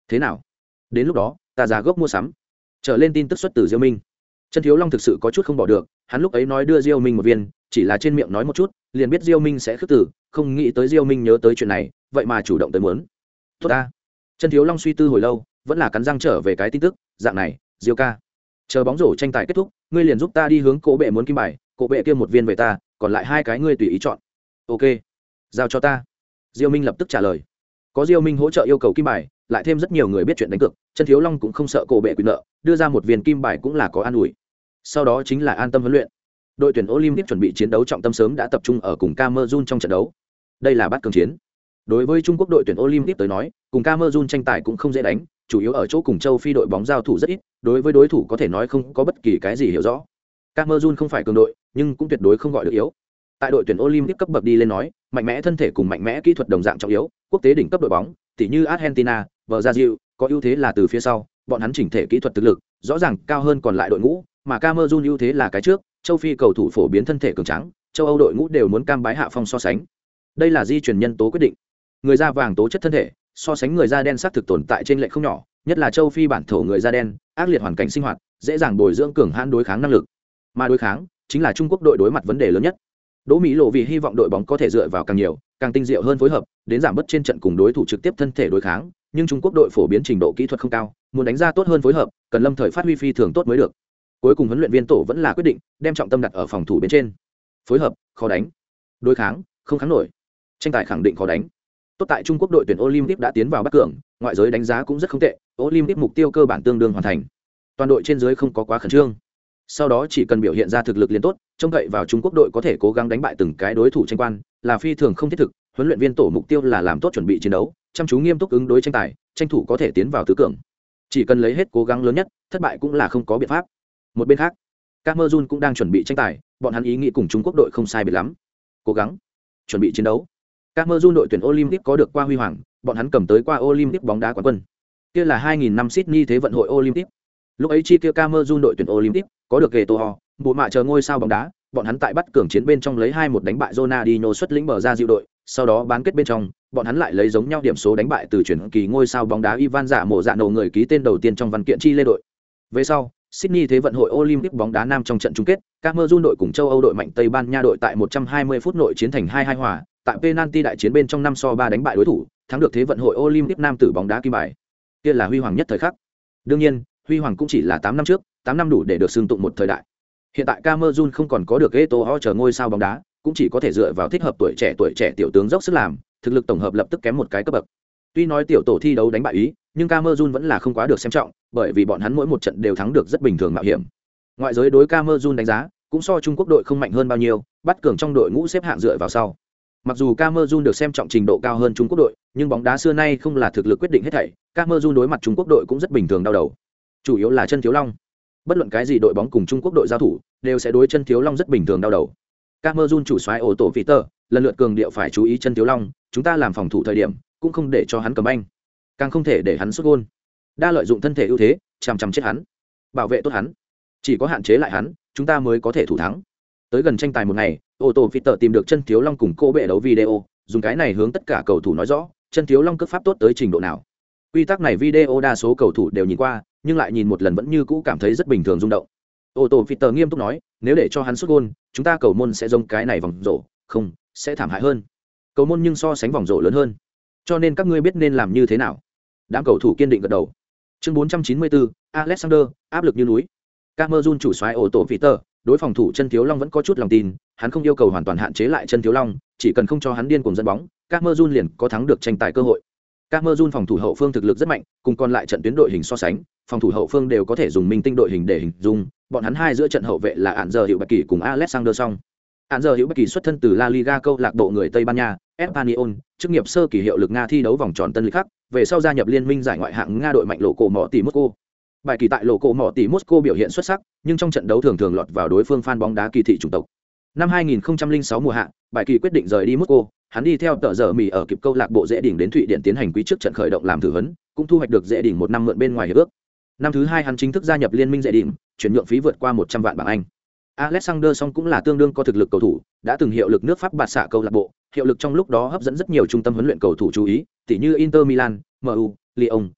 Thế nào? Đến lúc đó ta giá gốc mua sắm. Trở lên tin tức xuất từ Diêu Minh. Chân Thiếu Long thực sự có chút không bỏ được, hắn lúc ấy nói đưa Diêu Minh một viên, chỉ là trên miệng nói một chút, liền biết Diêu Minh sẽ khước từ, không nghĩ tới Diêu Minh nhớ tới chuyện này, vậy mà chủ động tới muốn. Tốt ta. Chân Thiếu Long suy tư hồi lâu, vẫn là cắn răng trở về cái tin tức, dạng này, Diêu ca, chờ bóng rổ tranh tài kết thúc, ngươi liền giúp ta đi hướng Cổ Bệ muốn kim bài, Cổ Bệ kia một viên về ta, còn lại hai cái ngươi tùy ý chọn. Ok, giao cho ta. Diêu Minh lập tức trả lời. Có Diêu Minh hỗ trợ yêu cầu kim bài, lại thêm rất nhiều người biết chuyện đánh cược, Chân Thiếu Long cũng không sợ Cổ Bệ quyền nợ, đưa ra một viên kim bài cũng là có an ủi. Sau đó chính là an tâm huấn luyện. Đội tuyển Olympic chuẩn bị chiến đấu trọng tâm sớm đã tập trung ở cùng Cameroon trong trận đấu. Đây là bắt cường chiến. Đối với Trung Quốc đội tuyển Olympic tới nói, cùng Cameroon tranh tài cũng không dễ đánh, chủ yếu ở chỗ cùng châu Phi đội bóng giao thủ rất ít, đối với đối thủ có thể nói không có bất kỳ cái gì hiểu rõ. Cameroon không phải cường đội, nhưng cũng tuyệt đối không gọi được yếu. Tại đội tuyển Olympic cấp bậc đi lên nói, mạnh mẽ thân thể cùng mạnh mẽ kỹ thuật đồng dạng trọng yếu, quốc tế đỉnh cấp đội bóng, tỉ như Argentina, Brazil, có ưu thế là từ phía sau, bọn hắn chỉnh thể kỹ thuật thực lực rõ ràng cao hơn còn lại đội ngũ, mà Cameroon ưu thế là cái trước, châu Phi cầu thủ phổ biến thân thể cường tráng, châu Âu đội ngũ đều muốn cam bái hạ phong so sánh. Đây là di truyền nhân tố quyết định. Người da vàng tố chất thân thể, so sánh người da đen xác thực tồn tại trên lệch không nhỏ, nhất là châu Phi bản thổ người da đen, ác liệt hoàn cảnh sinh hoạt, dễ dàng bồi dưỡng cường hãn đối kháng năng lực. Mà đối kháng chính là Trung Quốc đội đối mặt vấn đề lớn nhất. Đỗ Mỹ Lộ vì hy vọng đội bóng có thể dựa vào càng nhiều, càng tinh diệu hơn phối hợp, đến giảm bớt trên trận cùng đối thủ trực tiếp thân thể đối kháng, nhưng Trung Quốc đội phổ biến trình độ kỹ thuật không cao, muốn đánh ra tốt hơn phối hợp, cần lâm thời phát huy phi thường tốt mới được. Cuối cùng huấn luyện viên tổ vẫn là quyết định đem trọng tâm đặt ở phòng thủ bên trên. Phối hợp khó đánh, đối kháng không kháng nổi, tranh tài khẳng định khó đánh. Tốt tại Trung Quốc đội tuyển Olympic đã tiến vào bắt cường, ngoại giới đánh giá cũng rất không tệ, Olympic mục tiêu cơ bản tương đương hoàn thành. Toàn đội trên dưới không có quá khẩn trương. Sau đó chỉ cần biểu hiện ra thực lực liền tốt, trông cậy vào Trung Quốc đội có thể cố gắng đánh bại từng cái đối thủ tranh quan, là phi thường không thiết thực. Huấn luyện viên tổ mục tiêu là làm tốt chuẩn bị chiến đấu, chăm chú nghiêm túc ứng đối tranh tài, tranh thủ có thể tiến vào tứ cường. Chỉ cần lấy hết cố gắng lớn nhất, thất bại cũng là không có biện pháp. Một bên khác, Cameroon cũng đang chuẩn bị tranh tài, bọn hắn ý nghĩ cùng Trung Quốc đội không sai biệt lắm. Cố gắng chuẩn bị chiến đấu. Cameroon đội tuyển Olympic có được qua huy hoàng, bọn hắn cầm tới qua Olympic bóng đá quán quân. Kia là 2000 năm Sydney Thế vận hội Olympic. Lúc ấy chi kia Cameroon đội tuyển Olympic có được Eto'o, bộ mạ chờ ngôi sao bóng đá, bọn hắn tại bắt cường chiến bên trong lấy 2-1 đánh bại Ronaldinho xuất lĩnh bờ ra dịu đội, sau đó bán kết bên trong, bọn hắn lại lấy giống nhau điểm số đánh bại từ chuyển kỳ ngôi sao bóng đá Ivan Dạ Mộ Dạ Nổ người ký tên đầu tiên trong văn kiện chi lê đội. Về sau, Sydney Thế vận hội Olympic bóng đá nam trong trận chung kết, Cameroon đội cùng châu Âu đội mạnh Tây Ban Nha đội tại 120 phút nội chiến thành 2-2 hòa, tại penalty đại chiến bên trong 5-3 đánh bại đối thủ, thắng được Thế vận hội Olympic nam tử bóng đá kim bài. Kia là huy hoàng nhất thời khắc. Đương nhiên, huy hoàng cũng chỉ là 8 năm trước, 8 năm đủ để được xưng tụng một thời đại. Hiện tại Cameroon không còn có được Eto'o chờ ngôi sao bóng đá, cũng chỉ có thể dựa vào thích hợp tuổi trẻ tiểu tướng dốc sức làm, thực lực tổng hợp lập tức kém một cái cấp bậc. Tuy nói tiểu tổ thi đấu đánh bại Ý, nhưng Cameroon vẫn là không quá được xem trọng, bởi vì bọn hắn mỗi một trận đều thắng được rất bình thường mạo hiểm. Ngoại giới đối Cameroon đánh giá cũng so Trung Quốc đội không mạnh hơn bao nhiêu, bắt cường trong đội ngũ xếp hạng dựa vào sau. Mặc dù Cameroon được xem trọng trình độ cao hơn Trung Quốc đội, nhưng bóng đá xưa nay không là thực lực quyết định hết thảy, Cameroon đối mặt Trung Quốc đội cũng rất bình thường đau đầu. Chủ yếu là Chân Thiếu Long. Bất luận cái gì đội bóng cùng Trung Quốc đội giao thủ, đều sẽ đối Chân Thiếu Long rất bình thường đau đầu. Cameroon chủ soái Otto Peter lần lượt cường điệu phải chú ý Chân Thiếu Long, chúng ta làm phòng thủ thời điểm, cũng không để cho hắn cầm banh, càng không thể để hắn sút gôn. Đa lợi dụng thân thể ưu thế, chằm chết hắn, bảo vệ tốt hắn, chỉ có hạn chế lại hắn, chúng ta mới có thể thủ thắng. Tới gần tranh tài một ngày, Otto Peter tìm được Chân Thiếu Long cùng Cổ Bệ đấu video, dùng cái này hướng tất cả cầu thủ nói rõ, Chân Thiếu Long cước pháp tốt tới trình độ nào. Quy tắc này video đa số cầu thủ đều nhìn qua, nhưng lại nhìn một lần vẫn như cũ cảm thấy rất bình thường rung động. Otto Peter nghiêm túc nói, nếu để cho hắn sút gôn, chúng ta cầu môn sẽ giống cái này vòng rổ, không, sẽ thảm hại hơn. Cầu môn nhưng so sánh vòng rổ lớn hơn. Cho nên các ngươi biết nên làm như thế nào. Đám cầu thủ kiên định gật đầu. Chương 494, Alexander, áp lực như núi. Cameroon chủ soái Otto Peter, đối phòng thủ Chân Thiếu Long vẫn có chút lòng tin, hắn không yêu cầu hoàn toàn hạn chế lại Chân Thiếu Long, chỉ cần không cho hắn điên cuồng dẫn bóng, Cameroon liền có thắng được tranh tài cơ hội. Cameroon phòng thủ hậu phương thực lực rất mạnh, cùng còn lại trận tuyến đội hình so sánh, phòng thủ hậu phương đều có thể dùng minh tinh đội hình để hình dung, bọn hắn hai giữa trận hậu vệ là Án Giờ Hữu Bạch Kỳ cùng Alexander Song. Án Giờ Hữu Bạch Kỳ xuất thân từ La Liga câu lạc bộ người Tây Ban Nha, Espanyol, chức nghiệp sơ kỳ hiệu lực Nga thi đấu vòng tròn tân lịch khắc, về sau gia nhập liên minh giải ngoại hạng Nga đội mạnh lộ cổ mỏ tỷ Moscow. Bài kỳ tại lộ cổ mỏ tỷ Moscow biểu hiện xuất sắc, nhưng trong trận đấu thường thường lọt vào đối phương fan bóng đá kỳ thị chủng tộc. Năm 2006 mùa hạ, bài kỳ quyết định rời đi Moscow, hắn đi theo tờ giờ Mỹ ở kịp câu lạc bộ Dễ Đỉnh đến Thụy Điển tiến hành quý trước trận khởi động làm thử huấn, cũng thu hoạch được Dễ Đỉnh một năm mượn bên ngoài hiệp ước. Năm thứ hai hắn chính thức gia nhập liên minh Dễ Đỉnh, chuyển nhượng phí vượt qua 100 vạn bảng Anh. Alexander Song cũng là tương đương có thực lực cầu thủ, đã từng hiệu lực nước Pháp Bạt xạ câu lạc bộ, hiệu lực trong lúc đó hấp dẫn rất nhiều trung tâm huấn luyện cầu thủ chú ý, tỉ như Inter Milan, MU, Lyon,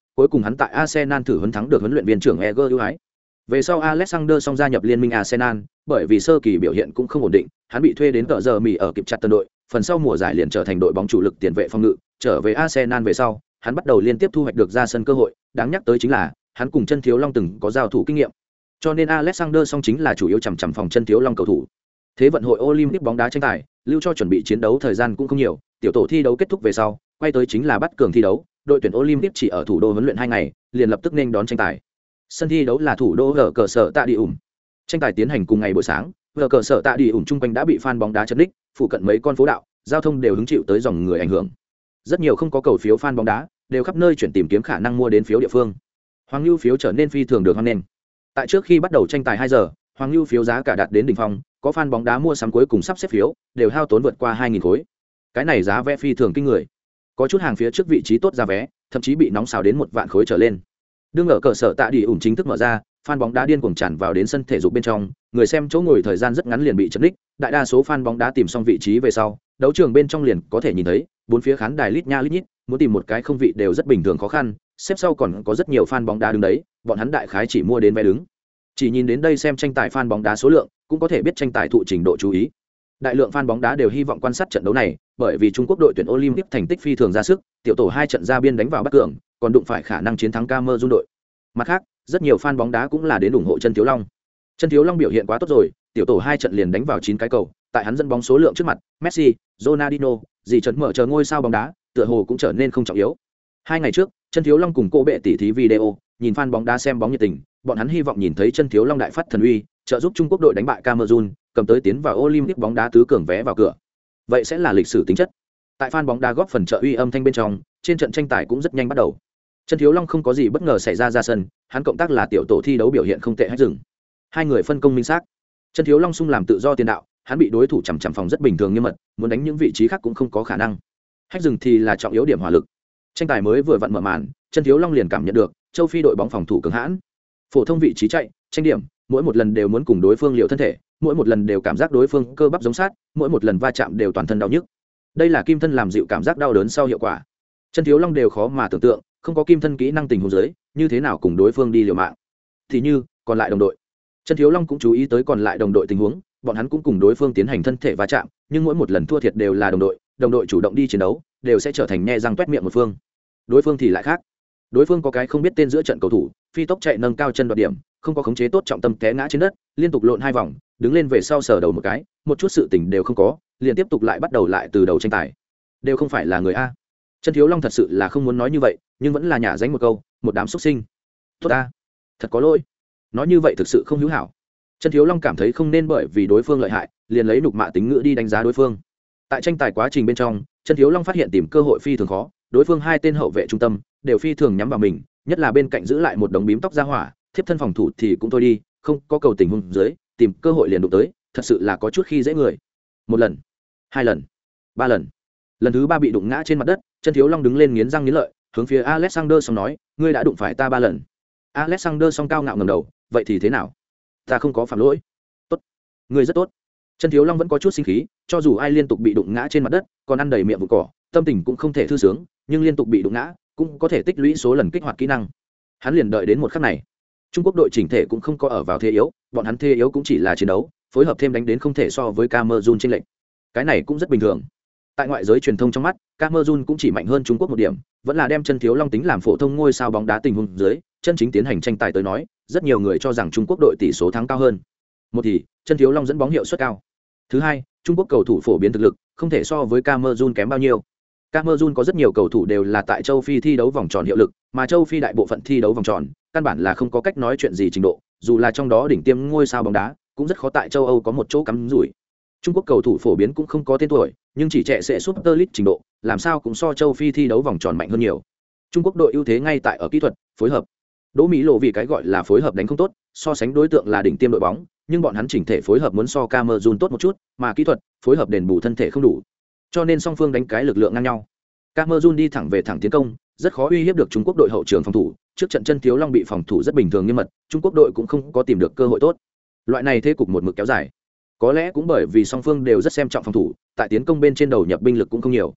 cuối cùng hắn tại Arsenal thử huấn thắng được huấn luyện viên trưởng Eger ưu ái. Về sau Alexander Song gia nhập liên minh Arsenal, bởi vì sơ kỳ biểu hiện cũng không ổn định, hắn bị thuê đến tợ giờ Mỹ ở kịp chặt tân đội, phần sau mùa giải liền trở thành đội bóng chủ lực tiền vệ phòng ngự, trở về Arsenal về sau, hắn bắt đầu liên tiếp thu hoạch được ra sân cơ hội, đáng nhắc tới chính là, hắn cùng Chân Thiếu Long từng có giao thủ kinh nghiệm. Cho nên Alexander Song chính là chủ yếu chằm chằm phòng Chân Thiếu Long cầu thủ. Thế vận hội Olympic bóng đá tranh tài, lưu cho chuẩn bị chiến đấu thời gian cũng không nhiều, tiểu tổ thi đấu kết thúc về sau, quay tới chính là bắt cường thi đấu, đội tuyển Olympic chỉ ở thủ đô huấn luyện 2 ngày, liền lập tức nên đón tranh tài. Sân thi đấu là thủ đô ở cơ sở Tạ Đi ủng. Tranh tài tiến hành cùng ngày buổi sáng, ở cơ sở Tạ Đi ủng chung quanh đã bị fan bóng đá chật ních, phụ cận mấy con phố đạo, giao thông đều hứng chịu tới dòng người ảnh hưởng. Rất nhiều không có cầu phiếu fan bóng đá, đều khắp nơi chuyển tìm kiếm khả năng mua đến phiếu địa phương. Hoàng Nưu phiếu trở nên phi thường được hoan nghênh. Tại trước khi bắt đầu tranh tài 2 giờ, Hoàng Nưu phiếu giá cả đạt đến đỉnh phong, có fan bóng đá mua sắm cuối cùng sắp xếp phiếu, đều hao tốn vượt qua 2000 khối. Cái này giá vé phi thường kinh người. Có chút hàng phía trước vị trí tốt giá vé, thậm chí bị nóng xào đến 1 vạn khối trở lên. Đương ở cơ sở Tạ Đi ủng chính thức mở ra, fan bóng đá điên cuồng tràn vào đến sân thể dục bên trong, người xem chỗ ngồi thời gian rất ngắn liền bị chật ních, đại đa số fan bóng đá tìm xong vị trí về sau, đấu trường bên trong liền có thể nhìn thấy, bốn phía khán đài lít nha lít nhít, muốn tìm một cái không vị đều rất bình thường khó khăn, xếp sau còn có rất nhiều fan bóng đá đứng đấy, bọn hắn đại khái chỉ mua đến vé đứng. Chỉ nhìn đến đây xem tranh tài fan bóng đá số lượng, cũng có thể biết tranh tài thụ trình độ chú ý. Đại lượng fan bóng đá đều hy vọng quan sát trận đấu này, bởi vì Trung Quốc đội tuyển Olympic thành tích phi thường ra sức, tiểu tổ 2 trận ra biên đánh vào bắt cường, còn đụng phải khả năng chiến thắng Cameroon đội. Mặt khác, rất nhiều fan bóng đá cũng là đến ủng hộ Chân Thiếu Long. Chân Thiếu Long biểu hiện quá tốt rồi, tiểu tổ 2 trận liền đánh vào 9 cái cầu, tại hắn dẫn bóng số lượng trước mặt, Messi, Ronaldinho, gì trận mở chờ ngôi sao bóng đá, tựa hồ cũng trở nên không trọng yếu. 2 ngày trước, Chân Thiếu Long cùng cô bệ tỉ thí video, nhìn fan bóng đá xem bóng nhiệt tình, bọn hắn hy vọng nhìn thấy Chân Thiếu Long đại phát thần uy, trợ giúp Trung Quốc đội đánh bại Cameroon, cầm tới tiến vào Olympic bóng đá tứ cường vé vào cửa. Vậy sẽ là lịch sử tính chất. Tại fan bóng đá góp phần trợ uy âm thanh bên trong, trên trận tranh tài cũng rất nhanh bắt đầu. Chân Thiếu Long không có gì bất ngờ xảy ra sân, hắn cộng tác là tiểu tổ thi đấu biểu hiện không tệ hết rừng. Hai người phân công minh xác. Chân Thiếu Long xung làm tự do tiền đạo, hắn bị đối thủ chằm chằm phòng rất bình thường nghiêm mật, muốn đánh những vị trí khác cũng không có khả năng. Hách rừng thì là trọng yếu điểm hỏa lực. Tranh tài mới vừa vặn mở màn, Chân Thiếu Long liền cảm nhận được châu Phi đội bóng phòng thủ cường hãn. Phổ thông vị trí chạy, tranh điểm, mỗi một lần đều muốn cùng đối phương liệu thân thể, mỗi một lần đều cảm giác đối phương cơ bắp giống sát, mỗi một lần va chạm đều toàn thân đau nhức. Đây là kim thân làm dịu cảm giác đau đớn sau hiệu quả. Chân Thiếu Long đều khó mà tưởng tượng, không có kim thân kỹ năng tình huống dưới, như thế nào cùng đối phương đi liều mạng. Thì như, còn lại đồng đội. Chân Thiếu Long cũng chú ý tới còn lại đồng đội tình huống, bọn hắn cũng cùng đối phương tiến hành thân thể va chạm, nhưng mỗi một lần thua thiệt đều là đồng đội chủ động đi chiến đấu, đều sẽ trở thành nhe răng toét miệng một phương. Đối phương thì lại khác. Đối phương có cái không biết tên giữa trận cầu thủ, phi tốc chạy nâng cao chân đoạt điểm, không có khống chế tốt trọng tâm té ngã trên đất, liên tục lộn 2 vòng, đứng lên về sau sờ đầu một cái, một chút sự tình đều không có, liền tiếp tục lại bắt đầu lại từ đầu tranh tài. Đều không phải là người a. Chân Thiếu Long thật sự là không muốn nói như vậy, nhưng vẫn là nhả dánh một câu, một đám xuất sinh. Tốt a, thật có lỗi. Nói như vậy thực sự không hữu hảo. Chân Thiếu Long cảm thấy không nên bởi vì đối phương lợi hại, liền lấy nhục mạ tính ngữ đi đánh giá đối phương. Tại tranh tài quá trình bên trong, Chân Thiếu Long phát hiện tìm cơ hội phi thường khó, đối phương 2 tên hậu vệ trung tâm đều phi thường nhắm vào mình, nhất là bên cạnh giữ lại một đống bím tóc ra hỏa, thiếp thân phòng thủ thì cũng thôi đi, không có cầu tình huống dưới, tìm cơ hội liền đụng tới, thật sự là có chút khi dễ người. 1 lần, 2 lần, 3 lần. Lần thứ 3 bị đụng ngã trên mặt đất, Chân Thiếu Long đứng lên nghiến răng nghiến lợi, hướng phía Alexander Song nói, ngươi đã đụng phải ta 3 lần. Alexander Song cao ngạo ngẩng đầu, vậy thì thế nào? Ta không có phạm lỗi. Tốt, ngươi rất tốt. Chân Thiếu Long vẫn có chút sinh khí, cho dù ai liên tục bị đụng ngã trên mặt đất, còn ăn đầy miệng vụ cỏ, tâm tình cũng không thể thư sướng, nhưng liên tục bị đụng ngã, cũng có thể tích lũy số lần kích hoạt kỹ năng. Hắn liền đợi đến một khắc này. Trung Quốc đội chỉnh thể cũng không có ở vào thế yếu, bọn hắn thế yếu cũng chỉ là chiến đấu, phối hợp thêm đánh đến không thể so với Cameroon chênh lệch. Cái này cũng rất bình thường. Tại ngoại giới truyền thông trong mắt, Cameroon cũng chỉ mạnh hơn Trung Quốc một điểm, vẫn là đem Chân Thiếu Long tính làm phổ thông ngôi sao bóng đá tình huống dưới, chân chính tiến hành tranh tài tới nói, rất nhiều người cho rằng Trung Quốc đội tỷ số thắng cao hơn. Một thì, Chân Thiếu Long dẫn bóng hiệu suất cao. Thứ hai, Trung Quốc cầu thủ phổ biến thực lực, không thể so với Cameroon kém bao nhiêu. Cameroon có rất nhiều cầu thủ đều là tại châu Phi thi đấu vòng tròn hiệu lực, mà châu Phi đại bộ phận thi đấu vòng tròn, căn bản là không có cách nói chuyện gì trình độ, dù là trong đó đỉnh tiêm ngôi sao bóng đá, cũng rất khó tại châu Âu có một chỗ cắm rủi. Trung Quốc cầu thủ phổ biến cũng không có tên tuổi, nhưng chỉ trẻ sẽ Super League trình độ, làm sao cũng so châu Phi thi đấu vòng tròn mạnh hơn nhiều. Trung Quốc đội ưu thế ngay tại ở kỹ thuật, phối hợp. Đỗ Mỹ Lộ vì cái gọi là phối hợp đánh không tốt, so sánh đối tượng là đỉnh tiêm đội bóng, nhưng bọn hắn chỉnh thể phối hợp muốn so Cameroon tốt một chút, mà kỹ thuật, phối hợp đền bù thân thể không đủ. Cho nên song phương đánh cái lực lượng ngang nhau. Cameroon đi thẳng về thẳng tiến công, rất khó uy hiếp được Trung Quốc đội hậu trường phòng thủ, trước trận Chân Thiếu Long bị phòng thủ rất bình thường nghiêm mật, Trung Quốc đội cũng không có tìm được cơ hội tốt. Loại này thế cục một mực kéo dài. Có lẽ cũng bởi vì song phương đều rất xem trọng phòng thủ, tại tiến công bên trên đầu nhập binh lực cũng không nhiều.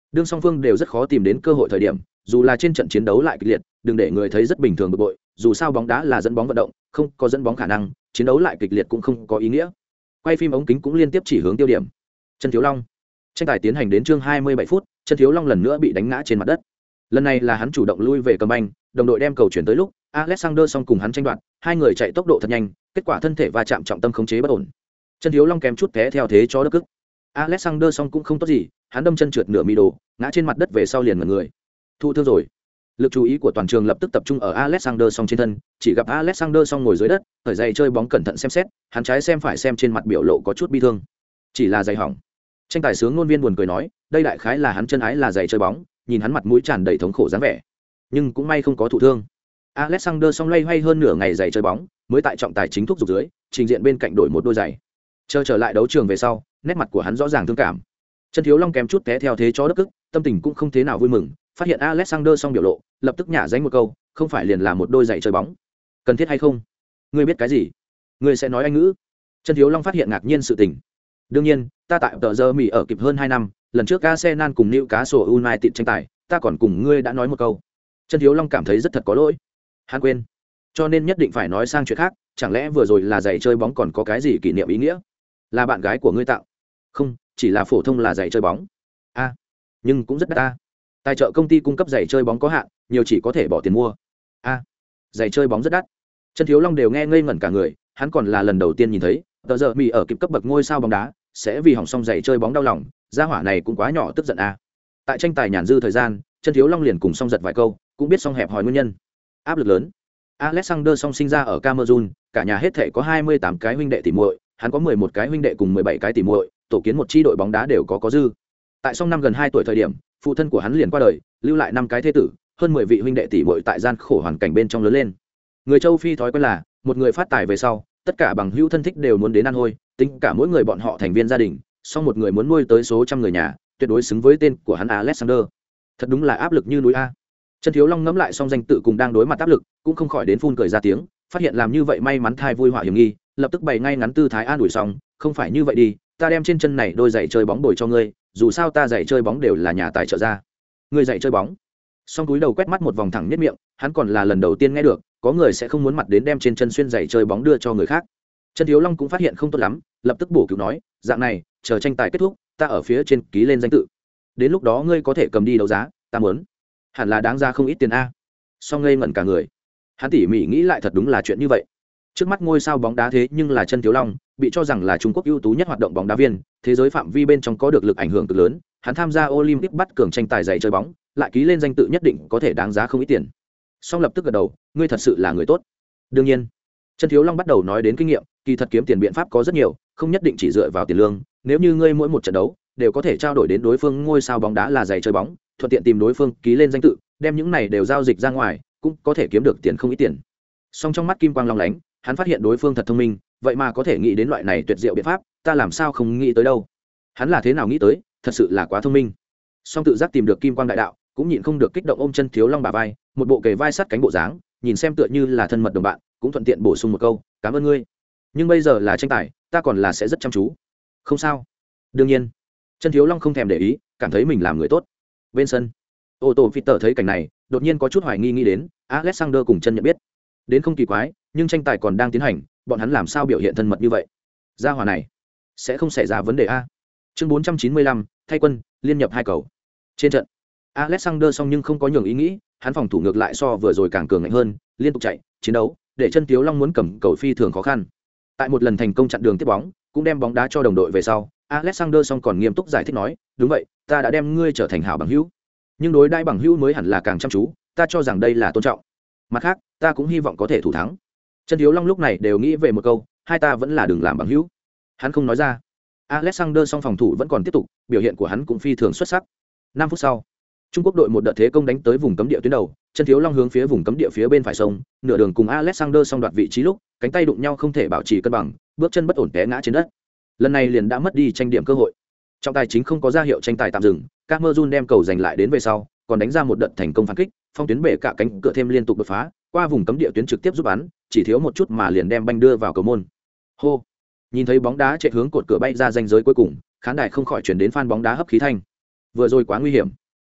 đương song phương đều rất khó tìm đến cơ hội thời điểm, dù là trên trận chiến đấu lại kịch liệt, đừng để người thấy rất bình thường bực bội, dù sao bóng đá là dẫn bóng vận động, không có dẫn bóng khả năng, chiến đấu lại kịch liệt cũng không có ý nghĩa. Quay phim ống kính cũng liên tiếp chỉ hướng tiêu điểm. Chân Thiếu Long. Tranh tài tiến hành đến chương 27 phút, Chân Thiếu Long lần nữa bị đánh ngã trên mặt đất. Lần này là hắn chủ động lui về cầm banh, đồng đội đem cầu chuyển tới lúc, Alexander Song cùng hắn tranh đoạt, hai người chạy tốc độ thật nhanh, kết quả thân thể va chạm trọng tâm khống chế bất ổn. Chân Thiếu Long kèm chút té theo thế cho đất cức. Alexander Song cũng không tốt gì, hắn đâm chân trượt nửa mi đồ, ngã trên mặt đất về sau liền ngẩn người. Thụ thương rồi. Lực chú ý của toàn trường lập tức tập trung ở Alexander Song trên thân, chỉ gặp Alexander Song ngồi dưới đất, thời giày chơi bóng cẩn thận xem xét, hắn trái xem phải xem trên mặt biểu lộ có chút bi thương. Chỉ là giày hỏng. Tranh tài sướng ngôn viên buồn cười nói, đây đại khái là hắn chân ái là giày chơi bóng, nhìn hắn mặt mũi tràn đầy thống khổ dáng vẻ. Nhưng cũng may không có thụ thương. Alexander Song loay hoay hơn nửa ngày giày chơi bóng, mới tại trọng tài chính thúc giục dưới, trình diện bên cạnh đổi một đôi giày. Chờ trở lại đấu trường về sau, nét mặt của hắn rõ ràng thương cảm. Chân Thiếu Long kèm chút té theo thế cho đất cức, tâm tình cũng không thế nào vui mừng, phát hiện Alexander Song biểu lộ, lập tức nhả danh một câu, không phải liền là một đôi giày chơi bóng, cần thiết hay không? Ngươi biết cái gì? Ngươi sẽ nói Anh ngữ? Chân Thiếu Long phát hiện ngạc nhiên sự tình. Đương nhiên, ta tại tờ giờ Mỹ ở kịp hơn 2 năm, lần trước Arsenal cùng Newcastle United tranh tài, ta còn cùng ngươi đã nói một câu. Chân Thiếu Long cảm thấy rất thật có lỗi. Hắn quên, cho nên nhất định phải nói sang chuyện khác, chẳng lẽ vừa rồi là giày chơi bóng còn có cái gì kỷ niệm ý nghĩa? Là bạn gái của ngươi tạo? Không, chỉ là phổ thông là giày chơi bóng. A, nhưng cũng rất đắt ta. Tài trợ công ty cung cấp giày chơi bóng có hạn, nhiều chỉ có thể bỏ tiền mua. A, giày chơi bóng rất đắt. Chân Thiếu Long đều nghe ngây ngẩn cả người, hắn còn là lần đầu tiên nhìn thấy, tờ giờ Mỹ ở kịp cấp bậc ngôi sao bóng đá, sẽ vì hỏng xong giày chơi bóng đau lòng, gia hỏa này cũng quá nhỏ tức giận a. Tại tranh tài nhàn dư thời gian, Chân Thiếu Long liền cùng Song giật vài câu, cũng biết Song hẹp hỏi nguyên nhân. Áp lực lớn. Alexander Song sinh ra ở Cameroon, cả nhà hết thảy có 28 cái huynh đệ tỷ muội, hắn có 11 cái huynh đệ cùng 17 cái tỷ muội, tổ kiến một chi đội bóng đá đều có dư. Tại Song năm gần 2 tuổi thời điểm, phụ thân của hắn liền qua đời, lưu lại 5 cái thế tử, hơn 10 vị huynh đệ tỷ muội tại gian khổ hoàn cảnh bên trong lớn lên. Người châu Phi thói quen là, một người phát tài về sau, tất cả bằng hữu thân thích đều muốn đến ăn hôi, tính cả mỗi người bọn họ thành viên gia đình, Song một người muốn nuôi tới số trăm người nhà, tuyệt đối xứng với tên của hắn Alexander. Thật đúng là áp lực như núi a. Chân Thiếu Long ngẫm lại Song danh tự cùng đang đối mặt áp lực, cũng không khỏi đến phun cười ra tiếng, phát hiện làm như vậy may mắn thai vui họa hiểm nghi, lập tức bày ngay ngắn tư thái an ủi Song, không phải như vậy đi, ta đem trên chân này đôi giày chơi bóng bồi cho ngươi, dù sao ta giày chơi bóng đều là nhà tài trợ ra. Ngươi giày chơi bóng? Song túi đầu quét mắt một vòng thẳng nhất miệng, hắn còn là lần đầu tiên nghe được, có người sẽ không muốn mặt đến đem trên chân xuyên giày chơi bóng đưa cho người khác. Chân Thiếu Long cũng phát hiện không tốt lắm, lập tức bổ cứu nói, dạng này, chờ tranh tài kết thúc, ta ở phía trên ký lên danh tự. Đến lúc đó ngươi có thể cầm đi đấu giá, ta muốn. Hẳn là đáng ra không ít tiền a. Song ngây ngẩn cả người. Hắn tỉ mỉ nghĩ lại thật đúng là chuyện như vậy. Trước mắt ngôi sao bóng đá thế nhưng là Chân Thiếu Long, bị cho rằng là Trung Quốc ưu tú nhất hoạt động bóng đá viên, thế giới phạm vi bên trong có được lực ảnh hưởng cực lớn, hắn tham gia Olympic bắt cường tranh tài giày chơi bóng, lại ký lên danh tự nhất định có thể đáng giá không ít tiền. Song lập tức gật đầu, ngươi thật sự là người tốt. Đương nhiên. Chân Thiếu Long bắt đầu nói đến kinh nghiệm, kỳ thật kiếm tiền biện pháp có rất nhiều, không nhất định chỉ dựa vào tiền lương, nếu như ngươi mỗi một trận đấu đều có thể trao đổi đến đối phương ngôi sao bóng đá là giày chơi bóng, thuận tiện tìm đối phương ký lên danh tự, đem những này đều giao dịch ra ngoài, cũng có thể kiếm được tiền không ít tiền. Song trong mắt kim quang long lánh, hắn phát hiện đối phương thật thông minh, vậy mà có thể nghĩ đến loại này tuyệt diệu biện pháp, ta làm sao không nghĩ tới đâu. Hắn là thế nào nghĩ tới, thật sự là quá thông minh. Song tự giác tìm được kim quang đại đạo, cũng nhịn không được kích động ôm Chân Thiếu Long bả vai, một bộ kề vai sát cánh bộ dáng, nhìn xem tựa như là thân mật đồng bạn, cũng thuận tiện bổ sung một câu, cảm ơn ngươi. Nhưng bây giờ là tranh tài, ta còn là sẽ rất chăm chú. Không sao. Đương nhiên. Chân Thiếu Long không thèm để ý, cảm thấy mình làm người tốt. Bên sân, ô tô Peter thấy cảnh này, đột nhiên có chút hoài nghi nghĩ đến, Alexander cùng Chân nhận biết. Đến không kỳ quái, nhưng tranh tài còn đang tiến hành, bọn hắn làm sao biểu hiện thân mật như vậy? Gia hỏa này sẽ không xảy ra vấn đề a. Chương 495, thay quân, liên nhập 2 cầu. Trên trận, Alexander song nhưng không có nhường ý nghĩ, hắn phòng thủ ngược lại so vừa rồi càng cường mạnh hơn, liên tục chạy, chiến đấu, để Chân Thiếu Long muốn cầm cầu phi thường khó khăn. Tại một lần thành công chặn đường tiếp bóng, cũng đem bóng đá cho đồng đội về sau, Alexander song còn nghiêm túc giải thích nói, đúng vậy, ta đã đem ngươi trở thành hảo bằng hữu, nhưng đối đãi bằng hữu mới hẳn là càng chăm chú, ta cho rằng đây là tôn trọng. Mặt khác, ta cũng hy vọng có thể thủ thắng. Chân Thiếu Long lúc này đều nghĩ về một câu, hai ta vẫn là đừng làm bằng hữu. Hắn không nói ra. Alexander song phòng thủ vẫn còn tiếp tục, biểu hiện của hắn cũng phi thường xuất sắc. 5 phút sau, Trung Quốc đội một đợt thế công đánh tới vùng cấm địa tuyến đầu, Chân Thiếu Long hướng phía vùng cấm địa phía bên phải sông, nửa đường cùng Alexander song đoạt vị trí lúc, cánh tay đụng nhau không thể bảo trì cân bằng, bước chân bất ổn té ngã trên đất. Lần này liền đã mất đi tranh điểm cơ hội. Trọng tài chính không có ra hiệu tranh tài tạm dừng, Cameroon đem cầu giành lại đến về sau, còn đánh ra một đợt thành công phản kích, phong tuyến bể cả cánh cửa thêm liên tục đột phá, qua vùng cấm địa tuyến trực tiếp giúp bắn, chỉ thiếu một chút mà liền đem banh đưa vào cầu môn. Hô! Nhìn thấy bóng đá chạy hướng cột cửa bay ra ranh giới cuối cùng, khán đài không khỏi chuyển đến fan bóng đá hấp khí thanh. Vừa rồi quá nguy hiểm.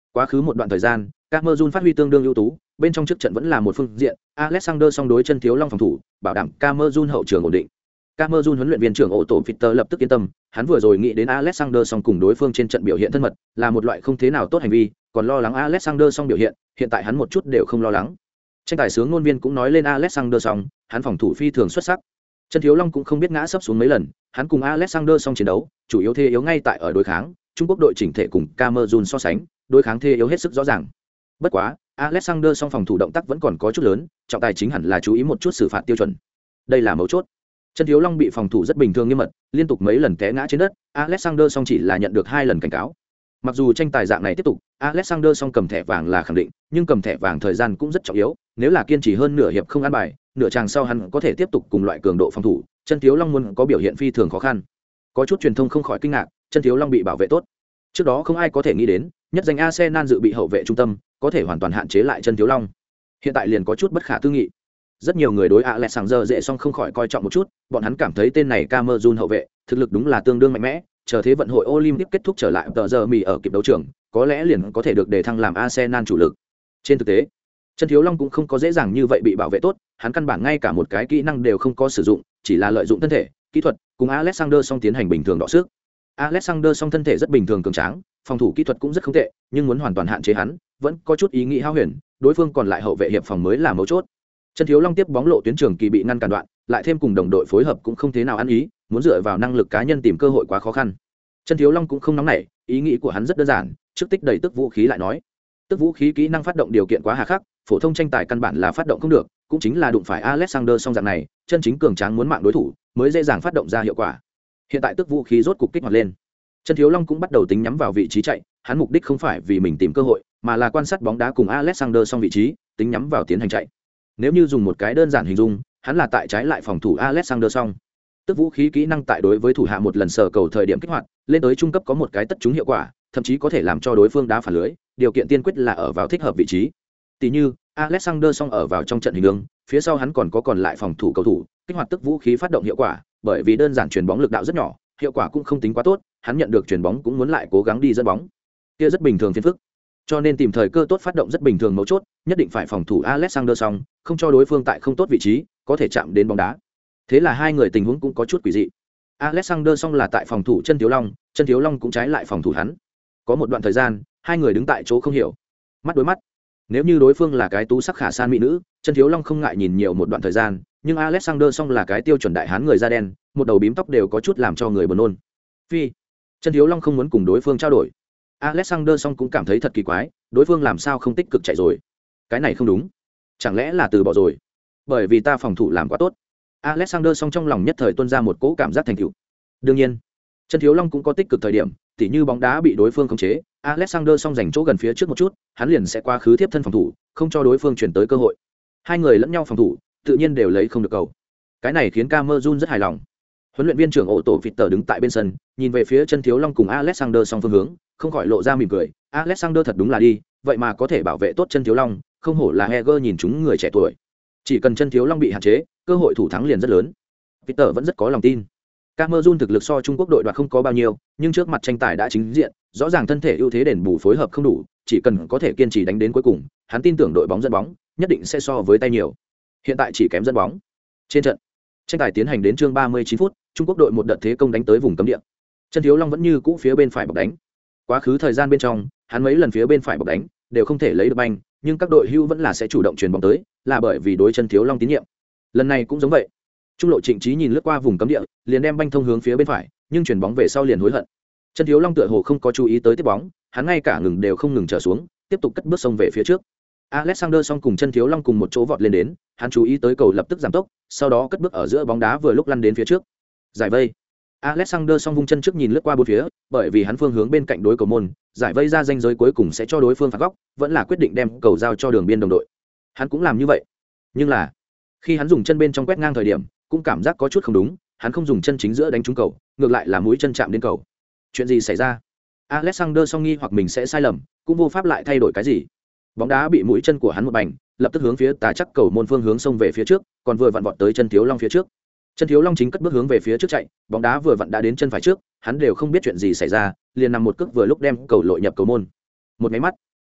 Quá khứ một đoạn thời gian, Camerun phát huy tương đương ưu tú, bên trong trước trận vẫn là một phương diện, Alexander song đối chân thiếu long phòng thủ, bảo đảm Camerun hậu trường ổn định. Camerun huấn luyện viên trưởng Otto Fitter lập tức yên tâm, hắn vừa rồi nghĩ đến Alexander song cùng đối phương trên trận biểu hiện thân mật, là một loại không thế nào tốt hành vi, còn lo lắng Alexander song biểu hiện tại hắn một chút đều không lo lắng. Tranh tài sướng ngôn viên cũng nói lên Alexander song, hắn phòng thủ phi thường xuất sắc. Chân thiếu long cũng không biết ngã sấp xuống mấy lần, hắn cùng Alexander song chiến đấu, chủ yếu thế yếu ngay tại ở đối kháng, Trung Quốc đội chỉnh thể cùng Cameroon so sánh, đối kháng thế yếu hết sức rõ ràng. Bất quá, Alexander song phòng thủ động tác vẫn còn có chút lớn, trọng tài chính hẳn là chú ý một chút xử phạt tiêu chuẩn. Đây là mấu chốt. Chân thiếu long bị phòng thủ rất bình thường nghiêm mật, liên tục mấy lần té ngã trên đất, Alexander song chỉ là nhận được 2 lần cảnh cáo. Mặc dù tranh tài dạng này tiếp tục, Alexander song cầm thẻ vàng là khẳng định, nhưng cầm thẻ vàng thời gian cũng rất trọng yếu, nếu là kiên trì hơn nửa hiệp không ăn bài, nửa chàng sau hắn có thể tiếp tục cùng loại cường độ phòng thủ, chân thiếu long muốn có biểu hiện phi thường khó khăn. Có chút truyền thông không khỏi kinh ngạc, chân thiếu long bị bảo vệ tốt. Trước đó không ai có thể nghĩ đến, nhất danh Arsenal dự bị hậu vệ trung tâm, có thể hoàn toàn hạn chế lại chân thiếu long. Hiện tại liền có chút bất khả tư nghị. Rất nhiều người đối Alexander dễ song không khỏi coi trọng một chút, bọn hắn cảm thấy tên này Cameroon hậu vệ, thực lực đúng là tương đương mạnh mẽ, chờ thế vận hội Olympic kết thúc trở lại tờ giờ mì ở kịp đấu trường, có lẽ liền có thể được đề thăng làm Arsenal chủ lực. Trên thực tế, chân thiếu long cũng không có dễ dàng như vậy bị bảo vệ tốt, hắn căn bản ngay cả một cái kỹ năng đều không có sử dụng, chỉ là lợi dụng thân thể, kỹ thuật, cùng Alexander song tiến hành bình thường đọ sức. Alexander song thân thể rất bình thường cường tráng, phòng thủ kỹ thuật cũng rất không tệ, nhưng muốn hoàn toàn hạn chế hắn, vẫn có chút ý nghĩ hao huyền, đối phương còn lại hậu vệ hiệp phòng mới là mấu chốt. Chân thiếu long tiếp bóng lộ tuyến trường kỳ bị ngăn cản đoạn, lại thêm cùng đồng đội phối hợp cũng không thế nào ăn ý, muốn dựa vào năng lực cá nhân tìm cơ hội quá khó khăn. Chân thiếu long cũng không nóng nảy, ý nghĩ của hắn rất đơn giản, trước tích đầy tức vũ khí lại nói. Tức vũ khí kỹ năng phát động điều kiện quá hà khắc, phổ thông tranh tài căn bản là phát động không được, cũng chính là đụng phải Alexander song dạng này, chân chính cường tráng muốn mạng đối thủ, mới dễ dàng phát động ra hiệu quả. Hiện tại tức vũ khí rốt cục kích hoạt lên. Chân thiếu long cũng bắt đầu tính nhắm vào vị trí chạy, hắn mục đích không phải vì mình tìm cơ hội, mà là quan sát bóng đá cùng Alexander song vị trí, tính nhắm vào tiến hành chạy. Nếu như dùng một cái đơn giản hình dung, hắn là tại trái lại phòng thủ Alexander song. Tức vũ khí kỹ năng tại đối với thủ hạ một lần sờ cầu thời điểm kích hoạt, lên tới trung cấp có một cái tất trúng hiệu quả, thậm chí có thể làm cho đối phương đá phản lưới, điều kiện tiên quyết là ở vào thích hợp vị trí. Tỷ như, Alexander song ở vào trong trận hình đường, phía sau hắn còn lại phòng thủ cầu thủ, kích hoạt tức vũ khí phát động hiệu quả, bởi vì đơn giản chuyền bóng lực đạo rất nhỏ, hiệu quả cũng không tính quá tốt, hắn nhận được chuyền bóng cũng muốn lại cố gắng đi dẫn bóng. Kia rất bình thường phiền phức. Cho nên tìm thời cơ tốt phát động rất bình thường mấu chốt, nhất định phải phòng thủ Alexander song, không cho đối phương tại không tốt vị trí, có thể chạm đến bóng đá. Thế là hai người tình huống cũng có chút quỷ dị. Alexander song là tại phòng thủ chân thiếu long cũng trái lại phòng thủ hắn. Có một đoạn thời gian, hai người đứng tại chỗ không hiểu, mắt đối mắt. Nếu như đối phương là cái tú sắc khả san mỹ nữ, chân thiếu long không ngại nhìn nhiều một đoạn thời gian, nhưng Alexander song là cái tiêu chuẩn đại hán người da đen, một đầu bím tóc đều có chút làm cho người buồn nôn. Phi, chân thiếu long không muốn cùng đối phương trao đổi. Alexander song cũng cảm thấy thật kỳ quái, đối phương làm sao không tích cực chạy rồi? Cái này không đúng, chẳng lẽ là từ bỏ rồi? Bởi vì ta phòng thủ làm quá tốt. Alexander song trong lòng nhất thời tuôn ra một cỗ cảm giác thành tựu. Đương nhiên, chân thiếu long cũng có tích cực thời điểm, tỉ như bóng đá bị đối phương khống chế, Alexander song giành chỗ gần phía trước một chút, hắn liền sẽ qua khứ tiếp thân phòng thủ, không cho đối phương chuyển tới cơ hội. Hai người lẫn nhau phòng thủ, tự nhiên đều lấy không được cầu. Cái này khiến Camerun rất hài lòng. Huấn luyện viên trưởng Otto Fitter đứng tại bên sân, nhìn về phía chân thiếu long cùng Alexander song phương hướng, không khỏi lộ ra mỉm cười. Alexander thật đúng là đi, vậy mà có thể bảo vệ tốt chân thiếu long, không hổ là Heger nhìn chúng người trẻ tuổi. Chỉ cần chân thiếu long bị hạn chế, cơ hội thủ thắng liền rất lớn. Fitter vẫn rất có lòng tin. Camerun thực lực so Trung Quốc đội đoạt không có bao nhiêu, nhưng trước mặt tranh tài đã chính diện, rõ ràng thân thể ưu thế đền bù phối hợp không đủ, chỉ cần có thể kiên trì đánh đến cuối cùng, hắn tin tưởng đội bóng dẫn bóng nhất định sẽ so với tay nhiều. Hiện tại chỉ kém dẫn bóng. Trên trận, tranh tài tiến hành đến chương 39 phút, Trung Quốc đội một đợt thế công đánh tới vùng cấm địa. Chân thiếu long vẫn như cũ phía bên phải bọc đánh. Quá khứ thời gian bên trong, hắn mấy lần phía bên phải bọc đánh, đều không thể lấy được banh, nhưng các đội hưu vẫn là sẽ chủ động chuyền bóng tới, là bởi vì đối chân thiếu long tín nhiệm. Lần này cũng giống vậy. Trung lộ Trịnh Trí nhìn lướt qua vùng cấm địa, liền đem banh thông hướng phía bên phải, nhưng chuyền bóng về sau liền hối hận. Chân thiếu long tựa hồ không có chú ý tới tiếp bóng, hắn ngay cả ngừng đều không ngừng trở xuống, tiếp tục cất bước xông về phía trước. Alexander song cùng chân thiếu long cùng một chỗ vọt lên đến, hắn chú ý tới cầu lập tức giảm tốc, sau đó cất bước ở giữa bóng đá vừa lúc lăn đến phía trước. Giải vây. Alexander song vung chân trước nhìn lướt qua bốn phía, bởi vì hắn phương hướng bên cạnh đối cầu môn, giải vây ra ranh giới cuối cùng sẽ cho đối phương phạt góc, vẫn là quyết định đem cầu giao cho đường biên đồng đội. Hắn cũng làm như vậy. Nhưng là, khi hắn dùng chân bên trong quét ngang thời điểm, cũng cảm giác có chút không đúng, hắn không dùng chân chính giữa đánh trúng cầu, ngược lại là mũi chân chạm đến cầu. Chuyện gì xảy ra? Alexander song nghi hoặc mình sẽ sai lầm, cũng vô pháp lại thay đổi cái gì. Bóng đá bị mũi chân của hắn một bành, lập tức hướng phía tà chắc cầu môn phương hướng xông về phía trước, còn vừa vặn vọt tới chân thiếu long phía trước. Chân thiếu long chính cất bước hướng về phía trước chạy, bóng đá vừa vặn đã đến chân phải trước, hắn đều không biết chuyện gì xảy ra, liền nằm một cước vừa lúc đem cầu lội nhập cầu môn. Một cái mắt,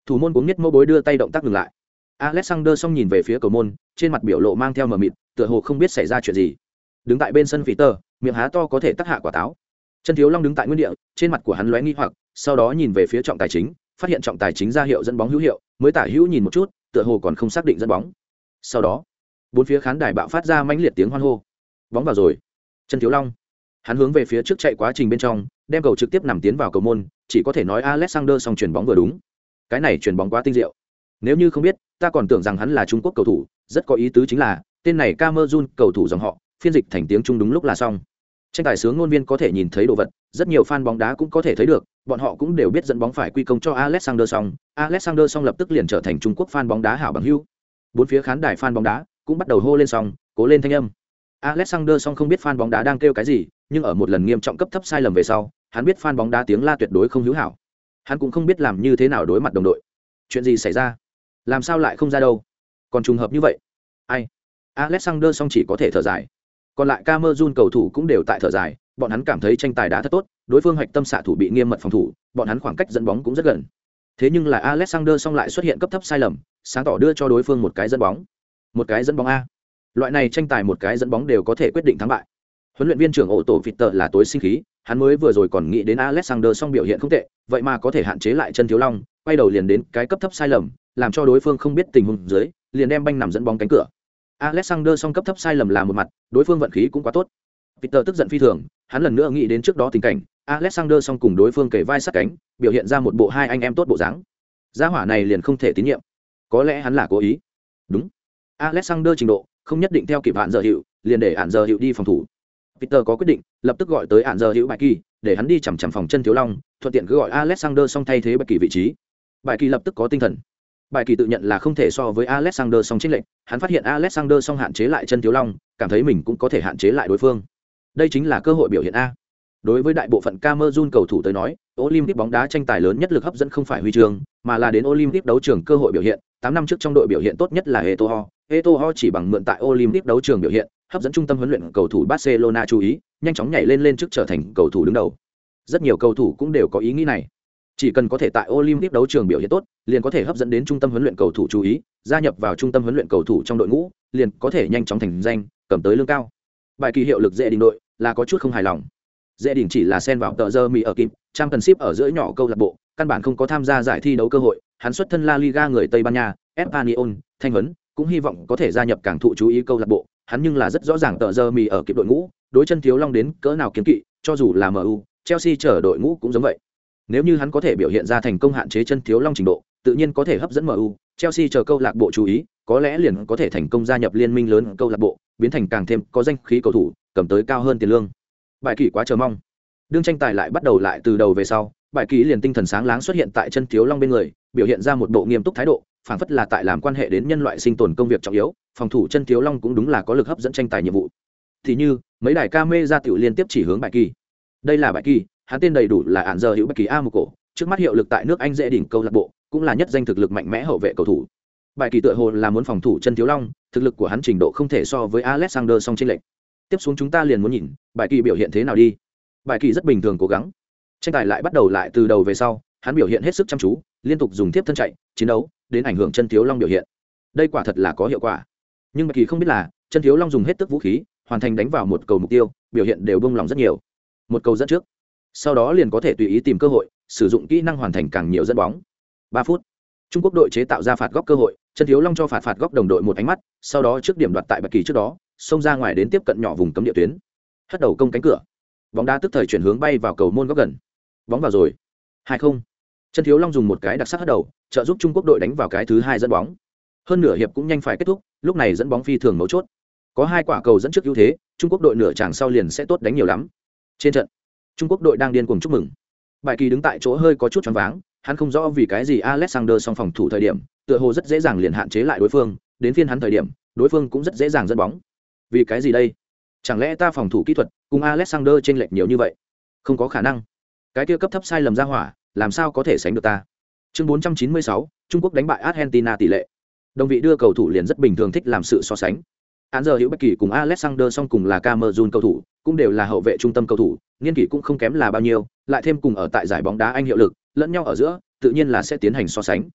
Thủ môn cũng nhất mẫu bối đưa tay động tác ngừng lại. Alexander Song nhìn về phía cầu môn, trên mặt biểu lộ mang theo mờ mịt, tựa hồ không biết xảy ra chuyện gì. Đứng tại bên sân Peter, miệng há to có thể tắc hạ quả táo. Chân Thiếu Long đứng tại nguyên địa, trên mặt của hắn lóe nghi hoặc, sau đó nhìn về phía trọng tài chính, phát hiện trọng tài chính ra hiệu dẫn bóng hữu hiệu, mới tả hữu nhìn một chút, tựa hồ còn không xác định dẫn bóng. Sau đó, bốn phía khán đài bạo phát ra mãnh liệt tiếng hoan hô. Bóng vào rồi. Chân Thiếu Long. Hắn hướng về phía trước chạy quá trình bên trong, đem cầu trực tiếp nằm tiến vào cầu môn, chỉ có thể nói Alexander Song chuyền bóng vừa đúng. Cái này chuyền bóng quá tinh diệu. Nếu như không biết, ta còn tưởng rằng hắn là Trung Quốc cầu thủ, rất có ý tứ chính là, tên này Cameroon cầu thủ dòng họ, phiên dịch thành tiếng Trung đúng lúc là xong. Tranh tài sướng ngôn viên có thể nhìn thấy đồ vật, rất nhiều fan bóng đá cũng có thể thấy được, bọn họ cũng đều biết dẫn bóng phải quy công cho Alexander Song. Alexander Song lập tức liền trở thành Trung Quốc fan bóng đá hảo bằng hữu. Bốn phía khán đài fan bóng đá cũng bắt đầu hô lên Song, cố lên thanh âm. Alexander Song không biết fan bóng đá đang kêu cái gì, nhưng ở một lần nghiêm trọng cấp thấp sai lầm về sau, hắn biết fan bóng đá tiếng la tuyệt đối không hữu hảo. Hắn cũng không biết làm như thế nào đối mặt đồng đội. Chuyện gì xảy ra? Làm sao lại không ra đâu? Còn trùng hợp như vậy? Ai? Alexander Song chỉ có thể thở dài. Còn lại Cameroon cầu thủ cũng đều tại thở dài, bọn hắn cảm thấy tranh tài đã thật tốt, đối phương hoạch tâm xạ thủ bị nghiêm mật phòng thủ, bọn hắn khoảng cách dẫn bóng cũng rất gần. Thế nhưng là Alexander Song lại xuất hiện cấp thấp sai lầm, sáng tỏ đưa cho đối phương một cái dẫn bóng. Một cái dẫn bóng a. Loại này tranh tài một cái dẫn bóng đều có thể quyết định thắng bại. Huấn luyện viên trưởng Otto Fitter là tối sinh khí, hắn mới vừa rồi còn nghĩ đến Alexander Song biểu hiện không tệ, vậy mà có thể hạn chế lại Chân Thiếu Long, quay đầu liền đến cái cấp thấp sai lầm, làm cho đối phương không biết tình huống dưới, liền đem banh nằm dẫn bóng cánh cửa. Alexander Song cấp thấp sai lầm là một mặt, đối phương vận khí cũng quá tốt. Peter tức giận phi thường, hắn lần nữa nghĩ đến trước đó tình cảnh, Alexander Song cùng đối phương kề vai sát cánh, biểu hiện ra một bộ hai anh em tốt bộ dáng. Gia hỏa này liền không thể tín nhiệm. Có lẽ hắn là cố ý. Đúng. Alexander trình độ không nhất định theo kịp hạn giờ hiệu, liền để hạn giờ hiệu đi phòng thủ. Peter có quyết định, lập tức gọi tới hạn giờ hiệu Bài Kỳ, để hắn đi chằm chằm phòng Chân Thiếu Long, thuận tiện cứ gọi Alexander Song thay thế Bài Kỳ vị trí. Bài Kỳ lập tức có tinh thần. Bài Kỳ tự nhận là không thể so với Alexander Song chênh lệch, hắn phát hiện Alexander Song hạn chế lại Chân Thiếu Long, cảm thấy mình cũng có thể hạn chế lại đối phương. Đây chính là cơ hội biểu hiện a. Đối với đại bộ phận Cameroon cầu thủ tới nói, Olympic bóng đá tranh tài lớn nhất lực hấp dẫn không phải huy chương, mà là đến Olympic đấu trường cơ hội biểu hiện. 8 năm trước trong đội biểu hiện tốt nhất là Eto'o. Eto'o chỉ bằng mượn tại Olympic đấu trường biểu hiện, hấp dẫn trung tâm huấn luyện cầu thủ Barcelona chú ý, nhanh chóng nhảy lên trước trở thành cầu thủ đứng đầu. Rất nhiều cầu thủ cũng đều có ý nghĩ này. Chỉ cần có thể tại Olympic đấu trường biểu hiện tốt, liền có thể hấp dẫn đến trung tâm huấn luyện cầu thủ chú ý, gia nhập vào trung tâm huấn luyện cầu thủ trong đội ngũ, liền có thể nhanh chóng thành danh, cầm tới lương cao. Bài kỳ hiệu lực dễ đình đội là có chút không hài lòng. Dễ đình chỉ là xen vào tờ giờ mì ở kịp, Championship ở giữa nhỏ câu lạc bộ, căn bản không có tham gia giải thi đấu cơ hội, hắn xuất thân La Liga người Tây Ban Nha, Espanyol, Thanh Huấn, cũng hy vọng có thể gia nhập cảng thụ chú ý câu lạc bộ, hắn nhưng là rất rõ ràng tờ giờ mì ở kịp đội ngũ, đối Chân Thiếu Long đến cỡ nào kiêng kỵ, cho dù là MU, Chelsea chờ đội ngũ cũng giống vậy. Nếu như hắn có thể biểu hiện ra thành công hạn chế Chân Thiếu Long trình độ, tự nhiên có thể hấp dẫn MU, Chelsea chờ câu lạc bộ chú ý, có lẽ liền có thể thành công gia nhập liên minh lớn câu lạc bộ, biến thành càng thêm có danh khí cầu thủ, cầm tới cao hơn tiền lương. Bài kỳ quá chờ mong. Đương tranh tài lại bắt đầu lại từ đầu về sau, Bài kỳ liền tinh thần sáng láng xuất hiện tại Chân Thiếu Long bên người, biểu hiện ra một bộ nghiêm túc thái độ, phảng phất là tại làm quan hệ đến nhân loại sinh tồn công việc trọng yếu, phòng thủ Chân Thiếu Long cũng đúng là có lực hấp dẫn tranh tài nhiệm vụ. Thì như, mấy đài camera tiểu liên tiếp chỉ hướng Bài kỳ. Đây là Bài kỳ, hắn tên đầy đủ là Án Giờ Hữu Bạch Kỳ A Mục Cổ, trước mắt hiệu lực tại nước Anh dễ đỉnh câu lạc bộ, cũng là nhất danh thực lực mạnh mẽ hậu vệ cầu thủ. Bài kỳ tựa hồ là muốn phòng thủ Chân Thiếu Long, thực lực của hắn trình độ không thể so với Alexander Song chênh lệch. Tiếp xuống chúng ta liền muốn nhìn, Bài kỳ biểu hiện thế nào đi. Bài kỳ rất bình thường cố gắng. Tranh tài lại bắt đầu lại từ đầu về sau, hắn biểu hiện hết sức chăm chú, liên tục dùng tiếp thân chạy, chiến đấu, đến ảnh hưởng Chân Thiếu Long biểu hiện. Đây quả thật là có hiệu quả. Nhưng Bài kỳ không biết là, Chân Thiếu Long dùng hết tức vũ khí, hoàn thành đánh vào một cầu mục tiêu, biểu hiện đều bông lòng rất nhiều. Một cầu dẫn trước, sau đó liền có thể tùy ý tìm cơ hội, sử dụng kỹ năng hoàn thành càng nhiều dẫn bóng. 3 phút, Trung Quốc đội chế tạo ra phạt góc cơ hội, Chân Thiếu Long cho phạt góc đồng đội một ánh mắt, sau đó trước điểm đoạt tại Bạch Kỳ trước đó, xông ra ngoài đến tiếp cận nhỏ vùng cấm địa tuyến, hất đầu công cánh cửa, bóng đá tức thời chuyển hướng bay vào cầu môn góc gần, bóng vào rồi. 2-0. Chân Thiếu Long dùng một cái đặc sắc hất đầu, trợ giúp Trung Quốc đội đánh vào cái thứ 2 dẫn bóng. Hơn nửa hiệp cũng nhanh phải kết thúc, lúc này dẫn bóng phi thường mấu chốt. Có 2 quả cầu dẫn trước ưu thế, Trung Quốc đội nửa chàng sau liền sẽ tốt đánh nhiều lắm. Trên trận, Trung Quốc đội đang điên cuồng chúc mừng. Bài kỳ đứng tại chỗ hơi có chút choáng váng, hắn không rõ vì cái gì Alexander Song phòng thủ thời điểm, tựa hồ rất dễ dàng liền hạn chế lại đối phương, đến phiên hắn thời điểm, đối phương cũng rất dễ dàng dẫn bóng. Vì cái gì đây? Chẳng lẽ ta phòng thủ kỹ thuật cùng Alexander chênh lệch nhiều như vậy? Không có khả năng. Cái kia cấp thấp sai lầm ra hỏa, làm sao có thể sánh được ta? Chương 496, Trung Quốc đánh bại Argentina tỷ lệ. Đồng vị đưa cầu thủ liền rất bình thường thích làm sự so sánh. Án Giờ Hữu Bạch Kỳ cùng Alexander Song cùng là Cameroon cầu thủ, cũng đều là hậu vệ trung tâm cầu thủ, niên kỷ cũng không kém là bao nhiêu, lại thêm cùng ở tại giải bóng đá Anh hiệu lực, lẫn nhau ở giữa, tự nhiên là sẽ tiến hành so sánh.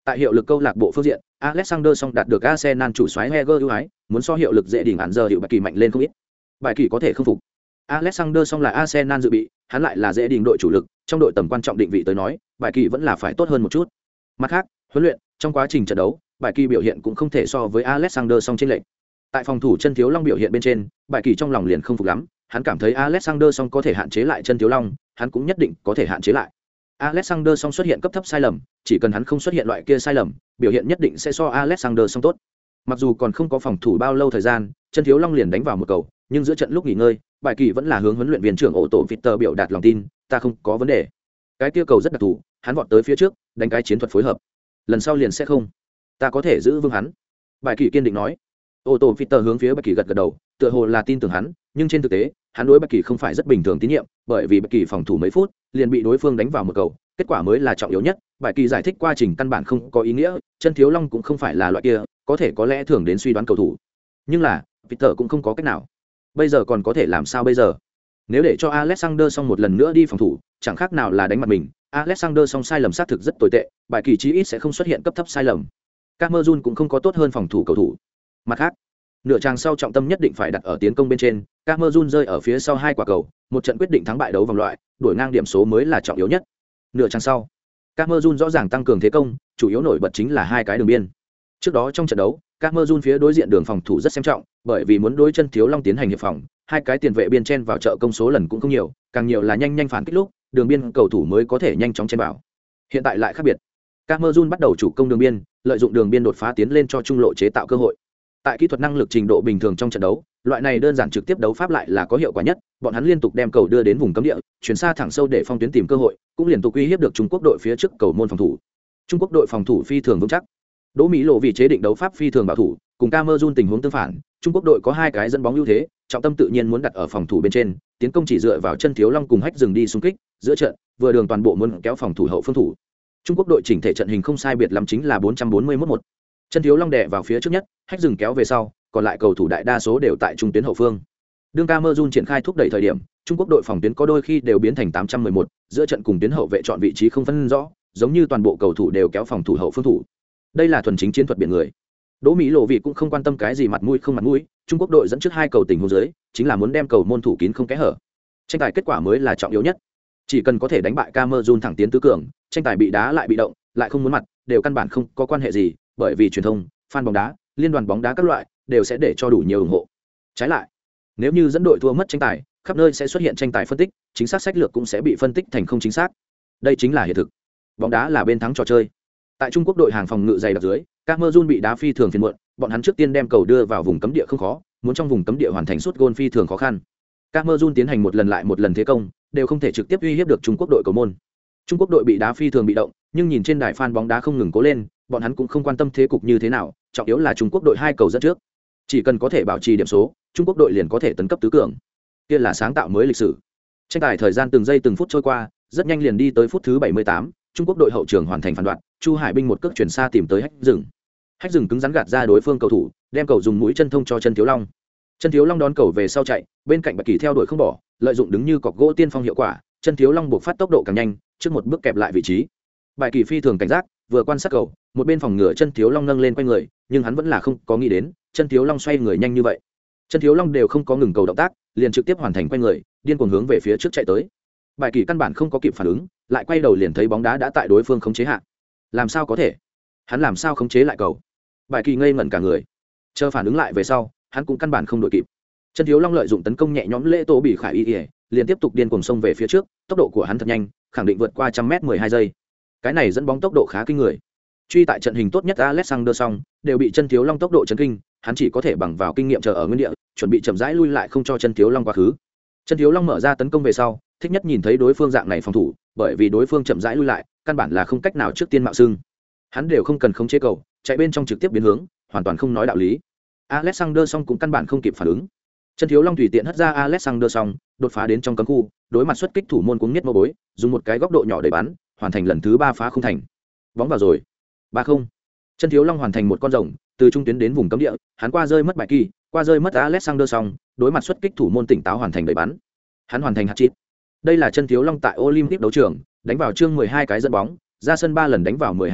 Tại hiệu lực câu lạc bộ phương diện, Alexander Song đạt được Arsenal chủ soái Heger ưu ái, muốn so hiệu lực dễ đỉnh hạn giờ hiệu bài kỳ mạnh lên không ít. Bài kỳ có thể không phục. Alexander Song là Arsenal dự bị, hắn lại là dễ đỉnh đội chủ lực, trong đội tầm quan trọng định vị tới nói, bài kỳ vẫn là phải tốt hơn một chút. Mặt khác, huấn luyện, trong quá trình trận đấu, bài kỳ biểu hiện cũng không thể so với Alexander Song trên lệnh. Tại phòng thủ chân thiếu long biểu hiện bên trên, bài kỳ trong lòng liền không phục lắm, hắn cảm thấy Alexander Song có thể hạn chế lại chân thiếu long, hắn cũng nhất định có thể hạn chế lại. Alexander Song xuất hiện cấp thấp sai lầm, chỉ cần hắn không xuất hiện loại kia sai lầm, biểu hiện nhất định sẽ so Alexander Song tốt. Mặc dù còn không có phòng thủ bao lâu thời gian, chân thiếu long liền đánh vào một cầu, nhưng giữa trận lúc nghỉ ngơi, bài kỳ vẫn là hướng huấn luyện viên trưởng ổ tổ Victor biểu đạt lòng tin, ta không có vấn đề. Cái kia cầu rất đặc thù, hắn vọt tới phía trước, đánh cái chiến thuật phối hợp. Lần sau liền sẽ không, ta có thể giữ vững hắn. Bài kỳ kiên định nói. Ổ tổ Victor hướng phía bài kỳ gật gật đầu, tựa hồ là tin tưởng hắn, nhưng trên thực tế, hắn đối bài kỳ không phải rất bình thường tín nhiệm, bởi vì bài kỳ phòng thủ mấy phút, liền bị đối phương đánh vào một cầu, kết quả mới là trọng yếu nhất. Bài kỳ giải thích quá trình căn bản không có ý nghĩa, chân thiếu long cũng không phải là loại kia có thể có lẽ thường đến suy đoán cầu thủ, nhưng là Victor cũng không có cách nào. Bây giờ còn có thể làm sao bây giờ? Nếu để cho Alexander Song một lần nữa đi phòng thủ, chẳng khác nào là đánh mặt mình. Alexander Song sai lầm xác thực rất tồi tệ, bài kỳ chí ít sẽ không xuất hiện cấp thấp sai lầm. Camerun cũng không có tốt hơn phòng thủ cầu thủ. Mặt khác, nửa trang sau trọng tâm nhất định phải đặt ở tiến công bên trên, Camerun rơi ở phía sau hai quả cầu, một trận quyết định thắng bại đấu vòng loại, đuổi ngang điểm số mới là trọng yếu nhất. Nửa trang sau, Camerun rõ ràng tăng cường thế công, chủ yếu nổi bật chính là hai cái đường biên. Trước đó trong trận đấu, Camerun phía đối diện đường phòng thủ rất xem trọng, bởi vì muốn đối chân thiếu long tiến hành hiệp phòng, hai cái tiền vệ biên chen vào trợ công số lần cũng không nhiều, càng nhiều là nhanh phản kích lúc, đường biên cầu thủ mới có thể nhanh chóng chen vào. Hiện tại lại khác biệt. Camerun bắt đầu chủ công đường biên, lợi dụng đường biên đột phá tiến lên cho trung lộ chế tạo cơ hội. Tại kỹ thuật năng lực trình độ bình thường trong trận đấu, loại này đơn giản trực tiếp đấu pháp lại là có hiệu quả nhất, bọn hắn liên tục đem cầu đưa đến vùng cấm địa, chuyển xa thẳng sâu để phong tuyến tìm cơ hội, cũng liên tục uy hiếp được Trung Quốc đội phía trước cầu môn phòng thủ. Trung Quốc đội phòng thủ phi thường vững chắc. Đỗ Mỹ Lộ vì chế định đấu pháp phi thường bảo thủ, cùng Camerun tình huống tương phản, Trung Quốc đội có hai cái dẫn bóng ưu thế, trọng tâm tự nhiên muốn đặt ở phòng thủ bên trên, tiến công chỉ dựa vào chân thiếu long cùng hách dừng đi xung kích, giữa trận, vừa đường toàn bộ muốn kéo phòng thủ hậu phương thủ. Trung Quốc đội chỉnh thể trận hình không sai biệt lắm chính là 441-1. Chân thiếu long đè vào phía trước nhất, hách dừng kéo về sau, còn lại cầu thủ đại đa số đều tại trung tuyến hậu phương. Đương Camerun triển khai thúc đẩy thời điểm, Trung Quốc đội phòng tuyến có đôi khi đều biến thành 811, giữa trận cùng tuyến hậu vệ chọn vị trí không phân rõ, giống như toàn bộ cầu thủ đều kéo phòng thủ hậu phương thủ. Đây là thuần chính chiến thuật biển người. Đỗ Mỹ Lộ vị cũng không quan tâm cái gì mặt mũi không mặt mũi, Trung Quốc đội dẫn trước hai cầu tình huống dưới, chính là muốn đem cầu môn thủ kín không kẽ hở. Tranh tài kết quả mới là trọng yếu nhất. Chỉ cần có thể đánh bại Camerun thẳng tiến tứ cường, tranh tài bị đá lại bị động, lại không muốn mặt, đều căn bản không có quan hệ gì, bởi vì truyền thông, fan bóng đá, liên đoàn bóng đá các loại đều sẽ để cho đủ nhiều ủng hộ. Trái lại, nếu như dẫn đội thua mất tranh tài, khắp nơi sẽ xuất hiện tranh tài phân tích, chính xác sách lược cũng sẽ bị phân tích thành không chính xác. Đây chính là hiện thực. Bóng đá là bên thắng trò chơi. Tại Trung Quốc đội hàng phòng ngự dày đặc dưới, Camerun bị đá phi thường phiền muộn, bọn hắn trước tiên đem cầu đưa vào vùng cấm địa không khó, muốn trong vùng cấm địa hoàn thành sút gôn phi thường khó khăn. Camerun tiến hành một lần lại một lần thế công, đều không thể trực tiếp uy hiếp được Trung Quốc đội cầu môn. Trung Quốc đội bị đá phi thường bị động, nhưng nhìn trên đài fan bóng đá không ngừng cố lên, bọn hắn cũng không quan tâm thế cục như thế nào, trọng yếu là Trung Quốc đội hai cầu dẫn trước. Chỉ cần có thể bảo trì điểm số, Trung Quốc đội liền có thể tấn cấp tứ cường. Kia là sáng tạo mới lịch sử. Tranh tài thời gian từng giây từng phút trôi qua, rất nhanh liền đi tới phút thứ 78, Trung Quốc đội hậu trường hoàn thành phản đoạn, Chu Hải Binh một cước chuyển xa tìm tới Hách Dừng. Hách Dừng cứng rắn gạt ra đối phương cầu thủ, đem cầu dùng mũi chân thông cho chân thiếu long. Chân thiếu long đón cầu về sau chạy, bên cạnh Bạch Kỳ theo đuổi không bỏ, lợi dụng đứng như cọc gỗ tiên phong hiệu quả, chân thiếu long buộc phát tốc độ càng nhanh, trước một bước kẹp lại vị trí. Bạch Kỳ phi thường cảnh giác, vừa quan sát cầu, một bên phòng ngừa chân thiếu long nâng lên quay người, nhưng hắn vẫn là không có nghĩ đến, chân thiếu long xoay người nhanh như vậy. Chân thiếu long đều không có ngừng cầu động tác, liền trực tiếp hoàn thành quay người, điên cuồng hướng về phía trước chạy tới. Bạch Kỳ căn bản không có kịp phản ứng, lại quay đầu liền thấy bóng đá đã tại đối phương khống chế hạ. Làm sao có thể? Hắn làm sao khống chế lại cầu? Bạch Kỳ ngây ngẩn cả người. Chờ phản ứng lại về sau, hắn cũng căn bản không đội kịp. Chân thiếu long lợi dụng tấn công nhẹ nhõm Lễ Tô bị Khải Y, liền tiếp tục điên cuồng xông về phía trước, tốc độ của hắn thật nhanh, khẳng định vượt qua 100m 12 giây. Cái này dẫn bóng tốc độ khá kinh người. Truy tại trận hình tốt nhất Alexander Song đều bị chân thiếu long tốc độ chấn kinh, hắn chỉ có thể bằng vào kinh nghiệm chờ ở nguyên địa, chuẩn bị chậm rãi lui lại không cho chân thiếu long quá khứ. Chân thiếu long mở ra tấn công về sau, thích nhất nhìn thấy đối phương dạng này phòng thủ, bởi vì đối phương chậm rãi lui lại, căn bản là không cách nào trước tiên mạo xưng. Hắn đều không cần khống chế cầu, chạy bên trong trực tiếp biến hướng, hoàn toàn không nói đạo lý. Alexander Song cũng căn bản không kịp phản ứng. Chân thiếu long tùy tiện hất ra Alexander Song, đột phá đến trong cấm khu, đối mặt xuất kích thủ môn cuống nhất mô bối, dùng một cái góc độ nhỏ để bắn, hoàn thành lần thứ 3 phá không thành. Bóng vào rồi. 3-0. Chân thiếu long hoàn thành một con rồng, từ trung tuyến đến vùng cấm địa, hắn qua rơi mất Bạch Kỳ, qua rơi mất Alexander Song, đối mặt xuất kích thủ môn tỉnh táo hoàn thành đẩy bắn. Hắn hoàn thành hat-trick. Đây là chân thiếu long tại Olympic đấu trường, đánh vào chương 12 cái dẫn bóng, ra sân 3 lần đánh vào 12 cầu,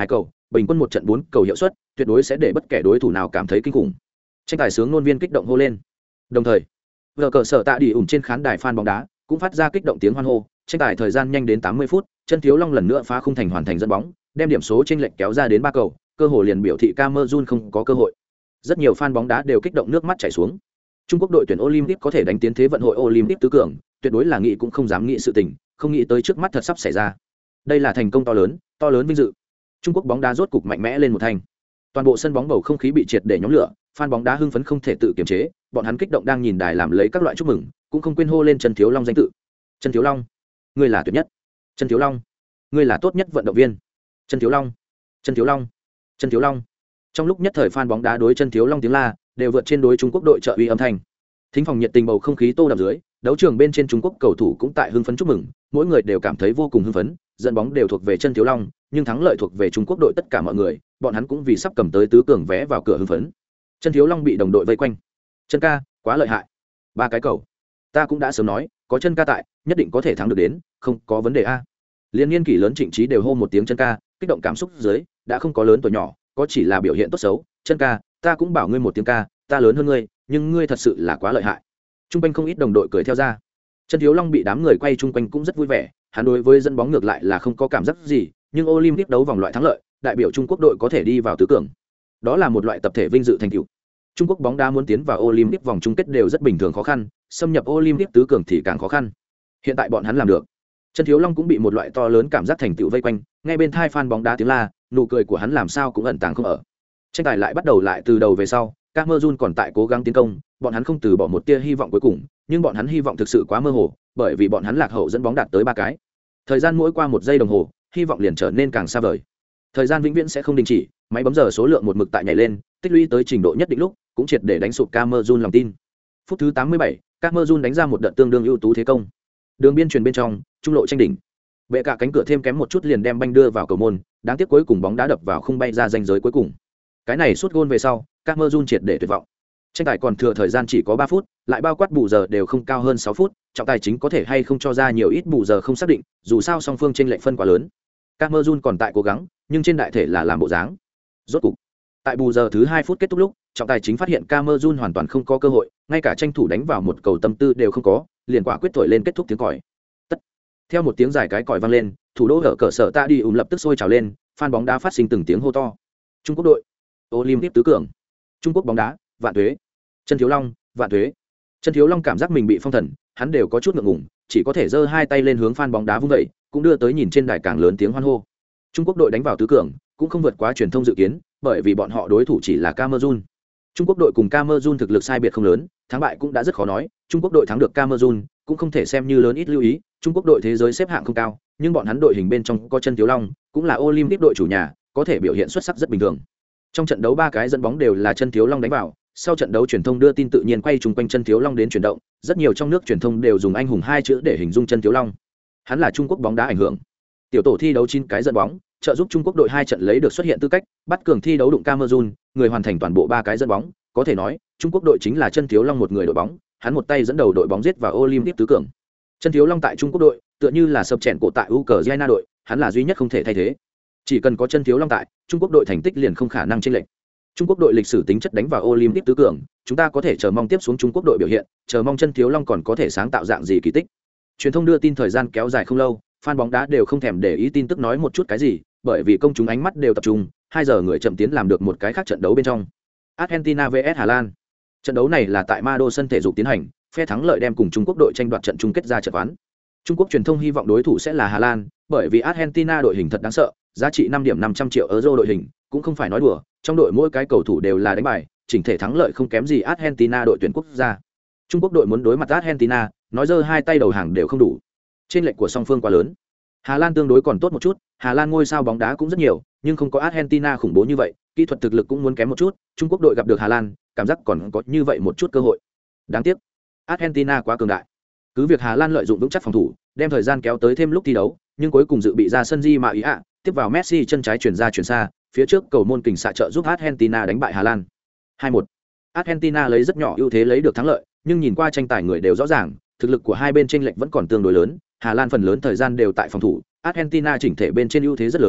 bình quân một trận 4 cầu hiệu suất, tuyệt đối sẽ để bất kể đối thủ nào cảm thấy kinh khủng. Tranh tài sướng ngôn viên kích động hô lên. Đồng thời, vở cờ sở tạ đi ủng trên khán đài fan bóng đá cũng phát ra kích động tiếng hoan hô. Tranh tài thời gian nhanh đến 80 phút, Chân Thiếu Long lần nữa phá khung thành hoàn thành dẫn bóng, đem điểm số chênh lệch kéo ra đến 3 cầu, cơ hội liền biểu thị Cameroon không có cơ hội. Rất nhiều fan bóng đá đều kích động nước mắt chảy xuống. Trung Quốc đội tuyển Olympic có thể đánh tiến thế vận hội Olympic tứ cường, tuyệt đối là nghĩ cũng không dám nghĩ sự tình, không nghĩ tới trước mắt thật sắp xảy ra. Đây là thành công to lớn vinh dự. Trung Quốc bóng đá rốt cục mạnh mẽ lên một thành. Toàn bộ sân bóng bầu không khí bị triệt để nhóm lửa, fan bóng đá hưng phấn không thể tự kiềm chế, bọn hắn kích động đang nhìn đài làm lấy các loại chúc mừng, cũng không quên hô lên Chân Thiếu Long danh tự. Chân Thiếu Long, ngươi là tuyệt nhất. Chân Thiếu Long, ngươi là tốt nhất vận động viên. Chân Thiếu Long, Chân Thiếu Long, Chân Thiếu Long. Trong lúc nhất thời fan bóng đá đối Chân Thiếu Long tiếng la đều vượt trên đối Trung Quốc đội trợ uy âm thanh. Thính phòng nhiệt tình bầu không khí tô đậm dưới, đấu trường bên trên Trung Quốc cầu thủ cũng tại hưng phấn chúc mừng, mỗi người đều cảm thấy vô cùng hưng phấn, dẫn bóng đều thuộc về Chân Thiếu Long, nhưng thắng lợi thuộc về Trung Quốc đội tất cả mọi người, bọn hắn cũng vì sắp cầm tới tứ cường vé vào cửa hưng phấn. Chân Thiếu Long bị đồng đội vây quanh. Chân ca, quá lợi hại. 3 cái cầu. Ta cũng đã sớm nói, có Chân ca tại, nhất định có thể thắng được đến, không có vấn đề a. Liên niên kỷ lớn Trịnh Trí đều hô một tiếng Chân ca, kích động cảm xúc dưới, đã không có lớn tuổi nhỏ, có chỉ là biểu hiện tốt xấu. Chân ca, ta cũng bảo ngươi một tiếng ca, ta lớn hơn ngươi, nhưng ngươi thật sự là quá lợi hại. Trung quanh không ít đồng đội cười theo ra. Chân Thiếu Long bị đám người quay chung quanh cũng rất vui vẻ, hắn đối với dẫn bóng ngược lại là không có cảm giác gì, nhưng Olympic đấu vòng loại thắng lợi, đại biểu Trung Quốc đội có thể đi vào tứ cường. Đó là một loại tập thể vinh dự thành tựu. Trung Quốc bóng đá muốn tiến vào Olympic vòng chung kết đều rất bình thường khó khăn, xâm nhập Olympic tứ cường thì càng khó khăn. Hiện tại bọn hắn làm được. Chân Thiếu Long cũng bị một loại to lớn cảm giác thành tựu vây quanh, ngay bên tai fan bóng đá tiếng la, nụ cười của hắn làm sao cũng ẩn tàng không ở. Tranh tài lại bắt đầu lại từ đầu về sau, Cameroon còn tại cố gắng tiến công, bọn hắn không từ bỏ một tia hy vọng cuối cùng, nhưng bọn hắn hy vọng thực sự quá mơ hồ, bởi vì bọn hắn lạc hậu dẫn bóng đạt tới 3 cái. Thời gian mỗi qua 1 giây đồng hồ, hy vọng liền trở nên càng xa vời. Thời gian vĩnh viễn sẽ không đình chỉ, máy bấm giờ số lượng một mực tại nhảy lên, tích lũy tới trình độ nhất định lúc, cũng triệt để đánh sụp Cameroon lòng tin. Phút thứ 87, Cameroon đánh ra một đợt tương đương ưu tú thế công. Đường biên truyền bên trong, trung lộ tranh đỉnh. Bệ cả cánh cửa thêm kém một chút liền đem banh đưa vào cầu môn, đáng tiếc cuối cùng bóng đá đập vào khung bay ra ranh giới cuối cùng. Cái này sút gôn về sau, Cameroon triệt để tuyệt vọng. Tranh tài còn thừa thời gian chỉ có 3 phút, lại bao quát bù giờ đều không cao hơn 6 phút, trọng tài chính có thể hay không cho ra nhiều ít bù giờ không xác định, dù sao song phương chênh lệch phân quá lớn. Cameroon còn tại cố gắng, nhưng trên đại thể là làm bộ dáng. Rốt cục, tại bù giờ thứ 2 phút kết thúc lúc, trọng tài chính phát hiện Cameroon hoàn toàn không có cơ hội, ngay cả tranh thủ đánh vào một cầu tâm tư đều không có, liền quả quyết thổi lên kết thúc tiếng còi. Tất. Theo một tiếng dài cái còi vang lên, thủ đô ở cờ sở ta đi lập tức sôi trào lên, fan bóng đá phát sinh từng tiếng hô to. Trung Quốc đội, Olympic tứ cường. Trung Quốc bóng đá, vạn tuế. Chân Thiếu Long, vạn tuế. Chân Thiếu Long cảm giác mình bị phong thần, hắn đều có chút ngượng ngùng, chỉ có thể giơ 2 tay lên hướng fan bóng đá vung dậy, cũng đưa tới nhìn trên đài càng lớn tiếng hoan hô. Trung Quốc đội đánh vào tứ cường, cũng không vượt quá truyền thông dự kiến, bởi vì bọn họ đối thủ chỉ là Cameroon. Trung Quốc đội cùng Cameroon thực lực sai biệt không lớn, thắng bại cũng đã rất khó nói, Trung Quốc đội thắng được Cameroon, cũng không thể xem như lớn ít lưu ý, Trung Quốc đội thế giới xếp hạng không cao, nhưng bọn hắn đội hình bên trong có Chân Thiếu Long, cũng là Olympic đội chủ nhà, có thể biểu hiện xuất sắc rất bình thường. Trong trận đấu 3 cái dẫn bóng đều là Chân Thiếu Long đánh vào, sau trận đấu truyền thông đưa tin tự nhiên quay chung quanh Chân Thiếu Long đến chuyển động, rất nhiều trong nước truyền thông đều dùng anh hùng 2 chữ để hình dung Chân Thiếu Long. Hắn là Trung Quốc bóng đá ảnh hưởng. Tiểu tổ thi đấu 9 cái dẫn bóng, trợ giúp Trung Quốc đội 2 trận lấy được xuất hiện tư cách, bắt cường thi đấu đụng Cameroon, người hoàn thành toàn bộ 3 cái dẫn bóng, có thể nói, Trung Quốc đội chính là Chân Thiếu Long một người đội bóng, hắn một tay dẫn đầu đội bóng giết vào Olympic tứ cường. Chân Thiếu Long tại Trung Quốc đội, tựa như là sập chèn cổ tại Ukraine đội, hắn là duy nhất không thể thay thế. Chỉ cần có Chân Thiếu Long tại, Trung Quốc đội thành tích liền không khả năng chênh lệch. Trung Quốc đội lịch sử tính chất đánh vào Olympic tứ cường, chúng ta có thể chờ mong tiếp xuống Trung Quốc đội biểu hiện, chờ mong Chân Thiếu Long còn có thể sáng tạo dạng gì kỳ tích. Truyền thông đưa tin thời gian kéo dài không lâu, fan bóng đá đều không thèm để ý tin tức nói một chút cái gì, bởi vì công chúng ánh mắt đều tập trung, 2 giờ người chậm tiến làm được một cái khác trận đấu bên trong. Argentina vs Hà Lan. Trận đấu này là tại Ma-đô sân thể dục tiến hành, phe thắng lợi đem cùng Trung Quốc đội tranh đoạt trận chung kết ra trận ván. Trung Quốc truyền thông hy vọng đối thủ sẽ là Hà Lan, bởi vì Argentina đội hình thật đáng sợ, giá trị 5 điểm 500 triệu euro đội hình, cũng không phải nói đùa, trong đội mỗi cái cầu thủ đều là đánh bài, chỉnh thể thắng lợi không kém gì Argentina đội tuyển quốc gia. Trung Quốc đội muốn đối mặt Argentina, nói giơ 2 tay đầu hàng đều không đủ. Trên lệch của song phương quá lớn. Hà Lan tương đối còn tốt một chút, Hà Lan ngôi sao bóng đá cũng rất nhiều, nhưng không có Argentina khủng bố như vậy, kỹ thuật thực lực cũng muốn kém một chút, Trung Quốc đội gặp được Hà Lan, cảm giác còn có như vậy một chút cơ hội. Đáng tiếc, Argentina quá cường đại. Cứ việc Hà Lan lợi dụng vững chắc phòng thủ, đem thời gian kéo tới thêm lúc thi đấu, nhưng cuối cùng dự bị ra sân Di Maria, tiếp vào Messi chân trái chuyển ra chuyển xa, phía trước cầu môn kình xạ trợ giúp Argentina đánh bại Hà Lan. 2-1. Argentina lấy rất nhỏ ưu thế lấy được thắng lợi, nhưng nhìn qua tranh tài người đều rõ ràng, thực lực của hai bên chênh lệch vẫn còn tương đối lớn, Hà Lan phần lớn thời gian đều tại phòng thủ, Argentina chỉnh thể bên trên ưu thế rất lớn,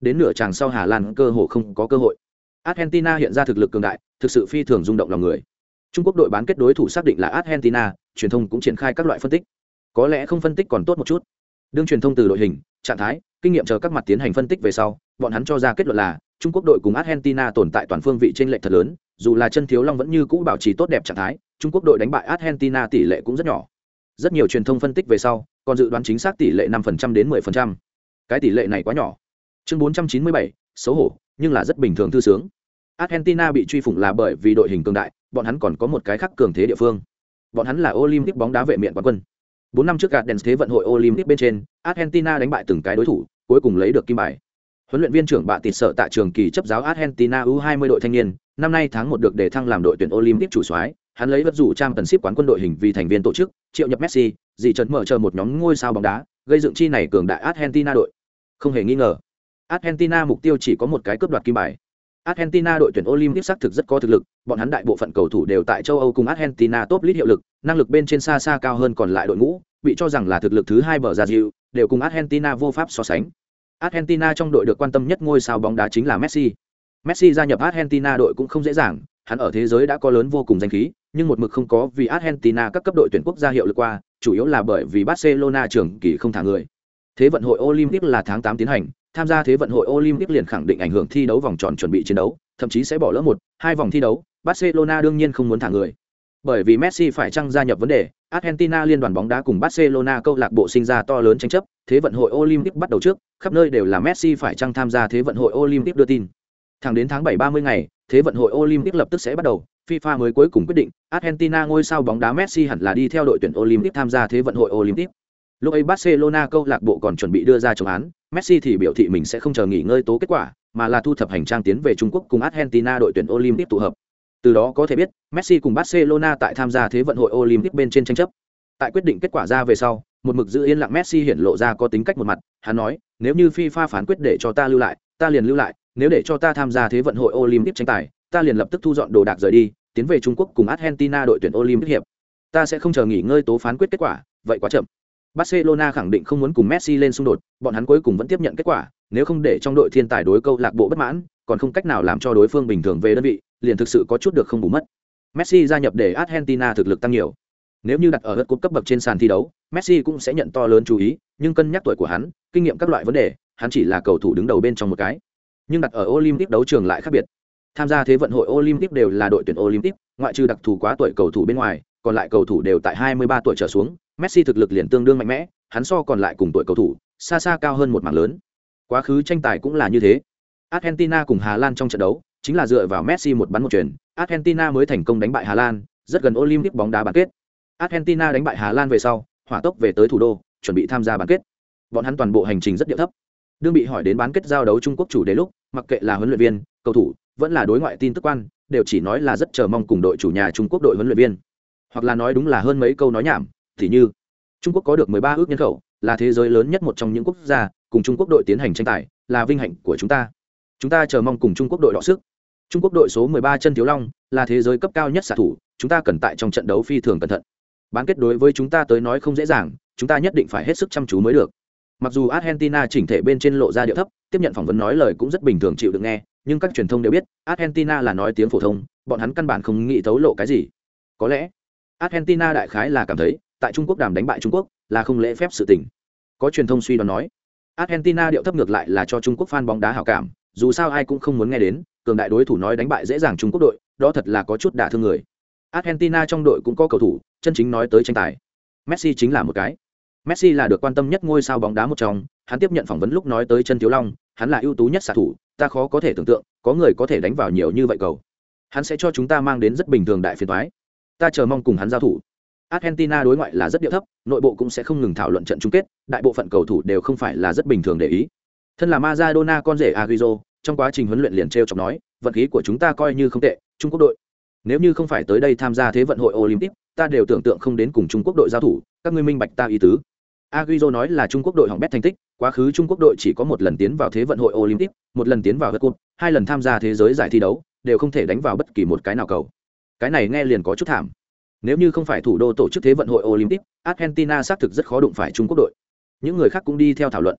đến nửa chàng sau Hà Lan cơ hồ không có cơ hội. Argentina hiện ra thực lực cường đại, thực sự phi thường rung động lòng người. Trung Quốc đội bán kết đối thủ xác định là Argentina, truyền thông cũng triển khai các loại phân tích. Có lẽ không phân tích còn tốt một chút. Đương truyền thông từ đội hình, trạng thái, kinh nghiệm chờ các mặt tiến hành phân tích về sau, bọn hắn cho ra kết luận là Trung Quốc đội cùng Argentina tồn tại toàn phương vị chênh lệch thật lớn, dù là chân thiếu long vẫn như cũ bảo trì tốt đẹp trạng thái, Trung Quốc đội đánh bại Argentina tỷ lệ cũng rất nhỏ. Rất nhiều truyền thông phân tích về sau, còn dự đoán chính xác tỷ lệ 5% đến 10%. Cái tỷ lệ này quá nhỏ. Chương 497, xấu hổ, nhưng là rất bình thường thư sướng. Argentina bị truy phủng là bởi vì đội hình cường đại, bọn hắn còn có một cái khác cường thế địa phương. Bọn hắn là Olympic bóng đá vệ miện quán quân. 4 năm trước Gardens thế vận hội Olympic bên trên, Argentina đánh bại từng cái đối thủ, cuối cùng lấy được kim bài. Huấn luyện viên trưởng Bạ Tịt Sợ tại trường kỳ chấp giáo Argentina U20 đội thanh niên, năm nay tháng 1 được đề thăng làm đội tuyển Olympic chủ soái, hắn lấy vật rủ trang tần ship quán quân đội hình vì thành viên tổ chức, triệu nhập Messi, dì trấn mở chờ một nhóm ngôi sao bóng đá, gây dựng chi này cường đại Argentina đội. Không hề nghi ngờ, Argentina mục tiêu chỉ có một cái cướp đoạt kim bài. Argentina đội tuyển Olympic xác thực rất có thực lực, bọn hắn đại bộ phận cầu thủ đều tại châu Âu cùng Argentina top league hiệu lực, năng lực bên trên xa xa cao hơn còn lại đội ngũ, bị cho rằng là thực lực thứ hai bờ ra dịu, đều cùng Argentina vô pháp so sánh. Argentina trong đội được quan tâm nhất ngôi sao bóng đá chính là Messi. Messi gia nhập Argentina đội cũng không dễ dàng, hắn ở thế giới đã có lớn vô cùng danh khí, nhưng một mực không có vì Argentina các cấp đội tuyển quốc gia hiệu lực qua, chủ yếu là bởi vì Barcelona trưởng kỳ không thả người. Thế vận hội Olympic là tháng 8 tiến hành, tham gia thế vận hội Olympic liền khẳng định ảnh hưởng thi đấu vòng tròn chuẩn bị chiến đấu, thậm chí sẽ bỏ lỡ 1-2 vòng thi đấu. Barcelona đương nhiên không muốn thả người. Bởi vì Messi phải chăng gia nhập vấn đề, Argentina liên đoàn bóng đá cùng Barcelona câu lạc bộ sinh ra to lớn tranh chấp, thế vận hội Olympic bắt đầu trước, khắp nơi đều là Messi phải chăng tham gia thế vận hội Olympic đưa tin. Thẳng đến tháng 7 30 ngày, thế vận hội Olympic lập tức sẽ bắt đầu, FIFA mới cuối cùng quyết định, Argentina ngôi sao bóng đá Messi hẳn là đi theo đội tuyển Olympic tham gia thế vận hội Olympic. Lúc ấy Barcelona câu lạc bộ còn chuẩn bị đưa ra chống án, Messi thì biểu thị mình sẽ không chờ nghỉ ngơi tố kết quả, mà là thu thập hành trang tiến về Trung Quốc cùng Argentina đội tuyển Olympic tụ hợp. Từ đó có thể biết, Messi cùng Barcelona tại tham gia thế vận hội Olympic bên trên tranh chấp. Tại quyết định kết quả ra về sau, một mực giữ yên lặng Messi hiển lộ ra có tính cách một mặt, hắn nói, nếu như FIFA phán quyết để cho ta lưu lại, ta liền lưu lại, nếu để cho ta tham gia thế vận hội Olympic tranh tài, ta liền lập tức thu dọn đồ đạc rời đi, tiến về Trung Quốc cùng Argentina đội tuyển Olympic hiệp. Ta sẽ không chờ nghỉ ngơi tố phán quyết kết quả, vậy quá chậm. Barcelona khẳng định không muốn cùng Messi lên xung đột, bọn hắn cuối cùng vẫn tiếp nhận kết quả, nếu không để trong đội thiên tài đối câu lạc bộ bất mãn, còn không cách nào làm cho đối phương bình thường về đơn vị, liền thực sự có chút được không bù mất. Messi gia nhập để Argentina thực lực tăng nhiều. Nếu như đặt ở hớt cúp cấp bậc trên sàn thi đấu, Messi cũng sẽ nhận to lớn chú ý, nhưng cân nhắc tuổi của hắn, kinh nghiệm các loại vấn đề, hắn chỉ là cầu thủ đứng đầu bên trong một cái. Nhưng đặt ở Olympic đấu trường lại khác biệt. Tham gia thế vận hội Olympic đều là đội tuyển Olympic, ngoại trừ đặc thù quá tuổi cầu thủ bên ngoài, còn lại cầu thủ đều tại 23 tuổi trở xuống, Messi thực lực liền tương đương mạnh mẽ, hắn so còn lại cùng tuổi cầu thủ, xa xa cao hơn một mảng lớn. Quá khứ tranh tài cũng là như thế. Argentina cùng Hà Lan trong trận đấu, chính là dựa vào Messi một bắn một chuyền, Argentina mới thành công đánh bại Hà Lan, rất gần Olympic bóng đá bán kết. Argentina đánh bại Hà Lan về sau, hỏa tốc về tới thủ đô, chuẩn bị tham gia bán kết. Bọn hắn toàn bộ hành trình rất điệu thấp. Đương bị hỏi đến bán kết giao đấu Trung Quốc chủ đề lúc, mặc kệ là huấn luyện viên, cầu thủ, vẫn là đối ngoại tin tức quan, đều chỉ nói là rất chờ mong cùng đội chủ nhà Trung Quốc đội huấn luyện viên. Hoặc là nói đúng là hơn mấy câu nói nhảm, thì như Trung Quốc có được 13 ước nhân khẩu, là thế giới lớn nhất một trong những quốc gia, cùng Trung Quốc đội tiến hành tranh tài, là vinh hạnh của chúng ta. Chúng ta chờ mong cùng Trung Quốc đội đọ sức. Trung Quốc đội số 13 chân thiếu long, là thế giới cấp cao nhất xạ thủ, chúng ta cần tại trong trận đấu phi thường cẩn thận. Bán kết đối với chúng ta tới nói không dễ dàng, chúng ta nhất định phải hết sức chăm chú mới được. Mặc dù Argentina chỉnh thể bên trên lộ ra điệu thấp, tiếp nhận phỏng vấn nói lời cũng rất bình thường chịu được nghe, nhưng các truyền thông đều biết, Argentina là nói tiếng phổ thông, bọn hắn căn bản không nghĩ thấu lộ cái gì. Có lẽ, Argentina đại khái là cảm thấy, tại Trung Quốc đàm đánh bại Trung Quốc, là không lễ phép sự tình. Có truyền thông suy đoán nói, Argentina điệu thấp ngược lại là cho Trung Quốc fan bóng đá hảo cảm, dù sao ai cũng không muốn nghe đến, cường đại đối thủ nói đánh bại dễ dàng Trung Quốc đội, đó thật là có chút đả thương người. Argentina trong đội cũng có cầu thủ, chân chính nói tới tranh tài. Messi chính là một cái. Messi là được quan tâm nhất ngôi sao bóng đá một trong, hắn tiếp nhận phỏng vấn lúc nói tới chân thiếu long, hắn là ưu tú nhất xạ thủ, ta khó có thể tưởng tượng, có người có thể đánh vào nhiều như vậy cầu. Hắn sẽ cho chúng ta mang đến rất bình thường đại phiền toái. Ta chờ mong cùng hắn giao thủ. Argentina đối ngoại là rất điệu thấp, nội bộ cũng sẽ không ngừng thảo luận trận chung kết, đại bộ phận cầu thủ đều không phải là rất bình thường để ý. Thân là Maradona con rể Agüero, trong quá trình huấn luyện liền trêu chọc nói, vận khí của chúng ta coi như không tệ, Trung Quốc đội. Nếu như không phải tới đây tham gia thế vận hội Olympic, ta đều tưởng tượng không đến cùng Trung Quốc đội giao thủ, các ngươi minh bạch ta ý tứ. Agüero nói là Trung Quốc đội hỏng bét thành tích, quá khứ Trung Quốc đội chỉ có một lần tiến vào thế vận hội Olympic, một lần tiến vào World Cup, hai lần tham gia thế giới giải thi đấu, đều không thể đánh vào bất kỳ một cái nào cầu. Cái này nghe liền có chút thảm. Nếu như không phải thủ đô tổ chức thế vận hội Olympic, Argentina xác thực rất khó đụng phải Trung Quốc đội. Những người khác cũng đi theo thảo luận.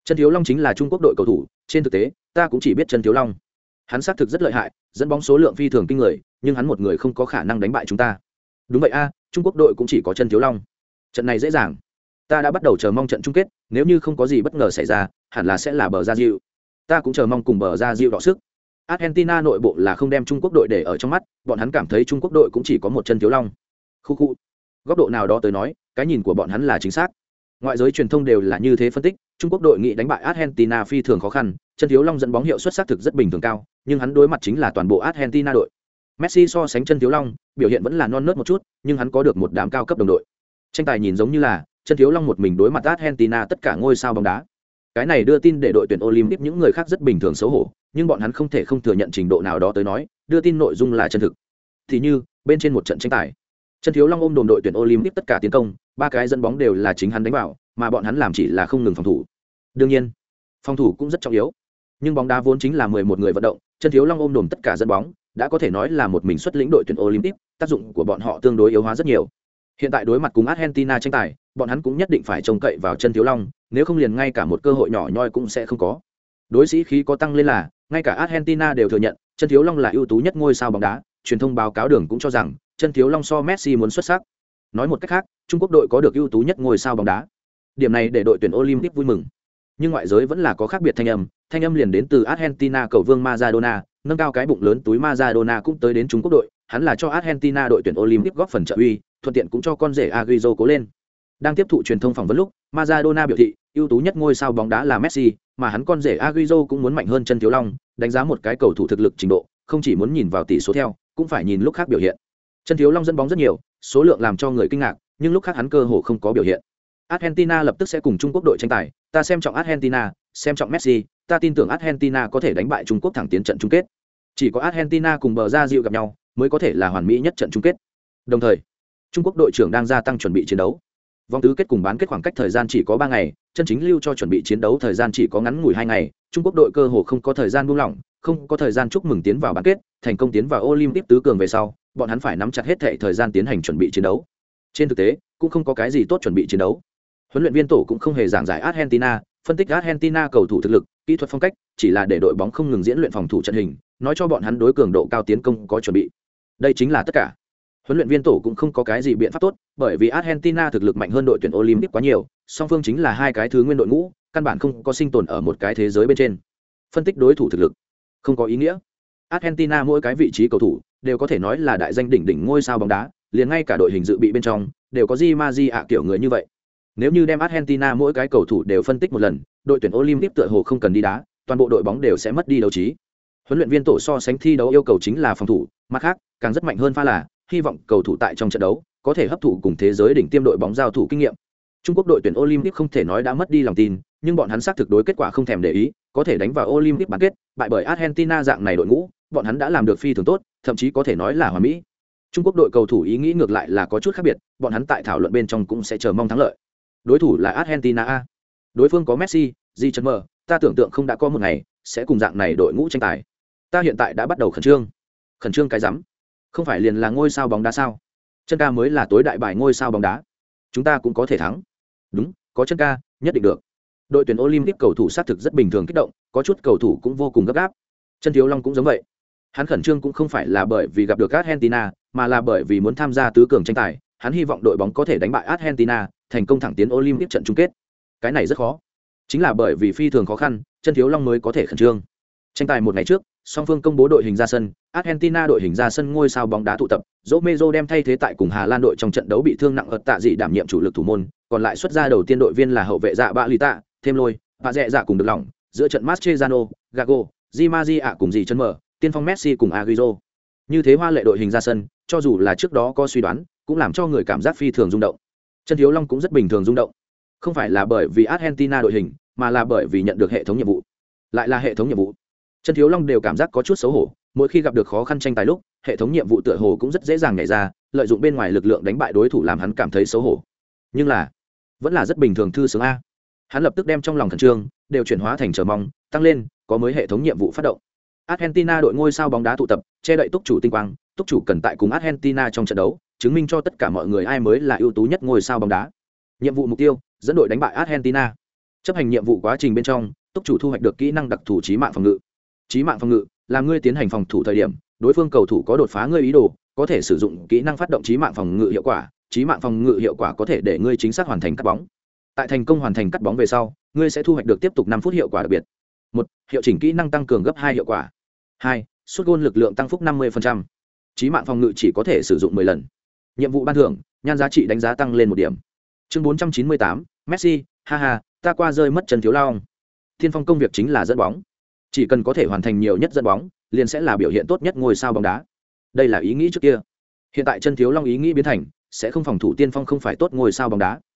Chân Thiếu Long chính là Trung Quốc đội cầu thủ, trên thực tế ta cũng chỉ biết Chân Thiếu Long. Hắn xác thực rất lợi hại, dẫn bóng số lượng phi thường kinh người, nhưng hắn một người không có khả năng đánh bại chúng ta. Đúng vậy a, Trung Quốc đội cũng chỉ có Chân Thiếu Long. Trận này dễ dàng. Ta đã bắt đầu chờ mong trận chung kết, nếu như không có gì bất ngờ xảy ra, hẳn là sẽ là bờ ra dịu. Ta cũng chờ mong cùng bờ ra dịu đọ sức. Argentina nội bộ là không đem Trung Quốc đội để ở trong mắt, bọn hắn cảm thấy Trung Quốc đội cũng chỉ có một Chân Thiếu Long. Khu khu. Góc độ nào đó tới nói, cái nhìn của bọn hắn là chính xác. Ngoại giới truyền thông đều là như thế phân tích, Trung Quốc đội nghị đánh bại Argentina phi thường khó khăn, Chân Thiếu Long dẫn bóng hiệu suất xác thực rất bình thường cao, nhưng hắn đối mặt chính là toàn bộ Argentina đội. Messi so sánh Chân Thiếu Long, biểu hiện vẫn là non nớt một chút, nhưng hắn có được một đám cao cấp đồng đội. Tranh tài nhìn giống như là Chân Thiếu Long một mình đối mặt Argentina tất cả ngôi sao bóng đá. Cái này đưa tin để đội tuyển Olympic những người khác rất bình thường xấu hổ, nhưng bọn hắn không thể không thừa nhận trình độ nào đó tới nói, đưa tin nội dung là chân thực. Thì như, bên trên một trận tranh tài, Chân Thiếu Long ôm đồm đội tuyển Olympic tất cả tiến công, 3 cái dẫn bóng đều là chính hắn đánh vào, mà bọn hắn làm chỉ là không ngừng phòng thủ. Đương nhiên, phòng thủ cũng rất trọng yếu, nhưng bóng đá vốn chính là 11 người vận động, Chân Thiếu Long ôm đồm tất cả dẫn bóng, đã có thể nói là một mình xuất lĩnh đội tuyển Olympic, tác dụng của bọn họ tương đối yếu hóa rất nhiều. Hiện tại đối mặt cùng Argentina tranh tài, bọn hắn cũng nhất định phải trông cậy vào Chân Thiếu Long, nếu không liền ngay cả một cơ hội nhỏ nhoi cũng sẽ không có. Đối sĩ khí có tăng lên là, ngay cả Argentina đều thừa nhận, Chân Thiếu Long là ưu tú nhất ngôi sao bóng đá, truyền thông báo cáo đường cũng cho rằng, Chân Thiếu Long so Messi muốn xuất sắc. Nói một cách khác, Trung Quốc đội có được ưu tú nhất ngôi sao bóng đá. Điểm này để đội tuyển Olympic vui mừng. Nhưng ngoại giới vẫn là có khác biệt thanh âm liền đến từ Argentina cầu vương Maradona, nâng cao cái bụng lớn túi Maradona cũng tới đến Trung Quốc đội, hắn là cho Argentina đội tuyển Olympic góp phần trợ uy, thuận tiện cũng cho con rể Agüero cố lên. Đang tiếp thụ truyền thông phỏng vấn lúc, Maradona biểu thị, ưu tú nhất ngôi sao bóng đá là Messi, mà hắn con rể Agüero cũng muốn mạnh hơn Chân Thiếu Long, đánh giá một cái cầu thủ thực lực trình độ, không chỉ muốn nhìn vào tỷ số theo, cũng phải nhìn lúc khác biểu hiện. Chân Thiếu Long dẫn bóng rất nhiều, số lượng làm cho người kinh ngạc, nhưng lúc khác hắn cơ hồ không có biểu hiện. Argentina lập tức sẽ cùng Trung Quốc đội tranh tài, ta xem trọng Argentina, xem trọng Messi, ta tin tưởng Argentina có thể đánh bại Trung Quốc thẳng tiến trận chung kết. Chỉ có Argentina cùng bờ ra dịu gặp nhau, mới có thể là hoàn mỹ nhất trận chung kết. Đồng thời, Trung Quốc đội trưởng đang gia tăng chuẩn bị chiến đấu. Vòng tứ kết cùng bán kết khoảng cách thời gian chỉ có 3 ngày, chân chính lưu cho chuẩn bị chiến đấu thời gian chỉ có ngắn ngủi 2 ngày, Trung Quốc đội cơ hồ không có thời gian buông lỏng, không có thời gian chúc mừng tiến vào bán kết, thành công tiến vào Olympic tứ cường về sau, bọn hắn phải nắm chặt hết thảy thời gian tiến hành chuẩn bị chiến đấu. Trên thực tế, cũng không có cái gì tốt chuẩn bị chiến đấu. Huấn luyện viên tổ cũng không hề giảng giải Argentina, phân tích Argentina cầu thủ thực lực, kỹ thuật phong cách, chỉ là để đội bóng không ngừng diễn luyện phòng thủ trận hình, nói cho bọn hắn đối cường độ cao tiến công có chuẩn bị. Đây chính là tất cả. Huấn luyện viên tổ cũng không có cái gì biện pháp tốt, bởi vì Argentina thực lực mạnh hơn đội tuyển Olympic quá nhiều, song phương chính là hai cái thứ nguyên đội ngũ, căn bản không có sinh tồn ở một cái thế giới bên trên. Phân tích đối thủ thực lực không có ý nghĩa. Argentina mỗi cái vị trí cầu thủ đều có thể nói là đại danh đỉnh đỉnh ngôi sao bóng đá, liền ngay cả đội hình dự bị bên trong đều có Di Maria kiểu người như vậy. Nếu như đem Argentina mỗi cái cầu thủ đều phân tích một lần, đội tuyển Olympic tựa hồ không cần đi đá, toàn bộ đội bóng đều sẽ mất đi đấu trí. Huấn luyện viên tổ so sánh thi đấu yêu cầu chính là phòng thủ, mặt khác, càng rất mạnh hơn pha là hy vọng cầu thủ tại trong trận đấu có thể hấp thụ cùng thế giới đỉnh tiêm đội bóng giao thủ kinh nghiệm. Trung Quốc đội tuyển Olympic không thể nói đã mất đi lòng tin, nhưng bọn hắn xác thực đối kết quả không thèm để ý, có thể đánh vào Olympic bán kết, bại bởi Argentina dạng này đội ngũ, bọn hắn đã làm được phi thường tốt, thậm chí có thể nói là hoàn mỹ. Trung Quốc đội cầu thủ ý nghĩ ngược lại là có chút khác biệt, bọn hắn tại thảo luận bên trong cũng sẽ chờ mong thắng lợi. Đối thủ là Argentina a. Đối phương có Messi, Di chân mờ, ta tưởng tượng không đã có một ngày sẽ cùng dạng này đội ngũ tranh tài. Ta hiện tại đã bắt đầu khẩn trương. Khẩn trương cái rắm? Không phải liền là ngôi sao bóng đá sao? Chân ca mới là tối đại bài ngôi sao bóng đá. Chúng ta cũng có thể thắng. Đúng, có chân ca, nhất định được. Đội tuyển Olympic cầu thủ xác thực rất bình thường kích động, có chút cầu thủ cũng vô cùng gấp gáp. Chân Thiếu Long cũng giống vậy. Hắn khẩn trương cũng không phải là bởi vì gặp được Argentina, mà là bởi vì muốn tham gia tứ cường tranh tài, hắn hy vọng đội bóng có thể đánh bại Argentina, thành công thẳng tiến Olympic trận chung kết. Cái này rất khó. Chính là bởi vì phi thường khó khăn, Chân Thiếu Long mới có thể khẩn trương. Tranh tài một ngày trước, song phương công bố đội hình ra sân, Argentina đội hình ra sân ngôi sao bóng đá tụ tập, Romero đem thay thế tại cùng Hà Lan đội trong trận đấu bị thương nặng ợt tạ dị đảm nhiệm chủ lực thủ môn, còn lại xuất ra đầu tiên đội viên là hậu vệ dạ bạ lì tạ, thêm lôi, và dẹ dạ cùng được lỏng, giữa trận Mascherano, Gago, Di Maria cùng dì chân mở, tiên phong Messi cùng Agüero. Như thế hoa lệ đội hình ra sân, cho dù là trước đó có suy đoán, cũng làm cho người cảm giác phi thường rung động. Chân Thiếu Long cũng rất bình thường rung động. Không phải là bởi vì Argentina đội hình, mà là bởi vì nhận được hệ thống nhiệm vụ. Lại là hệ thống nhiệm vụ. Chân Thiếu Long đều cảm giác có chút xấu hổ, mỗi khi gặp được khó khăn tranh tài lúc, hệ thống nhiệm vụ tựa hồ cũng rất dễ dàng nhảy ra, lợi dụng bên ngoài lực lượng đánh bại đối thủ làm hắn cảm thấy xấu hổ. Nhưng là, vẫn là rất bình thường thư sướng a. Hắn lập tức đem trong lòng khẩn trương đều chuyển hóa thành chờ mong, tăng lên, có mới hệ thống nhiệm vụ phát động. Argentina đội ngôi sao bóng đá tụ tập, che đậy túc chủ tinh quang, túc chủ cần tại cùng Argentina trong trận đấu, chứng minh cho tất cả mọi người ai mới là ưu tú nhất ngôi sao bóng đá. Nhiệm vụ mục tiêu, dẫn đội đánh bại Argentina. Chấp hành nhiệm vụ quá trình bên trong, túc chủ thu hoạch được kỹ năng đặc thù chí mạng phòng ngự. Chí mạng phòng ngự là ngươi tiến hành phòng thủ thời điểm, đối phương cầu thủ có đột phá ngươi ý đồ, có thể sử dụng kỹ năng phát động chí mạng phòng ngự hiệu quả. Chí mạng phòng ngự hiệu quả có thể để ngươi chính xác hoàn thành cắt bóng. Tại thành công hoàn thành cắt bóng về sau, ngươi sẽ thu hoạch được tiếp tục 5 phút hiệu quả đặc biệt. 1. Hiệu chỉnh kỹ năng tăng cường gấp 2 hiệu quả. 2. Sút gôn lực lượng tăng phúc 50%. Chí mạng phòng ngự chỉ có thể sử dụng 10 lần. Nhiệm vụ ban thưởng, nhan giá trị đánh giá tăng lên 1 điểm. Chương 498, Messi, haha, ta qua rơi mất Trần Thiếu Long. Thiên Phong công việc chính là dẫn bóng. Chỉ cần có thể hoàn thành nhiều nhất dẫn bóng, liền sẽ là biểu hiện tốt nhất ngôi sao bóng đá. Đây là ý nghĩ trước kia. Hiện tại Trần Thiếu Long ý nghĩ biến thành, sẽ không phòng thủ tiên phong không phải tốt ngôi sao bóng đá.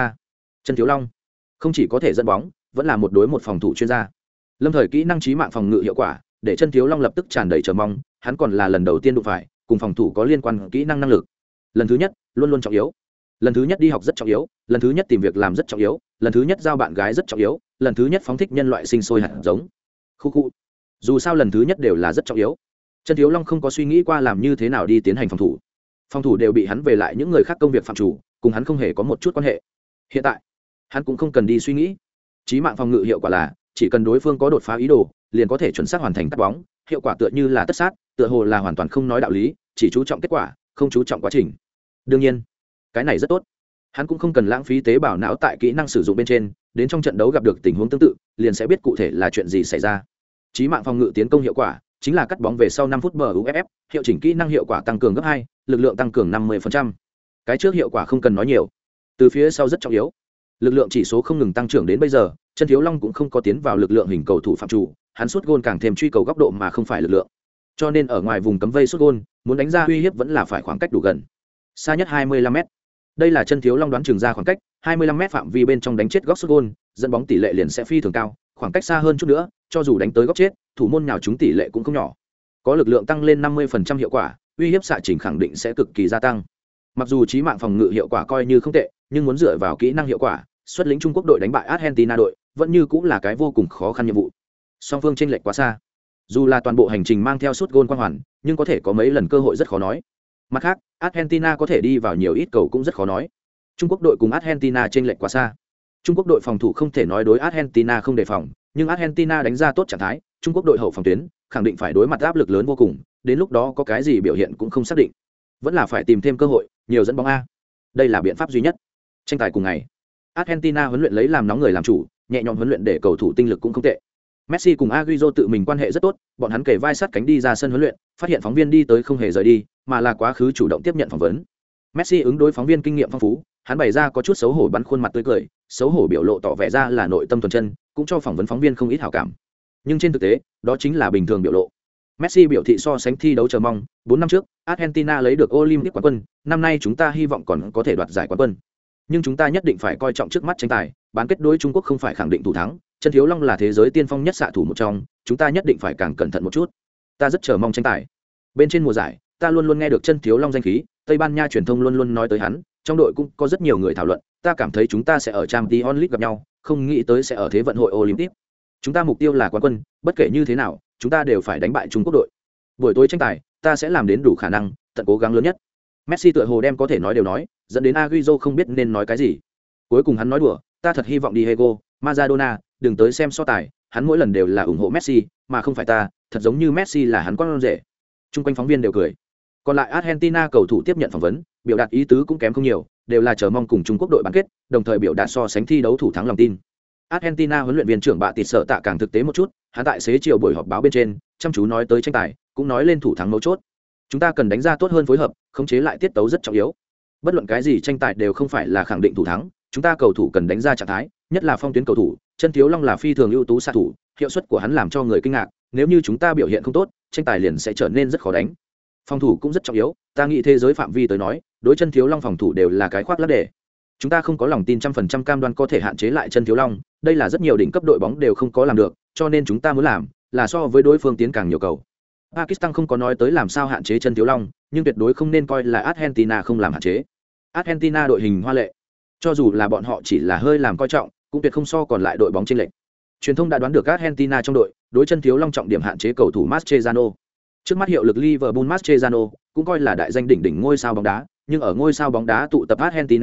Trần Thiếu Long không chỉ có thể dẫn bóng, vẫn là một đối một phòng thủ chuyên gia. Lâm thời kỹ năng chí mạng phòng ngự hiệu quả, để Trần Thiếu Long lập tức tràn đầy chờ mong, hắn còn là lần đầu tiên đụng phải cùng phòng thủ có liên quan kỹ năng năng lực. Lần thứ nhất luôn luôn trọng yếu, lần thứ nhất đi học rất trọng yếu, lần thứ nhất tìm việc làm rất trọng yếu, lần thứ nhất giao bạn gái rất trọng yếu, lần thứ nhất phóng thích nhân loại sinh sôi hạt giống. Khu dù sao lần thứ nhất đều là rất trọng yếu. Trần Thiếu Long không có suy nghĩ qua làm như thế nào đi tiến hành phòng thủ đều bị hắn về lại những người khác công việc phạm chủ, cùng hắn không hề có một chút quan hệ. Hiện tại hắn cũng không cần đi suy nghĩ. Chí mạng phòng ngự hiệu quả là chỉ cần đối phương có đột phá ý đồ, liền có thể chuẩn xác hoàn thành cắt bóng, hiệu quả tựa như là tất sát, tựa hồ là hoàn toàn không nói đạo lý, chỉ chú trọng kết quả, không chú trọng quá trình. Đương nhiên cái này rất tốt, hắn cũng không cần lãng phí tế bào não tại kỹ năng sử dụng bên trên, đến trong trận đấu gặp được tình huống tương tự liền sẽ biết cụ thể là chuyện gì xảy ra. Chí mạng phòng ngự tiến công hiệu quả chính là cắt bóng về sau 5 phút buff, hiệu chỉnh kỹ năng hiệu quả tăng cường gấp 2, lực lượng tăng cường 50%. Cái trước hiệu quả không cần nói nhiều, từ phía sau rất trọng yếu. Lực lượng chỉ số không ngừng tăng trưởng đến bây giờ, Trần Thiếu Long cũng không có tiến vào lực lượng hình cầu thủ phạm chủ, hắn sút gôn càng thêm truy cầu góc độ mà không phải lực lượng. Cho nên ở ngoài vùng cấm vây sút gôn, muốn đánh ra uy hiếp vẫn là phải khoảng cách đủ gần. Xa nhất 25m. Đây là Trần Thiếu Long đoán chừng ra khoảng cách, 25m phạm vi bên trong đánh chết góc sút gôn, dẫn bóng tỷ lệ liền sẽ phi thường cao, khoảng cách xa hơn chút nữa, cho dù đánh tới góc chết, thủ môn nhào trúng tỷ lệ cũng không nhỏ. Có lực lượng tăng lên 50% hiệu quả, uy hiếp xạ trình khẳng định sẽ cực kỳ gia tăng. Mặc dù chí mạng phòng ngự hiệu quả coi như không tệ, nhưng muốn dựa vào kỹ năng hiệu quả, xuất lĩnh Trung Quốc đội đánh bại Argentina đội, vẫn như cũng là cái vô cùng khó khăn nhiệm vụ. Song phương chênh lệch quá xa. Dù là toàn bộ hành trình mang theo sút gôn quang hoàn, nhưng có thể có mấy lần cơ hội rất khó nói. Mặt khác, Argentina có thể đi vào nhiều ít cầu cũng rất khó nói. Trung Quốc đội cùng Argentina chênh lệch quá xa. Trung Quốc đội phòng thủ không thể nói đối Argentina không đề phòng, nhưng Argentina đánh ra tốt trạng thái, Trung Quốc đội hậu phòng tuyến khẳng định phải đối mặt áp lực lớn vô cùng, đến lúc đó có cái gì biểu hiện cũng không xác định. Vẫn là phải tìm thêm cơ hội, nhiều dẫn bóng a. Đây là biện pháp duy nhất. Tranh tài cùng ngày, Argentina huấn luyện lấy làm nóng người làm chủ, nhẹ nhõm huấn luyện để cầu thủ tinh lực cũng không tệ. Messi cùng Agüero tự mình quan hệ rất tốt, bọn hắn kề vai sát cánh đi ra sân huấn luyện, phát hiện phóng viên đi tới không hề rời đi, mà là quá khứ chủ động tiếp nhận phỏng vấn. Messi ứng đối phóng viên kinh nghiệm phong phú, hắn bày ra có chút xấu hổ bắn khuôn mặt tươi cười, xấu hổ biểu lộ tỏ vẻ ra là nội tâm thuần chân, cũng cho phỏng vấn phóng viên không ít hảo cảm. Nhưng trên thực tế, đó chính là bình thường biểu lộ. Messi biểu thị so sánh thi đấu chờ mong, 4 năm trước, Argentina lấy được Olympic quán quân, năm nay chúng ta hy vọng còn có thể đoạt giải quán quân. Nhưng chúng ta nhất định phải coi trọng trước mắt tranh tài, bán kết đối Trung Quốc không phải khẳng định thủ thắng, Trần Thiếu Long là thế giới tiên phong nhất xạ thủ một trong, chúng ta nhất định phải càng cẩn thận một chút. Ta rất chờ mong tranh tài. Bên trên mùa giải, ta luôn luôn nghe được Trần Thiếu Long danh khí, Tây Ban Nha truyền thông luôn luôn nói tới hắn, trong đội cũng có rất nhiều người thảo luận, ta cảm thấy chúng ta sẽ ở Champions League gặp nhau, không nghĩ tới sẽ ở Thế vận hội Olympic. Chúng ta mục tiêu là quán quân, bất kể như thế nào, chúng ta đều phải đánh bại Trung Quốc đội. Buổi tối tranh tài, ta sẽ làm đến đủ khả năng, tận cố gắng lớn nhất. Messi tựa hồ đem có thể nói đều nói, dẫn đến Agüero không biết nên nói cái gì. Cuối cùng hắn nói đùa, ta thật hy vọng Diego Maradona đừng tới xem so tài, hắn mỗi lần đều là ủng hộ Messi, mà không phải ta, thật giống như Messi là hắn con rể. Trung quanh phóng viên đều cười. Còn lại Argentina cầu thủ tiếp nhận phỏng vấn, biểu đạt ý tứ cũng kém không nhiều, đều là chờ mong cùng Trung Quốc đội bán kết, đồng thời biểu đạt so sánh thi đấu thủ thắng lòng tin. Argentina huấn luyện viên trưởng Bạ Tịt sợ tạ càng thực tế một chút, hắn tại xế chiều buổi họp báo bên trên, chăm chú nói tới tranh tài, cũng nói lên thủ thắng mấu chốt. Chúng ta cần đánh ra tốt hơn phối hợp, khống chế lại tiết tấu rất trọng yếu. Bất luận cái gì tranh tài đều không phải là khẳng định thủ thắng, chúng ta cầu thủ cần đánh ra trạng thái, nhất là phong tuyến cầu thủ, Trần Thiếu Long là phi thường ưu tú xạ thủ, hiệu suất của hắn làm cho người kinh ngạc, nếu như chúng ta biểu hiện không tốt, tranh tài liền sẽ trở nên rất khó đánh. Phòng thủ cũng rất trọng yếu, ta nghĩ thế giới phạm vi tới nói, đối Trần Thiếu Long phòng thủ đều là cái khoác lác đề. Chúng ta không có lòng tin 100% cam đoan có thể hạn chế lại Trần Thiếu Long, đây là rất nhiều đỉnh cấp đội bóng đều không có làm được, cho nên chúng ta muốn làm là so với đối phương tiến càng nhiều cầu. Pakistan không có nói tới làm sao hạn chế Trần Thiếu Long, nhưng tuyệt đối không nên coi là Argentina không làm hạn chế. Argentina đội hình hoa lệ, cho dù là bọn họ chỉ là hơi làm coi trọng, cũng tuyệt không so còn lại đội bóng chênh lệch. Truyền thông đã đoán được Argentina trong đội, đối Trần Thiếu Long trọng điểm hạn chế cầu thủ Mascherano. Trước mắt hiệu lực Liverpool Mascherano cũng coi là đại danh đỉnh đỉnh ngôi sao bóng đá, nhưng ở ngôi sao bóng đá tụ tập Argentina đội,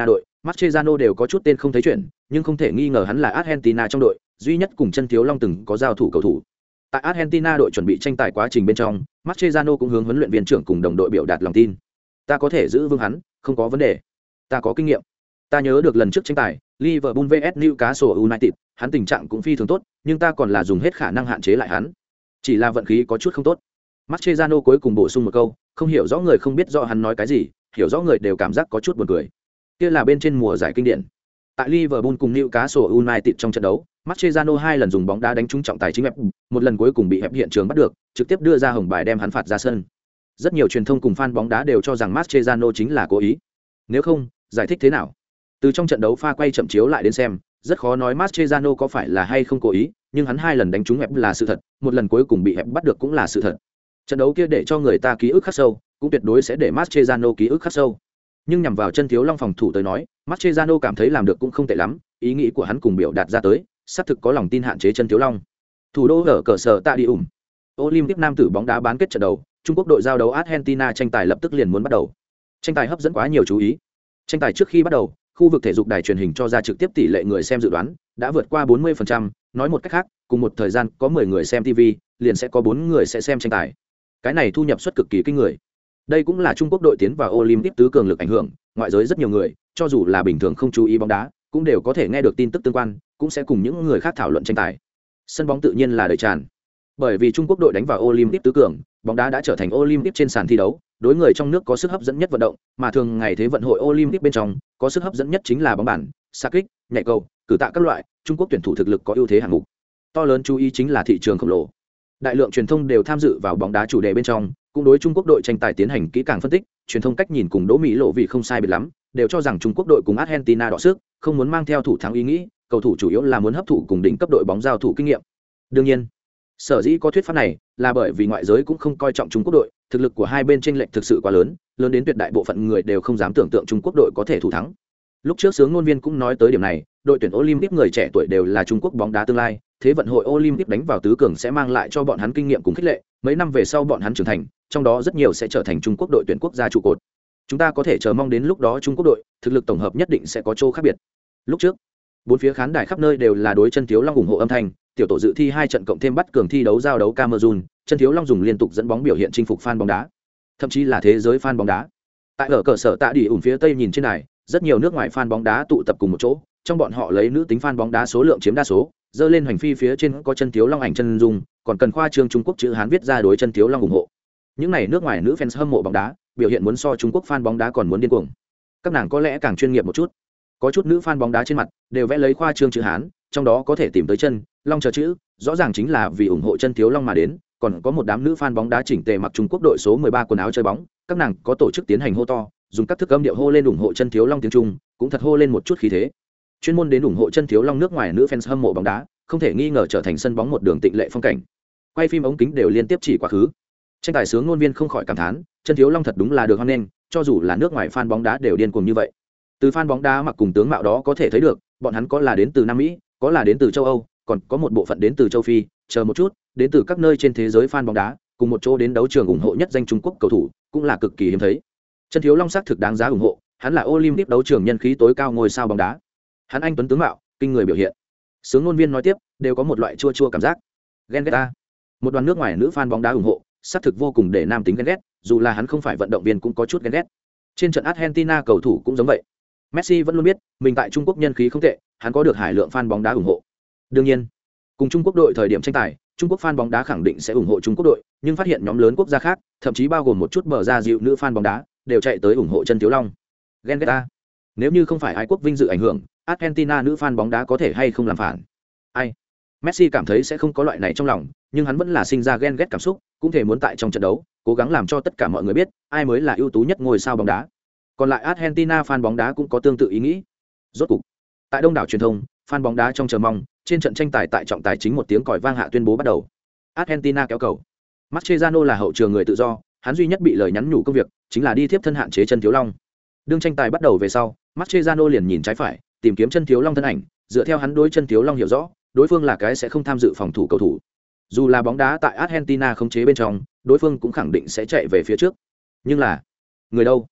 Mascherano đều có chút tên không thấy chuyện, nhưng không thể nghi ngờ hắn là Argentina trong đội duy nhất cùng chân thiếu long từng có giao thủ cầu thủ. Tại Argentina đội chuẩn bị tranh tài quá trình bên trong, Mascherano cũng hướng huấn luyện viên trưởng cùng đồng đội biểu đạt lòng tin. Ta có thể giữ vững hắn, không có vấn đề. Ta có kinh nghiệm. Ta nhớ được lần trước tranh tài Liverpool vs Newcastle United, hắn tình trạng cũng phi thường tốt, nhưng ta còn là dùng hết khả năng hạn chế lại hắn. Chỉ là vận khí có chút không tốt. Mascherano cuối cùng bổ sung một câu, không hiểu rõ người không biết rõ hắn nói cái gì, hiểu rõ người đều cảm giác có chút buồn cười. Kia là bên trên mùa giải kinh điển. Tại Liverpool cùng Newcastle United trong trận đấu, Mascherano 2 lần dùng bóng đá đánh trúng trọng tài chính hẹp, một lần cuối cùng bị hẹp hiện trường bắt được, trực tiếp đưa ra hồng bài đem hắn phạt ra sân. Rất nhiều truyền thông cùng fan bóng đá đều cho rằng Mascherano chính là cố ý. Nếu không, giải thích thế nào? Từ trong trận đấu pha quay chậm chiếu lại đến xem, rất khó nói Mascherano có phải là hay không cố ý, nhưng hắn 2 lần đánh trúng hẹp là sự thật, một lần cuối cùng bị hẹp bắt được cũng là sự thật. Trận đấu kia để cho người ta ký ức khắc sâu, cũng tuyệt đối sẽ để Mascherano ký ức khắc sâu. Nhưng nhằm vào chân thiếu long phòng thủ tới nói, Mascherano cảm thấy làm được cũng không tệ lắm, ý nghĩ của hắn cùng biểu đạt ra tới, xác thực có lòng tin hạn chế chân thiếu long. Thủ đô ở cờ sở tạ đi ủng. Olympic nam tử bóng đá bán kết trận đầu, Trung Quốc đội giao đấu Argentina tranh tài lập tức liền muốn bắt đầu. Tranh tài hấp dẫn quá nhiều chú ý. Tranh tài trước khi bắt đầu, khu vực thể dục đài truyền hình cho ra trực tiếp tỷ lệ người xem dự đoán đã vượt qua 40%, nói một cách khác, cùng một thời gian có 10 người xem TV, liền sẽ có 4 người sẽ xem tranh tài. Cái này thu nhập suất cực kỳ kinh người. Đây cũng là Trung Quốc đội tiến vào Olympic tứ cường lực ảnh hưởng, ngoại giới rất nhiều người, cho dù là bình thường không chú ý bóng đá, cũng đều có thể nghe được tin tức tương quan, cũng sẽ cùng những người khác thảo luận tranh tài. Sân bóng tự nhiên là đầy tràn. Bởi vì Trung Quốc đội đánh vào Olympic tứ cường, bóng đá đã trở thành Olympic trên sàn thi đấu, đối người trong nước có sức hấp dẫn nhất vận động, mà thường ngày thế vận hội Olympic bên trong, có sức hấp dẫn nhất chính là bóng bàn, xa kích, nhảy cầu, cử tạ các loại, Trung Quốc tuyển thủ thực lực có ưu thế hạng mục. To lớn chú ý chính là thị trường khổng lồ. Đại lượng truyền thông đều tham dự vào bóng đá chủ đề bên trong, cũng đối Trung Quốc đội tranh tài tiến hành kỹ càng phân tích, truyền thông cách nhìn cùng Đỗ Mỹ Lộ vì không sai biệt lắm, đều cho rằng Trung Quốc đội cùng Argentina đọ sức, không muốn mang theo thủ thắng ý nghĩ, cầu thủ chủ yếu là muốn hấp thụ cùng đỉnh cấp đội bóng giao thủ kinh nghiệm. Đương nhiên, sở dĩ có thuyết pháp này là bởi vì ngoại giới cũng không coi trọng Trung Quốc đội, thực lực của hai bên chênh lệch thực sự quá lớn, lớn đến tuyệt đại bộ phận người đều không dám tưởng tượng Trung Quốc đội có thể thủ thắng. Lúc trước sướng ngôn viên cũng nói tới điểm này, đội tuyển Olympic người trẻ tuổi đều là Trung Quốc bóng đá tương lai, thế vận hội Olympic đánh vào tứ cường sẽ mang lại cho bọn hắn kinh nghiệm cùng khích lệ, mấy năm về sau bọn hắn trưởng thành, trong đó rất nhiều sẽ trở thành Trung Quốc đội tuyển quốc gia trụ cột. Chúng ta có thể chờ mong đến lúc đó Trung Quốc đội, thực lực tổng hợp nhất định sẽ có chỗ khác biệt. Lúc trước, bốn phía khán đài khắp nơi đều là đối chân thiếu long ủng hộ âm thanh, tiểu tổ dự thi 2 trận cộng thêm bắt cường thi đấu giao đấu Cameroon, chân thiếu long dùng liên tục dẫn bóng biểu hiện chinh phục fan bóng đá, thậm chí là thế giới fan bóng đá. Tại ở cờ sở tạ đi ủng phía tây nhìn trên này, rất nhiều nước ngoài fan bóng đá tụ tập cùng một chỗ, trong bọn họ lấy nữ tính fan bóng đá số lượng chiếm đa số, dơ lên hành phi phía trên có chân thiếu long ảnh chân dung, còn cần khoa trương Trung Quốc chữ Hán viết ra đối chân thiếu long ủng hộ. Những này nước ngoài nữ fans hâm mộ bóng đá, biểu hiện muốn so Trung Quốc fan bóng đá còn muốn điên cuồng. Các nàng có lẽ càng chuyên nghiệp một chút. Có chút nữ fan bóng đá trên mặt đều vẽ lấy khoa trương chữ Hán, trong đó có thể tìm tới chân long chờ chữ, rõ ràng chính là vì ủng hộ chân thiếu long mà đến. Còn có một đám nữ fan bóng đá chỉnh tề mặc Trung Quốc đội số 13 quần áo chơi bóng, các nàng có tổ chức tiến hành hô to, dùng các thức âm điệu hô lên ủng hộ chân thiếu long tiếng Trung, cũng thật hô lên một chút khí thế. Chuyên môn đến ủng hộ chân thiếu long nước ngoài nữ fans hâm mộ bóng đá, không thể nghi ngờ trở thành sân bóng một đường tịnh lệ phong cảnh. Quay phim ống kính đều liên tiếp chỉ quá khứ. Tranh tài sướng ngôn viên không khỏi cảm thán, chân thiếu long thật đúng là được hoan nghênh, cho dù là nước ngoài fan bóng đá đều điên cuồng như vậy. Từ fan bóng đá mặc cùng tướng mạo đó có thể thấy được, bọn hắn có là đến từ Nam Mỹ, có là đến từ châu Âu, còn có một bộ phận đến từ châu Phi, chờ một chút, đến từ các nơi trên thế giới fan bóng đá, cùng một chỗ đến đấu trường ủng hộ nhất danh Trung Quốc cầu thủ, cũng là cực kỳ hiếm thấy. Chân thiếu long xác thực đáng giá ủng hộ, hắn là Olympic đấu trường nhân khí tối cao ngôi sao bóng đá. Hắn anh tuấn tướng mạo, kinh người biểu hiện. Sướng ngôn viên nói tiếp, đều có một loại chua chua cảm giác. Ghen ghét ta. Một đoàn nước ngoài nữ fan bóng đá ủng hộ, xác thực vô cùng để nam tính ghen ghét, dù là hắn không phải vận động viên cũng có chút ghen ghét. Trên trận Argentina cầu thủ cũng giống vậy. Messi vẫn luôn biết, mình tại Trung Quốc nhân khí không tệ, hắn có được hải lượng fan bóng đá ủng hộ. Đương nhiên, cùng Trung Quốc đội thời điểm tranh tài, Trung Quốc fan bóng đá khẳng định sẽ ủng hộ Trung Quốc đội, nhưng phát hiện nhóm lớn quốc gia khác, thậm chí bao gồm một chút bờ ra dịu nữ fan bóng đá, đều chạy tới ủng hộ chân thiếu long. Ghen ghét ta. Nếu như không phải ái quốc vinh dự ảnh hưởng, Argentina nữ fan bóng đá có thể hay không làm phản? Ai? Messi cảm thấy sẽ không có loại này trong lòng, nhưng hắn vẫn là sinh ra ghen ghét cảm xúc, cũng thể muốn tại trong trận đấu, cố gắng làm cho tất cả mọi người biết, ai mới là ưu tú nhất ngôi sao bóng đá. Còn lại Argentina fan bóng đá cũng có tương tự ý nghĩ. Rốt cục, tại đông đảo truyền thông, fan bóng đá trong chờ mong, trên trận tranh tài tại trọng tài chính một tiếng còi vang hạ tuyên bố bắt đầu. Argentina kéo cầu. Mascherano là hậu trường người tự do, hắn duy nhất bị lời nhắn nhủ công việc chính là đi tiếp thân hạn chế chân thiếu long. Đương tranh tài bắt đầu về sau, Mascherano liền nhìn trái phải, tìm kiếm chân thiếu long thân ảnh, dựa theo hắn đối chân thiếu long hiểu rõ, đối phương là cái sẽ không tham dự phòng thủ cầu thủ. Dù là bóng đá tại Argentina không chế bên trong, đối phương cũng khẳng định sẽ chạy về phía trước. Nhưng là, người đâu?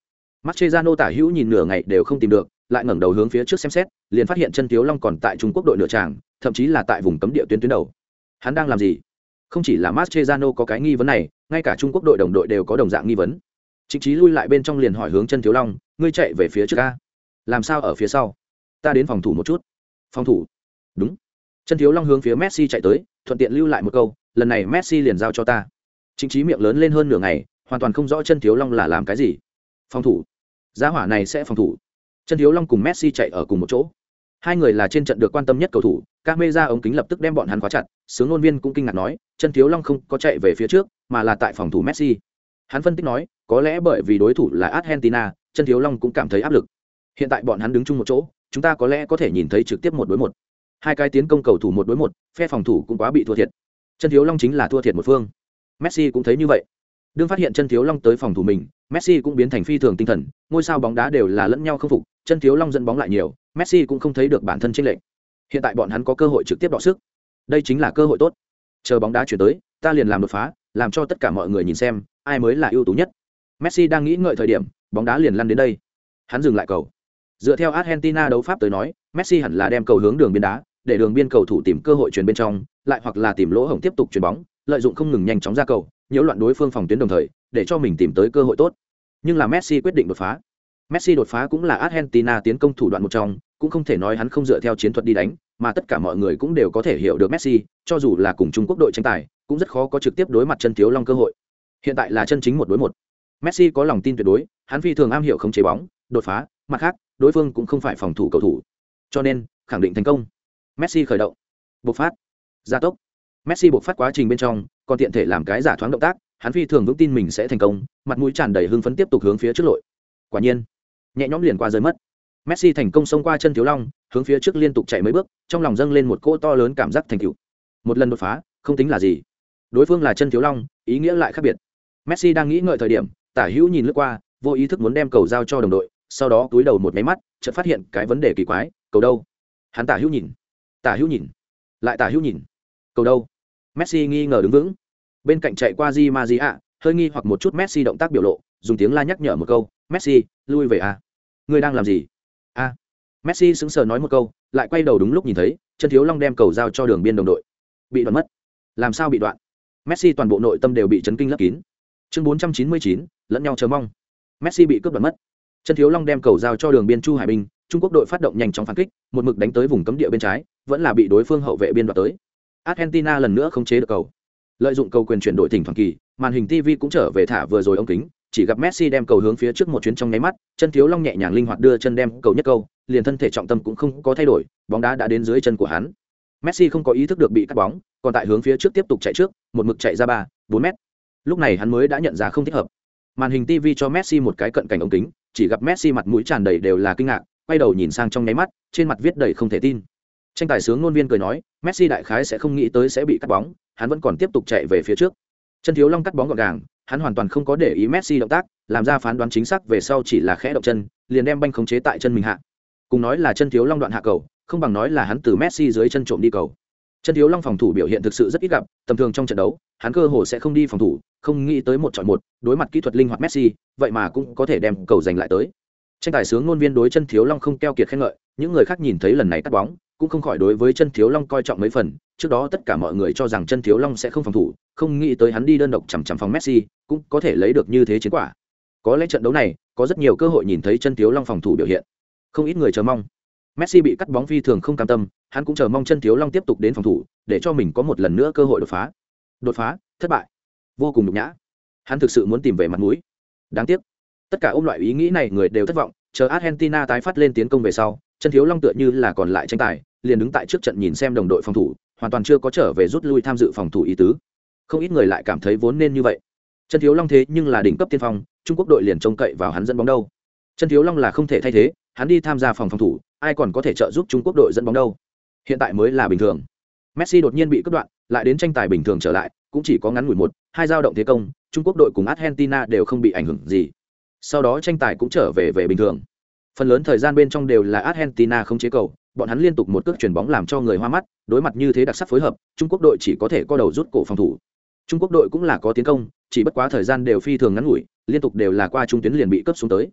Mascherano tả hữu nhìn nửa ngày đều không tìm được, lại ngẩng đầu hướng phía trước xem xét, liền phát hiện chân thiếu long còn tại Trung Quốc đội nửa tràng, thậm chí là tại vùng cấm địa tuyến đầu. Hắn đang làm gì? Không chỉ là Mascherano có cái nghi vấn này, ngay cả Trung Quốc đội đồng đội đều có đồng dạng nghi vấn. Trịnh Chí lui lại bên trong liền hỏi hướng chân thiếu long, ngươi chạy về phía trước a? Làm sao ở phía sau? Ta đến phòng thủ một chút. Phòng thủ? Đúng. Chân thiếu long hướng phía Messi chạy tới, thuận tiện lưu lại một câu, lần này Messi liền giao cho ta. Trịnh Chí miệng lớn lên hơn nửa ngày, hoàn toàn không rõ chân thiếu long là làm cái gì. Phòng thủ? Giá hỏa này sẽ phòng thủ? Chân thiếu long cùng Messi chạy ở cùng một chỗ. Hai người là trên trận được quan tâm nhất cầu thủ, camera ống kính lập tức đem bọn hắn khóa chặt, sướng ngôn viên cũng kinh ngạc nói, chân thiếu long không có chạy về phía trước, mà là tại phòng thủ Messi. Hắn phân tích nói, có lẽ bởi vì đối thủ là Argentina, chân thiếu long cũng cảm thấy áp lực. Hiện tại bọn hắn đứng chung một chỗ, chúng ta có lẽ có thể nhìn thấy trực tiếp 1-1. Hai cái tiến công cầu thủ 1-1, phe phòng thủ cũng quá bị thua thiệt. Chân thiếu long chính là thua thiệt một phương. Messi cũng thấy như vậy. Đương phát hiện chân thiếu long tới phòng thủ mình, Messi cũng biến thành phi thường tinh thần, ngôi sao bóng đá đều là lẫn nhau không phục, chân thiếu long dẫn bóng lại nhiều, Messi cũng không thấy được bản thân chênh lệch. Hiện tại bọn hắn có cơ hội trực tiếp đọ sức. Đây chính là cơ hội tốt. Chờ bóng đá chuyển tới, ta liền làm đột phá, làm cho tất cả mọi người nhìn xem, ai mới là ưu tú nhất. Messi đang nghĩ ngợi thời điểm, bóng đá liền lăn đến đây. Hắn dừng lại cầu. Dựa theo Argentina đấu pháp tới nói, Messi hẳn là đem cầu hướng đường biên đá, để đường biên cầu thủ tìm cơ hội chuyền bên trong, lại hoặc là tìm lỗ hổng tiếp tục chuyền bóng, lợi dụng không ngừng nhanh chóng ra cầu, nhiễu loạn đối phương phòng tuyến đồng thời, để cho mình tìm tới cơ hội tốt. Nhưng là Messi quyết định đột phá. Messi đột phá cũng là Argentina tiến công thủ đoạn một trong, cũng không thể nói hắn không dựa theo chiến thuật đi đánh, mà tất cả mọi người cũng đều có thể hiểu được Messi, cho dù là cùng Trung Quốc đội tranh tài, cũng rất khó có trực tiếp đối mặt chân thiếu long cơ hội. Hiện tại là chân chính 1-1. Messi có lòng tin tuyệt đối, hắn phi thường am hiểu khống chế bóng, đột phá, mặt khác, đối phương cũng không phải phòng thủ cầu thủ. Cho nên, khẳng định thành công. Messi khởi động, bộc phát, gia tốc. Messi bộc phát quá trình bên trong, còn tiện thể làm cái giả thoáng động tác, hắn phi thường vững tin mình sẽ thành công, mặt mũi tràn đầy hưng phấn tiếp tục hướng phía trước lội. Quả nhiên, nhẹ nhõm liền qua rơi mất. Messi thành công xông qua chân thiếu long, hướng phía trước liên tục chạy mấy bước, trong lòng dâng lên một cỗ to lớn cảm giác thành tựu. Một lần đột phá, không tính là gì. Đối phương là chân thiếu long, ý nghĩa lại khác biệt. Messi đang nghĩ ngợi thời điểm, tả hữu nhìn lướt qua, vô ý thức muốn đem cầu giao cho đồng đội, sau đó túi đầu một máy mắt, chợt phát hiện cái vấn đề kỳ quái, cầu đâu? Hắn tả hữu nhìn, lại tả hữu nhìn, cầu đâu? Messi nghi ngờ đứng vững. Bên cạnh chạy qua Di Maria, hơi nghi hoặc một chút Messi động tác biểu lộ, dùng tiếng la nhắc nhở một câu, Messi, lui về à? Ngươi đang làm gì? A. Messi sững sờ nói một câu, lại quay đầu đúng lúc nhìn thấy, chân thiếu long đem cầu giao cho đường biên đồng đội. Bị đoạn mất. Làm sao bị đoạn? Messi toàn bộ nội tâm đều bị chấn kinh lấp kín. Chương 499, lẫn nhau chờ mong. Messi bị cướp đoạn mất. Chân thiếu long đem cầu giao cho đường biên Chu Hải Bình, Trung Quốc đội phát động nhanh chóng phản kích, một mực đánh tới vùng cấm địa bên trái, vẫn là bị đối phương hậu vệ biên đoạt tới. Argentina lần nữa khống chế được cầu. Lợi dụng cầu quyền chuyển đổi thỉnh thoảng kỳ, màn hình TV cũng trở về thả vừa rồi ống kính, chỉ gặp Messi đem cầu hướng phía trước một chuyến trong nháy mắt, chân thiếu long nhẹ nhàng linh hoạt đưa chân đem cầu nhất câu, liền thân thể trọng tâm cũng không có thay đổi, bóng đá đã đến dưới chân của hắn. Messi không có ý thức được bị cắt bóng, còn tại hướng phía trước tiếp tục chạy trước, một mực chạy ra 3-4 mét. Lúc này hắn mới đã nhận ra không thích hợp. Màn hình TV cho Messi một cái cận cảnh ống kính, chỉ gặp Messi mặt mũi tràn đầy đều là kinh ngạc, quay đầu nhìn sang trong nháy mắt, trên mặt viết đầy không thể tin. Tranh tài sướng ngôn viên cười nói, Messi đại khái sẽ không nghĩ tới sẽ bị cắt bóng, hắn vẫn còn tiếp tục chạy về phía trước. Chân thiếu long cắt bóng gọn gàng, hắn hoàn toàn không có để ý Messi động tác, làm ra phán đoán chính xác về sau chỉ là khẽ động chân, liền đem banh khống chế tại chân mình hạ. Cùng nói là chân thiếu long đoạn hạ cầu, không bằng nói là hắn từ Messi dưới chân trộm đi cầu. Chân thiếu long phòng thủ biểu hiện thực sự rất ít gặp, tầm thường trong trận đấu, hắn cơ hồ sẽ không đi phòng thủ, không nghĩ tới 1-1, đối mặt kỹ thuật linh hoạt Messi, vậy mà cũng có thể đem cầu giành lại tới. Tranh tài sướng ngôn viên đối chân thiếu long không keo kiệt khen ngợi, những người khác nhìn thấy lần này cắt bóng, cũng không khỏi đối với chân thiếu long coi trọng mấy phần. Trước đó tất cả mọi người cho rằng chân thiếu long sẽ không phòng thủ, không nghĩ tới hắn đi đơn độc chằm chằm phòng Messi, cũng có thể lấy được như thế chiến quả. Có lẽ trận đấu này có rất nhiều cơ hội nhìn thấy chân thiếu long phòng thủ biểu hiện. Không ít người chờ mong. Messi bị cắt bóng phi thường không cam tâm, hắn cũng chờ mong chân thiếu long tiếp tục đến phòng thủ, để cho mình có một lần nữa cơ hội đột phá. Đột phá, thất bại, vô cùng nhục nhã. Hắn thực sự muốn tìm về mặt mũi. Đáng tiếc, tất cả ôm loại ý nghĩ này người đều thất vọng. Chờ Argentina tái phát lên tiến công về sau, chân thiếu long tựa như là còn lại tranh tài, liền đứng tại trước trận nhìn xem đồng đội phòng thủ, hoàn toàn chưa có trở về rút lui tham dự phòng thủ ý tứ. Không ít người lại cảm thấy vốn nên như vậy. Chân thiếu long thế nhưng là đỉnh cấp tiên phong, Trung Quốc đội liền trông cậy vào hắn dẫn bóng đâu. Chân thiếu long là không thể thay thế, hắn đi tham gia phòng thủ, ai còn có thể trợ giúp Trung Quốc đội dẫn bóng đâu. Hiện tại mới là bình thường. Messi đột nhiên bị cắt đoạn, lại đến tranh tài bình thường trở lại, cũng chỉ có ngắn ngủi 1-2 dao động thế công, Trung Quốc đội cùng Argentina đều không bị ảnh hưởng gì. Sau đó tranh tài cũng trở về bình thường. Phần lớn thời gian bên trong đều là Argentina không chế cầu, bọn hắn liên tục một cước chuyền bóng làm cho người hoa mắt, đối mặt như thế đặc sắc phối hợp, Trung Quốc đội chỉ có thể co đầu rút cổ phòng thủ. Trung Quốc đội cũng là có tiến công, chỉ bất quá thời gian đều phi thường ngắn ngủi, liên tục đều là qua trung tuyến liền bị cướp xuống tới.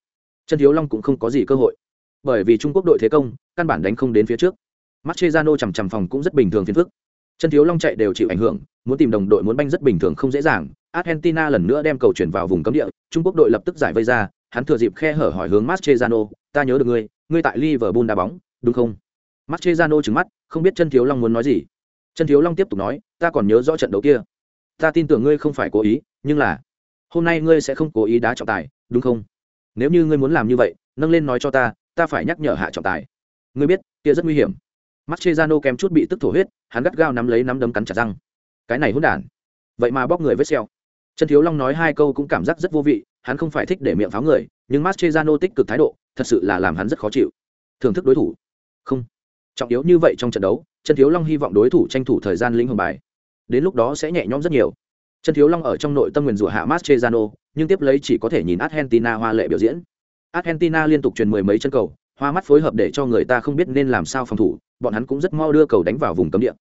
Chân Thiếu Long cũng không có gì cơ hội, bởi vì Trung Quốc đội thế công căn bản đánh không đến phía trước. Mascherano chằm chằm phòng cũng rất bình thường phiền phức. Chân Thiếu Long chạy đều chịu ảnh hưởng, muốn tìm đồng đội muốn banh rất bình thường không dễ dàng. Argentina lần nữa đem cầu chuyển vào vùng cấm địa, Trung Quốc đội lập tức giải vây ra, hắn thừa dịp khe hở hỏi hướng Mascherano, "Ta nhớ được ngươi tại Liverpool đá bóng, đúng không?" Mascherano trừng mắt, không biết Chân Thiếu Long muốn nói gì. Chân Thiếu Long tiếp tục nói, "Ta còn nhớ rõ trận đấu kia. Ta tin tưởng ngươi không phải cố ý, nhưng là hôm nay ngươi sẽ không cố ý đá trọng tài, đúng không? Nếu như ngươi muốn làm như vậy, nâng lên nói cho ta phải nhắc nhở hạ trọng tài. Ngươi biết, kia rất nguy hiểm." Mascherano kém chút bị tức thổ huyết, hắn gắt gao nắm lấy nắm đấm cắn chặt răng. Cái này hỗn đản, vậy mà bóc người vết sẹo. Chân Thiếu Long nói hai câu cũng cảm giác rất vô vị, hắn không phải thích để miệng pháo người, nhưng Mascherano tích cực thái độ, thật sự là làm hắn rất khó chịu. Thưởng thức đối thủ. Không, trọng yếu như vậy trong trận đấu, Chân Thiếu Long hy vọng đối thủ tranh thủ thời gian lĩnh hồng bài. Đến lúc đó sẽ nhẹ nhõm rất nhiều. Chân Thiếu Long ở trong nội tâm nguyền rủa hạ Mascherano, nhưng tiếp lấy chỉ có thể nhìn Argentina hoa lệ biểu diễn. Argentina liên tục truyền mười mấy chân cầu, hoa mắt phối hợp để cho người ta không biết nên làm sao phòng thủ, bọn hắn cũng rất mau đưa cầu đánh vào vùng cấm địa.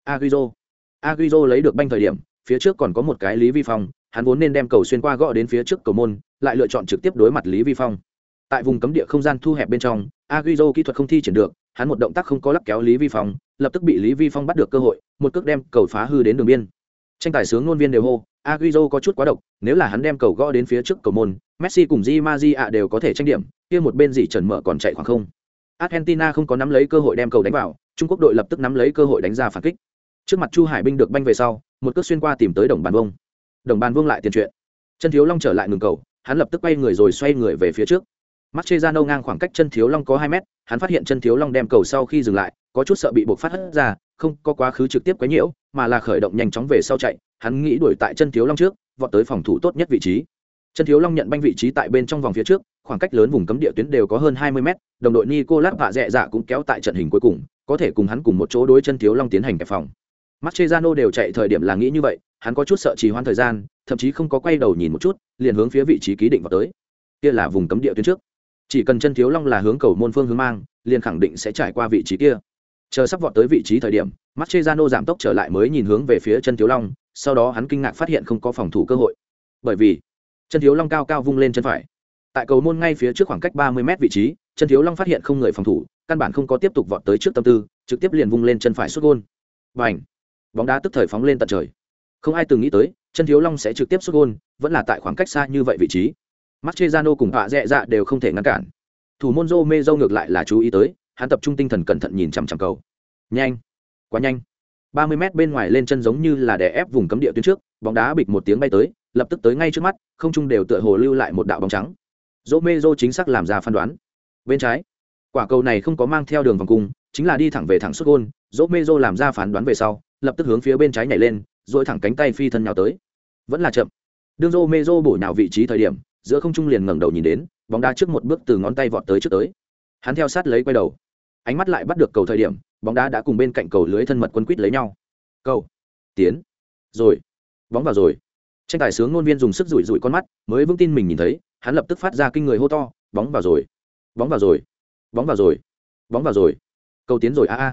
Agüero lấy được banh thời điểm, phía trước còn có một cái Lý Vi Phong, hắn vốn nên đem cầu xuyên qua gõ đến phía trước cầu môn, lại lựa chọn trực tiếp đối mặt Lý Vi Phong. Tại vùng cấm địa không gian thu hẹp bên trong, Agüero kỹ thuật không thi triển được, hắn một động tác không có lắc kéo Lý Vi Phong, lập tức bị Lý Vi Phong bắt được cơ hội, một cước đem cầu phá hư đến đường biên. Tranh tài sướng ngôn viên đều hô, Agüero có chút quá độc, nếu là hắn đem cầu gõ đến phía trước cầu môn, Messi cùng Di Maria đều có thể tranh điểm, kia một bên gì Trần Mở còn chạy khoảng không. Argentina không có nắm lấy cơ hội đem cầu đánh vào, Trung Quốc đội lập tức nắm lấy cơ hội đánh ra phản kích. Trước mặt Chu Hải Binh được banh về sau, một cước xuyên qua tìm tới Đồng Bàn Vương. Đồng Bàn Vương lại tiền chuyện. Chân Thiếu Long trở lại ngừng cầu, hắn lập tức quay người rồi xoay người về phía trước. Mascherano ngang khoảng cách Chân Thiếu Long có 2 mét, hắn phát hiện Chân Thiếu Long đem cầu sau khi dừng lại, có chút sợ bị buộc phát hất ra, không có quá khứ trực tiếp quấy nhiễu, mà là khởi động nhanh chóng về sau chạy, hắn nghĩ đuổi tại Chân Thiếu Long trước, vọt tới phòng thủ tốt nhất vị trí. Chân Thiếu Long nhận banh vị trí tại bên trong vòng phía trước, khoảng cách lớn vùng cấm địa tuyến đều có hơn 20 mét, đồng đội Nicolas Vạ Dẹ Dạ cũng kéo tại trận hình cuối cùng, có thể cùng hắn cùng một chỗ đối Chân Thiếu Long tiến hành kẹp phòng. Mascherano đều chạy thời điểm là nghĩ như vậy, hắn có chút sợ trì hoãn thời gian, thậm chí không có quay đầu nhìn một chút, liền hướng phía vị trí ký định vào tới. Kia là vùng cấm địa tuyến trước. Chỉ cần Chân Thiếu Long là hướng cầu môn phương hướng mang, liền khẳng định sẽ trải qua vị trí kia. Chờ sắp vọt tới vị trí thời điểm, Mascherano giảm tốc trở lại mới nhìn hướng về phía Chân Thiếu Long, sau đó hắn kinh ngạc phát hiện không có phòng thủ cơ hội. Bởi vì Chân Thiếu Long cao cao vung lên chân phải. Tại cầu môn ngay phía trước khoảng cách 30 mét vị trí, Chân Thiếu Long phát hiện không người phòng thủ, căn bản không có tiếp tục vọt tới trước tâm tư, trực tiếp liền vung lên chân phải sút gol. Bành! Bóng đá tức thời phóng lên tận trời. Không ai từng nghĩ tới, Chân Thiếu Long sẽ trực tiếp sút gol, vẫn là tại khoảng cách xa như vậy vị trí. Mascherano cùng Vạ Dẹ Dạ đều không thể ngăn cản. Thủ môn Romero ngược lại là chú ý tới, hắn tập trung tinh thần cẩn thận nhìn chằm chằm cầu. Nhanh! Quá nhanh! 30 mét bên ngoài lên chân giống như là đè ép vùng cấm địa tuyến trước, bóng đá bịch một tiếng bay tới, lập tức tới ngay trước mắt, không trung đều tựa hồ lưu lại một đạo bóng trắng. Romero chính xác làm ra phán đoán. Bên trái, quả cầu này không có mang theo đường vòng cung, chính là đi thẳng về thẳng sút gol. Romero làm ra phán đoán về sau, lập tức hướng phía bên trái nhảy lên, duỗi thẳng cánh tay phi thân nhào tới. Vẫn là chậm. Đường Romero bổ nhào vị trí thời điểm, giữa không trung liền ngẩng đầu nhìn đến, bóng đá trước một bước từ ngón tay vọt tới trước tới. Hắn theo sát lấy quay đầu, ánh mắt lại bắt được cầu thời điểm, bóng đá đã cùng bên cạnh cầu lưới thân mật quấn quýt lấy nhau. Cầu, tiến, rồi, bóng vào rồi. Tranh tài sướng ngôn viên dùng sức rủi rủi con mắt, mới vững tin mình nhìn thấy, hắn lập tức phát ra kinh người hô to, bóng vào rồi, bóng vào rồi, bóng vào rồi, bóng vào rồi, cầu tiến rồi a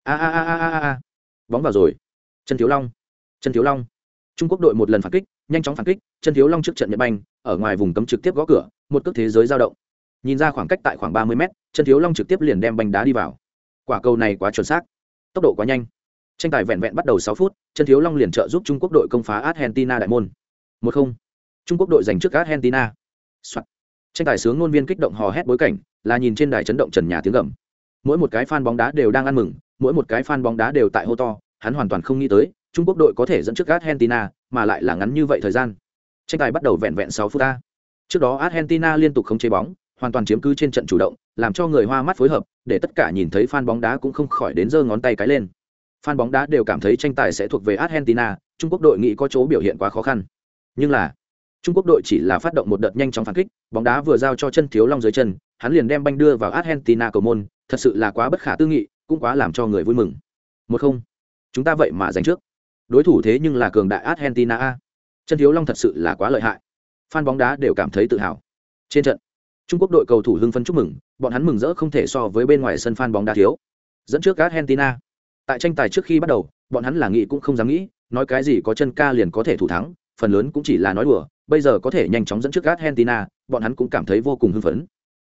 a, bóng vào rồi. Chân Thiếu Long, Chân Thiếu Long. Trung Quốc đội một lần phản kích, nhanh chóng phản kích, Chân Thiếu Long trước trận nhận banh, ở ngoài vùng cấm trực tiếp gõ cửa, một cước thế giới dao động. Nhìn ra khoảng cách tại khoảng 30 mét, Chân Thiếu Long trực tiếp liền đem banh đá đi vào. Quả cầu này quá chuẩn xác, tốc độ quá nhanh. Tranh tài vẹn vẹn bắt đầu 6 phút, Chân Thiếu Long liền trợ giúp Trung Quốc đội công phá Argentina đại môn. 1-0. Trung Quốc đội giành trước Argentina. Soạn. Tranh tài sướng ngôn viên kích động hò hét bối cảnh, là nhìn trên đài chấn động trần nhà tiếng gầm. Mỗi một cái fan bóng đá đều đang ăn mừng, mỗi một cái fan bóng đá đều tại hô to, hắn hoàn toàn không nghĩ tới, Trung Quốc đội có thể dẫn trước Argentina, mà lại là ngắn như vậy thời gian. Tranh tài bắt đầu vẹn vẹn 6 phút ta. Trước đó Argentina liên tục khống chế bóng, hoàn toàn chiếm cứ trên trận chủ động, làm cho người hoa mắt phối hợp, để tất cả nhìn thấy fan bóng đá cũng không khỏi đến giơ ngón tay cái lên. Fan bóng đá đều cảm thấy tranh tài sẽ thuộc về Argentina, Trung Quốc đội nghĩ có chỗ biểu hiện quá khó khăn. Nhưng là Trung Quốc đội chỉ là phát động một đợt nhanh chóng phản kích, bóng đá vừa giao cho Chân Thiếu Long dưới chân, hắn liền đem banh đưa vào Argentina cầu môn, thật sự là quá bất khả tư nghị, cũng quá làm cho người vui mừng. 1-0. Chúng ta vậy mà giành trước. Đối thủ thế nhưng là cường đại Argentina a. Chân Thiếu Long thật sự là quá lợi hại. Fan bóng đá đều cảm thấy tự hào. Trên trận, Trung Quốc đội cầu thủ hưng phấn chúc mừng, bọn hắn mừng rỡ không thể so với bên ngoài sân fan bóng đá thiếu. Dẫn trước Argentina. Tại tranh tài trước khi bắt đầu, bọn hắn là nghĩ cũng không dám nghĩ, nói cái gì có chân ca liền có thể thủ thắng, phần lớn cũng chỉ là nói đùa, bây giờ có thể nhanh chóng dẫn trước Argentina, bọn hắn cũng cảm thấy vô cùng hưng phấn.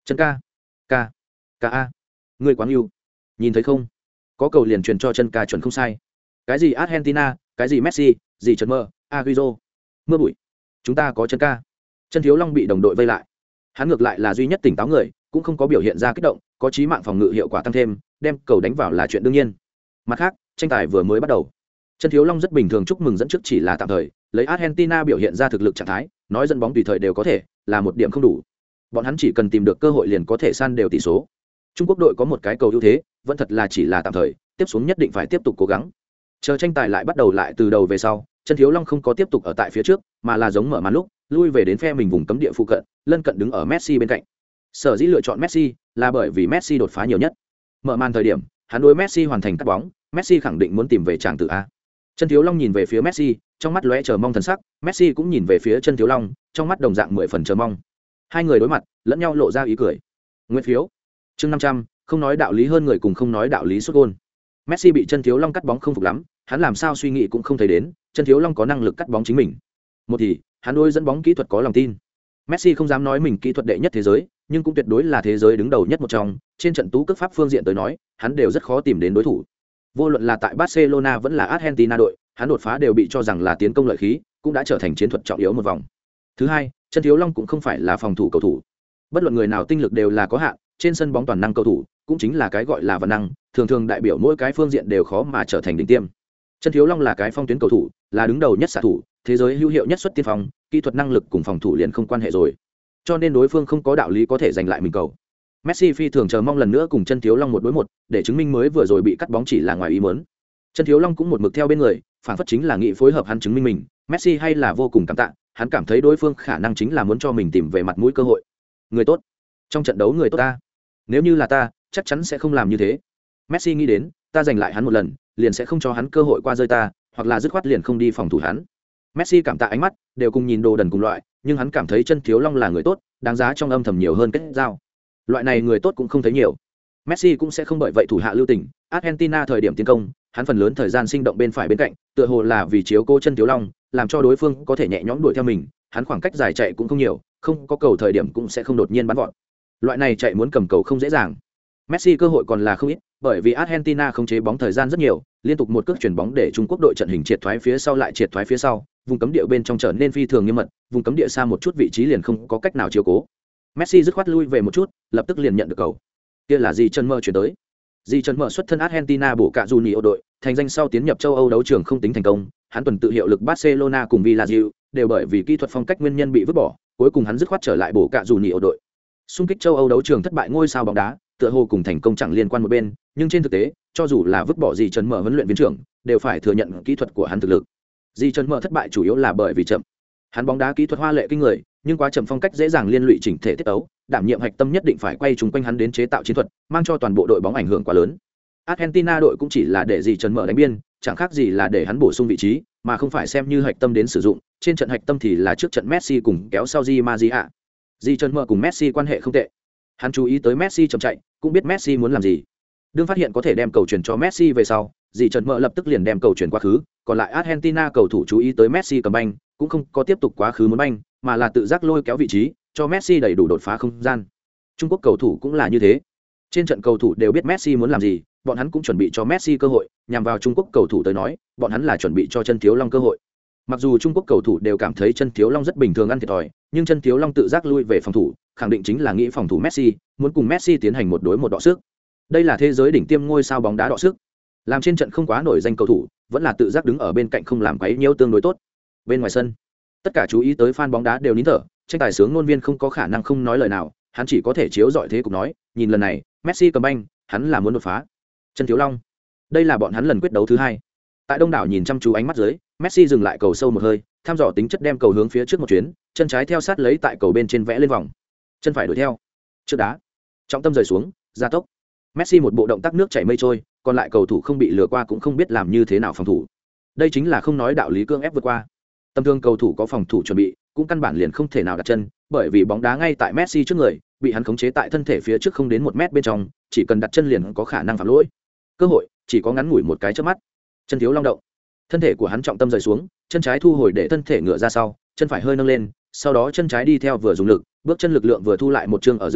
Chân ca, ca, ca a, người quán yêu, nhìn thấy không, có cầu liền truyền cho chân ca chuẩn không sai. Cái gì Argentina, cái gì Messi, gì Trần Mơ, Agüero, mưa bụi, chúng ta có chân ca. Chân Thiếu Long bị đồng đội vây lại, hắn ngược lại là duy nhất tỉnh táo người, cũng không có biểu hiện ra kích động, có chí mạng phòng ngự hiệu quả tăng thêm, đem cầu đánh vào là chuyện đương nhiên. Mặt khác, tranh tài vừa mới bắt đầu, Chân Thiếu Long rất bình thường chúc mừng dẫn trước chỉ là tạm thời, lấy Argentina biểu hiện ra thực lực trạng thái, nói dẫn bóng tùy thời đều có thể, là một điểm không đủ. Bọn hắn chỉ cần tìm được cơ hội liền có thể san đều tỷ số. Trung Quốc đội có một cái cầu ưu thế, vẫn thật là chỉ là tạm thời, tiếp xuống nhất định phải tiếp tục cố gắng. Chờ tranh tài lại bắt đầu lại từ đầu về sau, Chân Thiếu Long không có tiếp tục ở tại phía trước, mà là giống mở màn lúc, lui về đến phe mình vùng cấm địa phụ cận, lân cận đứng ở Messi bên cạnh. Sở dĩ lựa chọn Messi là bởi vì Messi đột phá nhiều nhất. Mở màn thời điểm, hắn đối Messi hoàn thành cắt bóng, Messi khẳng định muốn tìm về tràng tự a. Chân Thiếu Long nhìn về phía Messi, trong mắt lóe chờ mong thần sắc, Messi cũng nhìn về phía Chân Thiếu Long, trong mắt đồng dạng 10 phần chờ mong. Hai người đối mặt, lẫn nhau lộ ra ý cười. Nguyên phiếu. Chương 500, không nói đạo lý hơn người cùng không nói đạo lý sút gol. Messi bị Chân Thiếu Long cắt bóng không phục lắm, hắn làm sao suy nghĩ cũng không thấy đến, Chân Thiếu Long có năng lực cắt bóng chính mình. Một thì, hắn đối dẫn bóng kỹ thuật có lòng tin. Messi không dám nói mình kỹ thuật đệ nhất thế giới, nhưng cũng tuyệt đối là thế giới đứng đầu nhất một trong, trên trận tú cước pháp phương diện tới nói, hắn đều rất khó tìm đến đối thủ. Vô luận là tại Barcelona vẫn là Argentina đội, hắn đột phá đều bị cho rằng là tiến công lợi khí, cũng đã trở thành chiến thuật trọng yếu một vòng. Thứ hai, Chân Thiếu Long cũng không phải là phòng thủ cầu thủ. Bất luận người nào tinh lực đều là có hạn, trên sân bóng toàn năng cầu thủ, cũng chính là cái gọi là văn năng, thường thường đại biểu mỗi cái phương diện đều khó mà trở thành đỉnh tiêm. Chân Thiếu Long là cái phong tuyến cầu thủ, là đứng đầu nhất xạ thủ, thế giới hữu hiệu nhất xuất tiên phong, kỹ thuật năng lực cùng phòng thủ liền không quan hệ rồi. Cho nên đối phương không có đạo lý có thể giành lại mình cầu. Messi phi thường chờ mong lần nữa cùng Chân Thiếu Long một đối một, để chứng minh mới vừa rồi bị cắt bóng chỉ là ngoài ý muốn. Chân Thiếu Long cũng một mực theo bên người, phản phất chính là nghị phối hợp hắn chứng minh mình. Messi hay là vô cùng cảm tạ, hắn cảm thấy đối phương khả năng chính là muốn cho mình tìm về mặt mũi cơ hội. Người tốt, trong trận đấu người tốt ta. Nếu như là ta, chắc chắn sẽ không làm như thế. Messi nghĩ đến, ta giành lại hắn một lần, liền sẽ không cho hắn cơ hội qua rơi ta, hoặc là dứt khoát liền không đi phòng thủ hắn. Messi cảm tạ ánh mắt, đều cùng nhìn đồ đần cùng loại, nhưng hắn cảm thấy Chân Thiếu Long là người tốt, đáng giá trong âm thầm nhiều hơn kết giao. Loại này người tốt cũng không thấy nhiều. Messi cũng sẽ không bởi vậy thủ hạ lưu tình, Argentina thời điểm tiến công, hắn phần lớn thời gian sinh động bên phải bên cạnh, tựa hồ là vì chiếu cố Chân Thiếu Long, làm cho đối phương có thể nhẹ nhõm đuổi theo mình, hắn khoảng cách dài chạy cũng không nhiều, không có cầu thời điểm cũng sẽ không đột nhiên bắn vọt. Loại này chạy muốn cầm cầu không dễ dàng. Messi cơ hội còn là không ít, bởi vì Argentina không chế bóng thời gian rất nhiều, liên tục một cước chuyển bóng để Trung Quốc đội trận hình triệt thoái phía sau lại triệt thoái phía sau, vùng cấm địa bên trong trở nên phi thường nghiêm mật, vùng cấm địa xa một chút vị trí liền không có cách nào chiếu cố. Messi dứt khoát lui về một chút, lập tức liền nhận được cầu. Kia là gì Trần Mơ chuyển tới. Di Trần Mơ xuất thân Argentina bổ cạ Junior đội, thành danh sau tiến nhập châu Âu đấu trường không tính thành công, hắn tuần tự hiệu lực Barcelona cùng Villarreal, đều bởi vì kỹ thuật phong cách nguyên nhân bị vứt bỏ, cuối cùng hắn dứt khoát trở lại bổ cạ Junior đội. Xung kích châu Âu đấu trường thất bại ngôi sao bóng đá, tựa hồ cùng thành công chẳng liên quan một bên, nhưng trên thực tế, cho dù là vứt bỏ Di Trần Mơ huấn luyện viên trưởng, đều phải thừa nhận kỹ thuật của hắn thực lực. Di Trần Mơ thất bại chủ yếu là bởi vì chậm. Hắn bóng đá kỹ thuật hoa lệ kinh người, nhưng quá chậm phong cách dễ dàng liên lụy chỉnh thể tiết tấu, đảm nhiệm hạch tâm nhất định phải quay chung quanh hắn đến chế tạo chiến thuật, mang cho toàn bộ đội bóng ảnh hưởng quá lớn. Argentina đội cũng chỉ là để Di Trần Mơ đánh biên, chẳng khác gì là để hắn bổ sung vị trí, mà không phải xem như hạch tâm đến sử dụng. Trên trận hạch tâm thì là trước trận Messi cùng kéo sau Di Maria. Di Trần Mơ cùng Messi quan hệ không tệ. Hắn chú ý tới Messi chậm chạy, cũng biết Messi muốn làm gì. Đương phát hiện có thể đem cầu chuyển cho Messi về sau, Di Trần Mơ lập tức liền đem cầu chuyển quá khứ, còn lại Argentina cầu thủ chú ý tới Messi cầm banh, cũng không có tiếp tục quá khứ muốn banh, mà là tự giác lôi kéo vị trí, cho Messi đầy đủ đột phá không gian. Trung Quốc cầu thủ cũng là như thế. Trên trận cầu thủ đều biết Messi muốn làm gì, bọn hắn cũng chuẩn bị cho Messi cơ hội, nhằm vào Trung Quốc cầu thủ tới nói, bọn hắn là chuẩn bị cho Chân Thiếu Long cơ hội. Mặc dù Trung Quốc cầu thủ đều cảm thấy Chân Thiếu Long rất bình thường ăn thiệt thòi, nhưng Chân Thiếu Long tự giác lui về phòng thủ, khẳng định chính là nghĩ phòng thủ Messi, muốn cùng Messi tiến hành một đối một đọ sức. Đây là thế giới đỉnh tiêm ngôi sao bóng đá đọ sức. Làm trên trận không quá nổi danh cầu thủ, vẫn là tự giác đứng ở bên cạnh không làm quấy nhiễu tương đối tốt. Bên ngoài sân, tất cả chú ý tới fan bóng đá đều nín thở, tranh tài sướng ngôn viên không có khả năng không nói lời nào, hắn chỉ có thể chiếu dọi thế cục nói, nhìn lần này, Messi cầm banh, hắn là muốn đột phá. Chân Thiếu Long, đây là bọn hắn lần quyết đấu thứ hai. Tại đông đảo nhìn chăm chú ánh mắt dưới, Messi dừng lại cầu sâu một hơi, thăm dò tính chất đem cầu hướng phía trước một chuyến, chân trái theo sát lấy tại cầu bên trên vẽ lên vòng, chân phải đuổi theo, trước đá, trọng tâm rời xuống, gia tốc. Messi một bộ động tác nước chảy mây trôi, còn lại cầu thủ không bị lừa qua cũng không biết làm như thế nào phòng thủ. Đây chính là không nói đạo lý cương ép vượt qua. Tầm thường cầu thủ có phòng thủ chuẩn bị, cũng căn bản liền không thể nào đặt chân, bởi vì bóng đá ngay tại Messi trước người, bị hắn khống chế tại thân thể phía trước không đến 1 mét bên trong, chỉ cần đặt chân liền có khả năng phạm lỗi. Cơ hội chỉ có ngắn ngủi một cái chớp mắt. Chân Thiếu Long động, thân thể của hắn trọng tâm rời xuống, chân trái thu hồi để thân thể ngựa ra sau, chân phải hơi nâng lên, sau đó chân trái đi theo vừa dùng lực, bước chân lực lượng vừa thu lại một chương ở giữa,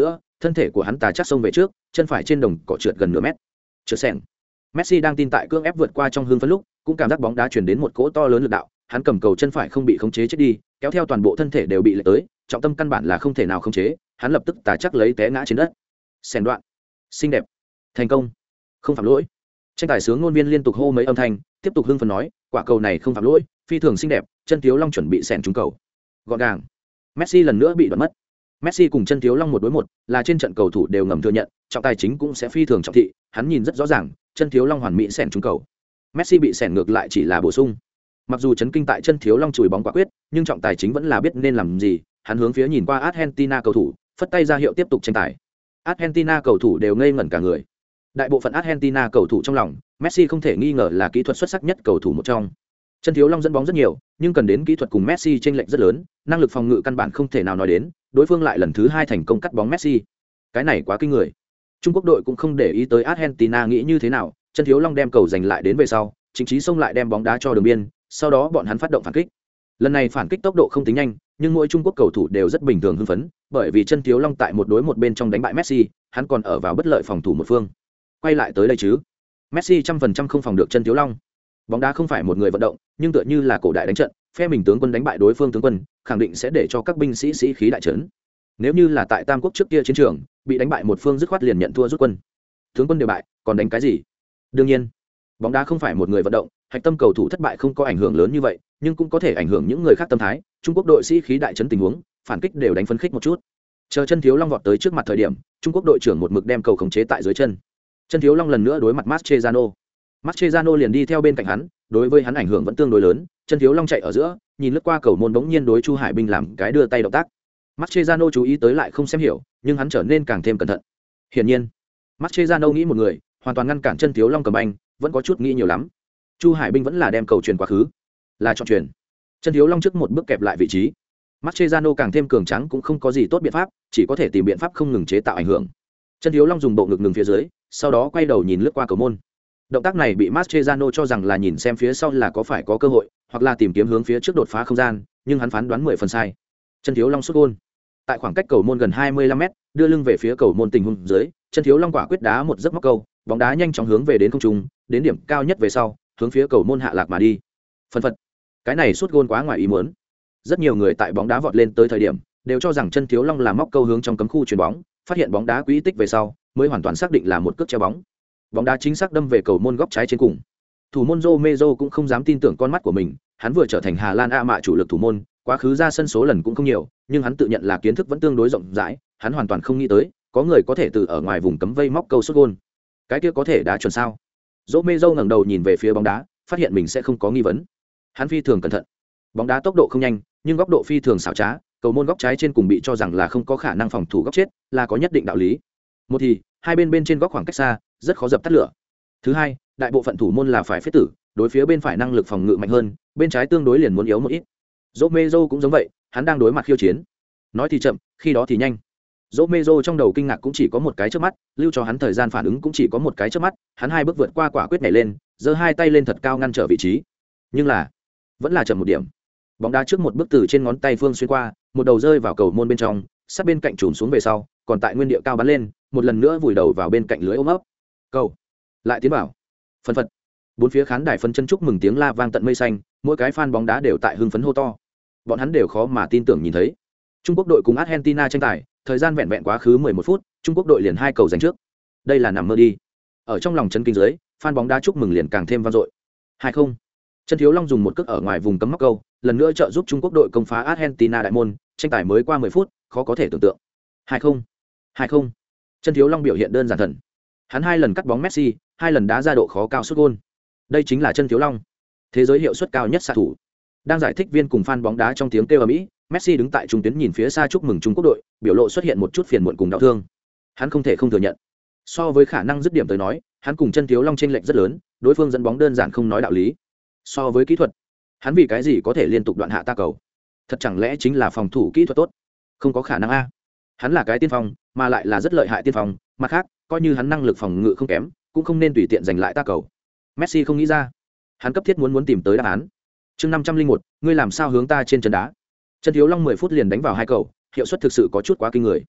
thân thể của hắn tà chắc xông về trước, chân phải trên đồng cỏ trượt gần nửa mét. Trượt sẻng. Messi đang tin tại cưỡng ép vượt qua trong hưng phấn lúc, cũng cảm giác bóng đá truyền đến một cỗ to lớn lực đạo, hắn cầm cầu chân phải không bị khống chế chết đi, kéo theo toàn bộ thân thể đều bị lệch tới, trọng tâm căn bản là không thể nào khống chế, hắn lập tức tà chắc lấy té ngã trên đất. Sẻng đoạn. Xinh đẹp. Thành công. Không phạm lỗi. Tranh tài sướng ngôn viên liên tục hô mấy âm thanh, tiếp tục hưng phấn nói, quả cầu này không phạm lỗi, phi thường xinh đẹp, chân thiếu long chuẩn bị sẻng trúng cầu. Gọn gàng. Messi lần nữa bị đoạn mất. Messi cùng chân thiếu long một đối một, là trên trận cầu thủ đều ngầm thừa nhận, trọng tài chính cũng sẽ phi thường trọng thị, hắn nhìn rất rõ ràng, chân thiếu long hoàn mỹ sẻng trúng cầu. Messi bị sẻng ngược lại chỉ là bổ sung. Mặc dù chấn kinh tại chân thiếu long chùi bóng quả quyết, nhưng trọng tài chính vẫn là biết nên làm gì, hắn hướng phía nhìn qua Argentina cầu thủ, phất tay ra hiệu tiếp tục tranh tài. Argentina cầu thủ đều ngây ngẩn cả người. Đại bộ phận Argentina cầu thủ trong lòng, Messi không thể nghi ngờ là kỹ thuật xuất sắc nhất cầu thủ một trong. Chân thiếu long dẫn bóng rất nhiều, nhưng cần đến kỹ thuật cùng Messi chênh lệch rất lớn, năng lực phòng ngự căn bản không thể nào nói đến, đối phương lại lần thứ 2 thành công cắt bóng Messi. Cái này quá kinh người. Trung Quốc đội cũng không để ý tới Argentina nghĩ như thế nào, chân thiếu long đem cầu giành lại đến về sau, chính chí xông lại đem bóng đá cho đường biên, sau đó bọn hắn phát động phản kích. Lần này phản kích tốc độ không tính nhanh, nhưng mỗi Trung Quốc cầu thủ đều rất bình thường hưng phấn, bởi vì chân thiếu long tại một đối một bên trong đánh bại Messi, hắn còn ở vào bất lợi phòng thủ một phương. Quay lại tới đây chứ. Messi 100% không phòng được chân thiếu long. Bóng đá không phải một người vận động, nhưng tựa như là cổ đại đánh trận, phe mình tướng quân đánh bại đối phương tướng quân, khẳng định sẽ để cho các binh sĩ sĩ khí đại trấn. Nếu như là tại Tam Quốc trước kia chiến trường, bị đánh bại một phương dứt khoát liền nhận thua rút quân. Tướng quân đều bại, còn đánh cái gì? Đương nhiên, bóng đá không phải một người vận động, hạch tâm cầu thủ thất bại không có ảnh hưởng lớn như vậy, nhưng cũng có thể ảnh hưởng những người khác tâm thái. Trung Quốc đội sĩ khí đại trấn tình huống, phản kích đều đánh phấn khích một chút. Chờ chân thiếu long vọt tới trước mặt thời điểm, Trung Quốc đội trưởng một mực đem cầu khống chế tại dưới chân. Chân thiếu long lần nữa đối mặt Mascherano. Mascherano liền đi theo bên cạnh hắn, đối với hắn ảnh hưởng vẫn tương đối lớn. Chân thiếu long chạy ở giữa, nhìn lướt qua cầu môn bỗng nhiên đối Chu Hải Binh làm cái đưa tay động tác. Mascherano chú ý tới lại không xem hiểu, nhưng hắn trở nên càng thêm cẩn thận. Hiển nhiên, Mascherano nghĩ một người, hoàn toàn ngăn cản chân thiếu long cầm anh, vẫn có chút nghĩ nhiều lắm. Chu Hải Binh vẫn là đem cầu truyền quá khứ, là chọn truyền. Chân thiếu long trước một bước kẹp lại vị trí. Mascherano càng thêm cường tráng cũng không có gì tốt biện pháp, chỉ có thể tìm biện pháp không ngừng chế tạo ảnh hưởng. Chân thiếu long dùng bộ ngực ngừng phía dưới, sau đó quay đầu nhìn lướt qua cầu môn. Động tác này bị Mascherano cho rằng là nhìn xem phía sau là có phải có cơ hội, hoặc là tìm kiếm hướng phía trước đột phá không gian, nhưng hắn phán đoán 10 phần sai. Chân thiếu long sút gol. Tại khoảng cách cầu môn gần 25m, đưa lưng về phía cầu môn tình huống dưới, chân thiếu long quả quyết đá một giấc móc câu, bóng đá nhanh chóng hướng về đến không trung, đến điểm cao nhất về sau, hướng phía cầu môn hạ lạc mà đi. Phân phật. Cái này sút gol quá ngoài ý muốn. Rất nhiều người tại bóng đá vọt lên tới thời điểm, đều cho rằng chân thiếu long là móc câu hướng trong cấm khu chuyền bóng, phát hiện bóng đá quỹ tích về sau, mới hoàn toàn xác định là một cước treo bóng. Bóng đá chính xác đâm về cầu môn góc trái trên cùng. Thủ môn Romero cũng không dám tin tưởng con mắt của mình, hắn vừa trở thành Hà Lan A mạ chủ lực thủ môn, quá khứ ra sân số lần cũng không nhiều, nhưng hắn tự nhận là kiến thức vẫn tương đối rộng rãi, hắn hoàn toàn không nghĩ tới, có người có thể từ ở ngoài vùng cấm vây móc câu sút gol. Cái kia có thể đá chuẩn sao? Romero ngẩng đầu nhìn về phía bóng đá, phát hiện mình sẽ không có nghi vấn. Hắn phi thường cẩn thận. Bóng đá tốc độ không nhanh, nhưng góc độ phi thường xảo trá, cầu môn góc trái trên cùng bị cho rằng là không có khả năng phòng thủ góc chết, là có nhất định đạo lý. Một thì, hai bên trên góc khoảng cách xa, rất khó dập tắt lửa. Thứ hai, đại bộ phận thủ môn là phải phế tử, đối phía bên phải năng lực phòng ngự mạnh hơn, bên trái tương đối liền muốn yếu một ít. Romero cũng giống vậy, hắn đang đối mặt khiêu chiến. Nói thì chậm, khi đó thì nhanh. Romero trong đầu kinh ngạc cũng chỉ có một cái chớp mắt, lưu cho hắn thời gian phản ứng cũng chỉ có một cái chớp mắt, hắn hai bước vượt qua quả quyết nhảy lên, giơ hai tay lên thật cao ngăn trở vị trí. Nhưng là, vẫn là chậm một điểm. Bóng đá trước một bước từ trên ngón tay phương xuyên qua, một đầu rơi vào cầu môn bên trong, sát bên cạnh chùm xuống về sau, còn tại nguyên địa cao bắn lên, một lần nữa vùi đầu vào bên cạnh lưới ôm ấp. Cầu lại tiến vào. Phân phật. Bốn phía khán đài phấn chân chúc mừng tiếng la vang tận mây xanh, mỗi cái fan bóng đá đều tại hưng phấn hô to. Bọn hắn đều khó mà tin tưởng nhìn thấy. Trung Quốc đội cùng Argentina tranh tài, thời gian vẹn vẹn quá khứ 11 phút, Trung Quốc đội liền hai cầu giành trước. Đây là nằm mơ đi. Ở trong lòng chấn kinh dưới, fan bóng đá chúc mừng liền càng thêm vang dội. 2-0. Chân thiếu long dùng một cước ở ngoài vùng cấm móc câu, lần nữa trợ giúp Trung Quốc đội công phá Argentina đại môn, tranh tài mới qua 10 phút, khó có thể tưởng tượng. 2-0. 2-0. Chân thiếu long biểu hiện đơn giản thần. Hắn hai lần cắt bóng Messi, hai lần đá ra độ khó cao sút gol. Đây chính là chân thiếu long, thế giới hiệu suất cao nhất xạ thủ. Đang giải thích viên cùng fan bóng đá trong tiếng kêu ầm ĩ, Messi đứng tại trung tuyến nhìn phía xa chúc mừng Trung Quốc đội, biểu lộ xuất hiện một chút phiền muộn cùng đau thương. Hắn không thể không thừa nhận, so với khả năng dứt điểm tới nói, hắn cùng chân thiếu long chênh lệch rất lớn, đối phương dẫn bóng đơn giản không nói đạo lý. So với kỹ thuật, hắn vì cái gì có thể liên tục đoạn hạ ta cầu? Thật chẳng lẽ chính là phòng thủ kỹ thuật tốt? Không có khả năng a. Hắn là cái tiên phong, mà lại là rất lợi hại tiên phong, mặt khác, coi như hắn năng lực phòng ngự không kém, cũng không nên tùy tiện giành lại ta cầu. Messi không nghĩ ra, hắn cấp thiết muốn tìm tới đáp án. Chương 501, ngươi làm sao hướng ta trên chân đá? Chân thiếu long 10 phút liền đánh vào hai cầu, hiệu suất thực sự có chút quá kinh người.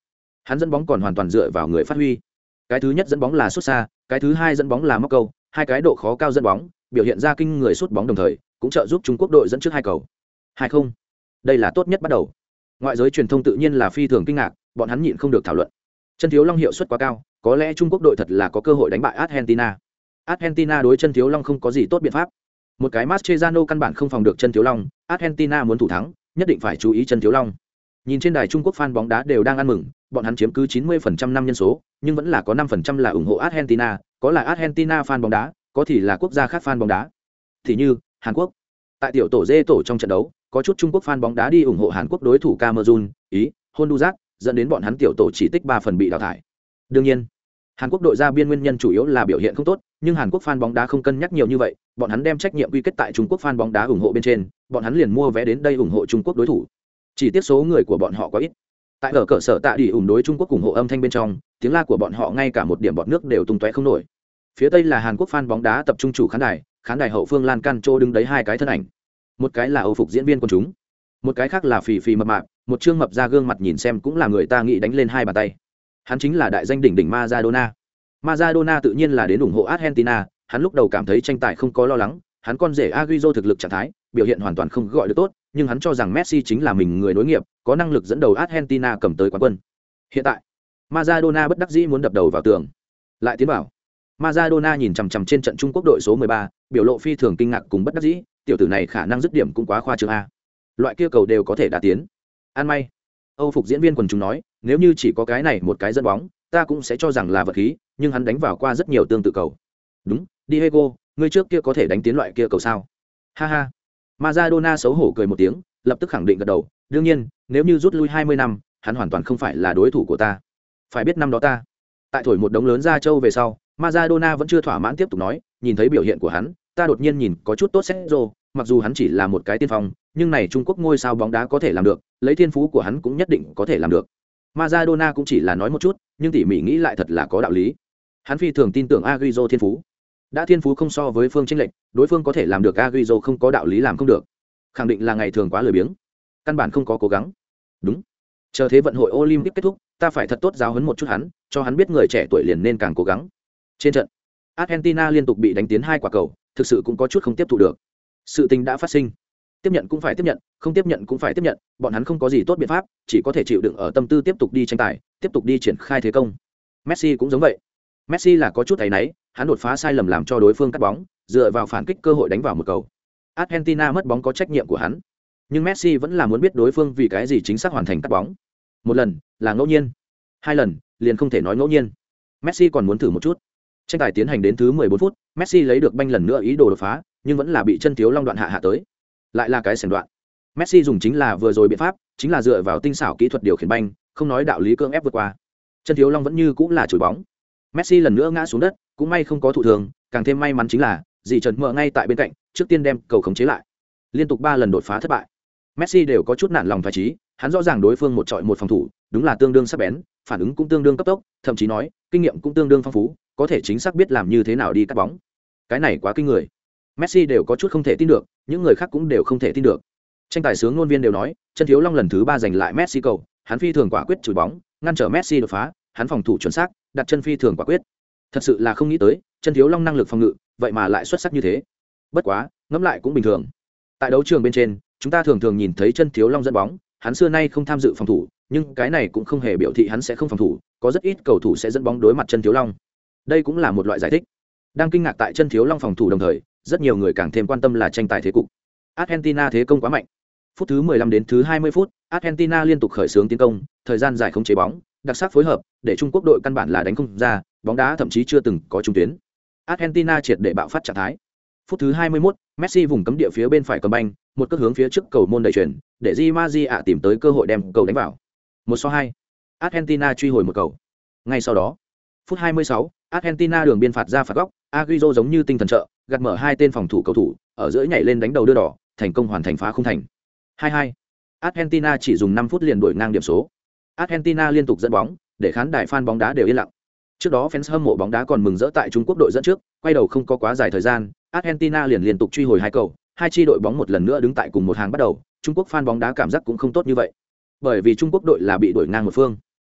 Hắn dẫn bóng còn hoàn toàn dựa vào người phát huy. Cái thứ nhất dẫn bóng là sút xa, cái thứ hai dẫn bóng là móc câu, hai cái độ khó cao dẫn bóng, biểu hiện ra kinh người sút bóng đồng thời, cũng trợ giúp Trung Quốc đội dẫn trước 2 cầu. 2-0. Đây là tốt nhất bắt đầu. Ngoại giới truyền thông tự nhiên là phi thường kinh ngạc, bọn hắn nhịn không được thảo luận. Chân Thiếu Long hiệu suất quá cao, có lẽ Trung Quốc đội thật là có cơ hội đánh bại Argentina. Argentina đối Chân Thiếu Long không có gì tốt biện pháp. Một cái Mascherano căn bản không phòng được Chân Thiếu Long, Argentina muốn thủ thắng, nhất định phải chú ý Chân Thiếu Long. Nhìn trên đài Trung Quốc fan bóng đá đều đang ăn mừng, bọn hắn chiếm cứ 90% năm nhân số, nhưng vẫn là có 5% là ủng hộ Argentina, có là Argentina fan bóng đá, có thì là quốc gia khác fan bóng đá. Thì như Hàn Quốc. Tại tiểu tổ D tổ trong trận đấu, có chút Trung Quốc fan bóng đá đi ủng hộ Hàn Quốc đối thủ Cameroon, Ý, Honduras, dẫn đến bọn hắn tiểu tổ chỉ tích 3 phần bị đào thải. Đương nhiên, Hàn Quốc đội ra biên nguyên nhân chủ yếu là biểu hiện không tốt, nhưng Hàn Quốc fan bóng đá không cân nhắc nhiều như vậy, bọn hắn đem trách nhiệm quy kết tại Trung Quốc fan bóng đá ủng hộ bên trên, bọn hắn liền mua vé đến đây ủng hộ Trung Quốc đối thủ. Chỉ tiếc số người của bọn họ quá ít. Tại ở cơ sở tạ đi ủng đối Trung Quốc ủng hộ âm thanh bên trong, tiếng la của bọn họ ngay cả một điểm bọt nước đều tung tóe không nổi. Phía tây là Hàn Quốc fan bóng đá tập trung chủ khán đài hậu phương lan can chỗ đứng đấy hai cái thân ảnh. Một cái là Âu phục diễn viên quần chúng, một cái khác là phì phì mập mạp, một trương mập ra gương mặt nhìn xem cũng là người ta nghĩ đánh lên hai bàn tay. Hắn chính là đại danh đỉnh đỉnh Maradona. Maradona tự nhiên là đến ủng hộ Argentina, hắn lúc đầu cảm thấy tranh tài không có lo lắng, hắn con rể Agüero thực lực trạng thái, biểu hiện hoàn toàn không gọi được tốt, nhưng hắn cho rằng Messi chính là mình người nối nghiệp, có năng lực dẫn đầu Argentina cầm tới quán quân. Hiện tại, Maradona bất đắc dĩ muốn đập đầu vào tường. Lại tiến vào. Maradona nhìn chằm chằm trên trận Trung Quốc đội số 13, biểu lộ phi thường kinh ngạc cùng bất đắc dĩ, tiểu tử này khả năng dứt điểm cũng quá khoa trương a. Loại kia cầu đều có thể đá tiến. An may. Âu phục diễn viên quần chúng nói, nếu như chỉ có cái này một cái dẫn bóng, ta cũng sẽ cho rằng là vật khí, nhưng hắn đánh vào qua rất nhiều tương tự cầu. Đúng, Diego, ngươi trước kia có thể đánh tiến loại kia cầu sao? Ha ha. Maradona xấu hổ cười một tiếng, lập tức khẳng định gật đầu, đương nhiên, nếu như rút lui 20 năm, hắn hoàn toàn không phải là đối thủ của ta. Phải biết năm đó ta, tại thổi một đống lớn ra châu về sau, Maradona vẫn chưa thỏa mãn tiếp tục nói, nhìn thấy biểu hiện của hắn, ta đột nhiên nhìn có chút tốt Sergio, mặc dù hắn chỉ là một cái tiên phong, nhưng này Trung Quốc ngôi sao bóng đá có thể làm được, lấy thiên phú của hắn cũng nhất định có thể làm được. Maradona cũng chỉ là nói một chút, nhưng tỉ mỉ nghĩ lại thật là có đạo lý. Hắn phi thường tin tưởng Agüero thiên phú. Đã thiên phú không so với phương chênh lệch, đối phương có thể làm được Agüero không có đạo lý làm không được. Khẳng định là ngày thường quá lười biếng, căn bản không có cố gắng. Đúng. Chờ thế vận hội Olympic kết thúc, ta phải thật tốt giáo huấn một chút hắn, cho hắn biết người trẻ tuổi liền nên càng cố gắng. Trên trận, Argentina liên tục bị đánh tiến 2 quả cầu, thực sự cũng có chút không tiếp thu được. Sự tình đã phát sinh, tiếp nhận cũng phải tiếp nhận, không tiếp nhận cũng phải tiếp nhận, bọn hắn không có gì tốt biện pháp, chỉ có thể chịu đựng ở tâm tư tiếp tục đi tranh tài, tiếp tục đi triển khai thế công. Messi cũng giống vậy. Messi là có chút áy náy, hắn đột phá sai lầm làm cho đối phương cắt bóng, dựa vào phản kích cơ hội đánh vào một cầu. Argentina mất bóng có trách nhiệm của hắn, nhưng Messi vẫn là muốn biết đối phương vì cái gì chính xác hoàn thành cắt bóng. Một lần là ngẫu nhiên, 2 lần liền không thể nói ngẫu nhiên. Messi còn muốn thử một chút. Tranh tài tiến hành đến thứ 14 phút, Messi lấy được banh lần nữa ý đồ đột phá, nhưng vẫn là bị Chân Thiếu Long đoạn hạ tới. Lại là cái sèn đoạn. Messi dùng chính là vừa rồi biện pháp, chính là dựa vào tinh xảo kỹ thuật điều khiển banh, không nói đạo lý cưỡng ép vượt qua. Chân Thiếu Long vẫn như cũng là chổi bóng. Messi lần nữa ngã xuống đất, cũng may không có thụ thường, càng thêm may mắn chính là dì Trần mở ngay tại bên cạnh, trước tiên đem cầu khống chế lại. Liên tục 3 lần đột phá thất bại. Messi đều có chút nản lòng thoái chí, hắn rõ ràng đối phương một trọi một phòng thủ, đúng là tương đương sắc bén, phản ứng cũng tương đương cấp tốc, thậm chí nói, kinh nghiệm cũng tương đương phong phú, có thể chính xác biết làm như thế nào đi cắt bóng. Cái này quá kinh người. Messi đều có chút không thể tin được, những người khác cũng đều không thể tin được. Tranh tài sướng ngôn viên đều nói, Chân Thiếu Long lần thứ 3 giành lại Messi cầu, hắn phi thường quả quyết chùi bóng, ngăn trở Messi đột phá, hắn phòng thủ chuẩn xác, đặt chân phi thường quả quyết. Thật sự là không nghĩ tới, Chân Thiếu Long năng lực phòng ngự, vậy mà lại xuất sắc như thế. Bất quá, ngẫm lại cũng bình thường. Tại đấu trường bên trên, chúng ta thường thường nhìn thấy Chân Thiếu Long dẫn bóng, hắn xưa nay không tham dự phòng thủ, nhưng cái này cũng không hề biểu thị hắn sẽ không phòng thủ, có rất ít cầu thủ sẽ dẫn bóng đối mặt Chân Thiếu Long. Đây cũng là một loại giải thích. Đang kinh ngạc tại Chân Thiếu Long phòng thủ đồng thời, rất nhiều người càng thêm quan tâm là tranh tài thế cục. Argentina thế công quá mạnh. Phút thứ 15 đến thứ 20 phút, Argentina liên tục khởi xướng tiến công, thời gian dài không chế bóng, đặc sắc phối hợp, để Trung Quốc đội căn bản là đánh không ra, bóng đá thậm chí chưa từng có trung tuyến. Argentina triệt để bạo phát trạng thái. Phút thứ 21, Messi vùng cấm địa phía bên phải cầm banh, một cước hướng phía trước cầu môn đẩy chuyển, để Di Maria tìm tới cơ hội đem cầu đánh vào. 1-2. Argentina truy hồi một cầu. Ngay sau đó, phút 26, Argentina đường biên phạt ra phạt góc, Agüero giống như tinh thần trợ, gạt mở 2 tên phòng thủ cầu thủ, ở giữa nhảy lên đánh đầu đưa đỏ, thành công hoàn thành phá khung thành. 2-2. Argentina chỉ dùng 5 phút liền đuổi ngang điểm số. Argentina liên tục dẫn bóng, để khán đài fan bóng đá đều yên lặng. Trước đó fans hâm mộ bóng đá còn mừng rỡ tại Trung Quốc đội dẫn trước, quay đầu không có quá dài thời gian, Argentina liền liên tục truy hồi 2 cầu, hai chi đội bóng một lần nữa đứng tại cùng một hàng bắt đầu, Trung Quốc fan bóng đá cảm giác cũng không tốt như vậy. Bởi vì Trung Quốc đội là bị đuổi ngang một phương.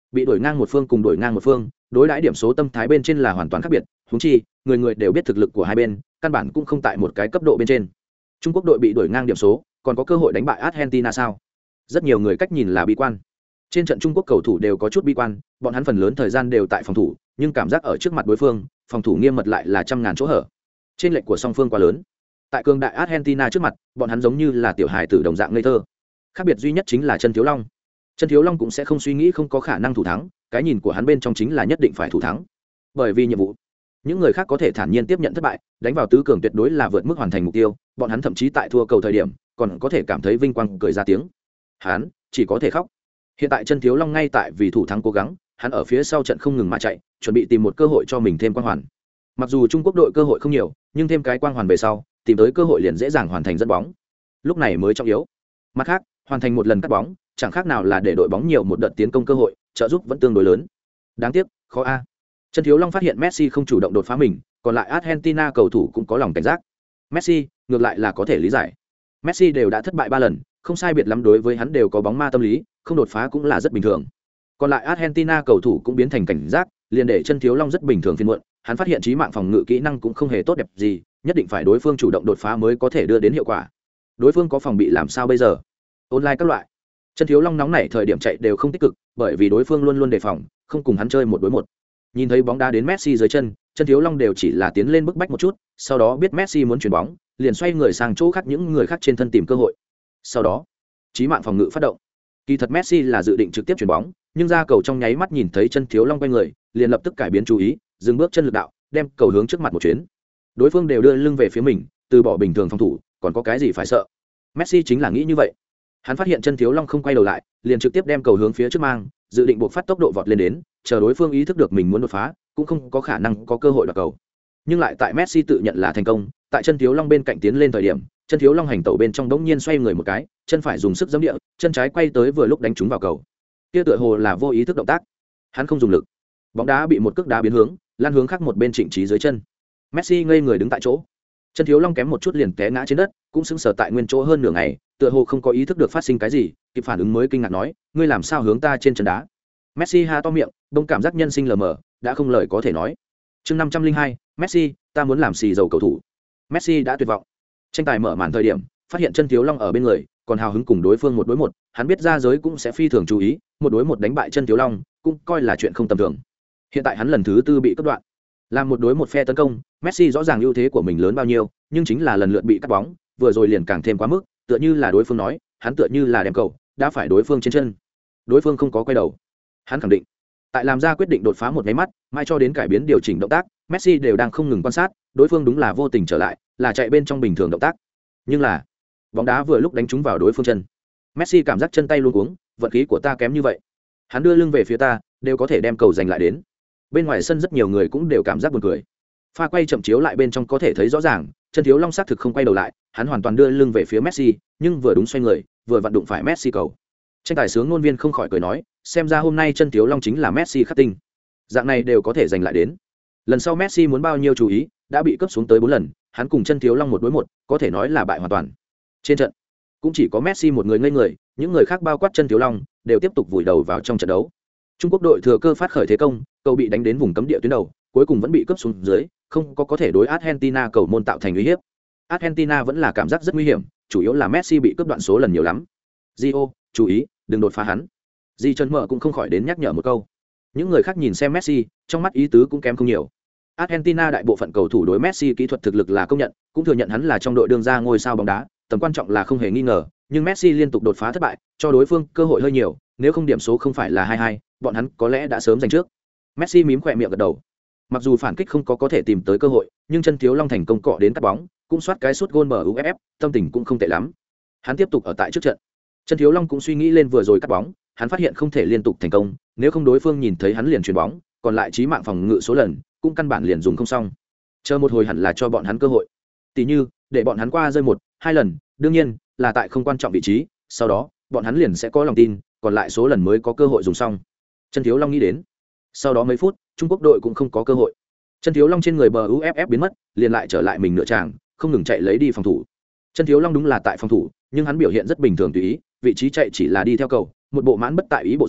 bị đuổi ngang một phương cùng đuổi ngang một phương, đối đãi điểm số tâm thái bên trên là hoàn toàn khác biệt, huống chi người người đều biết thực lực của hai bên, căn bản cũng không tại một cái cấp độ bên trên. Trung Quốc đội bị đuổi ngang điểm số, còn có cơ hội đánh bại Argentina sao? Rất nhiều người cách nhìn là bi quan. Trên trận Trung Quốc cầu thủ đều có chút bi quan, bọn hắn phần lớn thời gian đều tại phòng thủ, nhưng cảm giác ở trước mặt đối phương, phòng thủ nghiêm mật lại là trăm ngàn chỗ hở. Trên lệch của song phương quá lớn. Tại cường đại Argentina trước mặt, bọn hắn giống như là tiểu hài tử đồng dạng ngây thơ. Khác biệt duy nhất chính là Chân Thiếu Long. Chân Thiếu Long cũng sẽ không suy nghĩ không có khả năng thủ thắng, cái nhìn của hắn bên trong chính là nhất định phải thủ thắng. Bởi vì nhiệm vụ, những người khác có thể thản nhiên tiếp nhận thất bại, đánh vào tứ cường tuyệt đối là vượt mức hoàn thành mục tiêu, bọn hắn thậm chí tại thua cầu thời điểm, còn có thể cảm thấy vinh quang cười ra tiếng. Hắn chỉ có thể khóc. Hiện tại Chân Thiếu Long ngay tại vì thủ thắng cố gắng, hắn ở phía sau trận không ngừng mà chạy, chuẩn bị tìm một cơ hội cho mình thêm quang hoàn. Mặc dù Trung Quốc đội cơ hội không nhiều, nhưng thêm cái quang hoàn về sau, tìm tới cơ hội liền dễ dàng hoàn thành dẫn bóng. Lúc này mới trọng yếu. Mặt khác, hoàn thành một lần cắt bóng, chẳng khác nào là để đội bóng nhiều một đợt tiến công cơ hội, trợ giúp vẫn tương đối lớn. Đáng tiếc, khó a. Chân Thiếu Long phát hiện Messi không chủ động đột phá mình, còn lại Argentina cầu thủ cũng có lòng cảnh giác. Messi, ngược lại là có thể lý giải. Messi đều đã thất bại 3 lần, không sai biệt lắm đối với hắn đều có bóng ma tâm lý, không đột phá cũng là rất bình thường. Còn lại Argentina cầu thủ cũng biến thành cảnh giác, liền để Chân Thiếu Long rất bình thường phiền muộn, hắn phát hiện chí mạng phòng ngự kỹ năng cũng không hề tốt đẹp gì, nhất định phải đối phương chủ động đột phá mới có thể đưa đến hiệu quả. Đối phương có phòng bị làm sao bây giờ? Online các loại. Chân Thiếu Long nóng nảy thời điểm chạy đều không tích cực, bởi vì đối phương luôn luôn đề phòng, không cùng hắn chơi một đối một. Nhìn thấy bóng đá đến Messi dưới chân, Chân Thiếu Long đều chỉ là tiến lên bức bách một chút, sau đó biết Messi muốn chuyền bóng, liền xoay người sang chỗ khác những người khác trên thân tìm cơ hội. Sau đó, chí mạng phòng ngự phát động. Kỳ thật Messi là dự định trực tiếp chuyền bóng, nhưng ra cầu trong nháy mắt nhìn thấy Chân Thiếu Long quay người, liền lập tức cải biến chú ý, dừng bước chân lực đạo, đem cầu hướng trước mặt một chuyến. Đối phương đều đưa lưng về phía mình, từ bỏ bình thường phòng thủ, còn có cái gì phải sợ? Messi chính là nghĩ như vậy. Hắn phát hiện Chân Thiếu Long không quay đầu lại, liền trực tiếp đem cầu hướng phía trước mang, dự định buộc phát tốc độ vọt lên đến, chờ đối phương ý thức được mình muốn đột phá, cũng không có khả năng có cơ hội đoạt cầu. Nhưng lại tại Messi tự nhận là thành công, tại Chân Thiếu Long bên cạnh tiến lên thời điểm, Chân Thiếu Long hành tẩu bên trong đống nhiên xoay người một cái, chân phải dùng sức giẫm địa, chân trái quay tới vừa lúc đánh trúng vào cầu. Kia tựa hồ là vô ý thức động tác. Hắn không dùng lực. Bóng đá bị một cước đá biến hướng, lan hướng khác một bên Trịnh Trí dưới chân. Messi ngây người đứng tại chỗ. Chân Thiếu Long kém một chút liền té ngã trên đất, cũng sững sờ tại nguyên chỗ hơn nửa ngày, tựa hồ không có ý thức được phát sinh cái gì, kịp phản ứng mới kinh ngạc nói, ngươi làm sao hướng ta trên chân đá? Messi ha to miệng, đông cảm giác nhân sinh lờ mờ, đã không lời có thể nói. Chương 502, Messi, ta muốn làm xì dầu cầu thủ. Messi đã tuyệt vọng. Tranh tài mở màn thời điểm, phát hiện Chân Thiếu Long ở bên người, còn hào hứng cùng đối phương một đối một, hắn biết ra giới cũng sẽ phi thường chú ý, một đối một đánh bại Chân Thiếu Long, cũng coi là chuyện không tầm thường. Hiện tại hắn lần thứ tư bị cắt đoạn. Làm một đối một phe tấn công, Messi rõ ràng ưu thế của mình lớn bao nhiêu, nhưng chính là lần lượt bị cắt bóng, vừa rồi liền càng thêm quá mức, tựa như là đối phương nói, hắn tựa như là đem cầu, đã phải đối phương trên chân. Đối phương không có quay đầu. Hắn khẳng định, tại làm ra quyết định đột phá một cái mắt, mai cho đến cải biến điều chỉnh động tác, Messi đều đang không ngừng quan sát, đối phương đúng là vô tình trở lại, là chạy bên trong bình thường động tác. Nhưng là, bóng đá vừa lúc đánh trúng vào đối phương chân. Messi cảm giác chân tay luống cuống, vận khí của ta kém như vậy. Hắn đưa lưng về phía ta, đều có thể đem cầu giành lại đến. Bên ngoài sân rất nhiều người cũng đều cảm giác buồn cười. Pha quay chậm chiếu lại bên trong có thể thấy rõ ràng, Chân Thiếu Long xác thực không quay đầu lại, hắn hoàn toàn đưa lưng về phía Messi, nhưng vừa đúng xoay người, vừa vặn đụng phải Messi cầu. Tranh tài sướng ngôn viên không khỏi cười nói, xem ra hôm nay Chân Thiếu Long chính là Messi khắc tinh. Dạng này đều có thể giành lại đến. Lần sau Messi muốn bao nhiêu chú ý, đã bị cấp xuống tới 4 lần, hắn cùng Chân Thiếu Long một đối một, có thể nói là bại hoàn toàn. Trên trận, cũng chỉ có Messi một người ngây người, những người khác bao quát Chân Thiếu Long, đều tiếp tục vùi đầu vào trong trận đấu. Trung Quốc đội thừa cơ phát khởi thế công, cầu bị đánh đến vùng cấm địa tuyến đầu, cuối cùng vẫn bị cướp xuống dưới, không có thể đối Argentina cầu môn tạo thành uy hiếp. Argentina vẫn là cảm giác rất nguy hiểm, chủ yếu là Messi bị cướp đoạn số lần nhiều lắm. Gio, chú ý, đừng đột phá hắn. Di Chân Mở cũng không khỏi đến nhắc nhở một câu. Những người khác nhìn xem Messi, trong mắt ý tứ cũng kém không nhiều. Argentina đại bộ phận cầu thủ đối Messi kỹ thuật thực lực là công nhận, cũng thừa nhận hắn là trong đội đương ra ngôi sao bóng đá, tầm quan trọng là không hề nghi ngờ, nhưng Messi liên tục đột phá thất bại, cho đối phương cơ hội hơi nhiều, nếu không điểm số không phải là 2-2, bọn hắn có lẽ đã sớm giành trước. Messi mím khỏe miệng gật đầu. Mặc dù phản kích không có thể tìm tới cơ hội, nhưng Chân Thiếu Long thành công cọ đến cắt bóng, cũng soát cái sút gôn MUFF, tâm tình cũng không tệ lắm. Hắn tiếp tục ở tại trước trận. Chân Thiếu Long cũng suy nghĩ lên vừa rồi cắt bóng, hắn phát hiện không thể liên tục thành công, nếu không đối phương nhìn thấy hắn liền chuyền bóng, còn lại chí mạng phòng ngự số lần, cũng căn bản liền dùng không xong. Chờ một hồi hẳn là cho bọn hắn cơ hội. Tỷ như, để bọn hắn qua rơi 1-2 lần, đương nhiên là tại không quan trọng vị trí, sau đó, bọn hắn liền sẽ có lòng tin, còn lại số lần mới có cơ hội dùng xong. Chân Thiếu Long nghĩ đến. Sau đó mấy phút, Trung Quốc đội cũng không có cơ hội. Chân Thiếu Long trên người MUFF biến mất, liền lại trở lại mình nửa tràng, không ngừng chạy lấy đi phòng thủ. Chân Thiếu Long đúng là tại phòng thủ, nhưng hắn biểu hiện rất bình thường tùy ý, vị trí chạy chỉ là đi theo cầu, một bộ mãn bất tại ý bộ dáng,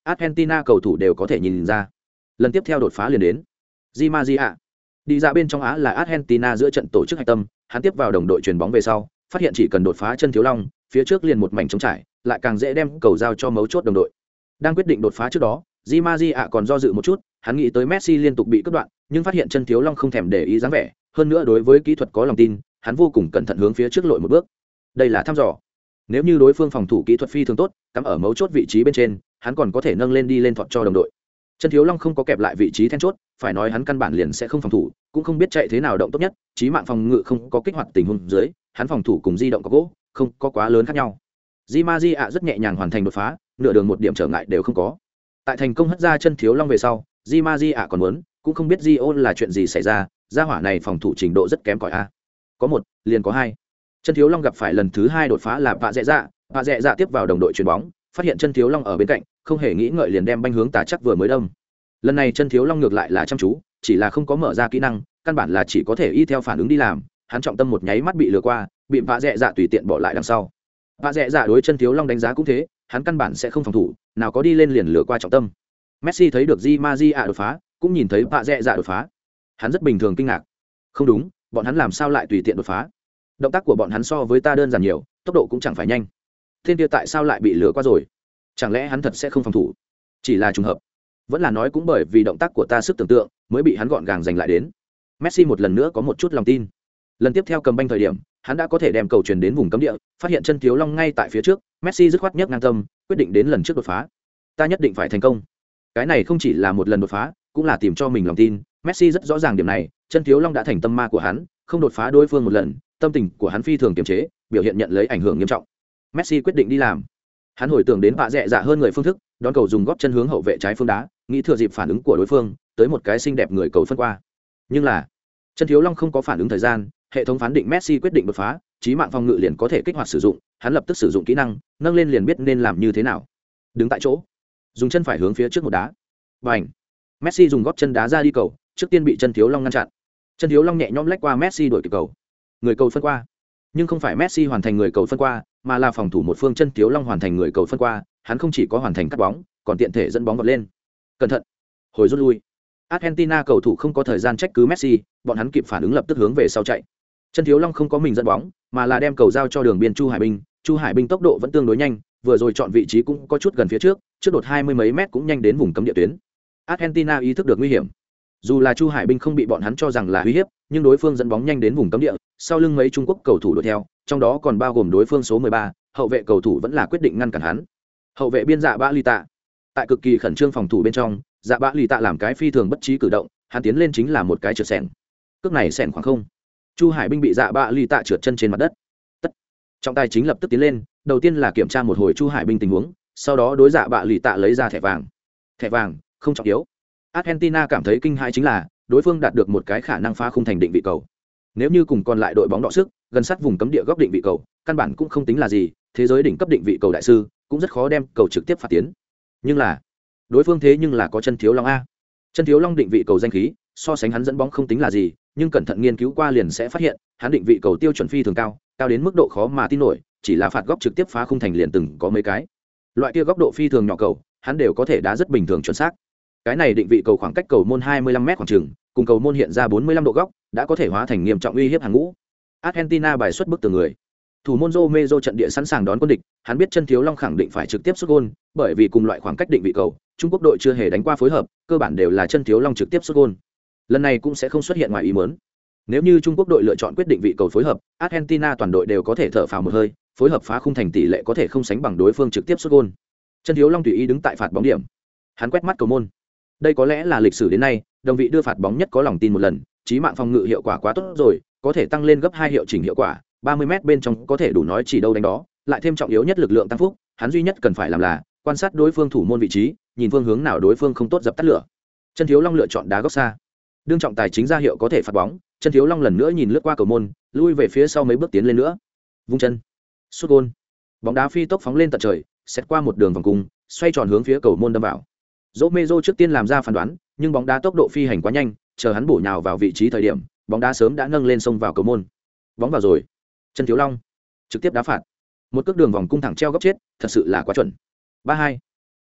Argentina cầu thủ đều có thể nhìn ra. Lần tiếp theo đột phá liền đến. Di Maria. Đi ra bên trong Á là Argentina giữa trận tổ chức hạch tâm, hắn tiếp vào đồng đội chuyền bóng về sau, phát hiện chỉ cần đột phá chân Thiếu Long, phía trước liền một mảnh trống trải, lại càng dễ đem cầu giao cho mấu chốt đồng đội. Đang quyết định đột phá trước đó, Di Maria còn do dự một chút, hắn nghĩ tới Messi liên tục bị cắt đoạn, nhưng phát hiện chân Thiếu Long không thèm để ý dáng vẻ, hơn nữa đối với kỹ thuật có lòng tin, hắn vô cùng cẩn thận hướng phía trước lội một bước. Đây là thăm dò. Nếu như đối phương phòng thủ kỹ thuật phi thường tốt, cắm ở mấu chốt vị trí bên trên, hắn còn có thể nâng lên đi lên thọt cho đồng đội. Chân Thiếu Long không có kẹp lại vị trí then chốt, phải nói hắn căn bản liền sẽ không phòng thủ, cũng không biết chạy thế nào động tốt nhất, chí mạng phòng ngự không có kích hoạt tình huống dưới, hắn phòng thủ cùng di động có gỗ, không có quá lớn khác nhau. Di Maria rất nhẹ nhàng hoàn thành đột phá, nửa đường một điểm trở ngại đều không có. Tại thành công hất ra chân Thiếu Long về sau, Di Maria còn muốn, cũng không biết Gio là chuyện gì xảy ra, gia hỏa này phòng thủ trình độ rất kém cỏi a. Có một, liền có hai. Chân Thiếu Long gặp phải lần thứ hai đột phá là Vạ Dẹ Dạ tiếp vào đồng đội chuyền bóng, phát hiện chân Thiếu Long ở bên cạnh, không hề nghĩ ngợi liền đem banh hướng tà chắc vừa mới đâm. Lần này chân Thiếu Long ngược lại là chăm chú, chỉ là không có mở ra kỹ năng, căn bản là chỉ có thể y theo phản ứng đi làm, hắn trọng tâm một nháy mắt bị lừa qua, bị Vạ Dẹ Dạ tùy tiện bỏ lại đằng sau. Vạ Dẹ Dạ đối chân Thiếu Long đánh giá cũng thế, hắn căn bản sẽ không phòng thủ, nào có đi lên liền lừa qua trọng tâm. Messi thấy được Di Maria đột phá, cũng nhìn thấy Vạ Dẹ Dạ đột phá. Hắn rất bình thường kinh ngạc. Không đúng, bọn hắn làm sao lại tùy tiện đột phá? Động tác của bọn hắn so với ta đơn giản nhiều, tốc độ cũng chẳng phải nhanh. Thiên kia tại sao lại bị lừa qua rồi? Chẳng lẽ hắn thật sẽ không phòng thủ? Chỉ là trùng hợp. Vẫn là nói cũng bởi vì động tác của ta sức tưởng tượng, mới bị hắn gọn gàng giành lại đến. Messi một lần nữa có một chút lòng tin. Lần tiếp theo cầm banh thời điểm, hắn đã có thể đem cầu truyền đến vùng cấm địa, phát hiện chân Thiếu Long ngay tại phía trước, Messi dứt khoát nhấc ngang tâm, quyết định đến lần trước đột phá. Ta nhất định phải thành công. Cái này không chỉ là một lần đột phá, cũng là tìm cho mình lòng tin. Messi rất rõ ràng điểm này, chân Thiếu Long đã thành tâm ma của hắn, không đột phá đối phương một lần, tâm tình của hắn phi thường kiềm chế, biểu hiện nhận lấy ảnh hưởng nghiêm trọng. Messi quyết định đi làm. Hắn hồi tưởng đến Vạ Dẹ Dạ hơn người phương thức, đón cầu dùng gót chân hướng hậu vệ trái phương đá, nghĩ thừa dịp phản ứng của đối phương, tới một cái xinh đẹp người cầu phân qua. Nhưng là, chân Thiếu Long không có phản ứng thời gian, hệ thống phán định Messi quyết định đột phá, chí mạng phòng ngự liền có thể kích hoạt sử dụng, hắn lập tức sử dụng kỹ năng, nâng lên liền biết nên làm như thế nào. Đứng tại chỗ, dùng chân phải hướng phía trước một đá. Bành! Messi dùng gót chân đá ra đi cầu, trước tiên bị chân Thiếu Long ngăn chặn. Chân Thiếu Long nhẹ nhõm lách qua Messi đuổi kịp cầu. Người cầu phân qua. Nhưng không phải Messi hoàn thành người cầu phân qua, mà là phòng thủ một phương chân Thiếu Long hoàn thành người cầu phân qua, hắn không chỉ có hoàn thành cắt bóng, còn tiện thể dẫn bóng vọt lên. Cẩn thận! Hồi rút lui. Argentina cầu thủ không có thời gian trách cứ Messi, bọn hắn kịp phản ứng lập tức hướng về sau chạy. Chân Thiếu Long không có mình dẫn bóng, mà là đem cầu giao cho đường biên Chu Hải Binh tốc độ vẫn tương đối nhanh, vừa rồi chọn vị trí cũng có chút gần phía trước, trước đột 20 mấy mét cũng nhanh đến vùng cấm địa tuyến. Argentina ý thức được nguy hiểm. Dù là Chu Hải Binh không bị bọn hắn cho rằng là uy hiếp, nhưng đối phương dẫn bóng nhanh đến vùng cấm địa, sau lưng mấy Trung Quốc cầu thủ đuổi theo, trong đó còn bao gồm đối phương số 13, hậu vệ cầu thủ vẫn là quyết định ngăn cản hắn. Hậu vệ biên Dạ Bạ Lì Tạ, tại cực kỳ khẩn trương phòng thủ bên trong, Dạ Bạ Lì Tạ làm cái phi thường bất trí cử động, hắn tiến lên chính là một cái trượt sẻng. Cước này sẻng khoảng không. Chu Hải Binh bị Dạ Bạ Lì Tạ trượt chân trên mặt đất. Tất. Trọng tài chính lập tức tiến lên, đầu tiên là kiểm tra một hồi Chu Hải Binh tình huống, sau đó đối Dạ Bạ Lì Tạ lấy ra thẻ vàng. Thẻ vàng, không trọng yếu. Argentina cảm thấy kinh hãi chính là đối phương đạt được một cái khả năng phá khung thành định vị cầu. Nếu như cùng còn lại đội bóng đọ sức, gần sát vùng cấm địa góc định vị cầu, căn bản cũng không tính là gì, thế giới đỉnh cấp định vị cầu đại sư cũng rất khó đem cầu trực tiếp phạt tiến. Nhưng là, đối phương thế nhưng là có chân Thiếu Long a. Chân Thiếu Long định vị cầu danh khí, so sánh hắn dẫn bóng không tính là gì, nhưng cẩn thận nghiên cứu qua liền sẽ phát hiện, hắn định vị cầu tiêu chuẩn phi thường cao, cao đến mức độ khó mà tin nổi, chỉ là phạt góc trực tiếp phá khung thành liền từng có mấy cái. Loại kia góc độ phi thường nhỏ cầu, hắn đều có thể đá rất bình thường chuẩn xác. Cái này định vị cầu khoảng cách cầu môn 25m khoảng chừng, cùng cầu môn hiện ra 45 độ góc, đã có thể hóa thành nghiêm trọng uy hiếp hàng ngũ. Argentina bài xuất bức tường người. Thủ môn Romero trận địa sẵn sàng đón quân địch, hắn biết chân Thiếu Long khẳng định phải trực tiếp sút gol, bởi vì cùng loại khoảng cách định vị cầu, Trung Quốc đội chưa hề đánh qua phối hợp, cơ bản đều là chân Thiếu Long trực tiếp sút gol. Lần này cũng sẽ không xuất hiện ngoài ý muốn. Nếu như Trung Quốc đội lựa chọn quyết định vị cầu phối hợp, Argentina toàn đội đều có thể thở phào một hơi, phối hợp phá khung thành tỷ lệ có thể không sánh bằng đối phương trực tiếp sút gol. Chân Thiếu Long tùy ý đứng tại phạt bóng điểm, hắn quét mắt cầu môn. Đây có lẽ là lịch sử đến nay, đồng vị đưa phạt bóng nhất có lòng tin một lần, chí mạng phòng ngự hiệu quả quá tốt rồi, có thể tăng lên gấp 2 hiệu chỉnh hiệu quả, 30m bên trong có thể đủ nói chỉ đâu đánh đó, lại thêm trọng yếu nhất lực lượng tăng phúc, hắn duy nhất cần phải làm là quan sát đối phương thủ môn vị trí, nhìn phương hướng nào đối phương không tốt dập tắt lửa. Chân Thiếu Long lựa chọn đá góc xa. Đương trọng tài chính ra hiệu có thể phạt bóng, Chân Thiếu Long lần nữa nhìn lướt qua cầu môn, lui về phía sau mấy bước tiến lên nữa. Vung chân. Sút gol. Bóng đá phi tốc phóng lên tận trời, xét qua một đường vòng cung, xoay tròn hướng phía cầu môn đâm vào. Romero trước tiên làm ra phán đoán, nhưng bóng đá tốc độ phi hành quá nhanh, chờ hắn bổ nhào vào vị trí thời điểm, bóng đá sớm đã nâng lên xông vào cầu môn. Bóng vào rồi. Chân Thiếu Long trực tiếp đá phạt. Một cước đường vòng cung thẳng treo góc chết, thật sự là quá chuẩn. 3-2.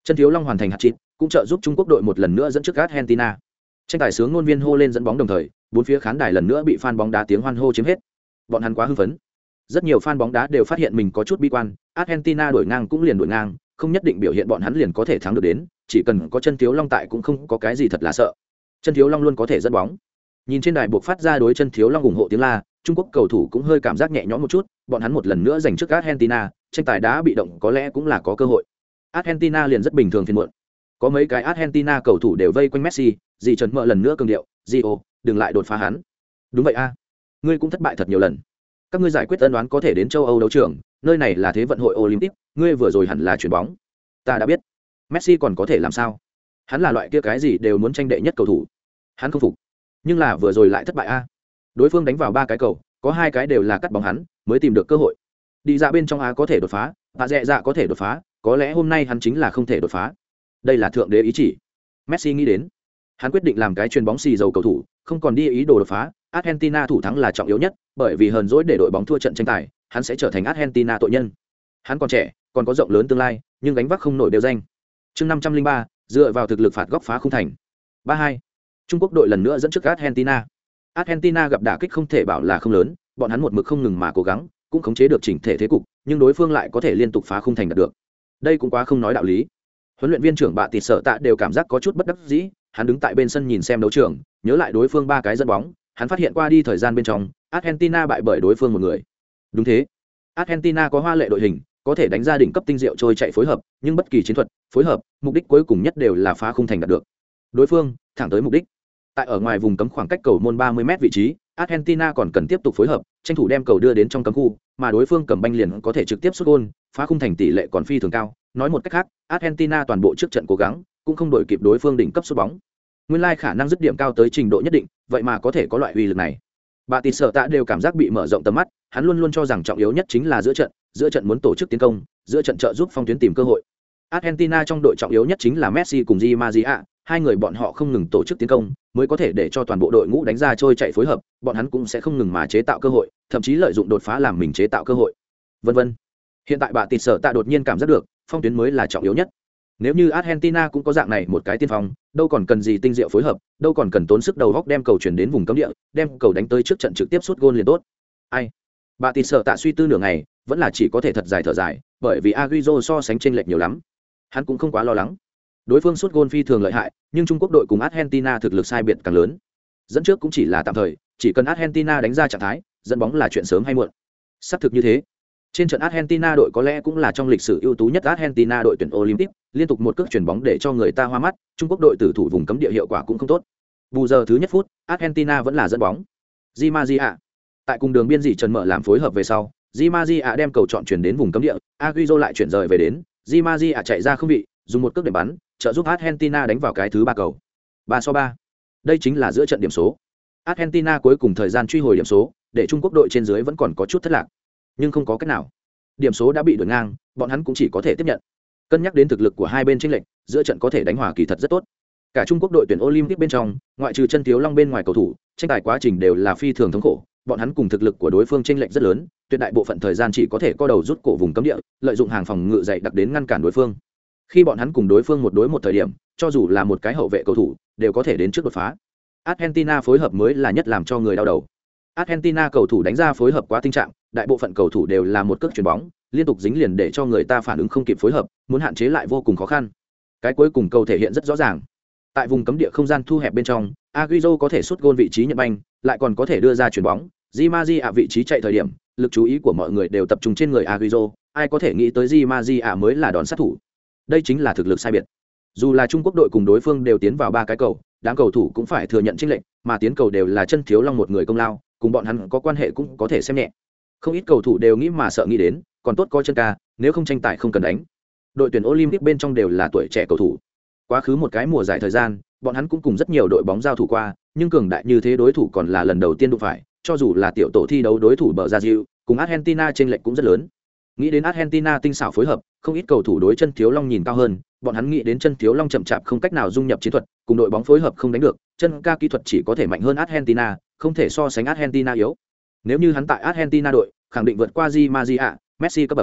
Chân Thiếu Long hoàn thành hat-trick, cũng trợ giúp Trung Quốc đội một lần nữa dẫn trước Argentina. Tranh tài sướng ngôn viên hô lên dẫn bóng đồng thời, bốn phía khán đài lần nữa bị fan bóng đá tiếng hoan hô chiếm hết. Bọn hắn quá hưng phấn. Rất nhiều fan bóng đá đều phát hiện mình có chút bi quan, Argentina đổi ngang cũng liền đổi ngang, không nhất định biểu hiện bọn hắn liền có thể thắng được đến, chỉ cần có Chân Thiếu Long tại cũng không có cái gì thật là sợ. Chân Thiếu Long luôn có thể dẫn bóng. Nhìn trên đài buộc phát ra đối Chân Thiếu Long ủng hộ tiếng la, Trung Quốc cầu thủ cũng hơi cảm giác nhẹ nhõm một chút, bọn hắn một lần nữa giành trước Argentina, tranh tài đá bị động có lẽ cũng là có cơ hội. Argentina liền rất bình thường phiền muộn. Có mấy cái Argentina cầu thủ đều vây quanh Messi, dì Trần Mợ lần nữa cường điệu, "Gio, đừng lại đột phá hắn." Đúng vậy a, ngươi cũng thất bại thật nhiều lần. Các ngươi giải quyết ân đoán có thể đến châu Âu đấu trường, nơi này là thế vận hội Olympic, ngươi vừa rồi hẳn là chuyền bóng. Ta đã biết. Messi còn có thể làm sao? Hắn là loại kia cái gì đều muốn tranh đệ nhất cầu thủ. Hắn không phục. Nhưng là vừa rồi lại thất bại a. Đối phương đánh vào 3 cái cầu, có 2 cái đều là cắt bóng hắn, mới tìm được cơ hội. Đi ra bên trong á có thể đột phá, và dẹ dạ có thể đột phá, có lẽ hôm nay hắn chính là không thể đột phá. Đây là thượng đế ý chỉ. Messi nghĩ đến. Hắn quyết định làm cái chuyền bóng xì dầu cầu thủ, không còn đi ý đồ đột phá. Argentina thủ thắng là trọng yếu nhất, bởi vì hờn dỗi để đội bóng thua trận tranh tài, hắn sẽ trở thành Argentina tội nhân. Hắn còn trẻ, còn có rộng lớn tương lai, nhưng gánh vác không nổi đều danh. Chương 503, dựa vào thực lực phạt góc phá khung thành. 3-2. Trung Quốc đội lần nữa dẫn trước Argentina. Argentina gặp đả kích không thể bảo là không lớn, bọn hắn một mực không ngừng mà cố gắng, cũng khống chế được chỉnh thể thế cục, nhưng đối phương lại có thể liên tục phá khung thành đạt được. Đây cũng quá không nói đạo lý. Huấn luyện viên trưởng Bạ Tịt Sở Tạ đều cảm giác có chút bất đắc dĩ, hắn đứng tại bên sân nhìn xem đấu trường, nhớ lại đối phương 3 cái dẫn bóng, hắn phát hiện qua đi thời gian bên trong, Argentina bại bởi đối phương một người. Đúng thế, Argentina có hoa lệ đội hình, có thể đánh ra đỉnh cấp tinh diệu trôi chạy phối hợp, nhưng bất kỳ chiến thuật, phối hợp, mục đích cuối cùng nhất đều là phá khung thành đạt được. Đối phương thẳng tới mục đích. Tại ở ngoài vùng cấm khoảng cách cầu môn 30m vị trí, Argentina còn cần tiếp tục phối hợp, tranh thủ đem cầu đưa đến trong cấm khu, mà đối phương cầm banh liền có thể trực tiếp sút gol, phá khung thành tỷ lệ còn phi thường cao. Nói một cách khác, Argentina toàn bộ trước trận cố gắng, cũng không đội kịp đối phương đỉnh cấp sút bóng. Nguyên lai khả năng dứt điểm cao tới trình độ nhất định, vậy mà có thể có loại uy lực này. Bà Tịt Sở Tạ đều cảm giác bị mở rộng tầm mắt, hắn luôn luôn cho rằng trọng yếu nhất chính là giữa trận muốn tổ chức tiến công, giữa trận trợ giúp phong tuyến tìm cơ hội. Argentina trong đội trọng yếu nhất chính là Messi cùng Di Maria, hai người bọn họ không ngừng tổ chức tiến công, mới có thể để cho toàn bộ đội ngũ đánh ra trôi chạy phối hợp, bọn hắn cũng sẽ không ngừng mà chế tạo cơ hội, thậm chí lợi dụng đột phá làm mình chế tạo cơ hội. Vân vân. Hiện tại Bà Tịt Sở Tạ đột nhiên cảm giác được, phong tuyến mới là trọng yếu nhất. Nếu như Argentina cũng có dạng này một cái tiên phong, đâu còn cần gì tinh diệu phối hợp, đâu còn cần tốn sức đầu góc đem cầu chuyển đến vùng cấm địa, đem cầu đánh tới trước trận trực tiếp sút gôn liền tốt. Ai? Bà Tịt Sở Tạ suy tư nửa ngày, vẫn là chỉ có thể thật dài thở dài, bởi vì Agüero so sánh chênh lệch nhiều lắm. Hắn cũng không quá lo lắng. Đối phương sút gôn phi thường lợi hại, nhưng Trung Quốc đội cùng Argentina thực lực sai biệt càng lớn. Dẫn trước cũng chỉ là tạm thời, chỉ cần Argentina đánh ra trạng thái, dẫn bóng là chuyện sớm hay muộn. Xác thực như thế. Trên trận Argentina đội có lẽ cũng là trong lịch sử ưu tú nhất Argentina đội tuyển Olympic, liên tục một cước chuyển bóng để cho người ta hoa mắt, Trung Quốc đội tử thủ vùng cấm địa hiệu quả cũng không tốt. Bù giờ thứ nhất phút, Argentina vẫn là dẫn bóng. Di Maria tại cùng đường biên dị Trần Mở làm phối hợp về sau, Di Maria đem cầu chọn chuyển đến vùng cấm địa, Agüero lại chuyển rời về đến, Di Maria chạy ra không vị, dùng một cước để bắn, trợ giúp Argentina đánh vào cái thứ 3 cầu. 3-3. Đây chính là giữa trận điểm số. Argentina cuối cùng thời gian truy hồi điểm số, để Trung Quốc đội trên dưới vẫn còn có chút thất lạc. Nhưng không có cách nào. Điểm số đã bị đuổi ngang, bọn hắn cũng chỉ có thể tiếp nhận. Cân nhắc đến thực lực của hai bên chênh lệch, giữa trận có thể đánh hòa kỳ thật rất tốt. Cả Trung Quốc đội tuyển Olympic bên trong, ngoại trừ Chân Thiếu Long bên ngoài cầu thủ, tranh tài quá trình đều là phi thường thống khổ, bọn hắn cùng thực lực của đối phương chênh lệch rất lớn, tuyệt đại bộ phận thời gian chỉ có thể co đầu rút cổ vùng cấm địa, lợi dụng hàng phòng ngự dày đặc đến ngăn cản đối phương. Khi bọn hắn cùng đối phương một đối một thời điểm, cho dù là một cái hậu vệ cầu thủ, đều có thể đến trước đột phá. Argentina phối hợp mới là nhất làm cho người đau đầu. Argentina cầu thủ đánh ra phối hợp quá tinh trạng, đại bộ phận cầu thủ đều là một cước chuyền bóng, liên tục dính liền để cho người ta phản ứng không kịp phối hợp, muốn hạn chế lại vô cùng khó khăn. Cái cuối cùng cầu thể hiện rất rõ ràng. Tại vùng cấm địa không gian thu hẹp bên trong, Agüero có thể sút gôn vị trí nhận banh, lại còn có thể đưa ra chuyền bóng, Di Maria vị trí chạy thời điểm, lực chú ý của mọi người đều tập trung trên người Agüero, ai có thể nghĩ tới Di Maria mới là đòn sát thủ. Đây chính là thực lực sai biệt. Dù là Trung Quốc đội cùng đối phương đều tiến vào 3 cái cầu, đám cầu thủ cũng phải thừa nhận chênh lệch, mà tiến cầu đều là Chân Thiếu Long một người công lao, cùng bọn hắn có quan hệ cũng có thể xem nhẹ. Không ít cầu thủ đều nghĩ mà sợ nghĩ đến, còn tốt có Chân ca, nếu không tranh tài không cần đánh. Đội tuyển Olympic bên trong đều là tuổi trẻ cầu thủ. Quá khứ một cái mùa giải thời gian, bọn hắn cũng cùng rất nhiều đội bóng giao thủ qua, nhưng cường đại như thế đối thủ còn là lần đầu tiên đụng phải, cho dù là tiểu tổ thi đấu đối thủ bờ Brazil, cùng Argentina chênh lệch cũng rất lớn. Nghĩ đến Argentina tinh xảo phối hợp, không ít cầu thủ đối Chân Thiếu Long nhìn cao hơn, bọn hắn nghĩ đến Chân Thiếu Long chậm chạp không cách nào dung nhập chiến thuật, cùng đội bóng phối hợp không đánh được, Chân ca kỹ thuật chỉ có thể mạnh hơn Argentina, không thể so sánh Argentina yếu. Nếu như hắn tại Argentina đội, khẳng định vượt qua Di Maria, Messi cấp bậc.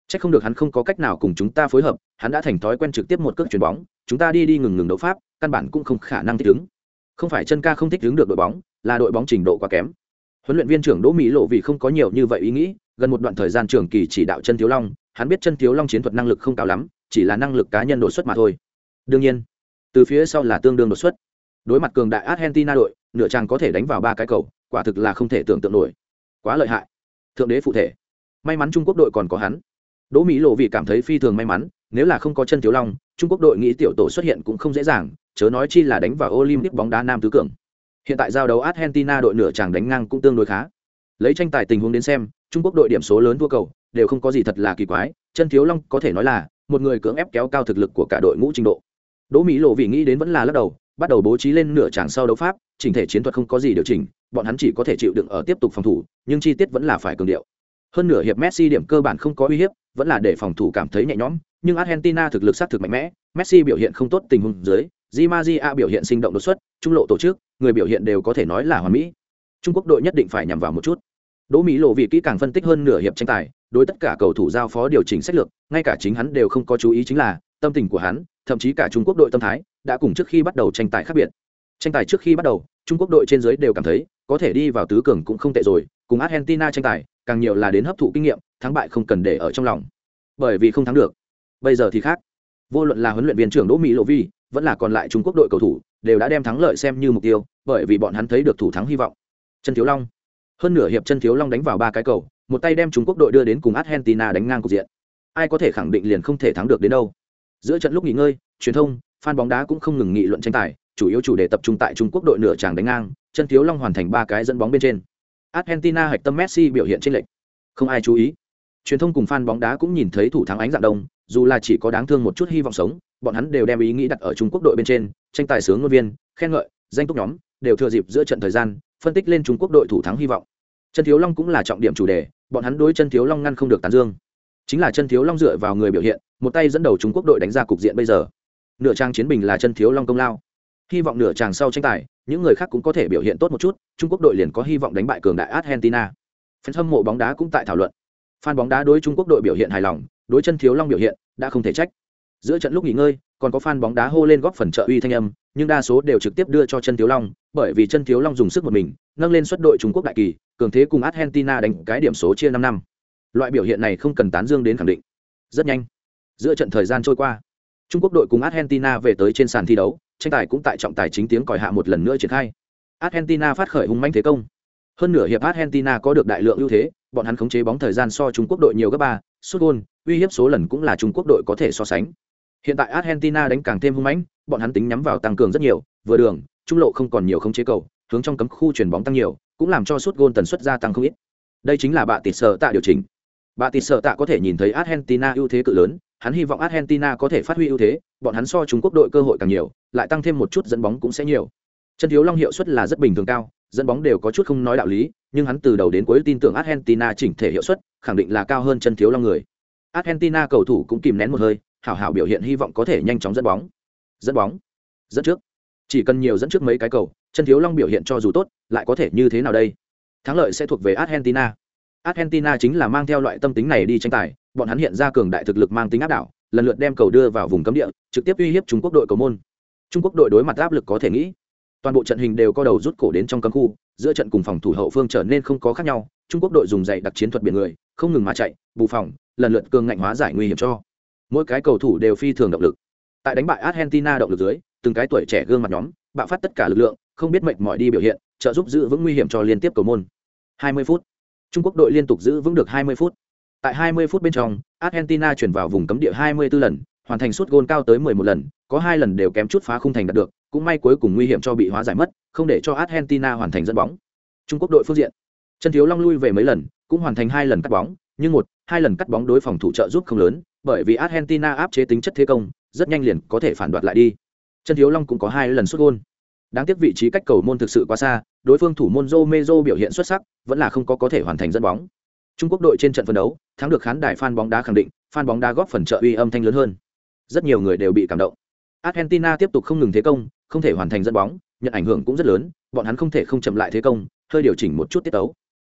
Chắc không được hắn không có cách nào cùng chúng ta phối hợp, hắn đã thành thói quen trực tiếp một cước chuyền bóng, chúng ta đi ngừng đấu pháp, căn bản cũng không khả năng thích ứng. Không phải chân ca không thích ứng được đội bóng, là đội bóng trình độ quá kém. Huấn luyện viên trưởng Đỗ Mỹ Lộ vì không có nhiều như vậy ý nghĩ, gần một đoạn thời gian trường kỳ chỉ đạo Chân Thiếu Long, hắn biết Chân Thiếu Long chiến thuật năng lực không cao lắm, chỉ là năng lực cá nhân đột xuất mà thôi. Đương nhiên, từ phía sau là tương đương đột xuất. Đối mặt cường đại Argentina đội, nửa trang có thể đánh vào 3 cái cầu, quả thực là không thể tưởng tượng nổi. Quá lợi hại. Thượng đế phụ thể. May mắn Trung Quốc đội còn có hắn. Đỗ Mỹ Lộ vì cảm thấy phi thường may mắn, nếu là không có Chân Thiếu Long, Trung Quốc đội nghĩ tiểu tổ xuất hiện cũng không dễ dàng, chớ nói chi là đánh vào Olympic bóng đá nam tứ cường. Hiện tại giao đấu Argentina đội nửa chàng đánh ngang cũng tương đối khá. Lấy tranh tài tình huống đến xem, Trung Quốc đội điểm số lớn thua cầu, đều không có gì thật là kỳ quái, Chân Thiếu Long có thể nói là một người cưỡng ép kéo cao thực lực của cả đội ngũ trình độ. Đỗ Mỹ Lộ vì nghĩ đến vẫn là lắc đầu, bắt đầu bố trí lên nửa chàng sau đấu pháp, chỉnh thể chiến thuật không có gì điều chỉnh, bọn hắn chỉ có thể chịu đựng ở tiếp tục phòng thủ, nhưng chi tiết vẫn là phải cường điệu. Hơn nửa hiệp Messi điểm cơ bản không có uy hiếp, vẫn là để phòng thủ cảm thấy nhẹ nhõm, nhưng Argentina thực lực sát thực mạnh mẽ, Messi biểu hiện không tốt tình huống dưới, Di Maria biểu hiện sinh động đột xuất, trung lộ tổ chức, người biểu hiện đều có thể nói là hoàn mỹ. Trung Quốc đội nhất định phải nhằm vào một chút. Đỗ Mỹ Lộ vì kỹ càng phân tích hơn nửa hiệp tranh tài, đối tất cả cầu thủ giao phó điều chỉnh sách lược, ngay cả chính hắn đều không có chú ý chính là tâm tình của hắn, thậm chí cả Trung Quốc đội tâm thái đã cùng trước khi bắt đầu tranh tài khác biệt. Tranh tài trước khi bắt đầu, Trung Quốc đội trên dưới đều cảm thấy có thể đi vào tứ cường cũng không tệ rồi, cùng Argentina tranh tài, càng nhiều là đến hấp thụ kinh nghiệm, thắng bại không cần để ở trong lòng. Bởi vì không thắng được. Bây giờ thì khác. Vô luận là huấn luyện viên trưởng Đỗ Mỹ Lộ vi, vẫn là còn lại Trung Quốc đội cầu thủ, đều đã đem thắng lợi xem như mục tiêu, bởi vì bọn hắn thấy được thủ thắng hy vọng. Chân Thiếu Long. Hơn nửa hiệp Chân Thiếu Long đánh vào 3 cái cầu, một tay đem Trung Quốc đội đưa đến cùng Argentina đánh ngang cục diện. Ai có thể khẳng định liền không thể thắng được đến đâu. Giữa trận lúc nghỉ ngơi, truyền thông, fan bóng đá cũng không ngừng nghị luận tranh tài, chủ yếu chủ đề tập trung tại Trung Quốc đội nửa chàng đánh ngang, Chân Thiếu Long hoàn thành 3 cái dẫn bóng bên trên. Argentina hạch tâm Messi biểu hiện chênh lệch. Không ai chú ý. Truyền thông cùng fan bóng đá cũng nhìn thấy thủ thắng ánh dạng đông, dù là chỉ có đáng thương một chút hy vọng sống, bọn hắn đều đem ý nghĩ đặt ở Trung Quốc đội bên trên, tranh tài sướng ngôn viên, khen ngợi, danh túc nhóm, đều thừa dịp giữa trận thời gian, phân tích lên Trung Quốc đội thủ thắng hy vọng. Chân Thiếu Long cũng là trọng điểm chủ đề, bọn hắn đối Chân Thiếu Long ngăn không được tán dương. Chính là Chân Thiếu Long dựa vào người biểu hiện, một tay dẫn đầu Trung Quốc đội đánh ra cục diện bây giờ. Nửa trang chiến bình là Chân Thiếu Long công lao. Hy vọng nửa trang sau tranh tài, những người khác cũng có thể biểu hiện tốt một chút, Trung Quốc đội liền có hy vọng đánh bại cường đại Argentina. Fan hâm mộ bóng đá cũng tại thảo luận. Fan bóng đá đối Trung Quốc đội biểu hiện hài lòng, đối Chân Thiếu Long biểu hiện đã không thể trách. Giữa trận lúc nghỉ ngơi, còn có fan bóng đá hô lên góp phần trợ uy thanh âm, nhưng đa số đều trực tiếp đưa cho Chân Thiếu Long, bởi vì Chân Thiếu Long dùng sức một mình, nâng lên suất đội Trung Quốc đại kỳ, cường thế cùng Argentina đánh cái điểm số chia 5 năm. Loại biểu hiện này không cần tán dương đến khẳng định. Rất nhanh, giữa trận thời gian trôi qua, Trung Quốc đội cùng Argentina về tới trên sàn thi đấu, tranh tài cũng tại trọng tài chính tiếng còi hạ một lần nữa triển khai. Argentina phát khởi hung mãnh thế công. Hơn nửa hiệp Argentina có được đại lượng ưu thế, bọn hắn khống chế bóng thời gian so Trung Quốc đội nhiều gấp 3, sút gol, uy hiếp số lần cũng là Trung Quốc đội có thể so sánh. Hiện tại Argentina đánh càng thêm hung mãnh, bọn hắn tính nhắm vào tăng cường rất nhiều, vừa đường, trung lộ không còn nhiều khống chế cầu, hướng trong cấm khu chuyển bóng tăng nhiều, cũng làm cho sút gol tần suất gia tăng không ít. Đây chính là bạ tịt sở tạ điều chỉnh. Bạ tịt sở tạ có thể nhìn thấy Argentina ưu thế cự lớn, hắn hy vọng Argentina có thể phát huy ưu thế, bọn hắn so Trung Quốc đội cơ hội càng nhiều, lại tăng thêm một chút dẫn bóng cũng sẽ nhiều. Chân Thiếu Long hiệu suất là rất bình thường cao, dẫn bóng đều có chút không nói đạo lý, nhưng hắn từ đầu đến cuối tin tưởng Argentina chỉnh thể hiệu suất khẳng định là cao hơn Chân Thiếu Long người. Argentina cầu thủ cũng kìm nén một hơi, hảo hảo biểu hiện hy vọng có thể nhanh chóng dẫn bóng. Dẫn trước. Chỉ cần nhiều dẫn trước mấy cái cầu, Chân Thiếu Long biểu hiện cho dù tốt, lại có thể như thế nào đây? Thắng lợi sẽ thuộc về Argentina. Argentina chính là mang theo loại tâm tính này đi tranh tài, bọn hắn hiện ra cường đại thực lực mang tính áp đảo, lần lượt đem cầu đưa vào vùng cấm địa, trực tiếp uy hiếp Trung Quốc đội cầu môn. Trung Quốc đội đối mặt áp lực có thể nghĩ, toàn bộ trận hình đều có đầu rút cổ đến trong cấm khu, giữa trận cùng phòng thủ hậu phương trở nên không có khác nhau. Trung Quốc đội dùng dày đặc chiến thuật biển người, không ngừng mà chạy, bù phòng, lần lượt cường ngạnh hóa giải nguy hiểm cho. Mỗi cái cầu thủ đều phi thường động lực. Tại đánh bại Argentina động lực dưới, từng cái tuổi trẻ gương mặt nhóm, bạo phát tất cả lực lượng, không biết mệt mỏi đi biểu hiện, trợ giúp giữ vững nguy hiểm cho liên tiếp cầu môn. 20 phút. Trung Quốc đội liên tục giữ vững được 20 phút. Tại 20 phút bên trong, Argentina chuyển vào vùng cấm địa 24 lần, hoàn thành sút gol cao tới 11 lần, có 2 lần đều kém chút phá khung thành đạt được, cũng may cuối cùng nguy hiểm cho bị hóa giải mất, không để cho Argentina hoàn thành dẫn bóng. Trung Quốc đội phương diện, Chân Thiếu Long lui về mấy lần, cũng hoàn thành 2 lần cắt bóng, nhưng 1-2 lần cắt bóng đối phòng thủ trợ giúp không lớn, bởi vì Argentina áp chế tính chất thế công, rất nhanh liền có thể phản đoạt lại đi. Chân Thiếu Long cũng có 2 lần sút gol. Đáng tiếc vị trí cách cầu môn thực sự quá xa, đối phương thủ môn Romero biểu hiện xuất sắc, vẫn là không có thể hoàn thành dẫn bóng. Trung Quốc đội trên trận phân đấu, thắng được khán đài fan bóng đá khẳng định, fan bóng đá góp phần trợ uy âm thanh lớn hơn. Rất nhiều người đều bị cảm động. Argentina tiếp tục không ngừng thế công, không thể hoàn thành dẫn bóng, nhận ảnh hưởng cũng rất lớn, bọn hắn không thể không chậm lại thế công, hơi điều chỉnh một chút tiết tấu.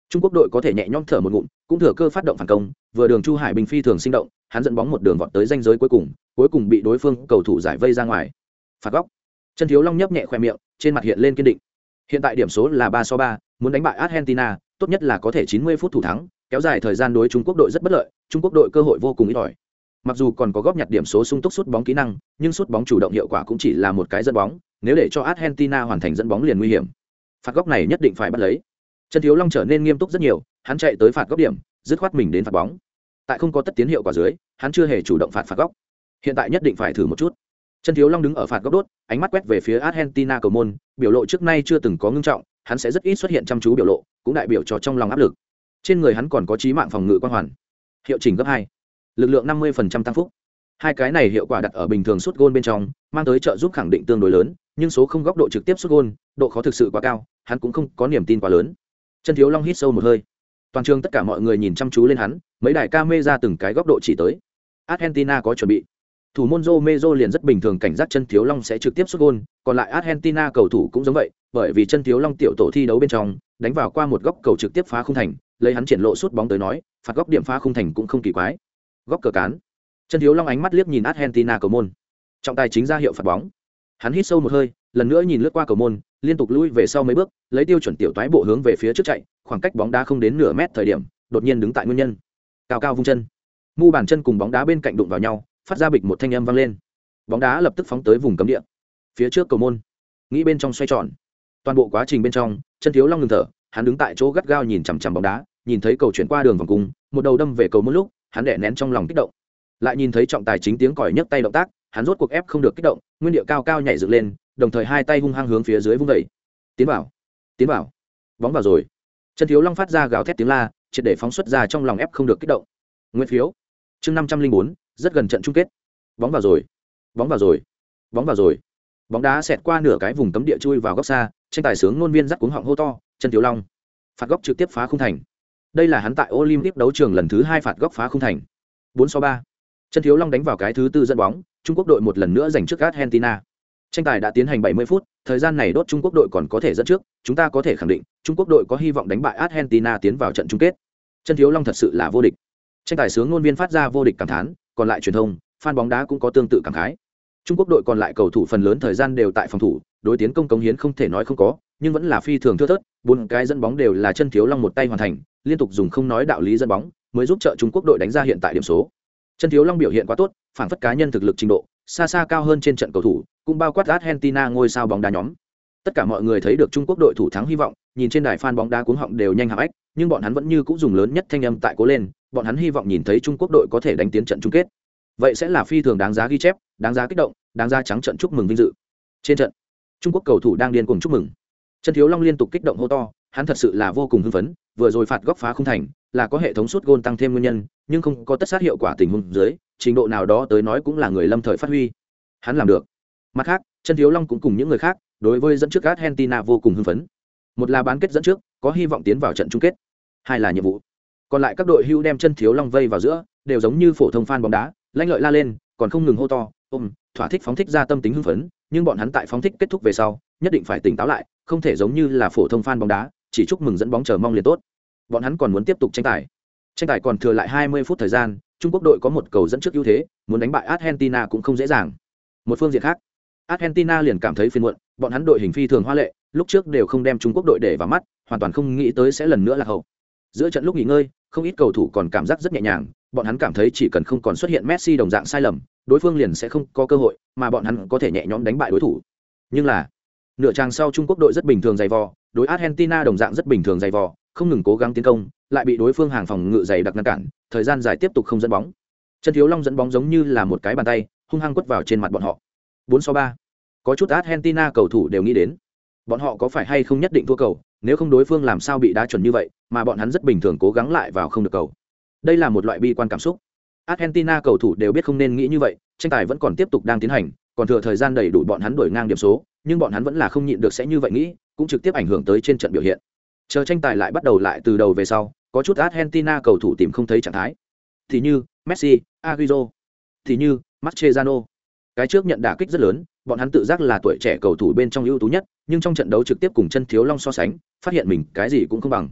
Trung Quốc đội có thể nhẹ nhõm thở một ngụm, cũng thừa cơ phát động phản công, vừa đường Chu Hải Bình phi thường sinh động, hắn dẫn bóng một đường vọt tới ranh giới cuối cùng bị đối phương cầu thủ giải vây ra ngoài. Phạt góc. Chân Thiếu Long nhấp nhẹ khóe miệng, trên mặt hiện lên kiên định. Hiện tại điểm số là 3-3, muốn đánh bại Argentina, tốt nhất là có thể 90 phút thủ thắng, kéo dài thời gian đối Trung Quốc đội rất bất lợi, Trung Quốc đội cơ hội vô cùng ít ỏi. Mặc dù còn có góp nhặt điểm số sung túc sút bóng kỹ năng, nhưng sút bóng chủ động hiệu quả cũng chỉ là một cái dẫn bóng, nếu để cho Argentina hoàn thành dẫn bóng liền nguy hiểm. Phạt góc này nhất định phải bắt lấy. Chân Thiếu Long trở nên nghiêm túc rất nhiều, hắn chạy tới phạt góc điểm, dứt khoát mình đến phạt bóng. Tại không có tất tiến hiệu quả dưới, hắn chưa hề chủ động phạt góc. Hiện tại nhất định phải thử một chút. Chân Thiếu Long đứng ở phạt góc đốt, ánh mắt quét về phía Argentina cầu môn, biểu lộ trước nay chưa từng có ngưng trọng, hắn sẽ rất ít xuất hiện chăm chú biểu lộ, cũng đại biểu cho trong lòng áp lực. Trên người hắn còn có chí mạng phòng ngự quang hoàn. Hiệu chỉnh gấp 2. Lực lượng 50% tăng phúc. Hai cái này hiệu quả đặt ở bình thường sút gôn bên trong, mang tới trợ giúp khẳng định tương đối lớn, nhưng số không góc độ trực tiếp sút gôn, độ khó thực sự quá cao, hắn cũng không có niềm tin quá lớn. Chân Thiếu Long hít sâu một hơi. Toàn trường tất cả mọi người nhìn chăm chú lên hắn, mấy đài camera từng cái góc độ chỉ tới. Argentina có chuẩn bị. Thủ môn Romero liền rất bình thường cảnh giác Chân Thiếu Long sẽ trực tiếp sút gôn, còn lại Argentina cầu thủ cũng giống vậy, bởi vì Chân Thiếu Long tiểu tổ thi đấu bên trong, đánh vào qua một góc cầu trực tiếp phá khung thành, lấy hắn triển lộ sút bóng tới nói, phạt góc điểm phá khung thành cũng không kỳ quái. Góc cờ cán. Chân Thiếu Long ánh mắt liếc nhìn Argentina cầu môn. Trọng tài chính ra hiệu phạt bóng. Hắn hít sâu một hơi, lần nữa nhìn lướt qua cầu môn, liên tục lui về sau mấy bước, lấy tiêu chuẩn tiểu toái bộ hướng về phía trước chạy, khoảng cách bóng đá không đến nửa mét thời điểm, đột nhiên đứng tại nguyên nhân. Cao cao vung chân. Mu bàn chân cùng bóng đá bên cạnh đụng vào nhau, phát ra bịch một thanh âm vang lên. Bóng đá lập tức phóng tới vùng cấm địa. Phía trước cầu môn, nghĩ bên trong xoay tròn. Toàn bộ quá trình bên trong, Chân Thiếu Long ngừng thở, hắn đứng tại chỗ gắt gao nhìn chằm chằm bóng đá, nhìn thấy cầu chuyển qua đường vòng cung, một đầu đâm về cầu môn lúc, hắn đè nén trong lòng kích động. Lại nhìn thấy trọng tài chính tiếng còi nhấc tay động tác, hắn rốt cuộc ép không được kích động, nguyên địa cao cao nhảy dựng lên, đồng thời hai tay hung hăng hướng phía dưới vung đẩy. Tiến vào, tiến vào, bóng vào rồi. Chân Thiếu Long phát ra gào thét tiếng la, triệt để phóng xuất ra trong lòng ép không được kích động. Nguyên phiếu. Chương 504, rất gần trận chung kết. Bóng vào rồi, bóng vào rồi, bóng vào rồi. Bóng đá xẹt qua nửa cái vùng cấm địa chui vào góc xa, tranh tài sướng ngôn viên dắt cuống họng hô to, Chân Thiếu Long. Phạt góc trực tiếp phá khung thành. Đây là hắn tại Olympic đấu trường lần thứ 2 phạt góc phá khung thành. 4-3. Chân Thiếu Long đánh vào cái thứ tư dẫn bóng, Trung Quốc đội một lần nữa giành trước Argentina. Tranh tài đã tiến hành 70 phút, thời gian này đốt Trung Quốc đội còn có thể dẫn trước, chúng ta có thể khẳng định, Trung Quốc đội có hy vọng đánh bại Argentina tiến vào trận chung kết. Chân Thiếu Long thật sự là vô địch. Tranh tài sướng ngôn viên phát ra vô địch cảm thán, còn lại truyền thông, fan bóng đá cũng có tương tự cảm khái. Trung Quốc đội còn lại cầu thủ phần lớn thời gian đều tại phòng thủ, đối tiến công cống hiến không thể nói không có, nhưng vẫn là phi thường thưa thớt, bốn cái dẫn bóng đều là Chân Thiếu Long một tay hoàn thành, liên tục dùng không nói đạo lý dẫn bóng, mới giúp trợ Trung Quốc đội đánh ra hiện tại điểm số. Chân Thiếu Long biểu hiện quá tốt, phản phất cá nhân thực lực trình độ xa xa cao hơn trên trận cầu thủ, cũng bao quát Argentina ngôi sao bóng đá nhóm. Tất cả mọi người thấy được Trung Quốc đội thủ thắng hy vọng, nhìn trên đài fan bóng đá cuống họng đều nhanh hàm ếch, nhưng bọn hắn vẫn như cũ dùng lớn nhất thanh âm tại cố lên, bọn hắn hy vọng nhìn thấy Trung Quốc đội có thể đánh tiến trận chung kết. Vậy sẽ là phi thường đáng giá ghi chép, đáng giá kích động, đáng giá trắng trận chúc mừng vinh dự. Trên trận, Trung Quốc cầu thủ đang điên cuồng chúc mừng. Chân Thiếu Long liên tục kích động hô to, hắn thật sự là vô cùng hưng phấn, vừa rồi phạt góc phá không thành, là có hệ thống sút gôn tăng thêm nguyên nhân, nhưng không có tất sát hiệu quả tình huống dưới, trình độ nào đó tới nói cũng là người lâm thời phát huy. Hắn làm được. Mặt khác, Chân Thiếu Long cũng cùng những người khác, đối với dẫn trước Argentina vô cùng hưng phấn. Một là bán kết dẫn trước, có hy vọng tiến vào trận chung kết. Hai là nhiệm vụ. Còn lại các đội hưu đem Chân Thiếu Long vây vào giữa, đều giống như phổ thông fan bóng đá, lanh lợi la lên, còn không ngừng hô to, thỏa thích phóng thích ra tâm tính hưng phấn, nhưng bọn hắn tại phóng thích kết thúc về sau, nhất định phải tỉnh táo lại, không thể giống như là phổ thông fan bóng đá, chỉ chúc mừng dẫn bóng chờ mong liền tốt. Bọn hắn còn muốn tiếp tục tranh tài. Tranh tài còn thừa lại 20 phút thời gian, Trung Quốc đội có một cầu dẫn trước ưu thế, muốn đánh bại Argentina cũng không dễ dàng. Một phương diện khác, Argentina liền cảm thấy phiền muộn, bọn hắn đội hình phi thường hoa lệ, lúc trước đều không đem Trung Quốc đội để vào mắt, hoàn toàn không nghĩ tới sẽ lần nữa lạc hậu. Giữa trận lúc nghỉ ngơi, không ít cầu thủ còn cảm giác rất nhẹ nhàng, bọn hắn cảm thấy chỉ cần không còn xuất hiện Messi đồng dạng sai lầm, đối phương liền sẽ không có cơ hội, mà bọn hắn có thể nhẹ nhõm đánh bại đối thủ. Nhưng là, nửa trang sau Trung Quốc đội rất bình thường dày vò, đối Argentina đồng dạng rất bình thường dày vò, không ngừng cố gắng tiến công, lại bị đối phương hàng phòng ngự dày đặc ngăn cản, thời gian dài tiếp tục không dẫn bóng. Chân Thiếu Long dẫn bóng giống như là một cái bàn tay, hung hăng quất vào trên mặt bọn họ. 4-3. Có chút Argentina cầu thủ đều nghĩ đến, bọn họ có phải hay không nhất định thua cầu, nếu không đối phương làm sao bị đá chuẩn như vậy, mà bọn hắn rất bình thường cố gắng lại vào không được cầu. Đây là một loại bi quan cảm xúc. Argentina cầu thủ đều biết không nên nghĩ như vậy, tranh tài vẫn còn tiếp tục đang tiến hành, còn thừa thời gian đầy đủ bọn hắn đuổi ngang điểm số, nhưng bọn hắn vẫn là không nhịn được sẽ như vậy nghĩ, cũng trực tiếp ảnh hưởng tới trên trận biểu hiện. Chờ tranh tài lại bắt đầu lại từ đầu về sau, có chút Argentina cầu thủ tìm không thấy trạng thái. Thì như Messi, Agüero, thì như Mascherano. Cái trước nhận đả kích rất lớn, bọn hắn tự giác là tuổi trẻ cầu thủ bên trong ưu tú nhất, nhưng trong trận đấu trực tiếp cùng Chân Thiếu Long so sánh, phát hiện mình cái gì cũng không bằng.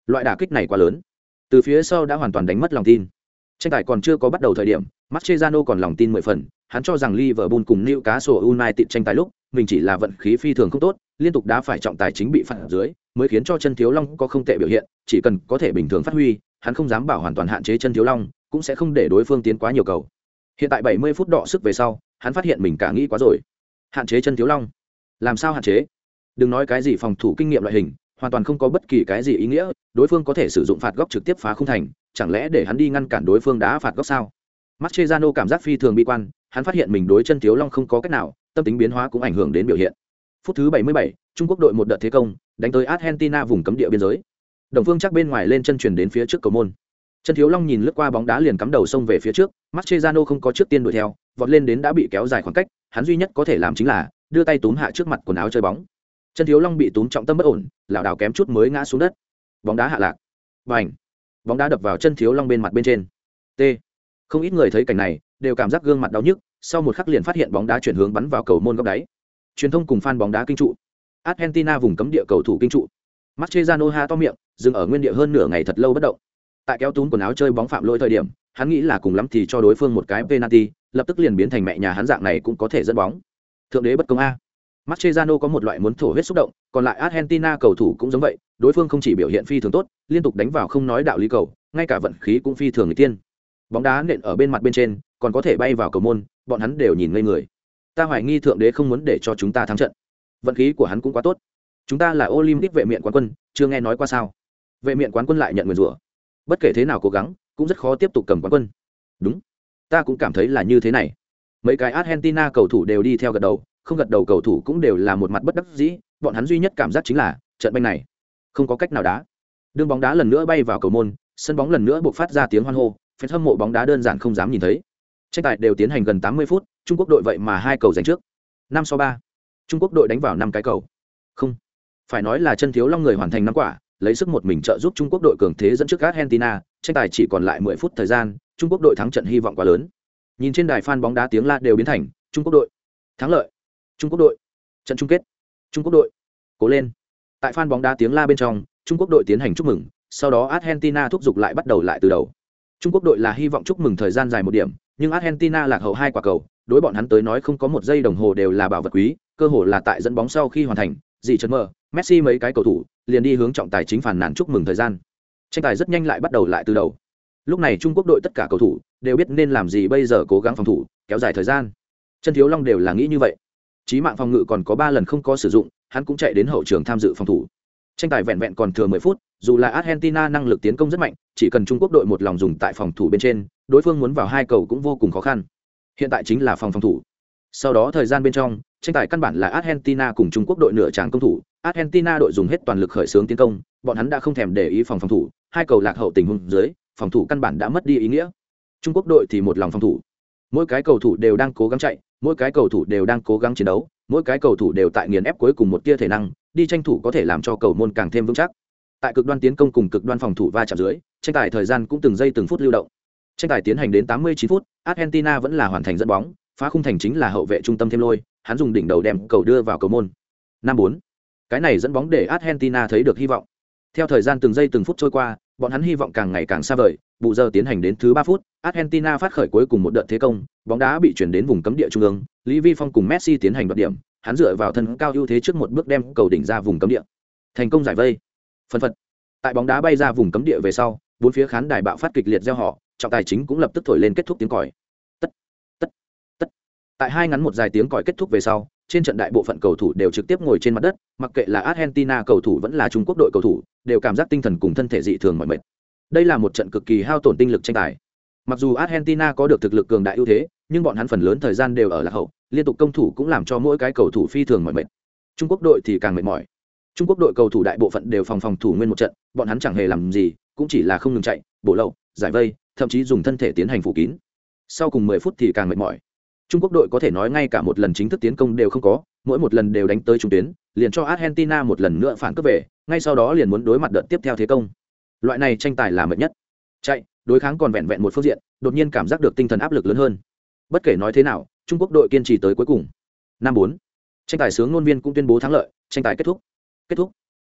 Loại đả kích này quá lớn, từ phía sau đã hoàn toàn đánh mất lòng tin. Tranh tài còn chưa có bắt đầu thời điểm, Mascherano còn lòng tin 10 phần, hắn cho rằng Liverpool cùng Newcastle United tranh tài lúc, mình chỉ là vận khí phi thường không tốt, liên tục đá phải trọng tài chính bị phạt ở dưới, mới khiến cho chân thiếu long có không tệ biểu hiện, chỉ cần có thể bình thường phát huy, hắn không dám bảo hoàn toàn hạn chế chân thiếu long, cũng sẽ không để đối phương tiến quá nhiều cầu. Hiện tại 70 phút đọ sức về sau, hắn phát hiện mình cả nghĩ quá rồi. Hạn chế chân thiếu long? Làm sao hạn chế? Đừng nói cái gì phòng thủ kinh nghiệm loại hình, hoàn toàn không có bất kỳ cái gì ý nghĩa, đối phương có thể sử dụng phạt góc trực tiếp phá khung thành, chẳng lẽ để hắn đi ngăn cản đối phương đá phạt góc sao? Mascherano cảm giác phi thường bi quan, hắn phát hiện mình đối chân thiếu long không có cách nào, tâm tính biến hóa cũng ảnh hưởng đến biểu hiện. Phút thứ 77, Trung Quốc đội một đợt thế công, đánh tới Argentina vùng cấm địa biên giới. Đồng Phương chắc bên ngoài lên chân chuyển đến phía trước cầu môn. Chân thiếu long nhìn lướt qua bóng đá liền cắm đầu xông về phía trước, Mascherano không có trước tiên đuổi theo, vọt lên đến đã bị kéo dài khoảng cách, hắn duy nhất có thể làm chính là đưa tay túm hạ trước mặt quần áo chơi bóng. Chân thiếu long bị túm trọng tâm bất ổn, lảo đảo kém chút mới ngã xuống đất. Bóng đá hạ lạc. Bành! Bóng đá đập vào chân thiếu long bên mặt bên trên. T. Không ít người thấy cảnh này, đều cảm giác gương mặt đau nhức, sau một khắc liền phát hiện bóng đá chuyển hướng bắn vào cầu môn góc đáy. Truyền thông cùng fan bóng đá kinh trụ. Argentina vùng cấm địa cầu thủ kinh trụ. Mascherano ha to miệng, dừng ở nguyên địa hơn nửa ngày thật lâu bất động. Tại kéo túm quần áo chơi bóng phạm lỗi thời điểm, hắn nghĩ là cùng lắm thì cho đối phương một cái penalty, lập tức liền biến thành mẹ nhà hắn dạng này cũng có thể dẫn bóng. Thượng đế bất công a. Mascherano có một loại muốn thổ huyết xúc động, còn lại Argentina cầu thủ cũng giống vậy, đối phương không chỉ biểu hiện phi thường tốt, liên tục đánh vào không nói đạo lý cầu, ngay cả vận khí cũng phi thường người tiên. Bóng đá nện ở bên mặt bên trên, còn có thể bay vào cầu môn, bọn hắn đều nhìn ngây người. Ta hoài nghi thượng đế không muốn để cho chúng ta thắng trận. Vận khí của hắn cũng quá tốt. Chúng ta là Olympic vệ miện quán quân, chưa nghe nói qua sao? Vệ miện quán quân lại nhận nguyền rủa. Bất kể thế nào cố gắng, cũng rất khó tiếp tục cầm quán quân. Đúng, ta cũng cảm thấy là như thế này. Mấy cái Argentina cầu thủ đều đi theo gật đầu, không gật đầu cầu thủ cũng đều là một mặt bất đắc dĩ, bọn hắn duy nhất cảm giác chính là trận banh này không có cách nào đá. Đường bóng đá lần nữa bay vào cầu môn, sân bóng lần nữa buộc phát ra tiếng hoan hô, fan hâm mộ bóng đá đơn giản không dám nhìn thấy. Tranh tài đều tiến hành gần 80 phút, Trung Quốc đội vậy mà 2 cầu giành trước. 5-3. Trung Quốc đội đánh vào 5 cái cầu. Không, phải nói là chân thiếu long người hoàn thành 5 quả, lấy sức một mình trợ giúp Trung Quốc đội cường thế dẫn trước Argentina, tranh tài chỉ còn lại 10 phút thời gian, Trung Quốc đội thắng trận hy vọng quá lớn. Nhìn trên đài fan bóng đá tiếng la đều biến thành Trung Quốc đội thắng lợi, Trung Quốc đội trận chung kết, Trung Quốc đội cố lên. Tại fan bóng đá tiếng la bên trong, Trung Quốc đội tiến hành chúc mừng, sau đó Argentina thúc giục lại bắt đầu lại từ đầu. Trung Quốc đội là hy vọng chúc mừng thời gian dài một điểm, nhưng Argentina lạc hậu 2 quả cầu, đối bọn hắn tới nói không có một giây đồng hồ đều là bảo vật quý, cơ hồ là tại dẫn bóng sau khi hoàn thành, gì chấn mơ, Messi mấy cái cầu thủ liền đi hướng trọng tài chính phản nàn chúc mừng thời gian. Tranh tài rất nhanh lại bắt đầu lại từ đầu. Lúc này Trung Quốc đội tất cả cầu thủ đều biết nên làm gì, bây giờ cố gắng phòng thủ, kéo dài thời gian. Chân thiếu long đều là nghĩ như vậy. Chí mạng phòng ngự còn có 3 lần không có sử dụng, hắn cũng chạy đến hậu trường tham dự phòng thủ. Tranh tài vẹn vẹn còn thừa 10 phút, dù là Argentina năng lực tiến công rất mạnh, chỉ cần Trung Quốc đội một lòng dùng tại phòng thủ bên trên, đối phương muốn vào 2 cầu cũng vô cùng khó khăn. Hiện tại chính là phòng thủ. Sau đó thời gian bên trong, tranh tài căn bản là Argentina cùng Trung Quốc đội nửa tràng công thủ, Argentina đội dùng hết toàn lực khởi xướng tiến công, bọn hắn đã không thèm để ý phòng thủ, 2 cầu lạc hậu tình huống dưới, phòng thủ căn bản đã mất đi ý nghĩa. Trung Quốc đội thì một lòng phòng thủ. Mỗi cái cầu thủ đều đang cố gắng chạy, mỗi cái cầu thủ đều đang cố gắng chiến đấu, mỗi cái cầu thủ đều tại nghiền ép cuối cùng một tia thể năng, đi tranh thủ có thể làm cho cầu môn càng thêm vững chắc. Tại cực đoan tiến công cùng cực đoan phòng thủ va chạm dưới, tranh tài thời gian cũng từng giây từng phút lưu động. Tranh tài tiến hành đến 89 phút, Argentina vẫn là hoàn thành dẫn bóng, phá khung thành chính là hậu vệ trung tâm thêm lôi, hắn dùng đỉnh đầu đem cầu đưa vào cầu môn. 5-4. Cái này dẫn bóng để Argentina thấy được hy vọng. Theo thời gian từng giây từng phút trôi qua, bọn hắn hy vọng càng ngày càng xa vời, bù giờ tiến hành đến thứ 3 phút, Argentina phát khởi cuối cùng một đợt thế công, bóng đá bị chuyển đến vùng cấm địa trung ương, Lý Vi Phong cùng Messi tiến hành đoạt điểm, hắn dựa vào thân cao ưu thế trước một bước đem cầu đỉnh ra vùng cấm địa. Thành công giải vây. Phân phật. Tại bóng đá bay ra vùng cấm địa về sau, bốn phía khán đài bạo phát kịch liệt reo hò, trọng tài chính cũng lập tức thổi lên kết thúc tiếng còi. Tất, tất, tất. Tại 2 ngắn 1 dài tiếng còi kết thúc về sau, trên trận đại bộ phận cầu thủ đều trực tiếp ngồi trên mặt đất, mặc kệ là Argentina cầu thủ vẫn là Trung Quốc đội cầu thủ, đều cảm giác tinh thần cùng thân thể dị thường mỏi mệt. Đây là một trận cực kỳ hao tổn tinh lực tranh tài. Mặc dù Argentina có được thực lực cường đại ưu thế, nhưng bọn hắn phần lớn thời gian đều ở lạc hậu, liên tục công thủ cũng làm cho mỗi cái cầu thủ phi thường mỏi mệt. Trung Quốc đội thì càng mệt mỏi. Trung Quốc đội cầu thủ đại bộ phận đều phòng thủ nguyên một trận, bọn hắn chẳng hề làm gì, cũng chỉ là không ngừng chạy, bổ lậu, giải vây, thậm chí dùng thân thể tiến hành phủ kín. Sau cùng 10 phút thì càng mệt mỏi. Trung Quốc đội có thể nói ngay cả một lần chính thức tiến công đều không có, mỗi một lần đều đánh tới trung tuyến, liền cho Argentina một lần nữa phản cướp về, ngay sau đó liền muốn đối mặt đợt tiếp theo thế công. Loại này tranh tài là mệt nhất. Chạy, đối kháng còn vẹn vẹn một phương diện, đột nhiên cảm giác được tinh thần áp lực lớn hơn. Bất kể nói thế nào, Trung Quốc đội kiên trì tới cuối cùng. 5-4. Tranh tài sướng ngôn viên cũng tuyên bố thắng lợi, tranh tài kết thúc. Kết thúc.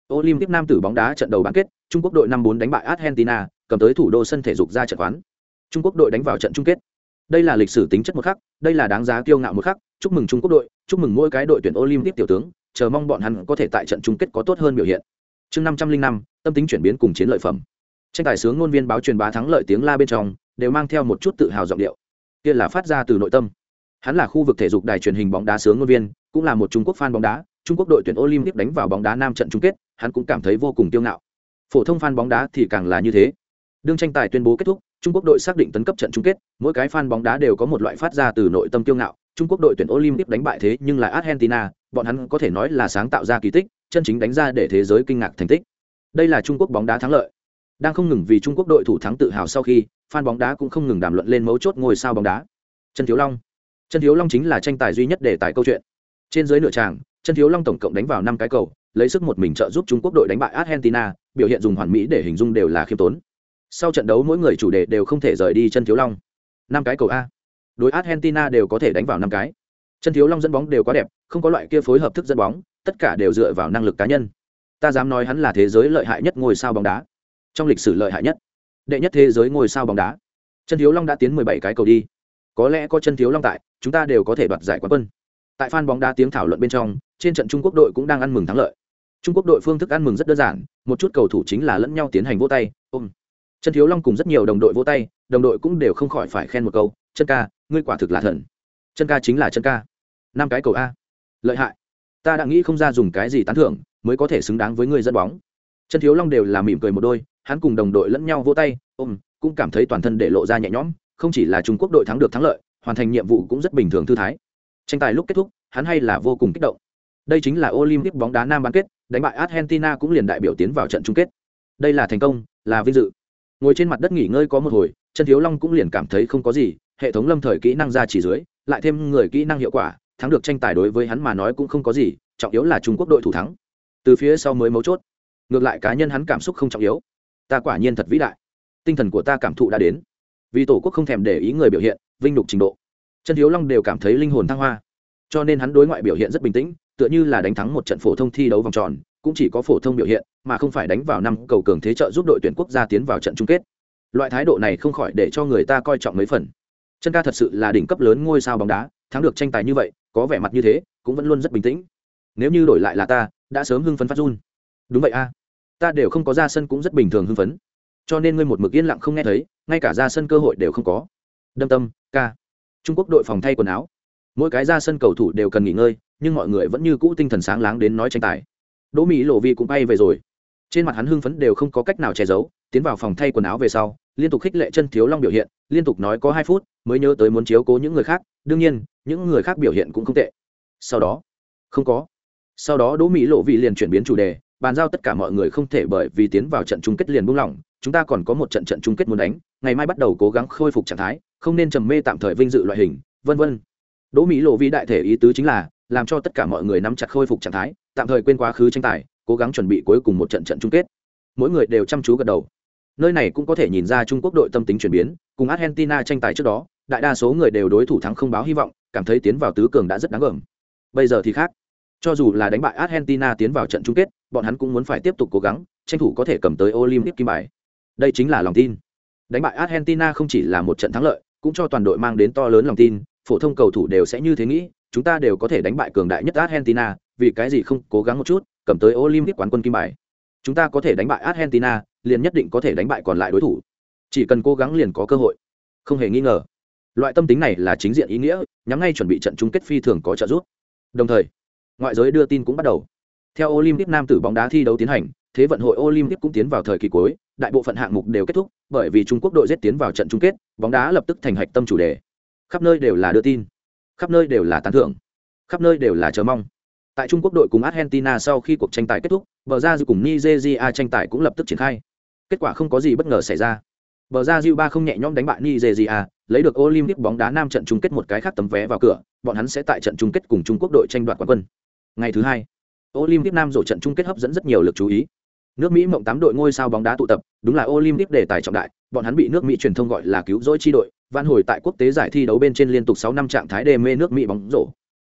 Olympic nam tử bóng đá trận đầu bán kết, Trung Quốc đội 5-4 đánh bại Argentina, cầm tới thủ đô sân thể dục ra trận quán. Trung Quốc đội đánh vào trận chung kết. Đây là lịch sử tính chất một khắc, đây là đáng giá kiêu ngạo một khắc, chúc mừng Trung Quốc đội, chúc mừng mỗi cái đội tuyển Olympic tiểu tướng, chờ mong bọn hắn có thể tại trận chung kết có tốt hơn biểu hiện. Chương 505, tâm tính chuyển biến cùng chiến lợi phẩm. Tranh tài sướng ngôn viên báo truyền bá thắng lợi tiếng la bên trong, đều mang theo một chút tự hào giọng điệu. Kia là phát ra từ nội tâm. Hắn là khu vực thể dục đài truyền hình bóng đá sướng ngôn viên, cũng là một Trung Quốc fan bóng đá, Trung Quốc đội tuyển Olympic đánh vào bóng đá nam trận chung kết, hắn cũng cảm thấy vô cùng kiêu ngạo. Phổ thông fan bóng đá thì càng là như thế. Đương tranh tài tuyên bố kết thúc, Trung Quốc đội xác định tấn cấp trận chung kết, mỗi cái fan bóng đá đều có một loại phát ra từ nội tâm kiêu ngạo. Trung Quốc đội tuyển Olympic đánh bại thế nhưng là Argentina, bọn hắn có thể nói là sáng tạo ra kỳ tích, chân chính đánh ra để thế giới kinh ngạc thành tích. Đây là Trung Quốc bóng đá thắng lợi. Đang không ngừng vì Trung Quốc đội thủ thắng tự hào sau khi, fan bóng đá cũng không ngừng đàm luận lên mấu chốt ngôi sao bóng đá. Chân Thiếu Long. Chân Thiếu Long chính là tranh tài duy nhất để tài câu chuyện. Trên dưới nửa tràng, Chân Thiếu Long tổng cộng đánh vào 5 cái cầu, lấy sức một mình trợ giúp Trung Quốc đội đánh bại Argentina, biểu hiện dùng hoàn mỹ để hình dung đều là khiêm tốn. Sau trận đấu mỗi người chủ đề đều không thể rời đi Chân Thiếu Long. 5 cái cầu a. Đối Argentina đều có thể đánh vào 5 cái. Chân Thiếu Long dẫn bóng đều quá đẹp, không có loại kia phối hợp thức dẫn bóng, tất cả đều dựa vào năng lực cá nhân. Ta dám nói hắn là thế giới lợi hại nhất ngôi sao bóng đá. Trong lịch sử lợi hại nhất, đệ nhất thế giới ngôi sao bóng đá. Chân Thiếu Long đã tiến 17 cái cầu đi. Có lẽ có Chân Thiếu Long tại, chúng ta đều có thể đoạt giải quán quân. Tại fan bóng đá tiếng thảo luận bên trong, trên trận Trung Quốc đội cũng đang ăn mừng thắng lợi. Trung Quốc đội phương thức ăn mừng rất đơn giản, một chút cầu thủ chính là lẫn nhau tiến hành vỗ tay, ôm. Chân Thiếu Long cùng rất nhiều đồng đội vỗ tay, đồng đội cũng đều không khỏi phải khen một câu, Chân ca, ngươi quả thực là thần. Chân ca chính là Chân ca. 5 cái cầu a. Lợi hại. Ta đã nghĩ không ra dùng cái gì tán thưởng mới có thể xứng đáng với ngươi dẫn bóng. Chân Thiếu Long đều là mỉm cười một đôi, hắn cùng đồng đội lẫn nhau vỗ tay, ôm, cũng cảm thấy toàn thân để lộ ra nhẹ nhõm, không chỉ là Trung Quốc đội thắng được thắng lợi, hoàn thành nhiệm vụ cũng rất bình thường thư thái. Tranh tài lúc kết thúc, hắn hay là vô cùng kích động. Đây chính là Olympic bóng đá nam bán kết, đánh bại Argentina cũng liền đại biểu tiến vào trận chung kết. Đây là thành công, là vinh dự. Ngồi trên mặt đất nghỉ ngơi có một hồi, Chân Thiếu Long cũng liền cảm thấy không có gì, hệ thống lâm thời kỹ năng ra chỉ dưới, lại thêm người kỹ năng hiệu quả, thắng được tranh tài đối với hắn mà nói cũng không có gì, trọng yếu là Trung Quốc đội thủ thắng. Từ phía sau mới mấu chốt. Ngược lại cá nhân hắn cảm xúc không trọng yếu. Ta quả nhiên thật vĩ đại. Tinh thần của ta cảm thụ đã đến. Vì tổ quốc không thèm để ý người biểu hiện, vinh nhục trình độ. Chân Thiếu Long đều cảm thấy linh hồn thăng hoa. Cho nên hắn đối ngoại biểu hiện rất bình tĩnh, tựa như là đánh thắng một trận phổ thông thi đấu vòng tròn, cũng chỉ có phổ thông biểu hiện, mà không phải đánh vào 5 cầu cường thế trợ giúp đội tuyển quốc gia tiến vào trận chung kết. Loại thái độ này không khỏi để cho người ta coi trọng mấy phần. Chân ca thật sự là đỉnh cấp lớn ngôi sao bóng đá, thắng được tranh tài như vậy, có vẻ mặt như thế, cũng vẫn luôn rất bình tĩnh. Nếu như đổi lại là ta, đã sớm hưng phấn phát run. Đúng vậy a, ta đều không có ra sân cũng rất bình thường hưng phấn. Cho nên ngươi một mực yên lặng không nghe thấy, ngay cả ra sân cơ hội đều không có. Đâm tâm, ca. Trung Quốc đội phòng thay quần áo. Mỗi cái ra sân cầu thủ đều cần nghỉ ngơi, nhưng mọi người vẫn như cũ tinh thần sáng láng đến nói tranh tài. Đỗ Mỹ Lộ Vi cũng bay về rồi. Trên mặt hắn hưng phấn đều không có cách nào che giấu, tiến vào phòng thay quần áo về sau, liên tục khích lệ Chân Thiếu Long biểu hiện, liên tục nói có 2 phút mới nhớ tới muốn chiếu cố những người khác, đương nhiên, những người khác biểu hiện cũng không tệ. Sau đó, không có. Sau đó Đỗ Mỹ Lộ Vi liền chuyển biến chủ đề, bàn giao tất cả mọi người không thể bởi vì tiến vào trận chung kết liền buông lỏng, chúng ta còn có một trận chung kết muốn đánh, ngày mai bắt đầu cố gắng khôi phục trạng thái, không nên trầm mê tạm thời vinh dự loại hình, vân vân. Đỗ Mỹ Lộ Vi đại thể ý tứ chính là làm cho tất cả mọi người nắm chặt khôi phục trạng thái, tạm thời quên quá khứ tranh tài, cố gắng chuẩn bị cuối cùng một trận chung kết. Mỗi người đều chăm chú gật đầu. Nơi này cũng có thể nhìn ra Trung Quốc đội tâm tính chuyển biến, cùng Argentina tranh tài trước đó, đại đa số người đều đối thủ thắng không báo hy vọng, cảm thấy tiến vào tứ cường đã rất đáng gờm. Bây giờ thì khác. Cho dù là đánh bại Argentina tiến vào trận chung kết, bọn hắn cũng muốn phải tiếp tục cố gắng, tranh thủ có thể cầm tới Olympic kim bài. Đây chính là lòng tin. Đánh bại Argentina không chỉ là một trận thắng lợi, cũng cho toàn đội mang đến to lớn lòng tin, phổ thông cầu thủ đều sẽ như thế nghĩ, chúng ta đều có thể đánh bại cường đại nhất Argentina, vì cái gì không cố gắng một chút, cầm tới Olympic quán quân kim bài. Chúng ta có thể đánh bại Argentina, liền nhất định có thể đánh bại còn lại đối thủ. Chỉ cần cố gắng liền có cơ hội. Không hề nghi ngờ. Loại tâm tính này là chính diện ý nghĩa, nhắm ngay chuẩn bị trận chung kết phi thường có trợ giúp. Đồng thời, ngoại giới đưa tin cũng bắt đầu. Theo Olympic nam tử bóng đá thi đấu tiến hành, Thế vận hội Olympic cũng tiến vào thời kỳ cuối, đại bộ phận hạng mục đều kết thúc, bởi vì Trung Quốc đội giết tiến vào trận chung kết, bóng đá lập tức thành hạch tâm chủ đề. Khắp nơi đều là đưa tin, khắp nơi đều là tán thưởng, khắp nơi đều là chờ mong. Tại Trung Quốc đội cùng Argentina sau khi cuộc tranh tài kết thúc, bờ ra Diu cùng Nigeria tranh tài cũng lập tức triển khai. Kết quả không có gì bất ngờ xảy ra. Bờ ra Diu 3-0 nhẹ nhõm đánh bại Nigeria, lấy được Olympic bóng đá nam trận chung kết một cái khác tấm vé vào cửa, bọn hắn sẽ tại trận chung kết cùng Trung Quốc đội tranh đoạt quán quân. Ngày thứ hai, Olympic nam rổ trận chung kết hấp dẫn rất nhiều lực chú ý. Nước Mỹ mộng 8 đội ngôi sao bóng đá tụ tập, đúng là Olympic đề tài trọng đại, bọn hắn bị nước Mỹ truyền thông gọi là cứu rỗi chi đội, vãn hồi tại quốc tế giải thi đấu bên trên liên tục 6 năm trạng thái đê mê nước Mỹ bóng rổ.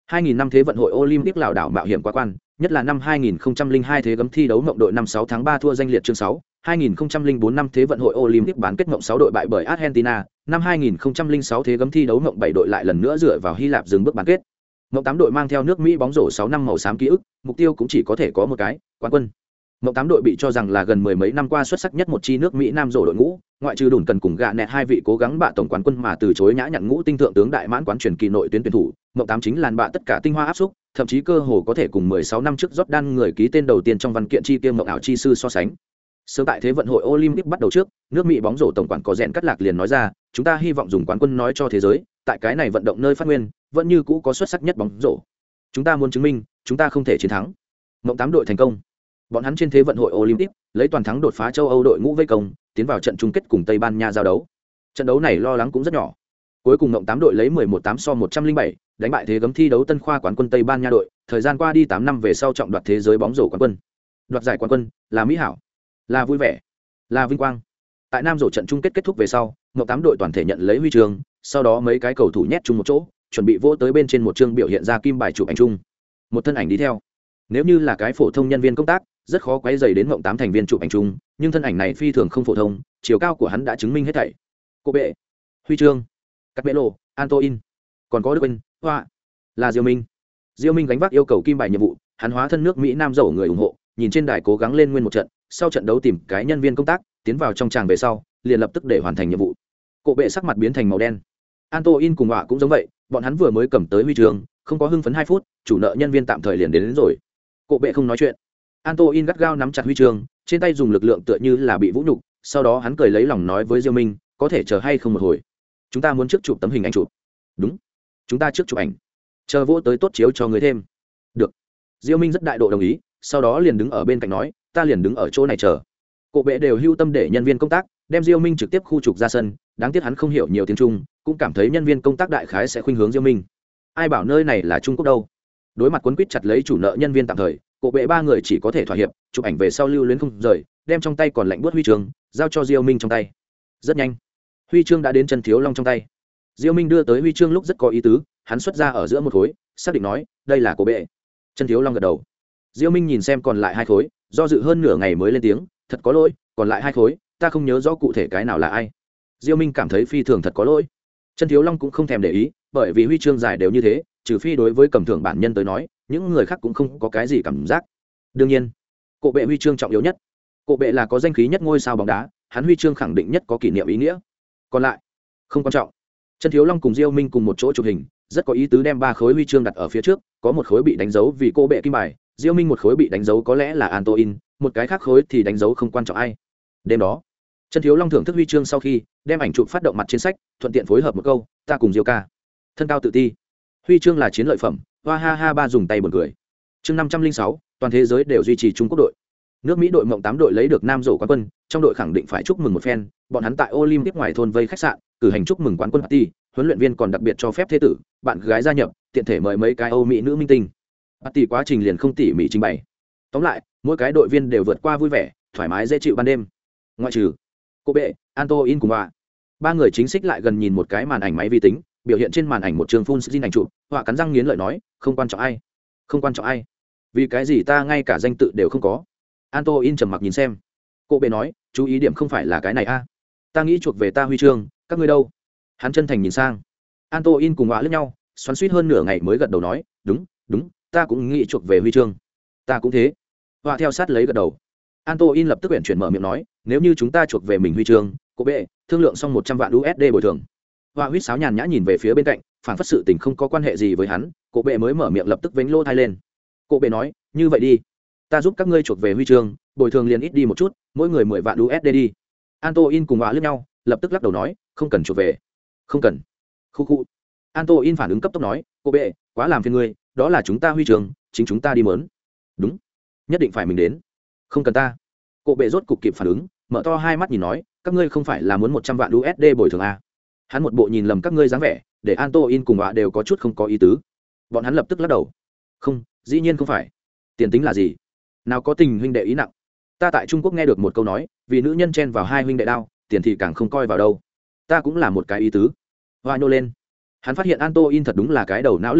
2000 năm Thế vận hội Olympic lảo đảo mạo hiểm quá quan, nhất là năm 2002 thế gấm thi đấu mộng đội năm 6 tháng 3 thua danh liệt chương 6, 2004 năm Thế vận hội Olympic bán kết mộng 6 đội bại bởi Argentina, năm 2006 thế gấm thi đấu mộng 7 đội lại lần nữa dựa vào Hy Lạp dừng bước bán kết. Mộng 8 đội mang theo nước Mỹ bóng rổ 6 năm màu xám ký ức, mục tiêu cũng chỉ có thể có một cái, quán quân. Mộng 8 đội bị cho rằng là gần mười mấy năm qua xuất sắc nhất một chi nước Mỹ nam rổ đội ngũ, ngoại trừ Đùn Cần cùng Gạ Nẹt hai vị cố gắng bạ tổng quán quân mà từ chối nhã nhặn ngũ tinh thượng tướng đại mãn quán truyền kỳ nội tuyến tuyển thủ, Mộng 8 chính làn bạ tất cả tinh hoa áp xúc, thậm chí cơ hồ có thể cùng 16 năm trước Jordan người ký tên đầu tiên trong văn kiện chi tiêu Mộng ảo chi sư so sánh. Sớm tại Thế vận hội Olympic bắt đầu trước, nước Mỹ bóng rổ tổng quản có rèn cắt lạc liền nói ra, chúng ta hy vọng dùng quán quân nói cho thế giới, tại cái này vận động nơi phát nguyên, vẫn như cũ có xuất sắc nhất bóng rổ. Chúng ta muốn chứng minh, chúng ta không thể chiến thắng. Mộng 8 đội thành công. Bọn hắn trên Thế vận hội Olympic lấy toàn thắng đột phá châu Âu đội ngũ vây công, tiến vào trận chung kết cùng Tây Ban Nha giao đấu. Trận đấu này lo lắng cũng rất nhỏ. Cuối cùng Mộng 8 đội lấy 11-8 so 107, đánh bại thế gấm thi đấu Tân Khoa quán quân Tây Ban Nha đội, thời gian qua đi 8 năm về sau trọng đoạt thế giới bóng rổ quán quân. Đoạt giải quán quân là mỹ hảo, là vui vẻ, là vinh quang. Tại nam rổ trận chung kết kết thúc về sau, Mộng 8 đội toàn thể nhận lấy huy chương, sau đó mấy cái cầu thủ nhét chung một chỗ, chuẩn bị vỗ tới bên trên một chương biểu hiện ra kim bài chụp ảnh chung. Một thân ảnh đi theo. Nếu như là cái phổ thông nhân viên công tác, rất khó quấy rầy đến Mộng 8 thành viên chụp ảnh chung, nhưng thân ảnh này phi thường không phổ thông, chiều cao của hắn đã chứng minh hết thảy. Cô bệ, huy chương, cắt bệ lộ, Antoin, còn có Đức Vinh, Hoa, là Diêu Minh. Diêu Minh gánh vác yêu cầu kim bài nhiệm vụ, hắn hóa thân nước Mỹ nam dầu người ủng hộ, nhìn trên đài cố gắng lên nguyên một trận, sau trận đấu tìm cái nhân viên công tác, tiến vào trong tràng về sau, liền lập tức để hoàn thành nhiệm vụ. Cổ bệ sắc mặt biến thành màu đen. Antoin cùng Hoa cũng giống vậy, bọn hắn vừa mới cầm tới huy chương, không có hưng phấn 2 phút, chủ nợ nhân viên tạm thời liền đến rồi. Cổ bệ không nói chuyện. Antoin gắt gao nắm chặt huy chương, trên tay dùng lực lượng tựa như là bị vũ nhục, sau đó hắn cười lấy lòng nói với Diêu Minh, có thể chờ hay không một hồi. Chúng ta muốn trước chụp tấm hình ảnh chụp. Đúng, chúng ta trước chụp ảnh. Chờ vô tới tốt chiếu cho người thêm. Được. Diêu Minh rất đại độ đồng ý, sau đó liền đứng ở bên cạnh nói, ta liền đứng ở chỗ này chờ. Cổ bệ đều hưu tâm để nhân viên công tác đem Diêu Minh trực tiếp khu trục ra sân, đáng tiếc hắn không hiểu nhiều tiếng Trung, cũng cảm thấy nhân viên công tác đại khái sẽ khuynh hướng Diêu Minh. Ai bảo nơi này là Trung Quốc đâu. Đối mặt quấn quýt chặt lấy chủ nợ nhân viên tạm thời, cổ bệ 3 người chỉ có thể thỏa hiệp, chụp ảnh về sau lưu luyến không rời, đem trong tay còn lạnh buốt huy chương giao cho Diêu Minh trong tay. Rất nhanh, huy chương đã đến chân Thiếu Long trong tay. Diêu Minh đưa tới huy chương lúc rất có ý tứ, hắn xuất ra ở giữa một khối, xác định nói, đây là cổ bệ. Chân Thiếu Long gật đầu. Diêu Minh nhìn xem còn lại 2 khối, do dự hơn nửa ngày mới lên tiếng, thật có lỗi, còn lại 2 khối, ta không nhớ rõ cụ thể cái nào là ai. Diêu Minh cảm thấy phi thường thật có lỗi. Chân Thiếu Long cũng không thèm để ý, bởi vì huy chương giải đều như thế, trừ phi đối với cầm thưởng bản nhân tới nói, những người khác cũng không có cái gì cảm giác. Đương nhiên, cổ bệ huy chương trọng yếu nhất. Cổ bệ là có danh khí nhất ngôi sao bóng đá, hắn huy chương khẳng định nhất có kỷ niệm ý nghĩa. Còn lại, không quan trọng. Chân Thiếu Long cùng Diêu Minh cùng một chỗ chụp hình, rất có ý tứ đem 3 khối huy chương đặt ở phía trước, có một khối bị đánh dấu vì cổ bệ kim bài, Diêu Minh một khối bị đánh dấu có lẽ là Antoin, một cái khác khối thì đánh dấu không quan trọng ai. Đêm đó, Chân Thiếu Long thưởng thức huy chương sau khi, đem ảnh chụp phát động mặt trên sách, thuận tiện phối hợp một câu, ta cùng Diêu ca. Thân cao tự ti. Huy chương là chiến lợi phẩm, hoa ha ha ba dùng tay buồn cười. Chương 506, toàn thế giới đều duy trì Trung Quốc đội. Nước Mỹ đội Mộng 8 đội lấy được nam rổ quán quân, trong đội khẳng định phải chúc mừng một phen, bọn hắn tại Olympic ngoài thôn vây khách sạn, cử hành chúc mừng quán quân party, huấn luyện viên còn đặc biệt cho phép thế tử, bạn gái gia nhập, tiện thể mời mấy cái Âu Mỹ nữ minh tinh. Party quá trình liền không tỉ mỉ trình bày. Tóm lại, mỗi cái đội viên đều vượt qua vui vẻ, thoải mái dễ chịu ban đêm. Ngoại trừ cô bệ, Antoin cùng Hoa. 3 người chính xích lại gần nhìn một cái màn ảnh máy vi tính, biểu hiện trên màn ảnh một trường full screen ảnh chụp, Hoa cắn răng nghiến lợi nói, không quan trọng ai, không quan trọng ai. Vì cái gì ta ngay cả danh tự đều không có. Antoin trầm mặc nhìn xem. Cô bệ nói, chú ý điểm không phải là cái này a. Ta nghĩ chuộc về ta huy chương, các ngươi đâu? Hắn chân thành nhìn sang. Antoin cùng Hoa liếc nhau, xoắn xuýt hơn nửa ngày mới gật đầu nói, đúng, đúng, ta cũng nghĩ chuộc về huy chương. Ta cũng thế. Hoa theo sát lấy gật đầu. Antoin lập tức quyển chuyển mở miệng nói, nếu như chúng ta chuộc về mình huy chương, cô bệ, thương lượng xong 100 vạn USD bồi thường. Hoa huýt sáo nhàn nhã nhìn về phía bên cạnh, phản phất sự tình không có quan hệ gì với hắn, cô bệ mới mở miệng lập tức vén lô thai lên. Cô bệ nói, như vậy đi, ta giúp các ngươi chuộc về huy chương, bồi thường liền ít đi một chút, mỗi người 10 vạn USD đi. Antoin cùng Hoa liếc nhau, lập tức lắc đầu nói, không cần chuộc về. Không cần. Khu khu. Antoin phản ứng cấp tốc nói, cô bệ, quá làm phiền ngươi, đó là chúng ta huy chương, chính chúng ta đi mớn. Đúng, nhất định phải mình đến. Không cần ta. Cô bệ rốt cục kịp phản ứng, mở to hai mắt nhìn nói, các ngươi không phải là muốn 100 vạn USD bồi thường à? Hắn một bộ nhìn lầm các ngươi dáng vẻ, để Antoin cùng Hoa đều có chút không có ý tứ. Bọn hắn lập tức lắc đầu. Không, dĩ nhiên không phải. Tiền tính là gì? Nào có tình huynh đệ ý nặng. Ta tại Trung Quốc nghe được một câu nói, vì nữ nhân chen vào 2 huynh đệ đao, tiền thì càng không coi vào đâu. Ta cũng là một cái ý tứ. Hoa nhô lên. Hắn phát hiện Antoin thật đúng là cái đầu não linh hoạt,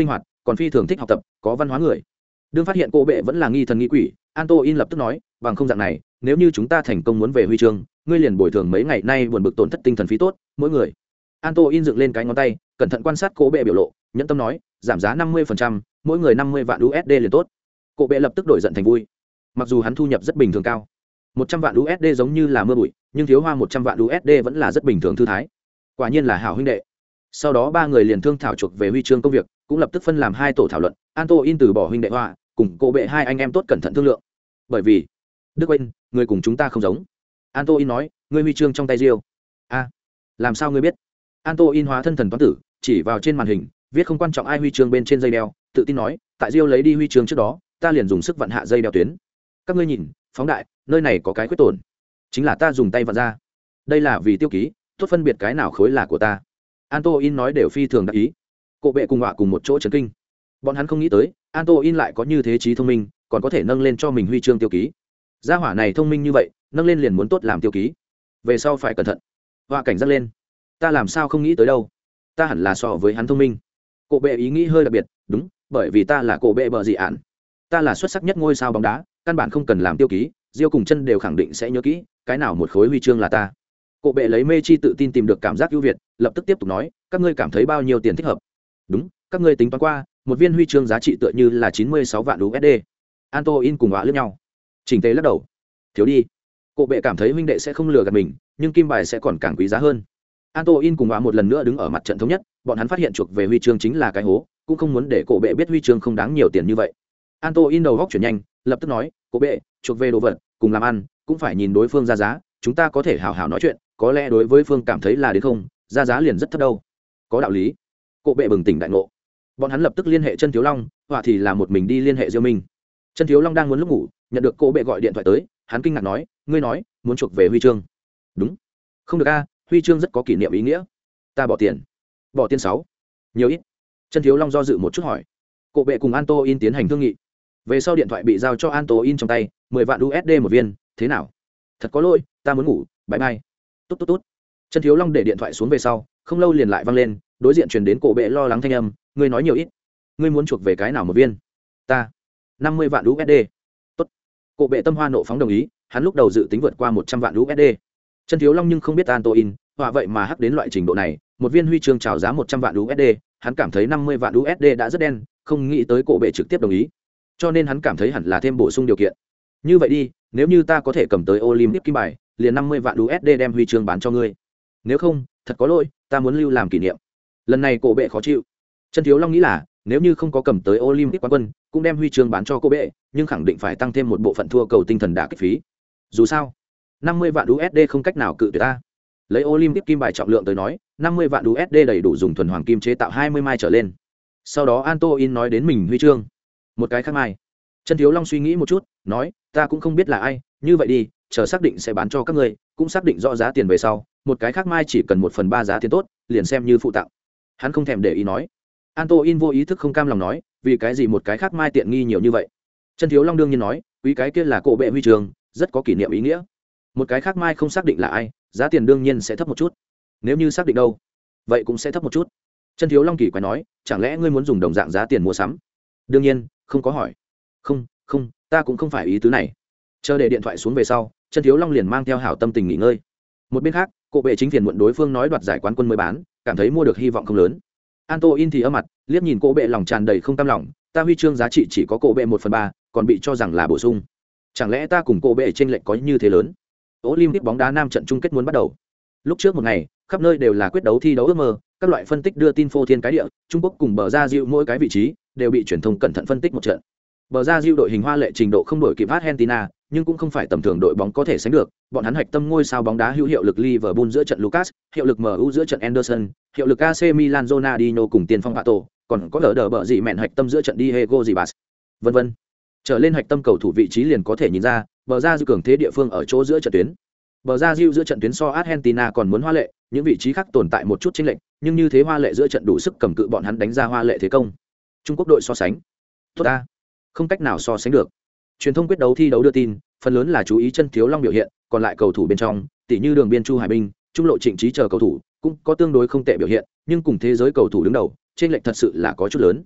còn phi thường thích học tập có văn hóa người. Đương phát hiện cô bệ vẫn là nghi thần nghi quỷ, Antoin lập tức nói, bằng không dạng này, nếu như chúng ta thành công muốn về huy chương, ngươi liền bồi thường mấy ngày nay buồn bực tổn thất tinh thần phí tốt, mỗi người. Antoin dựng lên cái ngón tay, cẩn thận quan sát cô bệ biểu lộ, nhẫn tâm nói, giảm giá 50%, mỗi người 50 vạn USD liền tốt. Cô bệ lập tức đổi giận thành vui. Mặc dù hắn thu nhập rất bình thường cao, 100 vạn USD giống như là mưa bụi, nhưng thiếu hoa 100 vạn USD vẫn là rất bình thường thư thái. Quả nhiên là hảo huynh đệ. Sau đó ba người liền thương thảo chuộc về huy chương công việc, cũng lập tức phân làm hai tổ thảo luận. Antoin từ bỏ huynh đệ hoa, cùng cô bệ hai anh em tốt cẩn thận thương lượng. Bởi vì Đức quên, người cùng chúng ta không giống. Antoin nói, ngươi huy chương trong tay Diêu. A, làm sao ngươi biết? Antoin hóa thân thần toán tử, chỉ vào trên màn hình, viết không quan trọng ai huy chương bên trên dây đeo, tự tin nói, tại Diêu lấy đi huy chương trước đó, ta liền dùng sức vặn hạ dây đeo tuyến. Các ngươi nhìn, phóng đại, nơi này có cái khuyết tổn, chính là ta dùng tay vặn ra. Đây là vì tiêu ký, tốt phân biệt cái nào khối là của ta. Antoin nói đều phi thường đắc ý. Cổ bệ cùng họa cùng một chỗ chấn kinh. Bọn hắn không nghĩ tới, Antoin lại có như thế trí thông minh, còn có thể nâng lên cho mình huy chương tiêu ký. Gia hỏa này thông minh như vậy, nâng lên liền muốn tốt làm tiêu ký. Về sau phải cẩn thận. Họa cảnh giác lên. Ta làm sao không nghĩ tới đâu? Ta hẳn là so với hắn thông minh. Cổ bệ ý nghĩ hơi đặc biệt, đúng, bởi vì ta là cổ bệ bờ dị ản. Ta là xuất sắc nhất ngôi sao bóng đá, căn bản không cần làm tiêu ký, Diêu cùng chân đều khẳng định sẽ nhớ kỹ, cái nào một khối huy chương là ta. Cổ bệ lấy mê chi tự tin tìm được cảm giác ưu việt, lập tức tiếp tục nói, các ngươi cảm thấy bao nhiêu tiền thích hợp? Đúng, các ngươi tính toán qua, một viên huy chương giá trị tựa như là 96 vạn USD. Antoin cùng họa lướt nhau. Chỉnh tề lắc đầu. Thiếu đi. Cổ bệ cảm thấy huynh đệ sẽ không lừa gạt mình, nhưng kim bài sẽ còn càng quý giá hơn. Antoin cùng họa một lần nữa đứng ở mặt trận thống nhất, bọn hắn phát hiện chuộc về huy chương chính là cái hố, cũng không muốn để cổ bệ biết huy chương không đáng nhiều tiền như vậy. Antoin đầu góc chuyển nhanh, lập tức nói, cổ bệ, chuộc về đồ vật, cùng làm ăn, cũng phải nhìn đối phương ra giá, chúng ta có thể hào hào nói chuyện, có lẽ đối với phương cảm thấy là đến không, ra giá liền rất thấp đâu. Có đạo lý. Cổ bệ bừng tỉnh đại ngộ. Bọn hắn lập tức liên hệ chân thiếu long, họa thì là một mình đi liên hệ Diêu Minh. Chân thiếu long đang muốn lúc ngủ, nhận được cổ bệ gọi điện thoại tới, hắn kinh ngạc nói, ngươi nói muốn chuộc về huy chương? Đúng. Không được a, huy chương rất có kỷ niệm ý nghĩa. Ta bỏ tiền. Bỏ tiền 6. Nhiều ít? Chân thiếu long do dự một chút hỏi. Cổ bệ cùng Antoin tiến hành thương nghị. Về sau điện thoại bị giao cho Antoin trong tay, 10 vạn USD một viên, thế nào? Thật có lỗi, ta muốn ngủ, bye bye. Tốt tốt tốt. Chân thiếu long để điện thoại xuống về sau, không lâu liền lại vang lên, đối diện truyền đến cổ bệ lo lắng thanh âm, ngươi nói nhiều ít? Ngươi muốn chuộc về cái nào một viên? Ta 50 vạn USD. Tốt. Cổ bệ tâm hoa nộ phóng đồng ý, hắn lúc đầu dự tính vượt qua 100 vạn USD. Chân thiếu long nhưng không biết Antoin, họa vậy mà hắc đến loại trình độ này, một viên huy chương chào giá 100 vạn USD, hắn cảm thấy 50 vạn USD đã rất đen, không nghĩ tới cổ bệ trực tiếp đồng ý. Cho nên hắn cảm thấy hẳn là thêm bổ sung điều kiện. Như vậy đi, nếu như ta có thể cầm tới Olympic kim bài, liền 50 vạn USD đem huy chương bán cho ngươi. Nếu không, thật có lỗi, ta muốn lưu làm kỷ niệm. Lần này cổ bệ khó chịu. Chân thiếu long nghĩ là, nếu như không có cầm tới Olympic quán quân, cũng đem huy chương bán cho cổ bệ, nhưng khẳng định phải tăng thêm một bộ phận thua cầu tinh thần đả kích phí. Dù sao, 50 vạn USD không cách nào cự tuyệt ta. Lấy Olympic kim bài trọng lượng tới nói, 50 vạn USD đầy đủ dùng thuần hoàng kim chế tạo 20 mai trở lên. Sau đó Antoin nói đến mình huy chương, một cái khác mai. Chân thiếu long suy nghĩ một chút, nói, ta cũng không biết là ai, như vậy đi, chờ xác định sẽ bán cho các ngươi, cũng xác định rõ giá tiền về sau, một cái khác mai chỉ cần 1/3 giá tiền tốt, liền xem như phụ tặng. Hắn không thèm để ý nói. Antoin vô ý thức không cam lòng nói, vì cái gì một cái khác mai tiện nghi nhiều như vậy? Chân thiếu long đương nhiên nói, quý cái kia là cổ bệ huy chương, rất có kỷ niệm ý nghĩa. Một cái khác mai không xác định là ai, giá tiền đương nhiên sẽ thấp một chút. Nếu như xác định đâu, vậy cũng sẽ thấp một chút. Chân thiếu long kỳ quái nói, chẳng lẽ ngươi muốn dùng đồng dạng giá tiền mua sắm? Đương nhiên, không có hỏi. Không, ta cũng không phải ý tứ này. Chờ để điện thoại xuống về sau, chân thiếu long liền mang theo hảo tâm tình nghỉ ngơi. Một bên khác, cổ bệ chính phiền muộn đối phương nói đoạt giải quán quân mới bán, cảm thấy mua được hy vọng không lớn. Antoin thì âm mặt, liếc nhìn cổ bệ lòng tràn đầy không cam lòng, ta huy chương giá trị chỉ có cổ bệ 1/3, còn bị cho rằng là bổ sung. Chẳng lẽ ta cùng cổ bệ chênh lệch có như thế lớn? Olympic bóng đá nam trận chung kết muốn bắt đầu. Lúc trước một ngày, khắp nơi đều là quyết đấu thi đấu ước mơ, các loại phân tích đưa tin phô thiên cái địa, Trung Quốc cùng bờ ra diệu mỗi cái vị trí đều bị truyền thông cẩn thận phân tích một trận. Bờ ra diệu đội hình hoa lệ trình độ không đổi kịp Argentina, nhưng cũng không phải tầm thường đội bóng có thể sánh được, bọn hắn hạch tâm ngôi sao bóng đá hữu hiệu lực Liverpool giữa trận Lucas, hiệu lực MU giữa trận Anderson, hiệu lực AC Milan Ronaldinho cùng tiền phong Pato, còn có đỡ bờ dị mẹn hạch tâm giữa trận Diego Ribas. Vân vân. Trở lên hạch tâm cầu thủ vị trí liền có thể nhìn ra, bờ ra diệu cường thế địa phương ở chỗ giữa trận tuyến. Bờ ra diệu giữa trận tuyến so Argentina còn muốn hoa lệ, những vị trí khác tồn tại một chút chênh lệch, nhưng như thế hoa lệ giữa trận đủ sức cầm cự bọn hắn đánh ra hoa lệ thế công. Trung Quốc đội so sánh, tốt ta, không cách nào so sánh được. Truyền thông quyết đấu thi đấu đưa tin, phần lớn là chú ý chân thiếu long biểu hiện, còn lại cầu thủ bên trong, tỷ như đường biên Chu Hải Binh, trung lộ Trịnh Trí chờ cầu thủ, cũng có tương đối không tệ biểu hiện, nhưng cùng thế giới cầu thủ đứng đầu, chênh lệch thật sự là có chút lớn.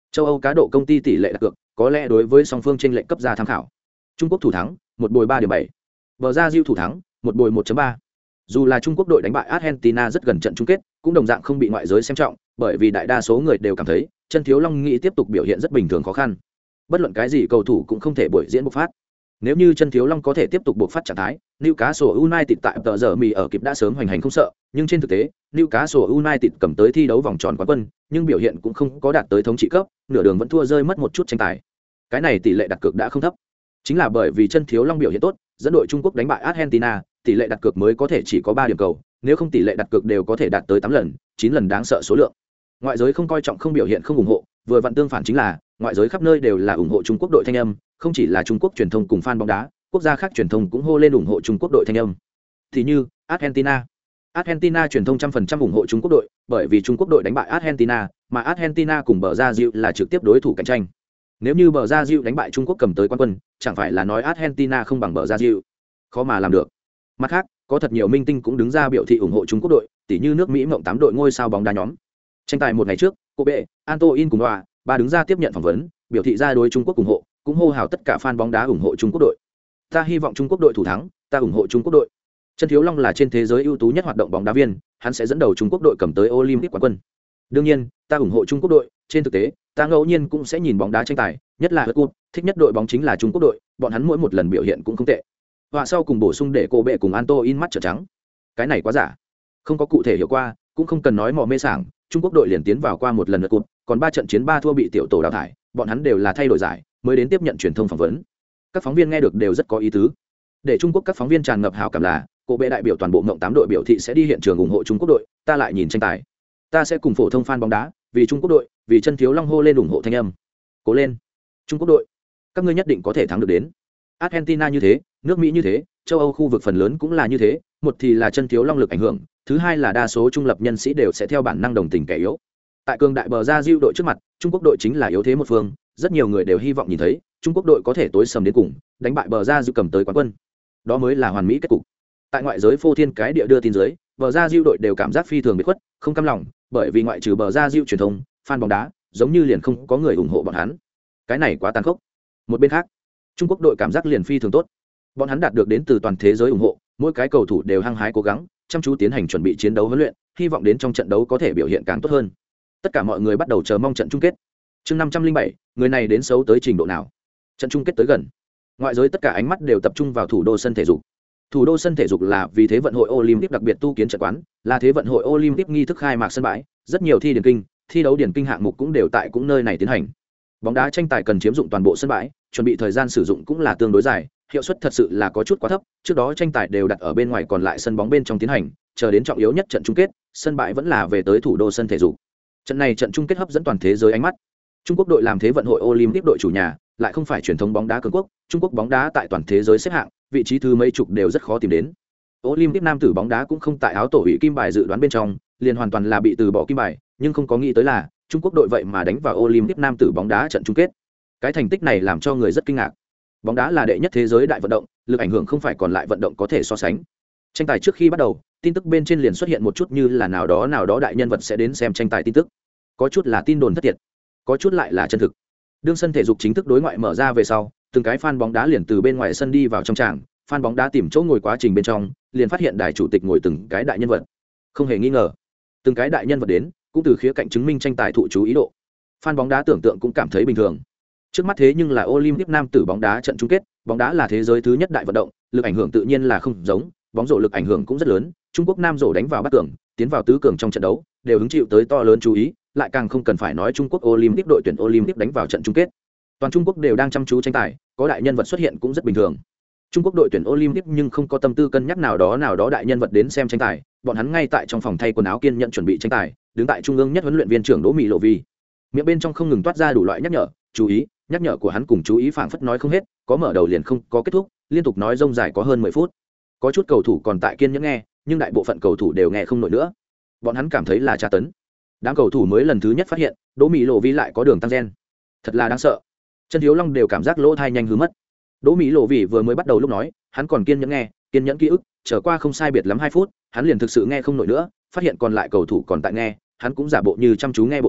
Châu Âu cá độ công ty tỷ lệ đặt cược có lẽ đối với song phương trên lệnh cấp ra tham khảo. Trung Quốc thủ thắng, 1-3.7. Bờ ra Diệu thủ thắng, 1-1.3. Dù là Trung Quốc đội đánh bại Argentina rất gần trận chung kết, cũng đồng dạng không bị ngoại giới xem trọng, bởi vì đại đa số người đều cảm thấy, Chân Thiếu Long nghĩ tiếp tục biểu hiện rất bình thường khó khăn. Bất luận cái gì cầu thủ cũng không thể buổi diễn bộc phát. Nếu như Chân Thiếu Long có thể tiếp tục bộc phát trạng thái, Newcastle United tại tờ giờ mì ở kịp đã sớm hoành hành không sợ, nhưng trên thực tế, Newcastle United cầm tới thi đấu vòng tròn quán quân, nhưng biểu hiện cũng không có đạt tới thống trị cấp, nửa đường vẫn thua rơi mất một chút tranh tài. Cái này tỷ lệ đặt cược đã không thấp. Chính là bởi vì Chân Thiếu Long biểu hiện tốt, dẫn đội Trung Quốc đánh bại Argentina, tỷ lệ đặt cược mới có thể chỉ có 3 điểm cầu, nếu không tỷ lệ đặt cược đều có thể đạt tới 8 lần, 9 lần đáng sợ số lượng. Ngoại giới không coi trọng không biểu hiện không ủng hộ, vừa vặn tương phản chính là, ngoại giới khắp nơi đều là ủng hộ Trung Quốc đội thanh âm, không chỉ là Trung Quốc truyền thông cùng fan bóng đá, quốc gia khác truyền thông cũng hô lên ủng hộ Trung Quốc đội thanh âm. Thì như Argentina truyền thông 100% ủng hộ Trung Quốc đội, bởi vì Trung Quốc đội đánh bại Argentina, mà Argentina cùng bờ ra Diệu là trực tiếp đối thủ cạnh tranh. Nếu như bờ ra Diệu đánh bại Trung Quốc cầm tới quán quân, chẳng phải là nói Argentina không bằng bờ ra Diệu. Khó mà làm được. Mặt khác, có thật nhiều minh tinh cũng đứng ra biểu thị ủng hộ Trung Quốc đội, tỉ như nước Mỹ mộng 8 đội ngôi sao bóng đá nhóm. Tranh tài một ngày trước, Kobe, Antoine cùng ba đứng ra tiếp nhận phỏng vấn, biểu thị ra đối Trung Quốc ủng hộ, cũng hô hào tất cả fan bóng đá ủng hộ Trung Quốc đội. Ta hy vọng Trung Quốc đội thủ thắng, ta ủng hộ Trung Quốc đội. Chân Thiếu Long là trên thế giới ưu tú nhất hoạt động bóng đá viên, hắn sẽ dẫn đầu Trung Quốc đội cầm tới Olympic quán quân. Đương nhiên, ta ủng hộ Trung Quốc đội, trên thực tế, ta ngẫu nhiên cũng sẽ nhìn bóng đá tranh tài, nhất là World Cup, thích nhất đội bóng chính là Trung Quốc đội, bọn hắn mỗi một lần biểu hiện cũng không tệ. Họa sau cùng bổ sung để cô bệ cùng Antoine mắt trợn trắng. Cái này quá giả. Không có cụ thể hiểu qua, cũng không cần nói mò mê sảng, Trung Quốc đội liền tiến vào qua một lần World Cup, còn 3 trận chiến 3 thua bị tiểu tổ đào thải, bọn hắn đều là thay đổi giải, mới đến tiếp nhận truyền thông phỏng vấn. Các phóng viên nghe được đều rất có ý tứ. Để Trung Quốc các phóng viên tràn ngập hảo cảm là, cô bệ đại biểu toàn bộ mộng 8 đội biểu thị sẽ đi hiện trường ủng hộ Trung Quốc đội, ta lại nhìn tranh tài. Ta sẽ cùng phổ thông fan bóng đá, vì Trung Quốc đội, vì Chân Thiếu Long hô lên ủng hộ thanh âm. Cố lên, Trung Quốc đội, các ngươi nhất định có thể thắng được đến. Argentina như thế, nước Mỹ như thế, châu Âu khu vực phần lớn cũng là như thế, một thì là Chân Thiếu Long lực ảnh hưởng, thứ hai là đa số trung lập nhân sĩ đều sẽ theo bản năng đồng tình kẻ yếu. Tại cường đại bờ ra Diệu đội trước mặt, Trung Quốc đội chính là yếu thế một phương, rất nhiều người đều hy vọng nhìn thấy Trung Quốc đội có thể tối sầm đến cùng, đánh bại bờ ra Diệu cầm tới quán quân. Đó mới là hoàn mỹ kết cục. Tại ngoại giới phô thiên cái địa đưa tin dưới, bờ ra Diệu đội đều cảm giác phi thường biệt khuất, không cam lòng, bởi vì ngoại trừ bờ ra Diệu truyền thông, fan bóng đá, giống như liền không có người ủng hộ bọn hắn. Cái này quá tàn khốc. Một bên khác, Trung Quốc đội cảm giác liền phi thường tốt. Bọn hắn đạt được đến từ toàn thế giới ủng hộ, mỗi cái cầu thủ đều hăng hái cố gắng, chăm chú tiến hành chuẩn bị chiến đấu huấn luyện, hy vọng đến trong trận đấu có thể biểu hiện càng tốt hơn. Tất cả mọi người bắt đầu chờ mong trận chung kết. Chương 507, người này đến xấu tới trình độ nào? Trận chung kết tới gần. Ngoại giới tất cả ánh mắt đều tập trung vào thủ đô sân thể dục. Thủ đô sân thể dục là vì Thế vận hội Olympic đặc biệt tu kiến trận quán, là Thế vận hội Olympic nghi thức khai mạc sân bãi, rất nhiều thi điển kinh, thi đấu điển kinh hạng mục cũng đều tại nơi này tiến hành. Bóng đá tranh tài cần chiếm dụng toàn bộ sân bãi, chuẩn bị thời gian sử dụng cũng là tương đối dài, hiệu suất thật sự là có chút quá thấp. Trước đó tranh tài đều đặt ở bên ngoài, còn lại sân bóng bên trong tiến hành, chờ đến trọng yếu nhất trận chung kết, sân bãi vẫn là về tới thủ đô sân thể dục. Trận này trận chung kết hấp dẫn toàn thế giới ánh mắt. Trung Quốc đội làm Thế vận hội Olympic đội chủ nhà, lại không phải truyền thống bóng đá cường quốc, Trung Quốc bóng đá tại toàn thế giới xếp hạng, vị trí thứ mấy chục đều rất khó tìm đến. Olympic nam tử bóng đá cũng không tại áo tổ hủy kim bài dự đoán bên trong, liền hoàn toàn là bị từ bỏ kim bài, nhưng không có nghĩ tới là Trung Quốc đội vậy mà đánh vào Olympic nam tử bóng đá trận chung kết. Cái thành tích này làm cho người rất kinh ngạc. Bóng đá là đệ nhất thế giới đại vận động, lực ảnh hưởng không phải còn lại vận động có thể so sánh. Tranh tài trước khi bắt đầu, tin tức bên trên liền xuất hiện một chút như là nào đó đại nhân vật sẽ đến xem tranh tài tin tức. Có chút là tin đồn thất thiệt, có chút lại là chân thực. Đương sân thể dục chính thức đối ngoại mở ra về sau, từng cái fan bóng đá liền từ bên ngoài sân đi vào trong tràng, fan bóng đá tìm chỗ ngồi quá trình bên trong, liền phát hiện đài chủ tịch ngồi từng cái đại nhân vật. Không hề nghi ngờ, từng cái đại nhân vật đến, cũng từ khía cạnh chứng minh tranh tài thụ chú ý độ. Fan bóng đá tưởng tượng cũng cảm thấy bình thường. Trước mắt thế nhưng là Olympic nam tử bóng đá trận chung kết, bóng đá là thế giới thứ nhất đại vận động, lực ảnh hưởng tự nhiên là không giống, bóng rổ lực ảnh hưởng cũng rất lớn, Trung Quốc nam rổ đánh vào bát cường, tiến vào tứ cường trong trận đấu, đều hứng chịu tới to lớn chú ý, lại càng không cần phải nói Trung Quốc Olympic đội tuyển Olympic đánh vào trận chung kết. Toàn Trung Quốc đều đang chăm chú tranh tài, có đại nhân vật xuất hiện cũng rất bình thường. Trung Quốc đội tuyển Olympic nhưng không có tâm tư cân nhắc nào đó đại nhân vật đến xem tranh tài, bọn hắn ngay tại trong phòng thay quần áo kiên nhận chuẩn bị tranh tài, đứng tại trung ương nhất huấn luyện viên trưởng Đỗ Mỹ Lộ Vi. Miệng bên trong không ngừng toát ra đủ loại nhắc nhở, chú ý, nhắc nhở của hắn cùng chú ý phảng phất nói không hết, có mở đầu liền không có kết thúc, liên tục nói rông dài có hơn 10 phút. Có chút cầu thủ còn tại kiên nhẫn nghe, nhưng đại bộ phận cầu thủ đều nghe không nổi nữa. Bọn hắn cảm thấy là tra tấn. Đám cầu thủ mới lần thứ nhất phát hiện, Đỗ Mỹ Lộ Vi lại có đường tăng gen. Thật là đáng sợ. Chân Thiếu Long đều cảm giác lỗ tai nhanh hư mất. Đỗ Mỹ Lộ Vi vừa mới bắt đầu lúc nói, hắn còn kiên nhẫn nghe, kiên nhẫn ký ức, trở qua không sai biệt lắm 2 phút, hắn liền thực sự nghe không nổi nữa, phát hiện còn lại cầu thủ còn tại nghe, hắn cũng giả bộ như chăm chú nghe bộ dáng,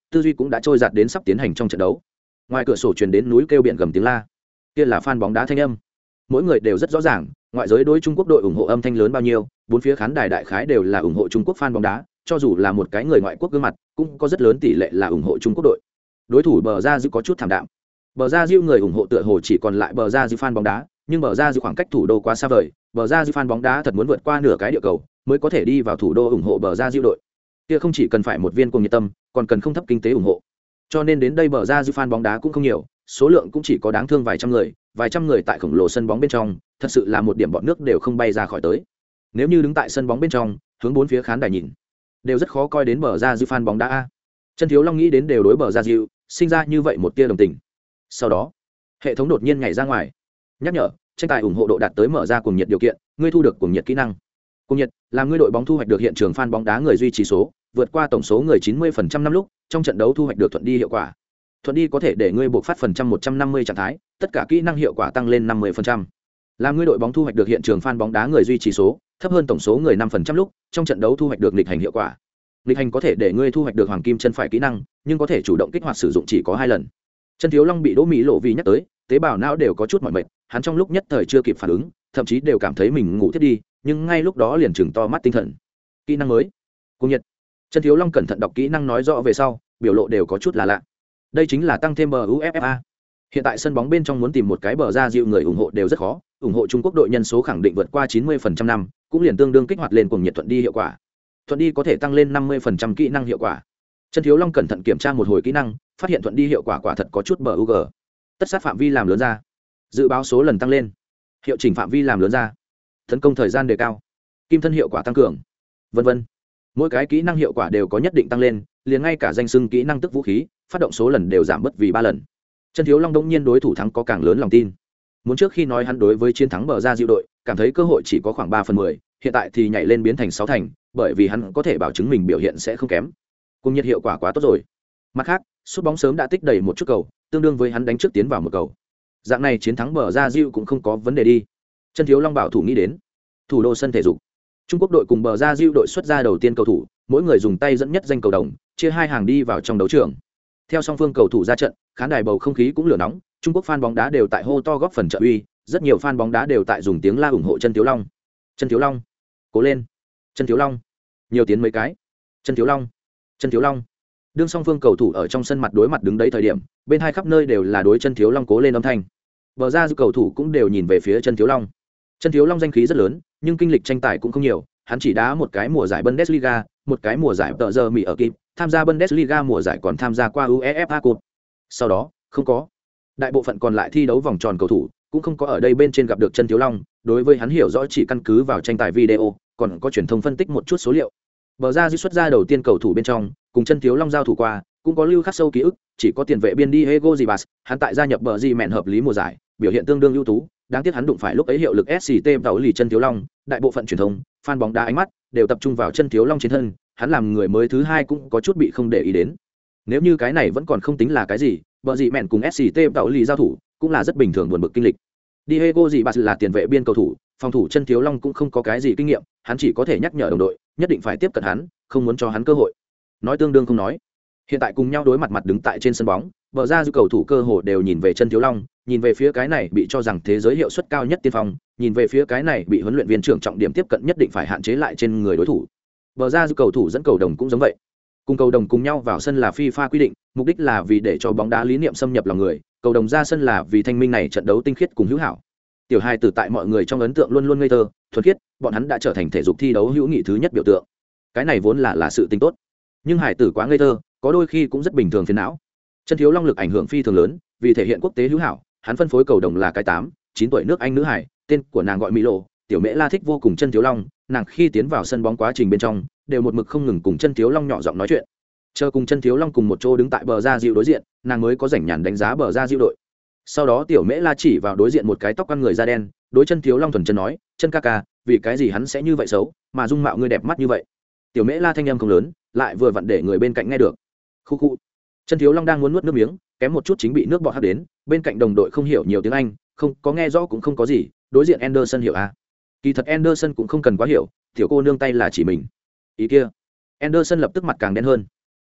tư duy cũng đã trôi giạt đến sắp tiến hành trong trận đấu. Ngoài cửa sổ truyền đến núi kêu biển gầm tiếng la, kia là fan bóng đá thanh âm. Mỗi người đều rất rõ ràng, ngoại giới đối Trung Quốc đội ủng hộ âm thanh lớn bao nhiêu, bốn phía khán đài đại khái đều là ủng hộ Trung Quốc fan bóng đá, cho dù là một cái người ngoại quốc gương mặt, cũng có rất lớn tỷ lệ là ủng hộ Trung Quốc đội. Đối thủ bờ ra dư có chút thảm đạm. Bờ ra dư người ủng hộ tựa hồ chỉ còn lại bờ ra dư fan bóng đá, nhưng bờ ra dư khoảng cách thủ đô quá xa vời, bờ ra dư fan bóng đá thật muốn vượt qua nửa cái địa cầu mới có thể đi vào thủ đô ủng hộ bờ ra dư đội. Kia không chỉ cần phải một viên cuồng nhiệt tâm, còn cần không thấp kinh tế ủng hộ. Cho nên đến đây bờ ra dư fan bóng đá cũng không nhiều, số lượng cũng chỉ có đáng thương vài trăm người tại khổng lồ sân bóng bên trong, thật sự là một điểm bọt nước đều không bay ra khỏi tới. Nếu như đứng tại sân bóng bên trong, hướng bốn phía khán đài nhìn, đều rất khó coi đến bờ ra dư fan bóng đá a. Chân Thiếu Long nghĩ đến đều đối bờ ra dư, sinh ra như vậy một tia đồng tình. Sau đó, hệ thống đột nhiên nhảy ra ngoài, nhắc nhở, tranh tài ủng hộ độ đạt tới mở ra cuồng nhiệt điều kiện, ngươi thu được cuồng nhiệt kỹ năng. Cuồng nhiệt là ngươi đội bóng thu hoạch được hiện trường fan bóng đá người duy trì số, vượt qua tổng số người 90% năm lúc, trong trận đấu thu hoạch được thuận đi hiệu quả. Thuận đi có thể để ngươi buộc phát phần trăm 150 trạng thái, tất cả kỹ năng hiệu quả tăng lên 50%. Làm ngươi đội bóng thu hoạch được hiện trường fan bóng đá người duy trì số, thấp hơn tổng số người 5% lúc, trong trận đấu thu hoạch được nghịch hành hiệu quả. Nghịch hành có thể để ngươi thu hoạch được hoàng kim chân phải kỹ năng, nhưng có thể chủ động kích hoạt sử dụng chỉ có 2 lần. Chân Thiếu Long bị Đỗ Mỹ Lộ vì nhắc tới, tế bào não đều có chút mỏi mệt, hắn trong lúc nhất thời chưa kịp phản ứng, thậm chí đều cảm thấy mình ngủ thiết đi, nhưng ngay lúc đó liền chừng to mắt tinh thần. Kỹ năng mới, cuồng nhiệt. Chân Thiếu Long cẩn thận đọc kỹ năng nói rõ về sau, biểu lộ đều có chút là lạ. Đây chính là tăng thêm bờ UFFA. Hiện tại sân bóng bên trong muốn tìm một cái bờ ra dịu người ủng hộ đều rất khó, ủng hộ Trung Quốc đội nhân số khẳng định vượt qua 90% năm, cũng liền tương đương kích hoạt lên cuồng nhiệt thuận đi hiệu quả. Thuận đi có thể tăng lên 50% kỹ năng hiệu quả. Chân Thiếu Long cẩn thận kiểm tra một hồi kỹ năng, phát hiện thuận đi hiệu quả quả thật có chút bờ UG. Tất sát phạm vi làm lớn ra, dự báo số lần tăng lên, hiệu chỉnh phạm vi làm lớn ra, tấn công thời gian đề cao, kim thân hiệu quả tăng cường, vân vân. Mỗi cái kỹ năng hiệu quả đều có nhất định tăng lên, liền ngay cả danh xưng kỹ năng tức vũ khí, phát động số lần đều giảm bớt vì 3 lần. Chân Thiếu Long đống nhiên đối thủ thắng có càng lớn lòng tin. Muốn trước khi nói hắn đối với chiến thắng bờ ra dịu đội, cảm thấy cơ hội chỉ có khoảng 3/10, hiện tại thì nhảy lên biến thành 6 thành, bởi vì hắn có thể bảo chứng mình biểu hiện sẽ không kém. Cùng nhiệt hiệu quả quá tốt rồi. Mặt khác, sút bóng sớm đã tích đầy một chút cầu, tương đương với hắn đánh trước tiến vào một cầu. Dạng này chiến thắng bờ ra dịu cũng không có vấn đề đi. Chân Thiếu Long bảo thủ nghĩ đến. Thủ đô sân thể dục. Trung Quốc đội cùng bờ ra dịu đội xuất ra đầu tiên cầu thủ, mỗi người dùng tay dẫn nhất danh cầu đồng, chia hai hàng đi vào trong đấu trường. Theo song phương cầu thủ ra trận, khán đài bầu không khí cũng lửa nóng, Trung Quốc fan bóng đá đều tại hô to góp phần trợ uy, rất nhiều fan bóng đá đều tại dùng tiếng la ủng hộ Chân Thiếu Long. Chân Thiếu Long, cố lên! Chân Thiếu Long, nhiều tiến mấy cái! Chân Thiếu Long, Chân Thiếu Long. Đương song phương cầu thủ ở trong sân mặt đối mặt đứng đấy thời điểm, bên hai khắp nơi đều là đối Chân Thiếu Long cố lên âm thanh. Bờ ra dịu cầu thủ cũng đều nhìn về phía Chân Thiếu Long. Chân Thiếu Long danh khí rất lớn, nhưng kinh lịch tranh tài cũng không nhiều, hắn chỉ đá một cái mùa giải Bundesliga, một cái mùa giải tợ giờ Mỹ ở kịp, tham gia Bundesliga mùa giải còn tham gia qua UEFA Cup. Sau đó, không có. Đại bộ phận còn lại thi đấu vòng tròn cầu thủ cũng không có ở đây bên trên gặp được Chân Thiếu Long, đối với hắn hiểu rõ chỉ căn cứ vào tranh tài video, còn có truyền thông phân tích một chút số liệu. Bờ ra dư xuất ra đầu tiên cầu thủ bên trong, cùng Chân Thiếu Long giao thủ qua, cũng có lưu khắc sâu ký ức, chỉ có tiền vệ biên Diego Ribas, hắn tại gia nhập bờ gì mẹn hợp lý mùa giải, biểu hiện tương đương ưu tú, đáng tiếc hắn đụng phải lúc ấy hiệu lực SCT tàu lì Chân Thiếu Long, đại bộ phận truyền thông, fan bóng đá ánh mắt đều tập trung vào Chân Thiếu Long trên thân, hắn làm người mới thứ hai cũng có chút bị không để ý đến. Nếu như cái này vẫn còn không tính là cái gì, bờ gì mẹn cùng SCT tàu lì giao thủ, cũng là rất bình thường buồn bực kinh lịch. Diego Ribas là tiền vệ biên cầu thủ, phòng thủ Chân Thiếu Long cũng không có cái gì kinh nghiệm, hắn chỉ có thể nhắc nhở đồng đội, nhất định phải tiếp cận hắn, không muốn cho hắn cơ hội. Nói tương đương không nói. Hiện tại cùng nhau đối mặt đứng tại trên sân bóng, bờ ra dư cầu thủ cơ hồ đều nhìn về Chân Thiếu Long, nhìn về phía cái này bị cho rằng thế giới hiệu suất cao nhất tiên phong, nhìn về phía cái này bị huấn luyện viên trưởng trọng điểm tiếp cận nhất định phải hạn chế lại trên người đối thủ. Bờ ra dư cầu thủ dẫn cầu đồng cũng giống vậy. Cùng cầu đồng cùng nhau vào sân là FIFA quy định, mục đích là vì để cho bóng đá lý niệm xâm nhập lòng người, cầu đồng ra sân là vì thanh minh này trận đấu tinh khiết cùng hữu hảo. Tiểu hai tử tại mọi người trong ấn tượng luôn luôn ngây thơ, thuần khiết, bọn hắn đã trở thành thể dục thi đấu hữu nghị thứ nhất biểu tượng. Cái này vốn là sự tình tốt, nhưng hải tử quá ngây thơ, có đôi khi cũng rất bình thường phiền não. Chân Thiếu Long lực ảnh hưởng phi thường lớn, vì thể hiện quốc tế hữu hảo, hắn phân phối cầu đồng là cái 8-9 tuổi nước Anh nữ hải, tên của nàng gọi Mỹ Lộ, tiểu Mễ La thích vô cùng Chân Thiếu Long, nàng khi tiến vào sân bóng quá trình bên trong, đều một mực không ngừng cùng Chân Thiếu Long nhỏ giọng nói chuyện. Chờ cùng Chân Thiếu Long cùng một chỗ đứng tại bờ ra dịu đối diện, nàng mới có rảnh nhàn đánh giá bờ ra dịu đội. Sau đó tiểu Mễ La chỉ vào đối diện một cái tóc ăn người da đen, đối Chân Thiếu Long thuần chân nói, "Chân ca ca, vì cái gì hắn sẽ như vậy xấu, mà dung mạo ngươi đẹp mắt như vậy?" Tiểu Mễ La thanh âm không lớn, lại vừa vặn để người bên cạnh nghe được. Khu khu. Chân Thiếu Long đang muốn nuốt nước miếng, kém một chút chính bị nước bọt hắt đến, bên cạnh đồng đội không hiểu nhiều tiếng Anh, không có nghe rõ cũng không có gì, đối diện Anderson hiểu à? Kỳ thật Anderson cũng không cần quá hiểu, tiểu cô nương tay là chỉ mình. Ý kia. Anderson lập tức mặt càng đen hơn.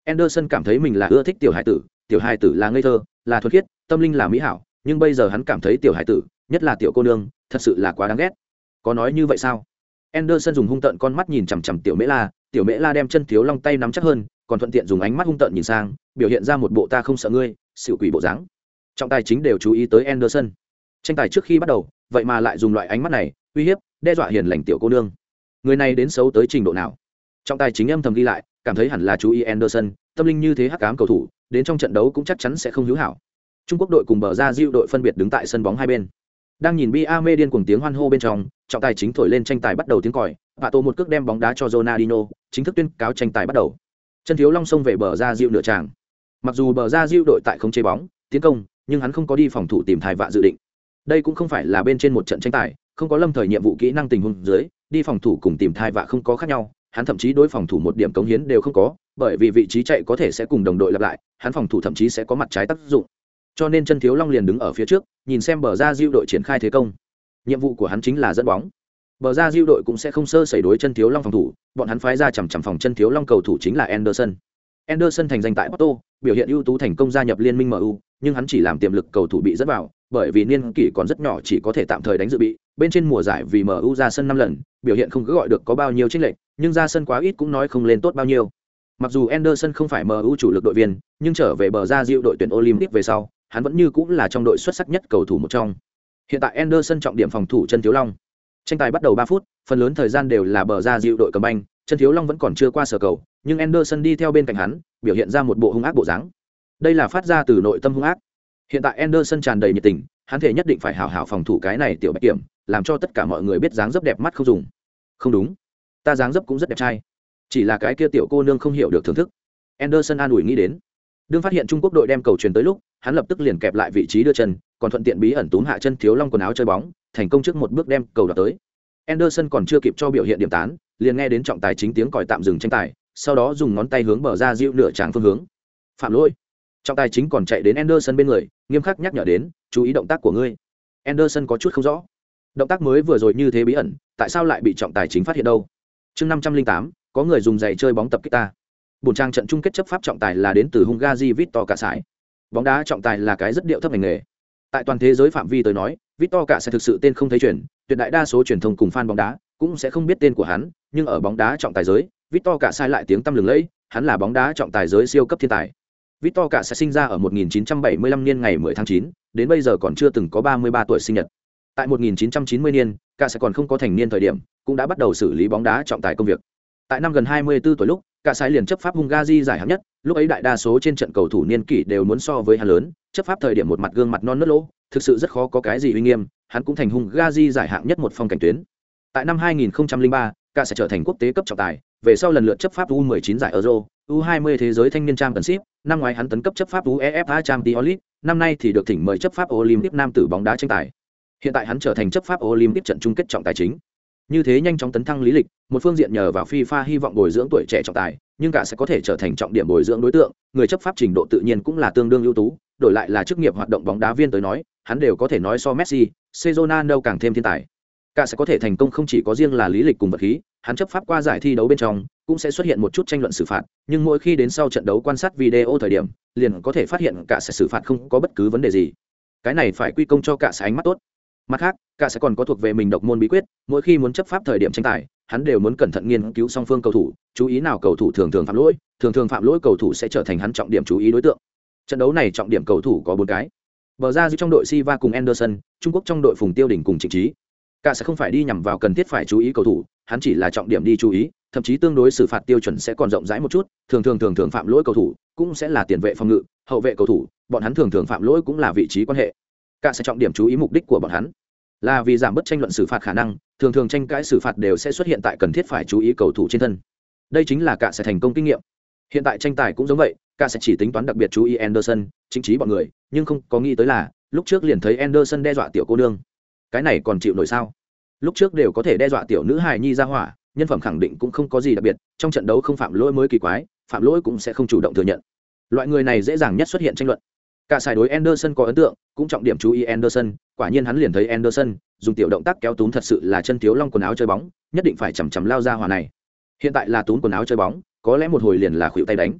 Anderson cảm thấy mình là ưa thích tiểu hài tử là ngây thơ, là thuần khiết, tâm linh là mỹ hảo, nhưng bây giờ hắn cảm thấy tiểu hài tử, nhất là tiểu cô nương, thật sự là quá đáng ghét. Có nói như vậy sao? Anderson dùng hung tợn con mắt nhìn chằm chằm tiểu Mễ La đem chân thiếu long tay nắm chắc hơn, còn thuận tiện dùng ánh mắt hung tợn nhìn sang, biểu hiện ra một bộ ta không sợ ngươi, xỉu quỷ bộ dáng. Trọng tài chính đều chú ý tới Anderson. Tranh tài trước khi bắt đầu, vậy mà lại dùng loại ánh mắt này, uy hiếp, đe dọa hiền lành tiểu cô nương. Người này đến xấu tới trình độ nào? Trọng tài chính âm thầm ghi lại, cảm thấy hẳn là chú ý Anderson, tâm linh như thế hắc ám cầu thủ, đến trong trận đấu cũng chắc chắn sẽ không hữu hảo. Trung Quốc đội cùng bờ ra Diệu đội phân biệt đứng tại sân bóng hai bên. Đang nhìn Bia Mê điên cuồng tiếng hoan hô bên trong, trọng tài chính thổi lên tranh tài bắt đầu tiếng còi, Pato một cước đem bóng đá cho Ronaldinho, chính thức tuyên cáo tranh tài bắt đầu. Chân thiếu long xông về bờ ra Diệu nửa tràng. Mặc dù bờ ra Diệu đội tại không chế bóng, tiến công, nhưng hắn không có đi phòng thủ tìm thai vạ dự định. Đây cũng không phải là bên trên một trận tranh tài, không có lâm thời nhiệm vụ kỹ năng tình huống dưới, đi phòng thủ cùng tìm thai vạ không có khác nhau, hắn thậm chí đối phòng thủ một điểm cống hiến đều không có, bởi vì vị trí chạy có thể sẽ cùng đồng đội lặp lại, hắn phòng thủ thậm chí sẽ có mặt trái tác dụng. Cho nên chân thiếu long liền đứng ở phía trước, nhìn xem bờ ra Diệu đội triển khai thế công. Nhiệm vụ của hắn chính là dẫn bóng. Bờ ra Diệu đội cũng sẽ không sơ sẩy đối chân thiếu long phòng thủ, bọn hắn phái ra chằm phòng chân thiếu long cầu thủ chính là Anderson. Anderson thành danh tại Porto, biểu hiện ưu tú thành công gia nhập liên minh MU, nhưng hắn chỉ làm tiềm lực cầu thủ bị dẫn vào, bởi vì niên kỷ còn rất nhỏ chỉ có thể tạm thời đánh dự bị, bên trên mùa giải vì MU ra sân 5 lần, biểu hiện không cứ gọi được có bao nhiêu chênh lệch, nhưng ra sân quá ít cũng nói không lên tốt bao nhiêu. Mặc dù Anderson không phải MU chủ lực đội viên, nhưng trở về bờ ra Diệu đội tuyển Olympic về sau, hắn vẫn như cũng là trong đội xuất sắc nhất cầu thủ một trong. Hiện tại Anderson trọng điểm phòng thủ chân thiếu long. Tranh tài bắt đầu 3 phút, phần lớn thời gian đều là bờ ra Diệu đội cầm banh, chân thiếu long vẫn còn chưa qua sở cầu, nhưng Anderson đi theo bên cạnh hắn, biểu hiện ra một bộ hung ác bộ dáng. Đây là phát ra từ nội tâm hung ác. Hiện tại Anderson tràn đầy nhiệt tình, hắn thể nhất định phải hảo hảo phòng thủ cái này tiểu bạch kiểm, làm cho tất cả mọi người biết dáng dấp đẹp mắt không dùng. Không đúng, ta dáng dấp cũng rất đẹp trai, chỉ là cái kia tiểu cô nương không hiểu được thưởng thức. Anderson an ủi nghĩ đến. Đương phát hiện Trung Quốc đội đem cầu truyền tới lúc, hắn lập tức liền kẹp lại vị trí đưa chân, còn thuận tiện bí ẩn túm hạ chân thiếu long quần áo chơi bóng, thành công trước một bước đem cầu đoạt tới. Anderson còn chưa kịp cho biểu hiện điểm tán, liền nghe đến trọng tài chính tiếng còi tạm dừng tranh tài, sau đó dùng ngón tay hướng bờ ra Diệu nửa tràng phương hướng. Phạm lỗi. Trọng tài chính còn chạy đến Anderson bên người, nghiêm khắc nhắc nhở đến, chú ý động tác của ngươi. Anderson có chút không rõ, động tác mới vừa rồi như thế bí ẩn, tại sao lại bị trọng tài chính phát hiện đâu? Chương 508, có người dùng giày chơi bóng tập kích ta. Buồn trang trận chung kết chấp pháp trọng tài là đến từ Hungary Victor Cả Sải. Bóng đá trọng tài là cái rất điệu thấp ngành nghề. Tại toàn thế giới phạm vi tới nói, Victor Cả Sải thực sự tên không thấy truyền, tuyệt đại đa số truyền thông cùng fan bóng đá cũng sẽ không biết tên của hắn, nhưng ở bóng đá trọng tài giới, Victor Cả Sải lại tiếng tăm lừng lẫy, hắn là bóng đá trọng tài giới siêu cấp thiên tài. Victor Cả Sải sinh ra ở 1975 niên ngày 10 tháng 9, đến bây giờ còn chưa từng có 33 tuổi sinh nhật. Tại 1990 niên, Cả Sải còn không có thành niên thời điểm, cũng đã bắt đầu xử lý bóng đá trọng tài công việc. Tại năm gần 24 tuổi lúc, Cả Sải liền chấp pháp Hungary giải hạng nhất, lúc ấy đại đa số trên trận cầu thủ niên kỷ đều muốn so với hắn lớn, chấp pháp thời điểm một mặt gương mặt non nớt lỗ, thực sự rất khó có cái gì uy nghiêm, hắn cũng thành Hungary giải hạng nhất một phong cảnh tuyến. Tại năm 2003, Cả Sải trở thành quốc tế cấp trọng tài, về sau lần lượt chấp pháp U19 giải Euro, U20 thế giới thanh niên Championship, năm ngoái hắn tấn cấp chấp pháp UEFA Champions League, năm nay thì được thỉnh mời chấp pháp Olympic nam tử bóng đá tranh tài. Hiện tại hắn trở thành chấp pháp Olympic trận chung kết trọng tài chính. Như thế nhanh chóng tấn thăng lý lịch, một phương diện nhờ vào FIFA hy vọng bồi dưỡng tuổi trẻ trọng tài, nhưng cả sẽ có thể trở thành trọng điểm bồi dưỡng đối tượng, người chấp pháp trình độ tự nhiên cũng là tương đương ưu tú, đổi lại là chức nghiệp hoạt động bóng đá viên tới nói, hắn đều có thể nói so Messi, Ronaldo càng thêm thiên tài. Cả sẽ có thể thành công không chỉ có riêng là lý lịch cùng vật khí, hắn chấp pháp qua giải thi đấu bên trong cũng sẽ xuất hiện một chút tranh luận xử phạt, nhưng mỗi khi đến sau trận đấu quan sát video thời điểm, liền có thể phát hiện cả sẽ xử phạt không có bất cứ vấn đề gì. Cái này phải quy công cho cả sẽ ánh mắt tốt. Mặt khác, cả sẽ còn có thuộc về mình độc môn bí quyết, mỗi khi muốn chấp pháp thời điểm tranh tài, hắn đều muốn cẩn thận nghiên cứu song phương cầu thủ, chú ý nào cầu thủ thường thường phạm lỗi cầu thủ sẽ trở thành hắn trọng điểm chú ý đối tượng. Trận đấu này trọng điểm cầu thủ có 4 cái. Bờ ra giữa trong đội Silva cùng Anderson, Trung Quốc trong đội Phùng Tiêu Đình cùng Trịnh Trí. Cả sẽ không phải đi nhằm vào cần thiết phải chú ý cầu thủ, hắn chỉ là trọng điểm đi chú ý, thậm chí tương đối xử phạt tiêu chuẩn sẽ còn rộng rãi một chút, thường phạm lỗi cầu thủ cũng sẽ là tiền vệ phòng ngự, hậu vệ cầu thủ, bọn hắn thường phạm lỗi cũng là vị trí quan hệ. Cả sẽ trọng điểm chú ý mục đích của bọn hắn là vì giảm bớt tranh luận xử phạt khả năng, thường tranh cãi xử phạt đều sẽ xuất hiện tại cần thiết phải chú ý cầu thủ trên thân. Đây chính là cả sẽ thành công kinh nghiệm. Hiện tại tranh tài cũng giống vậy, cả sẽ chỉ tính toán đặc biệt chú ý Anderson, chính trí bọn người, nhưng không có nghĩ tới là lúc trước liền thấy Anderson đe dọa tiểu cô nương. Cái này còn chịu nổi sao? Lúc trước đều có thể đe dọa tiểu nữ hài nhi ra hỏa, nhân phẩm khẳng định cũng không có gì đặc biệt, trong trận đấu không phạm lỗi mới kỳ quái, phạm lỗi cũng sẽ không chủ động thừa nhận. Loại người này dễ dàng nhất xuất hiện tranh luận. Cả sai đối Anderson có ấn tượng, cũng trọng điểm chú ý Anderson, quả nhiên hắn liền thấy Anderson dùng tiểu động tác kéo túm thật sự là chân thiếu long quần áo chơi bóng, nhất định phải chằm chằm lao ra hỏa này. Hiện tại là túm quần áo chơi bóng, có lẽ một hồi liền là khuỷu tay đánh.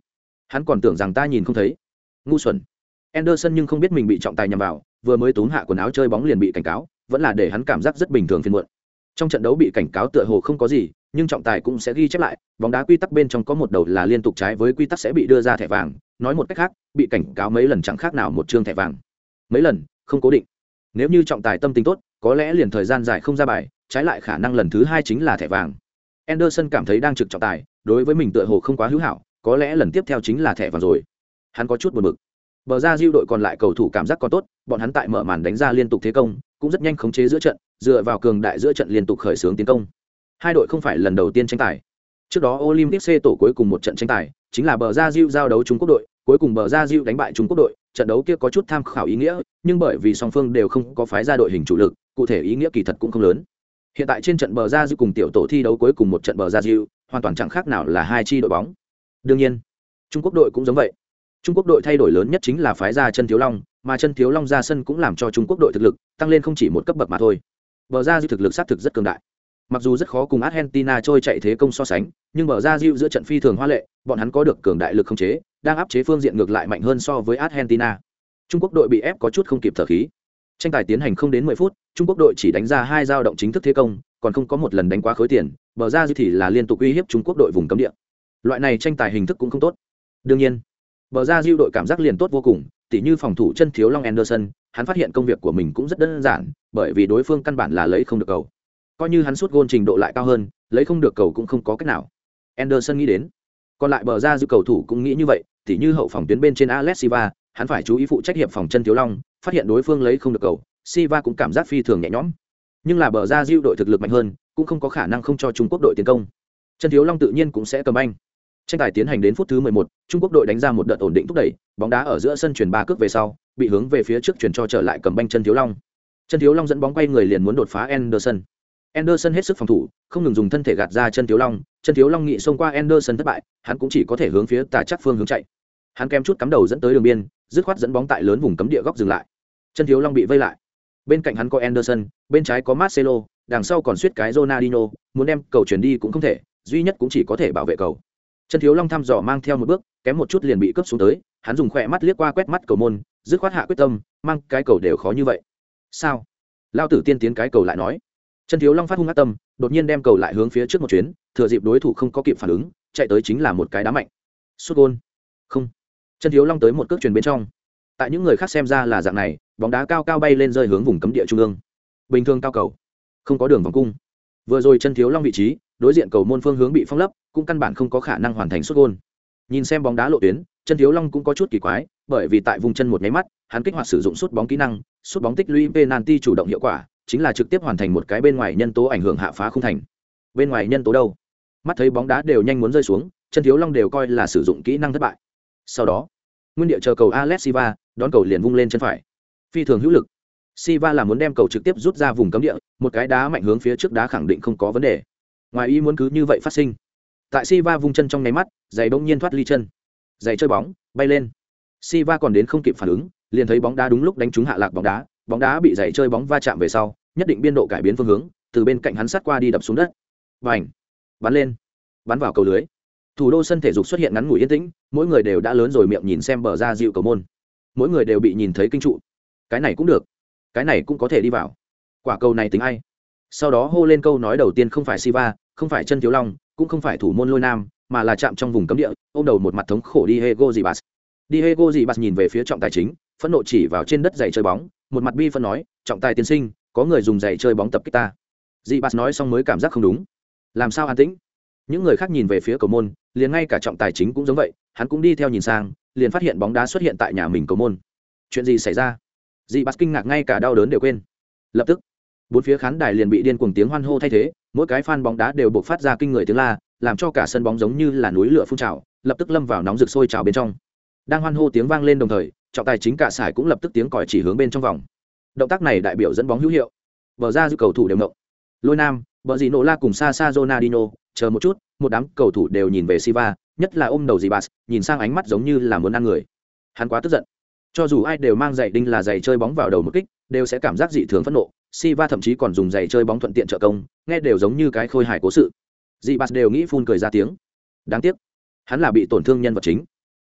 Hắn còn tưởng rằng ta nhìn không thấy. Ngu xuẩn. Anderson nhưng không biết mình bị trọng tài nhằm vào, vừa mới túm hạ quần áo chơi bóng liền bị cảnh cáo, vẫn là để hắn cảm giác rất bình thường phiền muộn. Trong trận đấu bị cảnh cáo tựa hồ không có gì, nhưng trọng tài cũng sẽ ghi chép lại, bóng đá quy tắc bên trong có một đầu là liên tục trái với quy tắc sẽ bị đưa ra thẻ vàng, nói một cách khác, bị cảnh cáo mấy lần chẳng khác nào một chương thẻ vàng. Mấy lần, không cố định. Nếu như trọng tài tâm tình tốt, có lẽ liền thời gian dài không ra bài, trái lại khả năng lần thứ hai chính là thẻ vàng. Anderson cảm thấy đang trực trọng tài, đối với mình tựa hồ không quá hữu hảo, có lẽ lần tiếp theo chính là thẻ vàng rồi. Hắn có chút buồn bực. Bờ ra diêu đội còn lại cầu thủ cảm giác còn tốt, bọn hắn tại mở màn đánh ra liên tục thế công, cũng rất nhanh khống chế giữa trận, dựa vào cường đại giữa trận liên tục khởi xướng tiến công. Hai đội không phải lần đầu tiên tranh tài. Trước đó Olympic C tổ cuối cùng một trận tranh tài, chính là bờ ra diêu giao đấu Trung Quốc đội, cuối cùng bờ ra diêu đánh bại Trung Quốc đội, trận đấu kia có chút tham khảo ý nghĩa, nhưng bởi vì song phương đều không có phái ra đội hình chủ lực, cụ thể ý nghĩa kỳ thật cũng không lớn. Hiện tại trên trận bờ ra diêu cùng tiểu tổ thi đấu cuối cùng một trận bờ ra diêu, hoàn toàn chẳng khác nào là hai chi đội bóng. Đương nhiên, Trung Quốc đội cũng giống vậy. Trung Quốc đội thay đổi lớn nhất chính là phái ra Chân Thiếu Long, mà Chân Thiếu Long ra sân cũng làm cho Trung Quốc đội thực lực tăng lên không chỉ một cấp bậc mà thôi. Bờ ra diêu thực lực xác thực rất cường đại. Mặc dù rất khó cùng Argentina trôi chạy thế công so sánh, nhưng bờ ra diêu giữa trận phi thường hoa lệ, bọn hắn có được cường đại lực khống chế, đang áp chế phương diện ngược lại mạnh hơn so với Argentina. Trung Quốc đội bị ép có chút không kịp thở khí. Tranh tài tiến hành không đến 10 phút, Trung Quốc đội chỉ đánh ra 2 dao động chính thức thế công, còn không có một lần đánh quá khối tiền, bờ ra diêu thì là liên tục uy hiếp Trung Quốc đội vùng cấm địa. Loại này tranh tài hình thức cũng không tốt. Đương nhiên, bờ ra diêu đội cảm giác liền tốt vô cùng, tỉ như phòng thủ Chân Thiếu Long Anderson, hắn phát hiện công việc của mình cũng rất đơn giản, bởi vì đối phương căn bản là lấy không được cầu. Coi như hắn sút gôn trình độ lại cao hơn, lấy không được cầu cũng không có cách nào. Anderson nghĩ đến. Còn lại bờ ra diêu cầu thủ cũng nghĩ như vậy, tỉ như hậu phòng tuyến bên trên Alex Silva, hắn phải chú ý phụ trách hiệp phòng Chân Thiếu Long, phát hiện đối phương lấy không được cầu, Silva cũng cảm giác phi thường nhẹ nhõm. Nhưng là bờ ra diêu đội thực lực mạnh hơn, cũng không có khả năng không cho Trung Quốc đội tiến công. Chân Thiếu Long tự nhiên cũng sẽ cầm banh. Tranh tài tiến hành đến phút thứ 11, Trung Quốc đội đánh ra một đợt ổn định thúc đẩy, bóng đá ở giữa sân chuyển 3 cước về sau, bị hướng về phía trước chuyển cho trở lại cầm banh Chân Thiếu Long. Chân Thiếu Long dẫn bóng quay người liền muốn đột phá Anderson. Anderson hết sức phòng thủ, không ngừng dùng thân thể gạt ra Chân Thiếu Long, Chân Thiếu Long nghị xông qua Anderson thất bại, hắn cũng chỉ có thể hướng phía tà chắc phương hướng chạy. Hắn kém chút cắm đầu dẫn tới đường biên, dứt khoát dẫn bóng tại lớn vùng cấm địa góc dừng lại. Chân Thiếu Long bị vây lại. Bên cạnh hắn có Anderson, bên trái có Marcelo, đằng sau còn suýt cái Ronaldinho, muốn đem cầu chuyển đi cũng không thể, duy nhất cũng chỉ có thể bảo vệ cầu. Chân Thiếu Long thăm dò mang theo một bước, kém một chút liền bị cướp xuống tới, hắn dùng khỏe mắt liếc qua quét mắt cầu môn, dứt khoát hạ quyết tâm, mang cái cầu đều khó như vậy. Sao? Lao tử tiên tiến cái cầu lại nói. Chân Thiếu Long phát hung ác tâm, đột nhiên đem cầu lại hướng phía trước một chuyến, thừa dịp đối thủ không có kịp phản ứng, chạy tới chính là một cái đá mạnh. Sút gol. Không. Chân Thiếu Long tới một cước chuyền bên trong. Tại những người khác xem ra là dạng này, bóng đá cao cao bay lên rơi hướng vùng cấm địa trung ương. Bình thường cao cầu, không có đường vòng cung. Vừa rồi Chân Thiếu Long vị trí, đối diện cầu môn phương hướng bị phong lấp, cũng căn bản không có khả năng hoàn thành sút gol. Nhìn xem bóng đá lộ tuyến, Chân Thiếu Long cũng có chút kỳ quái, bởi vì tại vùng chân một nháy mắt, hắn kích hoạt sử dụng sút bóng kỹ năng, sút bóng tích lũy penalty chủ động hiệu quả, chính là trực tiếp hoàn thành một cái bên ngoài nhân tố ảnh hưởng hạ phá không thành. Bên ngoài nhân tố đâu? Mắt thấy bóng đá đều nhanh muốn rơi xuống, Chân Thiếu Long đều coi là sử dụng kỹ năng thất bại. Sau đó, nguyên địa chờ cầu Alex Silva, đón cầu liền vung lên chân phải. Phi thường hữu lực. Silva là muốn đem cầu trực tiếp rút ra vùng cấm địa, một cái đá mạnh hướng phía trước đá khẳng định không có vấn đề. Ngoài ý muốn cứ như vậy phát sinh. Tại Silva vung chân trong nháy mắt, giày bỗng nhiên thoát ly chân. Giày chơi bóng, bay lên. Silva còn đến không kịp phản ứng, liền thấy bóng đá đúng lúc đánh trúng hạ lạc bóng đá bị giày chơi bóng va chạm về sau, nhất định biên độ cải biến phương hướng, từ bên cạnh hắn sát qua đi đập xuống đất. Bành! Bắn lên, bắn vào cầu lưới. Thủ đô sân thể dục xuất hiện ngắn ngủi yên tĩnh, mỗi người đều đã lớn rồi miệng nhìn xem bờ ra dịu cầu môn. Mỗi người đều bị nhìn thấy kinh trụ. Cái này cũng được, cái này cũng có thể đi vào. Quả cầu này tính ai? Sau đó hô lên câu nói đầu tiên không phải Silva, không phải Chân Thiếu Long, cũng không phải thủ môn Lôi Nam, mà là chạm trong vùng cấm địa, ôm đầu một mặt thống khổ Diego Ribas. Diego Ribas nhìn về phía trọng tài chính, phẫn nộ chỉ vào trên đất giày chơi bóng, một mặt bi phân nói, trọng tài tiên sinh, có người dùng giày chơi bóng tập kích ta. Ribas nói xong mới cảm giác không đúng. Làm sao an tĩnh? Những người khác nhìn về phía cầu môn, liền ngay cả trọng tài chính cũng giống vậy, hắn cũng đi theo nhìn sang, liền phát hiện bóng đá xuất hiện tại nhà mình cầu môn. Chuyện gì xảy ra? Ribas kinh ngạc ngay cả đau đớn đều quên. Lập tức, bốn phía khán đài liền bị điên cuồng tiếng hoan hô thay thế, mỗi cái fan bóng đá đều buộc phát ra kinh người tiếng la, làm cho cả sân bóng giống như là núi lửa phun trào, lập tức lâm vào nóng rực sôi trào bên trong. Đang hoan hô tiếng vang lên đồng thời, trọng tài chính cả sải cũng lập tức tiếng còi chỉ hướng bên trong vòng. Động tác này đại biểu dẫn bóng hữu hiệu. Bờ ra dư cầu thủ đều ngộng. Lôi Nam, bờ gì nổ la cùng Sasa Ronaldinho, chờ một chút, một đám cầu thủ đều nhìn về Silva, nhất là ôm đầu Ribas, nhìn sang ánh mắt giống như là muốn ăn người. Hắn quá tức giận. Cho dù ai đều mang giày đinh là giày chơi bóng vào đầu một kích, đều sẽ cảm giác dị thường phẫn nộ. Silva thậm chí còn dùng giày chơi bóng thuận tiện trợ công, nghe đều giống như cái khôi hài cố sự. Ribas đều nghĩ phun cười ra tiếng. Đáng tiếc, hắn là bị tổn thương nhân vật chính.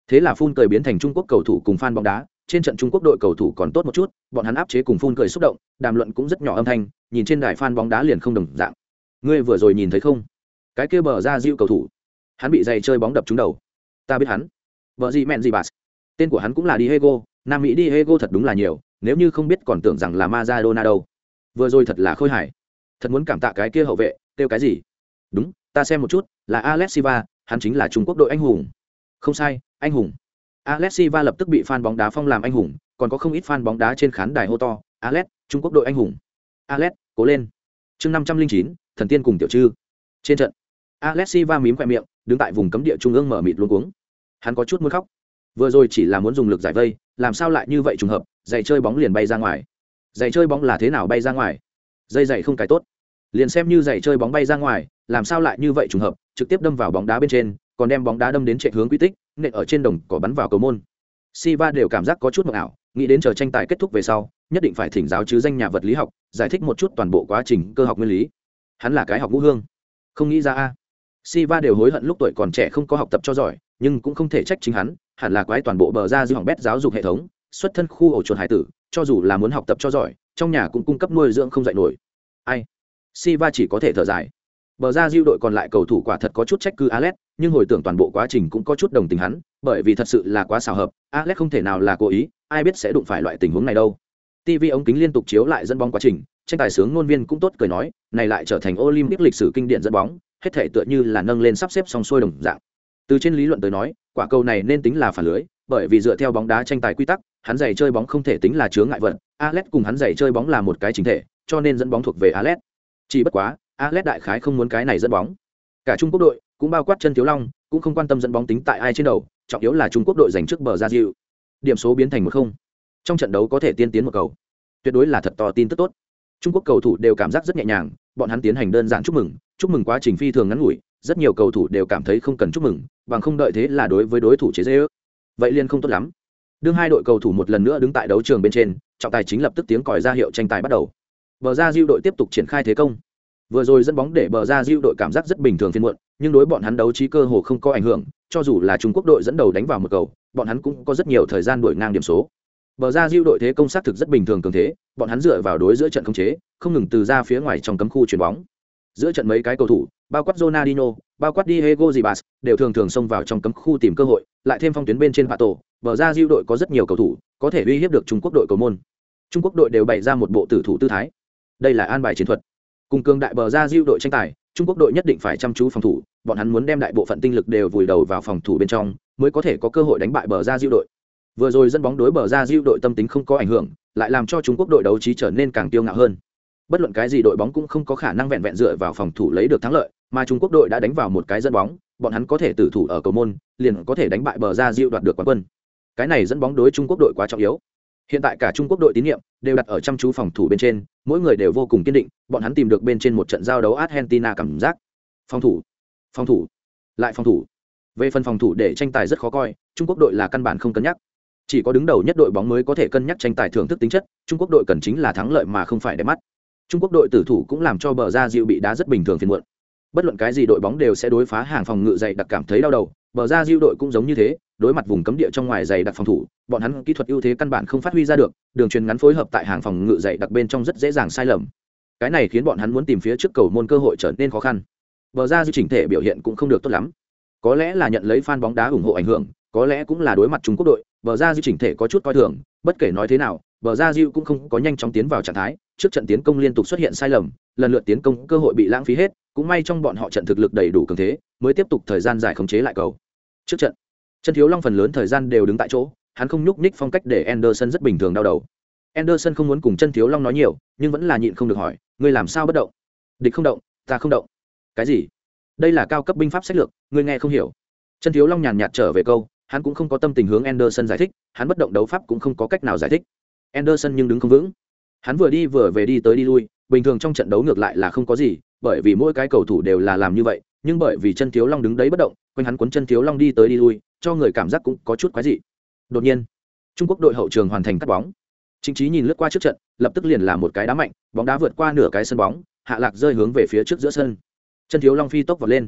Thế là phun cười biến thành Trung Quốc cầu thủ cùng fan bóng đá, trên trận Trung Quốc đội cầu thủ còn tốt một chút, bọn hắn áp chế cùng phun cười xúc động, đàm luận cũng rất nhỏ âm thanh, nhìn trên đài fan bóng đá liền không đồng dạng. Ngươi vừa rồi nhìn thấy không? Cái kia bờ ra diệu cầu thủ, hắn bị giày chơi bóng đập trúng đầu. Ta biết hắn. Bờ gì mẹn gì bà. Tên của hắn cũng là Diego, Nam Mỹ Diego thật đúng là nhiều, nếu như không biết còn tưởng rằng là Maradona đâu. Vừa rồi thật là khôi hài. Thật muốn cảm tạ cái kia hậu vệ, kêu cái gì? Đúng, ta xem một chút, là Alex Silva, hắn chính là Trung Quốc đội anh hùng. Không sai, anh hùng. Alex Silva lập tức bị fan bóng đá phong làm anh hùng, còn có không ít fan bóng đá trên khán đài hô to, Alex, Trung Quốc đội anh hùng. Alex, cố lên. Chương 509, thần tiên cùng tiểu trư. Trên trận, Alex Silva mím khóe miệng, đứng tại vùng cấm địa trung ương mở mịt luống cuống. Hắn có chút muốn khóc. Vừa rồi chỉ là muốn dùng lực giải vây, làm sao lại như vậy trùng hợp, giày chơi bóng liền bay ra ngoài. Giày chơi bóng là thế nào bay ra ngoài? Dây giày không cái tốt. Liền xem như giày chơi bóng bay ra ngoài, làm sao lại như vậy trùng hợp, trực tiếp đâm vào bóng đá bên trên, còn đem bóng đá đâm đến chạy hướng quy tích, nện ở trên đồng cỏ bắn vào cầu môn. Silva đều cảm giác có chút mộng ảo, nghĩ đến chờ tranh tài kết thúc về sau, nhất định phải thỉnh giáo chứ danh nhà vật lý học, giải thích một chút toàn bộ quá trình cơ học nguyên lý. Hắn là cái học ngũ hương, không nghĩ ra a. Silva đều hối hận lúc tuổi còn trẻ không có học tập cho giỏi, nhưng cũng không thể trách chính hắn, hẳn là quái toàn bộ bờ ra dư hỏng bét giáo dục hệ thống, xuất thân khu ổ chuột hải tử, cho dù là muốn học tập cho giỏi, trong nhà cũng cung cấp nuôi dưỡng không dạy nổi. Ai? Silva chỉ có thể thở dài. Bờ ra diêu đội còn lại cầu thủ quả thật có chút trách cứ Alex, nhưng hồi tưởng toàn bộ quá trình cũng có chút đồng tình hắn, bởi vì thật sự là quá xảo hợp, Alex không thể nào là cố ý, ai biết sẽ đụng phải loại tình huống này đâu. TV ống kính liên tục chiếu lại dẫn bóng quá trình, tranh tài sướng ngôn viên cũng tốt cười nói, này lại trở thành Olympic lịch sử kinh điển dẫn bóng, hết thể tựa như là nâng lên sắp xếp xong xuôi đồng dạng. Từ trên lý luận tới nói, quả cầu này nên tính là phản lưới, bởi vì dựa theo bóng đá tranh tài quy tắc, hắn giày chơi bóng không thể tính là chướng ngại vật, Alex cùng hắn giày chơi bóng là một cái chính thể, cho nên dẫn bóng thuộc về Alex. Chỉ bất quá, Alex đại khái không muốn cái này dẫn bóng. Cả Trung Quốc đội, cũng bao quát chân Thiếu Long, cũng không quan tâm dẫn bóng tính tại ai trên đầu, trọng yếu là Trung Quốc đội giành trước bờ ra dịu. Điểm số biến thành 1-0. Trong trận đấu có thể tiên tiến một cầu. Tuyệt đối là thật to tin tức tốt. Trung Quốc cầu thủ đều cảm giác rất nhẹ nhàng, bọn hắn tiến hành đơn giản chúc mừng quá trình phi thường ngắn ngủi, rất nhiều cầu thủ đều cảm thấy không cần chúc mừng, bằng không đợi thế là đối với đối thủ chế giễu. Vậy liền không tốt lắm. Đương hai đội cầu thủ một lần nữa đứng tại đấu trường bên trên, trọng tài chính lập tức tiếng còi ra hiệu tranh tài bắt đầu. Bờ ra dịu đội tiếp tục triển khai thế công. Vừa rồi dẫn bóng để bờ ra dịu đội cảm giác rất bình thường phiên muộn, nhưng đối bọn hắn đấu trí cơ hồ không có ảnh hưởng, cho dù là Trung Quốc đội dẫn đầu đánh vào một cầu, bọn hắn cũng có rất nhiều thời gian đuổi ngang điểm số. Bờ ra dịu đội thế công sát thực rất bình thường cường thế, bọn hắn dựa vào đối giữa trận khống chế, không ngừng từ ra phía ngoài trong cấm khu chuyền bóng. Giữa trận mấy cái cầu thủ, bao quát Ronaldinho, bao quát Diego Ribas, đều thường xông vào trong cấm khu tìm cơ hội, lại thêm phong tuyến bên trên Pato, bờ ra dịu đội có rất nhiều cầu thủ, có thể uy hiếp được Trung Quốc đội cầu môn. Trung Quốc đội đều bày ra một bộ tử thủ tư thái. Đây là an bài chiến thuật. Cùng cường đại bờ ra dịu đội tranh tài, Trung Quốc đội nhất định phải chăm chú phòng thủ, bọn hắn muốn đem đại bộ phận tinh lực đều vùi đầu vào phòng thủ bên trong, mới có thể có cơ hội đánh bại bờ ra dịu đội. Vừa rồi dẫn bóng đối bờ ra dịu đội tâm tính không có ảnh hưởng, lại làm cho Trung Quốc đội đấu trí trở nên càng kiêu ngạo hơn. Bất luận cái gì đội bóng cũng không có khả năng vẹn vẹn dựa vào phòng thủ lấy được thắng lợi, mà Trung Quốc đội đã đánh vào một cái dẫn bóng, bọn hắn có thể tử thủ ở cầu môn, liền có thể đánh bại bờ ra dịu đoạt được quán quân. Cái này dẫn bóng đối Trung Quốc đội quá trọng yếu. Hiện tại cả Trung Quốc đội tín nhiệm đều đặt ở chăm chú phòng thủ bên trên, mỗi người đều vô cùng kiên định, bọn hắn tìm được bên trên một trận giao đấu Argentina cảm giác. Phòng thủ, lại phòng thủ. Về phần phòng thủ để tranh tài rất khó coi, Trung Quốc đội là căn bản không cân nhắc. Chỉ có đứng đầu nhất đội bóng mới có thể cân nhắc tranh tài thưởng thức tính chất, Trung Quốc đội cần chính là thắng lợi mà không phải để mắt. Trung Quốc đội tử thủ cũng làm cho bờ ra dịu bị đá rất bình thường phiền muộn. Bất luận cái gì đội bóng đều sẽ đối phá hàng phòng ngự dày đặc cảm thấy đau đầu, bờ ra dịu đội cũng giống như thế, đối mặt vùng cấm địa trong ngoài dày đặc phòng thủ, bọn hắn kỹ thuật ưu thế căn bản không phát huy ra được, đường truyền ngắn phối hợp tại hàng phòng ngự dày đặc bên trong rất dễ dàng sai lầm. Cái này khiến bọn hắn muốn tìm phía trước cầu môn cơ hội trở nên khó khăn. Bờ ra dịu chỉnh thể biểu hiện cũng không được tốt lắm. Có lẽ là nhận lấy fan bóng đá ủng hộ ảnh hưởng, có lẽ cũng là đối mặt Trung Quốc đội, bờ ra dịu chỉnh thể có chút coi thường, bất kể nói thế nào, bờ ra dịu cũng không có nhanh chóng tiến vào trạng thái, trước trận tiến công liên tục xuất hiện sai lầm, lần lượt tiến công cơ hội bị lãng phí hết, cũng may trong bọn họ trận thực lực đầy đủ cường thế, mới tiếp tục thời gian dài khống chế lại cầu. Trước trận, Chân Thiếu Long phần lớn thời gian đều đứng tại chỗ, hắn không nhúc nhích, phong cách để Anderson rất bình thường đau đầu. Anderson không muốn cùng Chân Thiếu Long nói nhiều, nhưng vẫn là nhịn không được hỏi, ngươi làm sao bất động? Địch không động, ta không động. Cái gì? Đây là cao cấp binh pháp sách lược, ngươi nghe không hiểu. Chân Thiếu Long nhàn nhạt trở về câu, hắn cũng không có tâm tình hướng Anderson giải thích, hắn bất động đấu pháp cũng không có cách nào giải thích. Anderson nhưng đứng không vững. Hắn vừa đi vừa về đi tới đi lui, bình thường trong trận đấu ngược lại là không có gì, bởi vì mỗi cái cầu thủ đều là làm như vậy, nhưng bởi vì Chân Thiếu Long đứng đấy bất động, quanh hắn cuốn Chân Thiếu Long đi tới đi lui, cho người cảm giác cũng có chút quái dị. Đột nhiên, Trung Quốc đội hậu trường hoàn thành cắt bóng. Chính Chí nhìn lướt qua trước trận, lập tức liền là một cái đá mạnh, bóng đá vượt qua nửa cái sân bóng, hạ lạc rơi hướng về phía trước giữa sân. Chân Thiếu Long phi tốc vọt lên.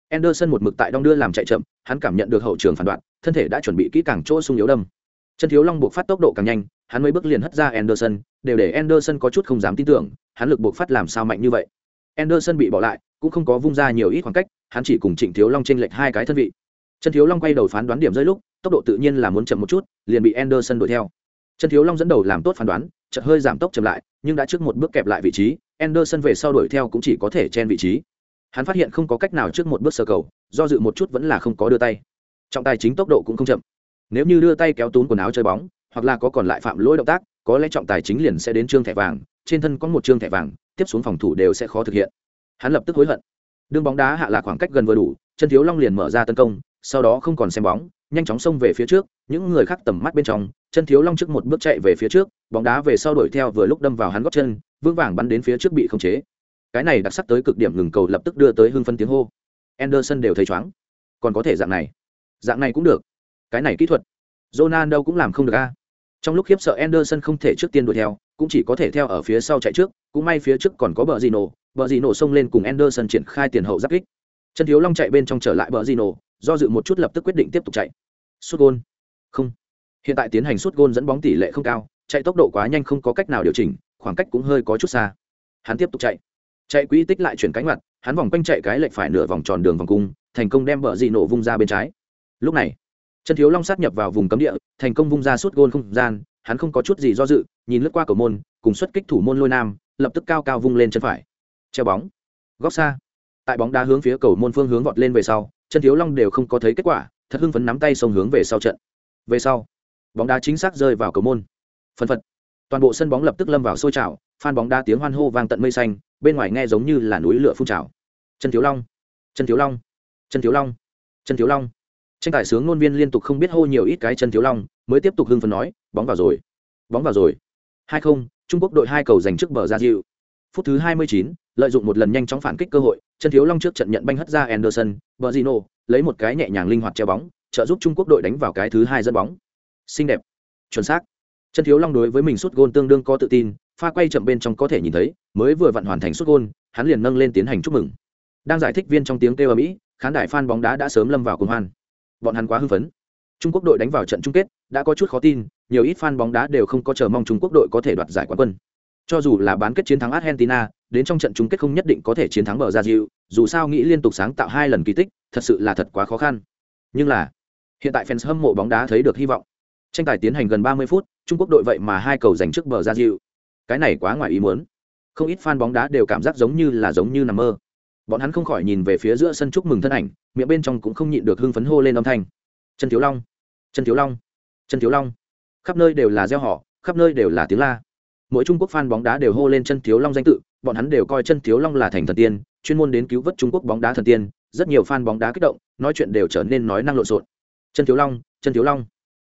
Anderson một mực tại đong đưa làm chạy chậm, hắn cảm nhận được hậu trường phản đoạn, thân thể đã chuẩn bị kỹ càng chỗ sung yếu đâm. Chân Thiếu Long buộc phát tốc độ càng nhanh, hắn mấy bước liền hất ra Anderson, đều để Anderson có chút không dám tin tưởng, hắn lực buộc phát làm sao mạnh như vậy. Anderson bị bỏ lại, cũng không có vung ra nhiều ít khoảng cách, hắn chỉ cùng Trịnh Thiếu Long chênh lệch 2 cái thân vị. Chân Thiếu Long quay đầu phán đoán điểm rơi lúc, tốc độ tự nhiên là muốn chậm một chút, liền bị Anderson đuổi theo. Chân Thiếu Long dẫn đầu làm tốt phán đoán, chợt hơi giảm tốc chậm lại, nhưng đã trước một bước kẹp lại vị trí, Anderson về sau đuổi theo cũng chỉ có thể chen vị trí. Hắn phát hiện không có cách nào trước một bước sơ cầu, do dự một chút vẫn là không có đưa tay. Trọng tài chính tốc độ cũng không chậm. Nếu như đưa tay kéo túm quần áo chơi bóng, hoặc là có còn lại phạm lỗi động tác, có lẽ trọng tài chính liền sẽ đến trương thẻ vàng, trên thân có một trương thẻ vàng, tiếp xuống phòng thủ đều sẽ khó thực hiện. Hắn lập tức hối hận. Đường bóng đá hạ là khoảng cách gần vừa đủ, Chân Thiếu Long liền mở ra tấn công, sau đó không còn xem bóng, nhanh chóng xông về phía trước, những người khác tầm mắt bên trong, Chân Thiếu Long trước một bước chạy về phía trước, bóng đá về sau đuổi theo vừa lúc đâm vào hắn gót chân, vững vàng bắn đến phía trước bị khống chế. Cái này đặc sắc tới cực điểm ngừng cầu lập tức đưa tới hưng phấn tiếng hô. Anderson đều thấy choáng. Còn có thể dạng này cũng được. Cái này kỹ thuật, Ronaldo cũng làm không được a. Trong lúc khiếp sợ Anderson không thể trước tiên đuổi theo, cũng chỉ có thể theo ở phía sau chạy trước, cũng may phía trước còn có bờ Gino xông lên cùng Anderson triển khai tiền hậu giáp kích. Chân Thiếu Long chạy bên trong trở lại bờ Gino, do dự một chút lập tức quyết định tiếp tục chạy. Sút gôn. Không. Hiện tại tiến hành sút gôn dẫn bóng tỷ lệ không cao, chạy tốc độ quá nhanh không có cách nào điều chỉnh, khoảng cách cũng hơi có chút xa. Hắn tiếp tục chạy quỹ tích lại chuyển cánh mặt, hắn vòng quanh chạy cái lệch phải nửa vòng tròn đường vòng cung, thành công đem bờ Gino vung ra bên trái. Lúc này, Chân Thiếu Long sát nhập vào vùng cấm địa, thành công vung ra sút gôn không gian, hắn không có chút gì do dự, nhìn lướt qua cầu môn, cùng xuất kích thủ môn Lôi Nam, lập tức cao cao vung lên chân phải. Treo bóng. Góc xa. Tại bóng đá hướng phía cầu môn phương hướng vọt lên về sau, Chân Thiếu Long đều không có thấy kết quả, thật hưng phấn nắm tay xông hướng về sau trận. Về sau, bóng đá chính xác rơi vào cầu môn. Phân phật. Toàn bộ sân bóng lập tức lâm vào sôi trào, fan bóng đá tiếng hoan hô vang tận mây xanh, bên ngoài nghe giống như là núi lửa phun trào. Chân Thiếu Long, Chân Thiếu Long, Chân Thiếu Long, Chân Thiếu Long. Tranh tài sướng ngôn viên liên tục không biết hô nhiều ít cái Chân Thiếu Long, mới tiếp tục hưng phấn nói, bóng vào rồi, bóng vào rồi. 2-0, Trung Quốc đội 2 cầu giành trước bờ ra dịu. Phút thứ 29, lợi dụng một lần nhanh chóng phản kích cơ hội, Chân Thiếu Long trước trận nhận banh hất ra Anderson, Bernardo lấy một cái nhẹ nhàng linh hoạt treo bóng, trợ giúp Trung Quốc đội đánh vào cái thứ 2 dẫn bóng. Xinh đẹp, chuẩn xác. Chân Thiếu Long đối với mình sút gôn tương đương có tự tin, pha quay chậm bên trong có thể nhìn thấy, mới vừa vặn hoàn thành sút gôn, hắn liền nâng lên tiến hành chúc mừng. Đang giải thích viên trong tiếng kêu ầm ĩ, khán đài fan bóng đá đã sớm lâm vào cuồng hoan. Bọn hắn quá hưng phấn. Trung Quốc đội đánh vào trận chung kết, đã có chút khó tin, nhiều ít fan bóng đá đều không có chờ mong Trung Quốc đội có thể đoạt giải quán quân. Cho dù là bán kết chiến thắng Argentina, đến trong trận chung kết không nhất định có thể chiến thắng Brazil, dù sao nghĩ liên tục sáng tạo 2 lần kỳ tích, thật sự là thật quá khó khăn. Nhưng là, hiện tại fans hâm mộ bóng đá thấy được hy vọng. Tranh tài tiến hành gần 30 phút, Trung Quốc đội vậy mà 2 cầu giành trước Brazil. Cái này quá ngoài ý muốn. Không ít fan bóng đá đều cảm giác giống như nằm mơ. Bọn hắn không khỏi nhìn về phía giữa sân chúc mừng thân ảnh, miệng bên trong cũng không nhịn được hưng phấn hô lên âm thanh. Chân Thiếu Long, Chân Thiếu Long, Chân Thiếu Long. Khắp nơi đều là reo hò, khắp nơi đều là tiếng la. Mỗi Trung Quốc fan bóng đá đều hô lên Chân Thiếu Long danh tự, bọn hắn đều coi Chân Thiếu Long là thành thần tiên, chuyên môn đến cứu vớt Trung Quốc bóng đá thần tiên, rất nhiều fan bóng đá kích động, nói chuyện đều trở nên nói năng lộn xộn. Chân Thiếu Long, Chân Thiếu Long.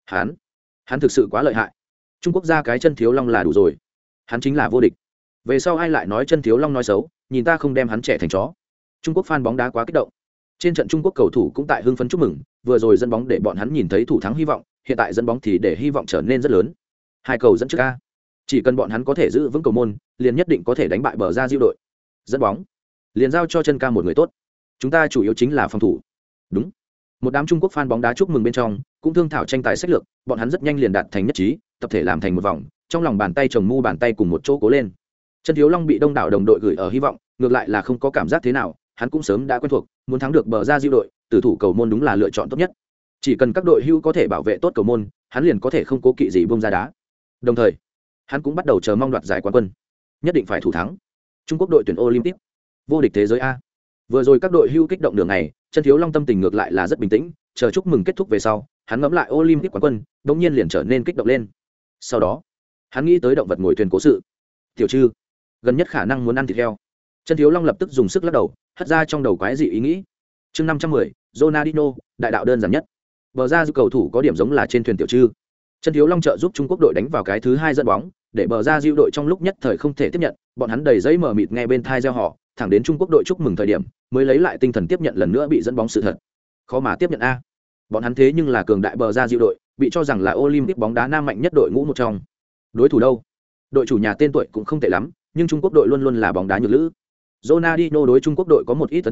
Hắn thực sự quá lợi hại. Trung Quốc ra cái Chân Thiếu Long là đủ rồi. Hắn chính là vô địch. Về sau ai lại nói Chân Thiếu Long nói xấu, nhìn ta không đem hắn trẻ thành chó. Trung Quốc fan bóng đá quá kích động. Trên trận Trung Quốc cầu thủ cũng tại hưng phấn chúc mừng, vừa rồi dẫn bóng để bọn hắn nhìn thấy thủ thắng hy vọng, hiện tại dẫn bóng thì để hy vọng trở nên rất lớn. 2 cầu dẫn trước a. Chỉ cần bọn hắn có thể giữ vững cầu môn, liền nhất định có thể đánh bại bờ ra diêu đội. Dẫn bóng, liền giao cho Chân ca một người tốt. Chúng ta chủ yếu chính là phòng thủ. Đúng. Một đám Trung Quốc fan bóng đá chúc mừng bên trong, cũng thương thảo tranh tài sách lược, bọn hắn rất nhanh liền đạt thành nhất trí, tập thể làm thành một vòng, trong lòng bàn tay chồng mu bàn tay cùng một chỗ cố lên. Chân Thiếu Long bị đông đảo đồng đội gửi ở hy vọng, ngược lại là không có cảm giác thế nào, hắn cũng sớm đã quen thuộc, muốn thắng được bờ ra diêu đội, tử thủ cầu môn đúng là lựa chọn tốt nhất. Chỉ cần các đội hưu có thể bảo vệ tốt cầu môn, hắn liền có thể không cố kỵ gì buông ra đá. Đồng thời, hắn cũng bắt đầu chờ mong đoạt giải quán quân, nhất định phải thủ thắng. Trung Quốc đội tuyển Olympic, vô địch thế giới a. Vừa rồi các đội hưu kích động đường này, Chân Thiếu Long tâm tình ngược lại là rất bình tĩnh, chờ chúc mừng kết thúc về sau, hắn ngẫm lại Olympic quán quân, đột nhiên liền trở nên kích động lên. Sau đó, hắn nghĩ tới động vật ngồi thuyền cố sự. Tiểu Trư, gần nhất khả năng muốn ăn thịt heo. Chân Thiếu Long lập tức dùng sức lắc đầu, hất ra trong đầu quái dị ý nghĩ. Chương 510, Ronaldinho, đại đạo đơn giản nhất. Bờ ra dư cầu thủ có điểm giống là trên thuyền Tiểu Trư. Chân Thiếu Long trợ giúp Trung Quốc đội đánh vào cái thứ 2 dẫn bóng, để bờ ra diêu đội trong lúc nhất thời không thể tiếp nhận, bọn hắn đầy giấy mờ mịt nghe bên thai reo hò, thẳng đến Trung Quốc đội chúc mừng thời điểm, mới lấy lại tinh thần tiếp nhận lần nữa bị dẫn bóng sự thật. Khó mà tiếp nhận a. Bọn hắn thế nhưng là cường đại bờ ra diêu đội, bị cho rằng là Olympic bóng đá nam mạnh nhất đội ngũ một trong. Đối thủ đâu? Đội chủ nhà tên tuổi cũng không tệ lắm, nhưng Trung Quốc đội luôn luôn là bóng đá nhược lữ. Ronaldinho đối Trung Quốc đội có một ít ấn tượng,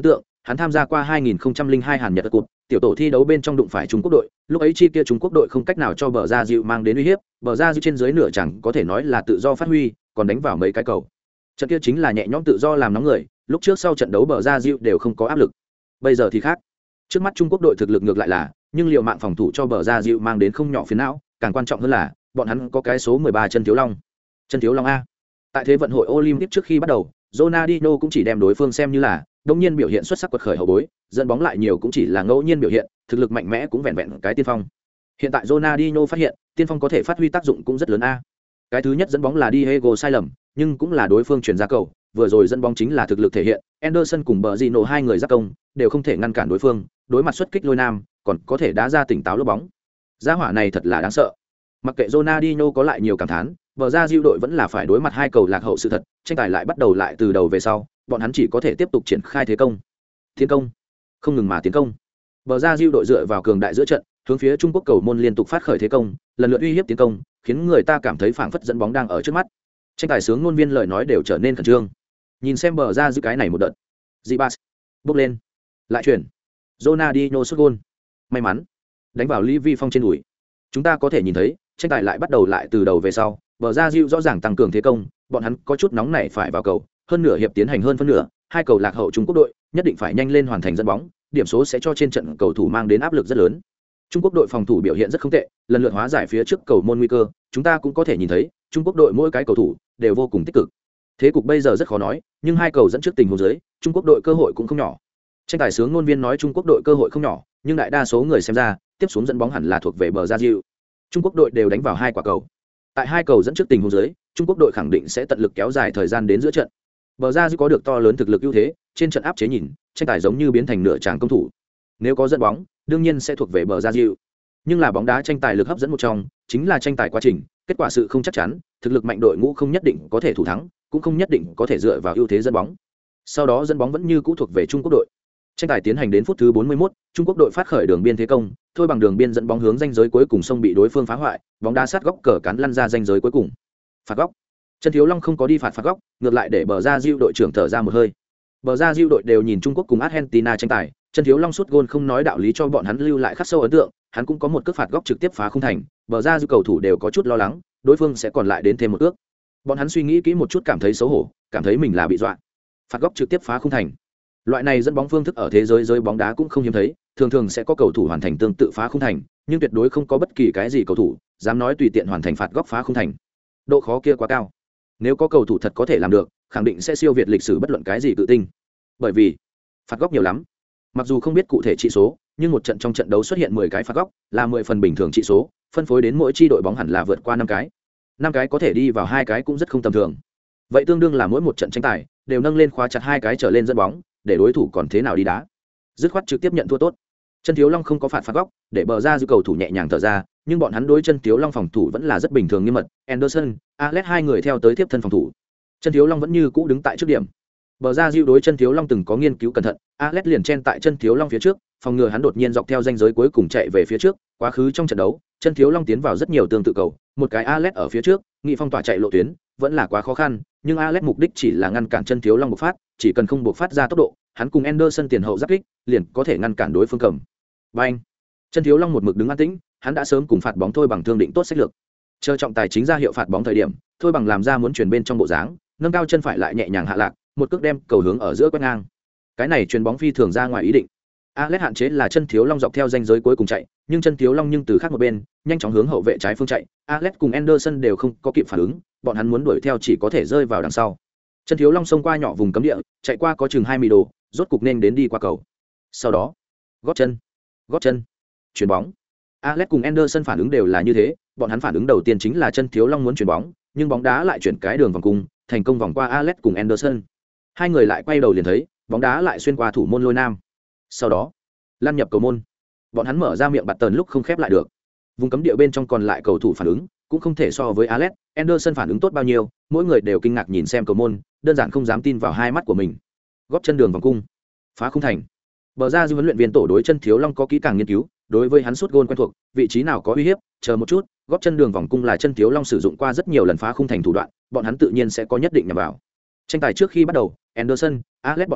Hắn tham gia qua 2002 Hàn Nhật Cup, tiểu tổ thi đấu bên trong đụng phải Trung Quốc đội, lúc ấy chi kia Trung Quốc đội không cách nào cho bờ ra dịu mang đến uy hiếp, bờ ra dịu trên dưới nửa chẳng có thể nói là tự do phát huy, còn đánh vào mấy cái cầu. Trận kia chính là nhẹ nhõm tự do làm nóng người, lúc trước sau trận đấu bờ ra dịu đều không có áp lực. Bây giờ thì khác. Trước mắt Trung Quốc đội thực lực ngược lại là, nhưng liệu mạng phòng thủ cho bờ ra dịu mang đến không nhỏ phiền não, càng quan trọng hơn là, bọn hắn có cái số 13 chân thiếu long. Chân thiếu long a. Tại thế vận hội Olympic trước khi bắt đầu, Ronaldinho cũng chỉ đem đối phương xem như là đông nhiên biểu hiện xuất sắc quật khởi hậu bối, dẫn bóng lại nhiều cũng chỉ là ngẫu nhiên biểu hiện, thực lực mạnh mẽ cũng vẹn vẹn cái tiên phong. Hiện tại Ronaldinho phát hiện, tiên phong có thể phát huy tác dụng cũng rất lớn a. Cái thứ nhất dẫn bóng là Diego sai lầm, nhưng cũng là đối phương chuyển ra cầu, vừa rồi dẫn bóng chính là thực lực thể hiện, Anderson cùng Bernardo hai người giáp công, đều không thể ngăn cản đối phương, đối mặt xuất kích lôi nam, còn có thể đá ra tỉnh táo lốp bóng. Gia hỏa này thật là đáng sợ. Mặc kệ Ronaldinho có lại nhiều cảm thán, bờ ra diệu đội vẫn là phải đối mặt hai cầu lạc hậu sự thật, tranh tài lại bắt đầu lại từ đầu về sau, bọn hắn chỉ có thể tiếp tục triển khai thế công. Tiến công, không ngừng mà tiến công. Bờ ra diệu đội dựa vào cường đại giữa trận, hướng phía Trung Quốc cầu môn liên tục phát khởi thế công, lần lượt uy hiếp tiến công, khiến người ta cảm thấy phảng phất dẫn bóng đang ở trước mắt. Tranh tài sướng ngôn viên lời nói đều trở nên khẩn trương. Nhìn xem bờ ra diệu cái này một đợt. Zibas, bước lên, lại chuyển. Ronaldinho sút gol. May mắn, đánh vào Lý Vi Phong trên đùi. Chúng ta có thể nhìn thấy, tranh tài lại bắt đầu lại từ đầu về sau, bờ ra diệu rõ ràng tăng cường thế công, bọn hắn có chút nóng nảy phải vào cầu, hơn nửa hiệp tiến hành hơn phân nửa, hai cầu lạc hậu Trung Quốc đội, nhất định phải nhanh lên hoàn thành dẫn bóng, điểm số sẽ cho trên trận cầu thủ mang đến áp lực rất lớn. Trung Quốc đội phòng thủ biểu hiện rất không tệ, lần lượt hóa giải phía trước cầu môn nguy cơ, chúng ta cũng có thể nhìn thấy, Trung Quốc đội mỗi cái cầu thủ đều vô cùng tích cực. Thế cục bây giờ rất khó nói, nhưng hai cầu dẫn trước tình huống dưới, Trung Quốc đội cơ hội cũng không nhỏ. Tranh tài sướng ngôn viên nói Trung Quốc đội cơ hội không nhỏ, nhưng đại đa số người xem ra, tiếp xuống dẫn bóng hẳn là thuộc về bờ ra diệu. Trung Quốc đội đều đánh vào hai quả cầu. Tại hai cầu dẫn trước tình huống dưới, Trung Quốc đội khẳng định sẽ tận lực kéo dài thời gian đến giữa trận. Bờ ra diệu có được to lớn thực lực ưu thế, trên trận áp chế nhìn, tranh tài giống như biến thành nửa tràng công thủ. Nếu có dẫn bóng, đương nhiên sẽ thuộc về bờ ra diệu. Nhưng là bóng đá tranh tài lực hấp dẫn một trong, chính là tranh tài quá trình, kết quả sự không chắc chắn, thực lực mạnh đội ngũ không nhất định có thể thủ thắng, cũng không nhất định có thể dựa vào ưu thế dẫn bóng. Sau đó dẫn bóng vẫn như cũ thuộc về Trung Quốc đội. Tranh tài tiến hành đến phút thứ 41, Trung Quốc đội phát khởi đường biên thế công, thôi bằng đường biên dẫn bóng hướng ranh giới cuối cùng sông bị đối phương phá hoại, bóng đá sát góc cờ cán lăn ra ranh giới cuối cùng. Phạt góc. Chân Thiếu Long không có đi phạt góc, ngược lại để bờ ra diệu đội trưởng thở ra một hơi. Bờ ra diệu đội đều nhìn Trung Quốc cùng Argentina tranh tài, Chân Thiếu Long sút gôn không nói đạo lý cho bọn hắn lưu lại khắc sâu ấn tượng, hắn cũng có một cước phạt góc trực tiếp phá khung thành, bờ ra diệu cầu thủ đều có chút lo lắng, đối phương sẽ còn lại đến thêm một cước. Bọn hắn suy nghĩ kỹ một chút cảm thấy xấu hổ, cảm thấy mình là bị dọa. Phạt góc trực tiếp phá khung thành. Loại này dẫn bóng phương thức ở thế giới bóng đá cũng không hiếm thấy, thường thường sẽ có cầu thủ hoàn thành tương tự phá khung thành, nhưng tuyệt đối không có bất kỳ cái gì cầu thủ dám nói tùy tiện hoàn thành phạt góc phá khung thành. Độ khó kia quá cao. Nếu có cầu thủ thật có thể làm được, khẳng định sẽ siêu việt lịch sử bất luận cái gì tự tinh. Bởi vì phạt góc nhiều lắm. Mặc dù không biết cụ thể trị số, nhưng một trận trong trận đấu xuất hiện 10 cái phạt góc, là 10 phần bình thường trị số, phân phối đến mỗi chi đội bóng hẳn là vượt qua 5 cái. 5 cái có thể đi vào 2 cái cũng rất không tầm thường. Vậy tương đương là mỗi một trận tranh tài đều nâng lên khóa chặt 2 cái trở lên dẫn bóng, để đối thủ còn thế nào đi đá. Dứt khoát trực tiếp nhận thua tốt. Chân Thiếu Long không có phạt góc, để bờ ra giữ cầu thủ nhẹ nhàng thở ra, nhưng bọn hắn đối Chân Thiếu Long phòng thủ vẫn là rất bình thường nghiêm mật. Anderson, Alex hai người theo tới tiếp thân phòng thủ. Chân Thiếu Long vẫn như cũ đứng tại trước điểm. Bờ ra giữ đối Chân Thiếu Long từng có nghiên cứu cẩn thận, Alex liền chen tại Chân Thiếu Long phía trước, phòng ngừa hắn đột nhiên dọc theo ranh giới cuối cùng chạy về phía trước. Quá khứ trong trận đấu, Chân Thiếu Long tiến vào rất nhiều tương tự cầu, một cái Alex ở phía trước, nghị phong tỏa chạy lộ tuyến, vẫn là quá khó khăn, nhưng Alex mục đích chỉ là ngăn cản Chân Thiếu Long bộc phát, chỉ cần không bộc phát ra tốc độ, hắn cùng Anderson tiền hậu giáp kích, liền có thể ngăn cản đối phương cầm. Bang! Chân Thiếu Long một mực đứng an tĩnh, hắn đã sớm cùng phạt bóng thôi bằng thương định tốt sách lược. Chờ trọng tài chính ra hiệu phạt bóng thời điểm, thôi bằng làm ra muốn chuyển bên trong bộ dáng, nâng cao chân phải lại nhẹ nhàng hạ lạc, một cước đem cầu hướng ở giữa quét ngang. Cái này chuyền bóng phi thường ra ngoài ý định. Alex hạn chế là Chân Thiếu Long dọc theo ranh giới cuối cùng chạy, nhưng Chân Thiếu Long từ khác một bên, nhanh chóng hướng hậu vệ trái phương chạy. Alex cùng Anderson đều không có kịp phản ứng, bọn hắn muốn đuổi theo chỉ có thể rơi vào đằng sau. Chân Thiếu Long xông qua nhỏ vùng cấm địa, chạy qua có chừng 20 đồ, rốt cục nên đến đi qua cầu. Sau đó, gót chân, chuyền bóng. Alex cùng Anderson phản ứng đều là như thế, bọn hắn phản ứng đầu tiên chính là Chân Thiếu Long muốn chuyền bóng, nhưng bóng đá lại chuyển cái đường vòng cung, thành công vòng qua Alex cùng Anderson. Hai người lại quay đầu liền thấy, bóng đá lại xuyên qua thủ môn lôi nam. Sau đó, lan nhập cầu môn. Bọn hắn mở ra miệng bạt tần lúc không khép lại được. Vùng cấm địa bên trong còn lại cầu thủ phản ứng cũng không thể so với Alex, Anderson phản ứng tốt bao nhiêu, mỗi người đều kinh ngạc nhìn xem cầu môn, đơn giản không dám tin vào hai mắt của mình. Góp chân đường vòng cung, phá khung thành. Bờ ra dư huấn luyện viên tổ đối Chân Thiếu Long có kỹ càng nghiên cứu, đối với hắn sút gôn quen thuộc, vị trí nào có uy hiếp, chờ một chút, góp chân đường vòng cung là Chân Thiếu Long sử dụng qua rất nhiều lần phá khung thành thủ đoạn, bọn hắn tự nhiên sẽ có nhất định nhằm vào. Tranh tài trước khi bắt đầu, Anderson, Alex bọn người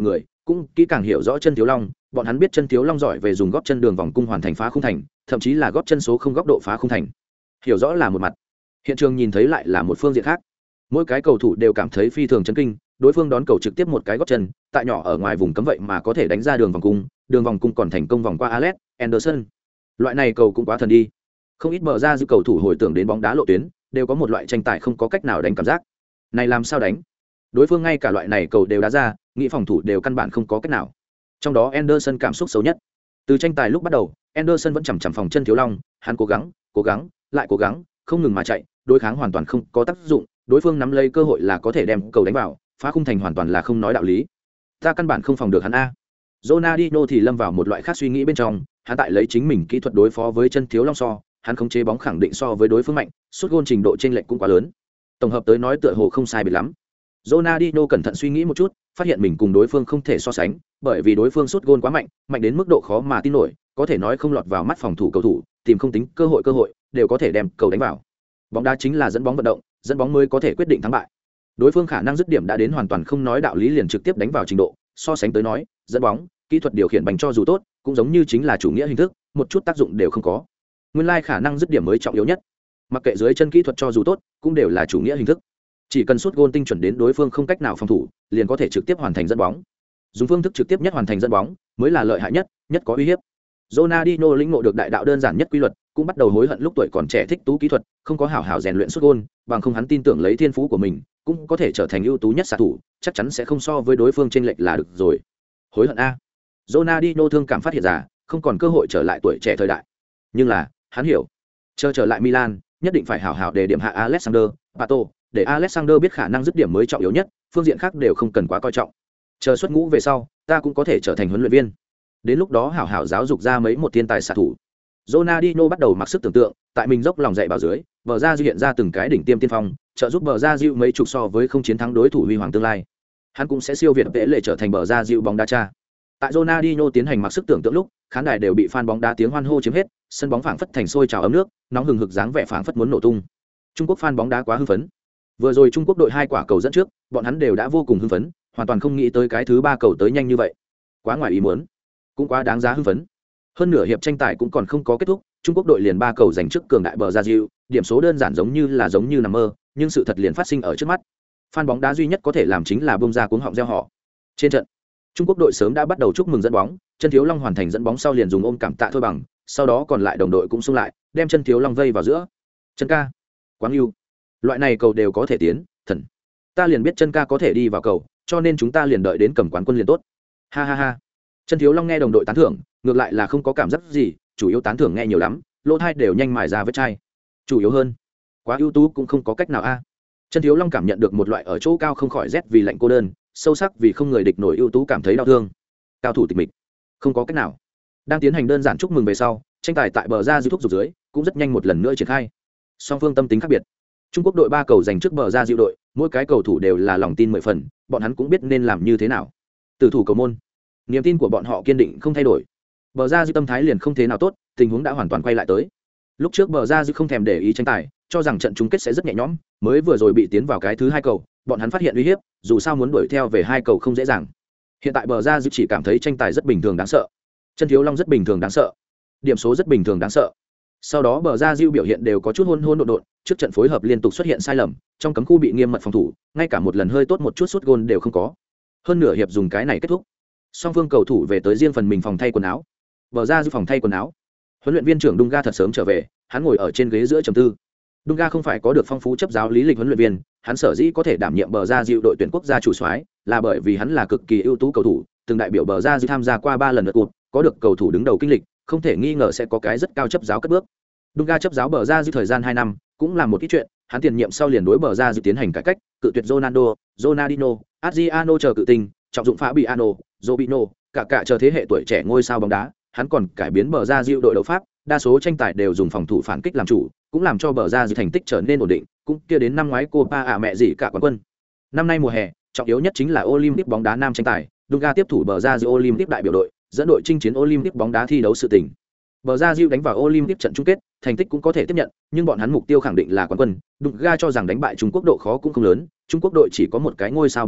cũng kỹ càng hiểu rõ chân thiếu long. Bọn hắn biết chân thiếu long giỏi về dùng gót chân đường vòng cung hoàn thành phá khung thành, thậm chí là gót chân số không góc độ phá khung thành. Hiểu rõ là một mặt, hiện trường nhìn thấy lại là một phương diện khác. Mỗi cái cầu thủ đều cảm thấy phi thường chấn kinh, đối phương đón cầu trực tiếp một cái gót chân tại nhỏ ở ngoài vùng cấm vậy mà có thể đánh ra đường vòng cung còn thành công vòng qua Alex Anderson. Loại này cầu cũng quá thần đi. Không ít mở ra dư cầu thủ hồi tưởng đến bóng đá lộ tuyến đều có một loại tranh tài không có cách nào đánh cảm giác này, làm sao đánh? Đối phương ngay cả loại này cầu đều đá ra, nghĩ phòng thủ đều căn bản không có cách nào. Trong đó Anderson cảm xúc xấu nhất. Từ tranh tài lúc bắt đầu, Anderson vẫn chằm chằm phòng chân thiếu long, hắn cố gắng lại cố gắng, không ngừng mà chạy, đối kháng hoàn toàn không có tác dụng, đối phương nắm lấy cơ hội là có thể đem cầu đánh vào, phá khung thành hoàn toàn là không nói đạo lý. Ta căn bản không phòng được hắn a. Ronaldinho thì lâm vào một loại khác suy nghĩ bên trong, hắn tại lấy chính mình kỹ thuật đối phó với chân thiếu long so, hắn khống chế bóng khẳng định so với đối phương mạnh, sút gôn trình độ chênh lệch cũng quá lớn. Tổng hợp tới nói tựa hồ không sai biệt lắm. Ronaldinho cẩn thận suy nghĩ một chút, phát hiện mình cùng đối phương không thể so sánh, bởi vì đối phương sút gôn quá mạnh, mạnh đến mức độ khó mà tin nổi, có thể nói không lọt vào mắt phòng thủ cầu thủ, tìm không tính cơ hội đều có thể đem cầu đánh vào. Bóng đá chính là dẫn bóng vận động, dẫn bóng mới có thể quyết định thắng bại. Đối phương khả năng dứt điểm đã đến hoàn toàn không nói đạo lý liền trực tiếp đánh vào trình độ, so sánh tới nói, dẫn bóng, kỹ thuật điều khiển bánh cho dù tốt, cũng giống như chính là chủ nghĩa hình thức, một chút tác dụng đều không có. Nguyên lai khả năng dứt điểm mới trọng yếu nhất. Mặc kệ dưới chân kỹ thuật cho dù tốt, cũng đều là chủ nghĩa hình thức. Chỉ cần sút gôn tinh chuẩn đến đối phương không cách nào phòng thủ, liền có thể trực tiếp hoàn thành dẫn bóng. Dùng phương thức trực tiếp nhất hoàn thành dẫn bóng, mới là lợi hại nhất, nhất có uy hiếp. Ronaldinho lĩnh ngộ được đại đạo đơn giản nhất quy luật, cũng bắt đầu hối hận lúc tuổi còn trẻ thích tú kỹ thuật, không có hảo hảo rèn luyện sút gôn, bằng không hắn tin tưởng lấy thiên phú của mình, cũng có thể trở thành ưu tú nhất xạ thủ, chắc chắn sẽ không so với đối phương chênh lệch là được rồi. Hối hận a. Ronaldinho thương cảm phát hiện ra, không còn cơ hội trở lại tuổi trẻ thời đại. Nhưng là, hắn hiểu, trở lại Milan, nhất định phải hảo hảo để điểm hạ Alexander Pato, để Alexander biết khả năng dứt điểm mới trọng yếu nhất, phương diện khác đều không cần quá coi trọng. Chờ xuất ngũ về sau, ta cũng có thể trở thành huấn luyện viên. Đến lúc đó hảo hảo giáo dục ra mấy một thiên tài xạ thủ. Ronaldinho bắt đầu mặc sức tưởng tượng, tại mình dốc lòng dạy bảo dưới, bờ ra hiện ra từng cái đỉnh tiêm tiên phong, trợ giúp bờ ra dịu mấy chục so với không chiến thắng đối thủ huy hoàng tương lai. Hắn cũng sẽ siêu việt Pele lệ trở thành bờ ra dịu bóng đá cha. Tại Ronaldinho tiến hành mặc sức tưởng tượng lúc, khán đài đều bị fan bóng đá tiếng hoan hô chiếm hết, sân bóng phảng phất thành sôi trào ấm nước, nóng hừng hực dáng vẻ phảng phất muốn nổ tung. Trung Quốc fan bóng đá quá hưng phấn. Vừa rồi Trung Quốc đội 2 quả cầu dẫn trước, bọn hắn đều đã vô cùng hưng phấn, hoàn toàn không nghĩ tới cái thứ 3 cầu tới nhanh như vậy. Quá ngoài ý muốn, cũng quá đáng giá hưng phấn. Hơn nửa hiệp tranh tài cũng còn không có kết thúc, Trung Quốc đội liền 3 cầu giành trước cường đại bờ ra dịu, điểm số đơn giản giống như nằm mơ, nhưng sự thật liền phát sinh ở trước mắt. Fan bóng đá duy nhất có thể làm chính là bung ra cuống họng reo họ. Trên trận, Trung Quốc đội sớm đã bắt đầu chúc mừng dẫn bóng, chân thiếu long hoàn thành dẫn bóng sau liền dùng ôm cảm tạ thôi bằng, sau đó còn lại đồng đội cũng xung lại, đem chân thiếu long vây vào giữa. Chân ca, quá ưu, loại này cầu đều có thể tiến, thần. Ta liền biết chân ca có thể đi vào cầu, cho nên chúng ta liền đợi đến cầm quán quân liền tốt. Ha ha ha. Chân thiếu long nghe đồng đội tán thưởng, ngược lại là không có cảm giác gì, chủ yếu tán thưởng nghe nhiều lắm, lỗ tai đều nhanh mài ra vết chai. Chủ yếu hơn, quá ưu tú cũng không có cách nào a. Chân thiếu long cảm nhận được một loại ở chỗ cao không khỏi rét vì lạnh cô đơn, sâu sắc vì không người địch nổi ưu tú cảm thấy đau thương. Cao thủ tịch mịch, không có cách nào. Đang tiến hành đơn giản chúc mừng về sau, tranh tài tại bờ ra dịu thúc giục dưới, cũng rất nhanh một lần nữa triển khai. Song phương tâm tính khác biệt. Trung Quốc đội 3 cầu giành trước bờ ra dịu đội, mỗi cái cầu thủ đều là lòng tin 10 phần, bọn hắn cũng biết nên làm như thế nào. Tử thủ cầu môn, niềm tin của bọn họ kiên định không thay đổi. Bờ ra dịu tâm thái liền không thế nào tốt, tình huống đã hoàn toàn quay lại tới. Lúc trước bờ ra dịu không thèm để ý tranh tài, cho rằng trận chung kết sẽ rất nhẹ nhõm, mới vừa rồi bị tiến vào cái thứ 2 cầu, bọn hắn phát hiện uy hiếp, dù sao muốn đuổi theo về 2 cầu không dễ dàng. Hiện tại bờ ra dịu chỉ cảm thấy tranh tài rất bình thường đáng sợ. Chân thiếu long rất bình thường đáng sợ, điểm số rất bình thường đáng sợ. Sau đó bờ ra dịu biểu hiện đều có chút hỗn độn, trước trận phối hợp liên tục xuất hiện sai lầm, trong cấm khu bị nghiêm mật phòng thủ, ngay cả một lần hơi tốt một chút sút gôn đều không có. Hơn nửa hiệp dùng cái này kết thúc. Song phương cầu thủ về tới riêng phần mình phòng thay quần áo. Bờ ra dịu phòng thay quần áo. Huấn luyện viên trưởng Dunga thật sớm trở về, hắn ngồi ở trên ghế giữa trầm tư. Dunga không phải có được phong phú chấp giáo lý lịch huấn luyện viên, hắn sở dĩ có thể đảm nhiệm bờ ra dịu đội tuyển quốc gia chủ soái, là bởi vì hắn là cực kỳ ưu tú cầu thủ, từng đại biểu bờ ra dịu tham gia qua 3 lần lượt cuộc, có được cầu thủ đứng đầu kinh lịch, không thể nghi ngờ sẽ có cái rất cao chấp giáo cất bước. Dunga chấp giáo bờ ra dịu thời gian 2 năm, cũng làm một ít chuyện, hắn tiền nhiệm sau liền đối bờ ra dịu tiến hành cải cách, cự tuyệt Ronaldo, Ronaldinho, Adriano chờ cự tinh, trọng dụng Fabiano, Robinho, cả chờ thế hệ tuổi trẻ ngôi sao bóng đá, hắn còn cải biến bờ ra dịu đội đấu pháp, đa số tranh tài đều dùng phòng thủ phản kích làm chủ, cũng làm cho bờ ra dịu thành tích trở nên ổn định, cũng kia đến năm ngoái Copa mẹ gì cả quán quân. Năm nay mùa hè, trọng yếu nhất chính là Olympic bóng đá nam tranh tài, Dunga tiếp thủ bờ ra dịu Olympic đại biểu đội, dẫn đội chinh chiến Olympic bóng đá thi đấu sự tình. Bờ ra dịu đánh vào Olympic trận chung kết, thành tích cũng có thể tiếp nhận, nhưng bọn hắn mục tiêu khẳng định là quán quân. Dunga cho rằng đánh bại Trung Quốc độ khó cũng không lớn, Trung Quốc đội chỉ có một cái ngôi sao bóng đá,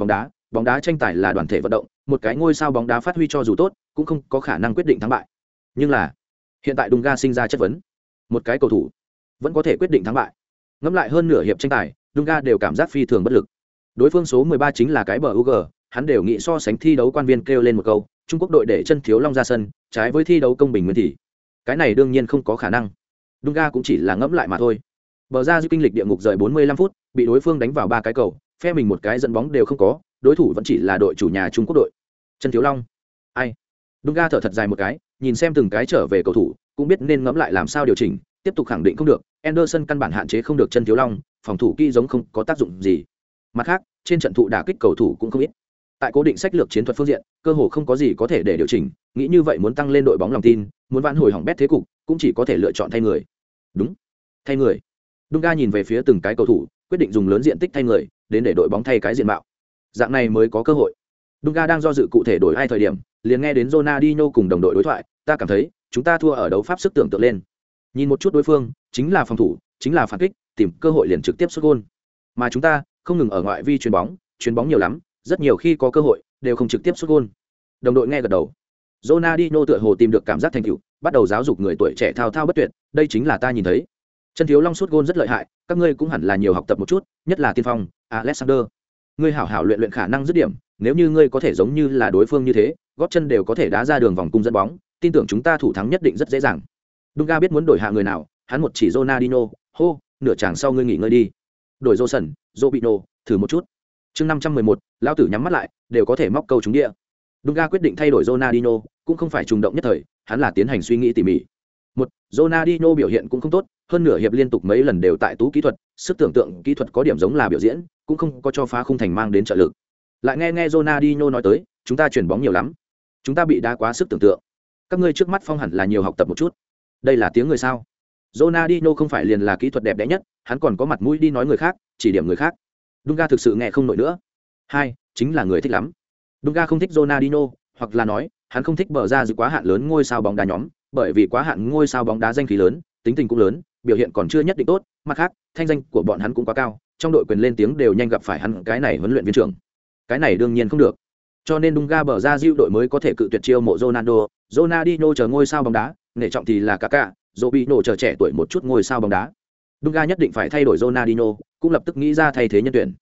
bóng đá tranh tài là đoàn thể vận động, một cái ngôi sao bóng đá phát huy cho dù tốt, cũng không có khả năng quyết định thắng bại. Nhưng là, hiện tại Dunga sinh ra chất vấn. Một cái cầu thủ vẫn có thể quyết định thắng bại. Ngẫm lại hơn nửa hiệp tranh tài, Dunga đều cảm giác phi thường bất lực. Đối phương số 13 chính là cái bờ UG, hắn đều nghĩ so sánh thi đấu quan viên kêu lên một câu, Trung Quốc đội để chân thiếu long ra sân, trái với thi đấu công bình nguyên thì. Cái này đương nhiên không có khả năng. Dunga cũng chỉ là ngẫm lại mà thôi. Bờ ra dư kinh lịch địa ngục rời 45 phút, bị đối phương đánh vào 3 cái cầu, phe mình một cái dẫn bóng đều không có, đối thủ vẫn chỉ là đội chủ nhà Trung Quốc đội. Chân thiếu long. Ai? Dunga thở thật dài một cái, nhìn xem từng cái trở về cầu thủ, cũng biết nên ngẫm lại làm sao điều chỉnh, tiếp tục khẳng định không được, Anderson căn bản hạn chế không được chân thiếu long, phòng thủ kỹ giống không có tác dụng gì. Mặt khác, trên trận thụ đả kích cầu thủ cũng không ít. Tại cố định sách lược chiến thuật phương diện, cơ hồ không có gì có thể để điều chỉnh, nghĩ như vậy muốn tăng lên đội bóng lòng tin, muốn vãn hồi hỏng bét thế cục, cũng chỉ có thể lựa chọn thay người. Đúng, thay người. Dunga nhìn về phía từng cái cầu thủ, quyết định dùng lớn diện tích thay người, đến để đội bóng thay cái diện mạo. Dạng này mới có cơ hội. Dunga đang do dự cụ thể đổi ai thời điểm, liền nghe đến Ronaldinho cùng đồng đội đối thoại, ta cảm thấy, chúng ta thua ở đấu pháp sức tưởng tượng lên. Nhìn một chút đối phương, chính là phòng thủ, chính là phản kích, tìm cơ hội liền trực tiếp sút gol. Mà chúng ta, không ngừng ở ngoại vi chuyền bóng nhiều lắm, rất nhiều khi có cơ hội đều không trực tiếp sút gol. Đồng đội nghe gật đầu. Ronaldinho tựa hồ tìm được cảm giác thành tựu, bắt đầu giáo dục người tuổi trẻ thao thao bất tuyệt, đây chính là ta nhìn thấy. Chân thiếu long sút gol rất lợi hại, các ngươi cũng hẳn là nhiều học tập một chút, nhất là tiên phong, Alexander. Ngươi hảo hảo luyện khả năng dứt điểm, nếu như ngươi có thể giống như là đối phương như thế, gót chân đều có thể đá ra đường vòng cung dẫn bóng, tin tưởng chúng ta thủ thắng nhất định rất dễ dàng. Dunga biết muốn đổi hạ người nào, hắn một chỉ Ronaldinho, hô, nửa chàng sau ngươi nghỉ ngơi đi. Đổi Johnson, Robinho, thử một chút. Chương 511, lão tử nhắm mắt lại, đều có thể móc câu trúng địa. Dunga quyết định thay đổi Ronaldinho, cũng không phải trùng động nhất thời, hắn là tiến hành suy nghĩ tỉ mỉ. Một, Ronaldinho biểu hiện cũng không tốt, hơn nửa hiệp liên tục mấy lần đều tại tú kỹ thuật, sức tưởng tượng kỹ thuật có điểm giống là biểu diễn, cũng không có cho phá khung thành mang đến trợ lực. Lại nghe Ronaldinho nói tới, chúng ta chuyển bóng nhiều lắm, chúng ta bị đá quá sức tưởng tượng. Các ngươi trước mắt phong hẳn là nhiều học tập một chút. Đây là tiếng người sao? Ronaldinho không phải liền là kỹ thuật đẹp đẽ nhất, hắn còn có mặt mũi đi nói người khác, chỉ điểm người khác. Dunga thực sự nghe không nổi nữa. Hai, chính là người thích lắm. Dunga không thích Ronaldinho, hoặc là nói, hắn không thích bờ ra dự quá hạn lớn ngôi sao bóng đá nhóm, bởi vì quá hạn ngôi sao bóng đá danh khí lớn, tính tình cũng lớn, biểu hiện còn chưa nhất định tốt, mặt khác, thanh danh của bọn hắn cũng quá cao, trong đội quyền lên tiếng đều nhanh gặp phải hắn cái này huấn luyện viên trưởng. Cái này đương nhiên không được. Cho nên Dunga bờ ra diệu đội mới có thể cự tuyệt chiêu mộ Ronaldo, Ronaldinho chờ ngôi sao bóng đá, nể trọng thì là Kaká, Robinho chờ trẻ tuổi một chút ngôi sao bóng đá. Dunga nhất định phải thay đổi Ronaldinho, cũng lập tức nghĩ ra thay thế nhân tuyển.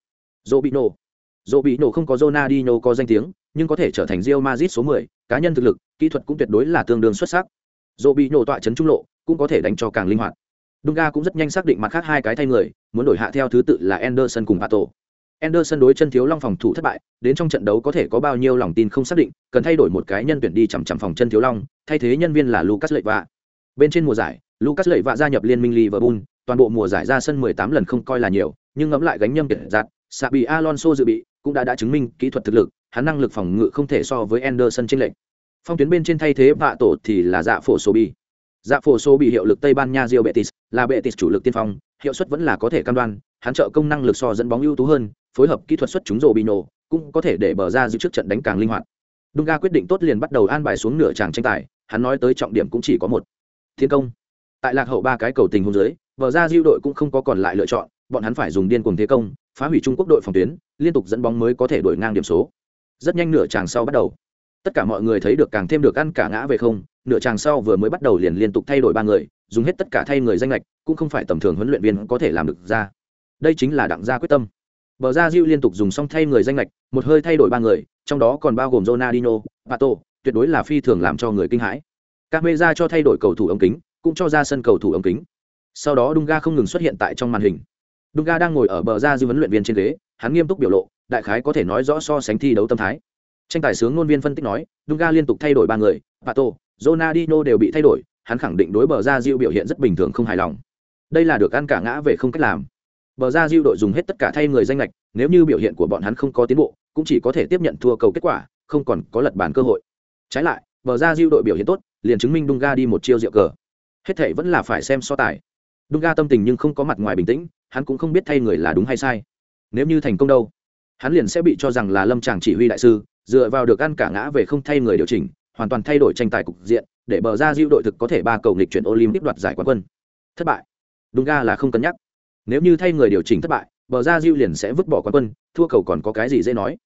Robinho không có Ronaldinho có danh tiếng, nhưng có thể trở thành Real Madrid số 10, cá nhân thực lực, kỹ thuật cũng tuyệt đối là tương đương xuất sắc. Robinho tọa trấn trung lộ, cũng có thể đánh cho càng linh hoạt. Dunga cũng rất nhanh xác định mặt khác hai cái thay người, muốn đổi hạ theo thứ tự là Anderson cùng Pato. Anderson đối chân thiếu long phòng thủ thất bại, đến trong trận đấu có thể có bao nhiêu lòng tin không xác định, cần thay đổi một cái nhân tuyển đi chằm chằm phòng chân thiếu long, thay thế nhân viên là Lucas Leiva. Bên trên mùa giải, Lucas Leiva gia nhập liên minh Liverpool, toàn bộ mùa giải ra sân 18 lần không coi là nhiều, nhưng ngẫm lại gánh nhâm kiệt giạt, Xabi Alonso dự bị, cũng đã chứng minh kỹ thuật thực lực, hắn năng lực phòng ngự không thể so với Anderson chênh lệch. Phong tuyến bên trên thay thế vạ tổ thì là Dạ Phổ Sobi. Dạ Phổ Sobi hiệu lực Tây Ban Nha Real Betis, là Betis chủ lực tiên phong, hiệu suất vẫn là có thể cam đoan, hắn trợ công năng lực so dẫn bóng ưu tú hơn, phối hợp kỹ thuật xuất chúng Robinho, cũng có thể để bờ ra giữ trước trận đánh càng linh hoạt. Dunga quyết định tốt liền bắt đầu an bài xuống nửa tràng tranh tài, hắn nói tới trọng điểm cũng chỉ có một: tiến công. Tại lạc hậu 3 cái cầu tình huống dưới, bờ ra diệu đội cũng không có còn lại lựa chọn, bọn hắn phải dùng điên cuồng thế công, phá hủy Trung Quốc đội phòng tuyến, liên tục dẫn bóng mới có thể đuổi ngang điểm số. Rất nhanh nửa tràng sau bắt đầu. Tất cả mọi người thấy được càng thêm được ăn cả ngã về không, nửa tràng sau vừa mới bắt đầu liền liên tục thay đổi 3 người, dùng hết tất cả thay người danh lệch, cũng không phải tầm thường huấn luyện viên có thể làm được ra. Đây chính là đặng gia quyết tâm. Bờ ra diệu liên tục dùng xong thay người danh lệch, một hơi thay đổi 3 người, trong đó còn bao gồm Ronaldinho, Pato, tuyệt đối là phi thường làm cho người kinh hãi. Camera cho thay đổi cầu thủ ống kính, cũng cho ra sân cầu thủ ống kính. Sau đó Dunga không ngừng xuất hiện tại trong màn hình. Dunga đang ngồi ở bờ ra diệu huấn luyện viên trên ghế, hắn nghiêm túc biểu lộ, đại khái có thể nói rõ so sánh thi đấu tâm thái. Tranh tài sướng ngôn viên phân tích nói, Dunga liên tục thay đổi 3 người, Pato, Ronaldinho đều bị thay đổi, hắn khẳng định đối bờ ra diệu biểu hiện rất bình thường không hài lòng. Đây là được ăn cả ngã về không cách làm. Bờ ra diệu đội dùng hết tất cả thay người danh lệch, nếu như biểu hiện của bọn hắn không có tiến bộ, cũng chỉ có thể tiếp nhận thua cầu kết quả, không còn có lật bàn cơ hội. Trái lại, bờ ra diệu đội biểu hiện tốt, liền chứng minh Dunga đi một chiêu diệu cờ. Hết thảy vẫn là phải xem so tài. Dunga tâm tình nhưng không có mặt ngoài bình tĩnh, hắn cũng không biết thay người là đúng hay sai. Nếu như thành công đâu, hắn liền sẽ bị cho rằng là lâm tràng chỉ huy đại sư, dựa vào được ăn cả ngã về không thay người điều chỉnh, hoàn toàn thay đổi tranh tài cục diện, để bờ ra diệu đội thực có thể 3 cầu nghịch chuyển Olympic đoạt giải quán quân. Thất bại, Dunga là không cân nhắc. Nếu như thay người điều chỉnh thất bại, bờ ra diệu liền sẽ vứt bỏ quán quân, thua cầu còn có cái gì dễ nói.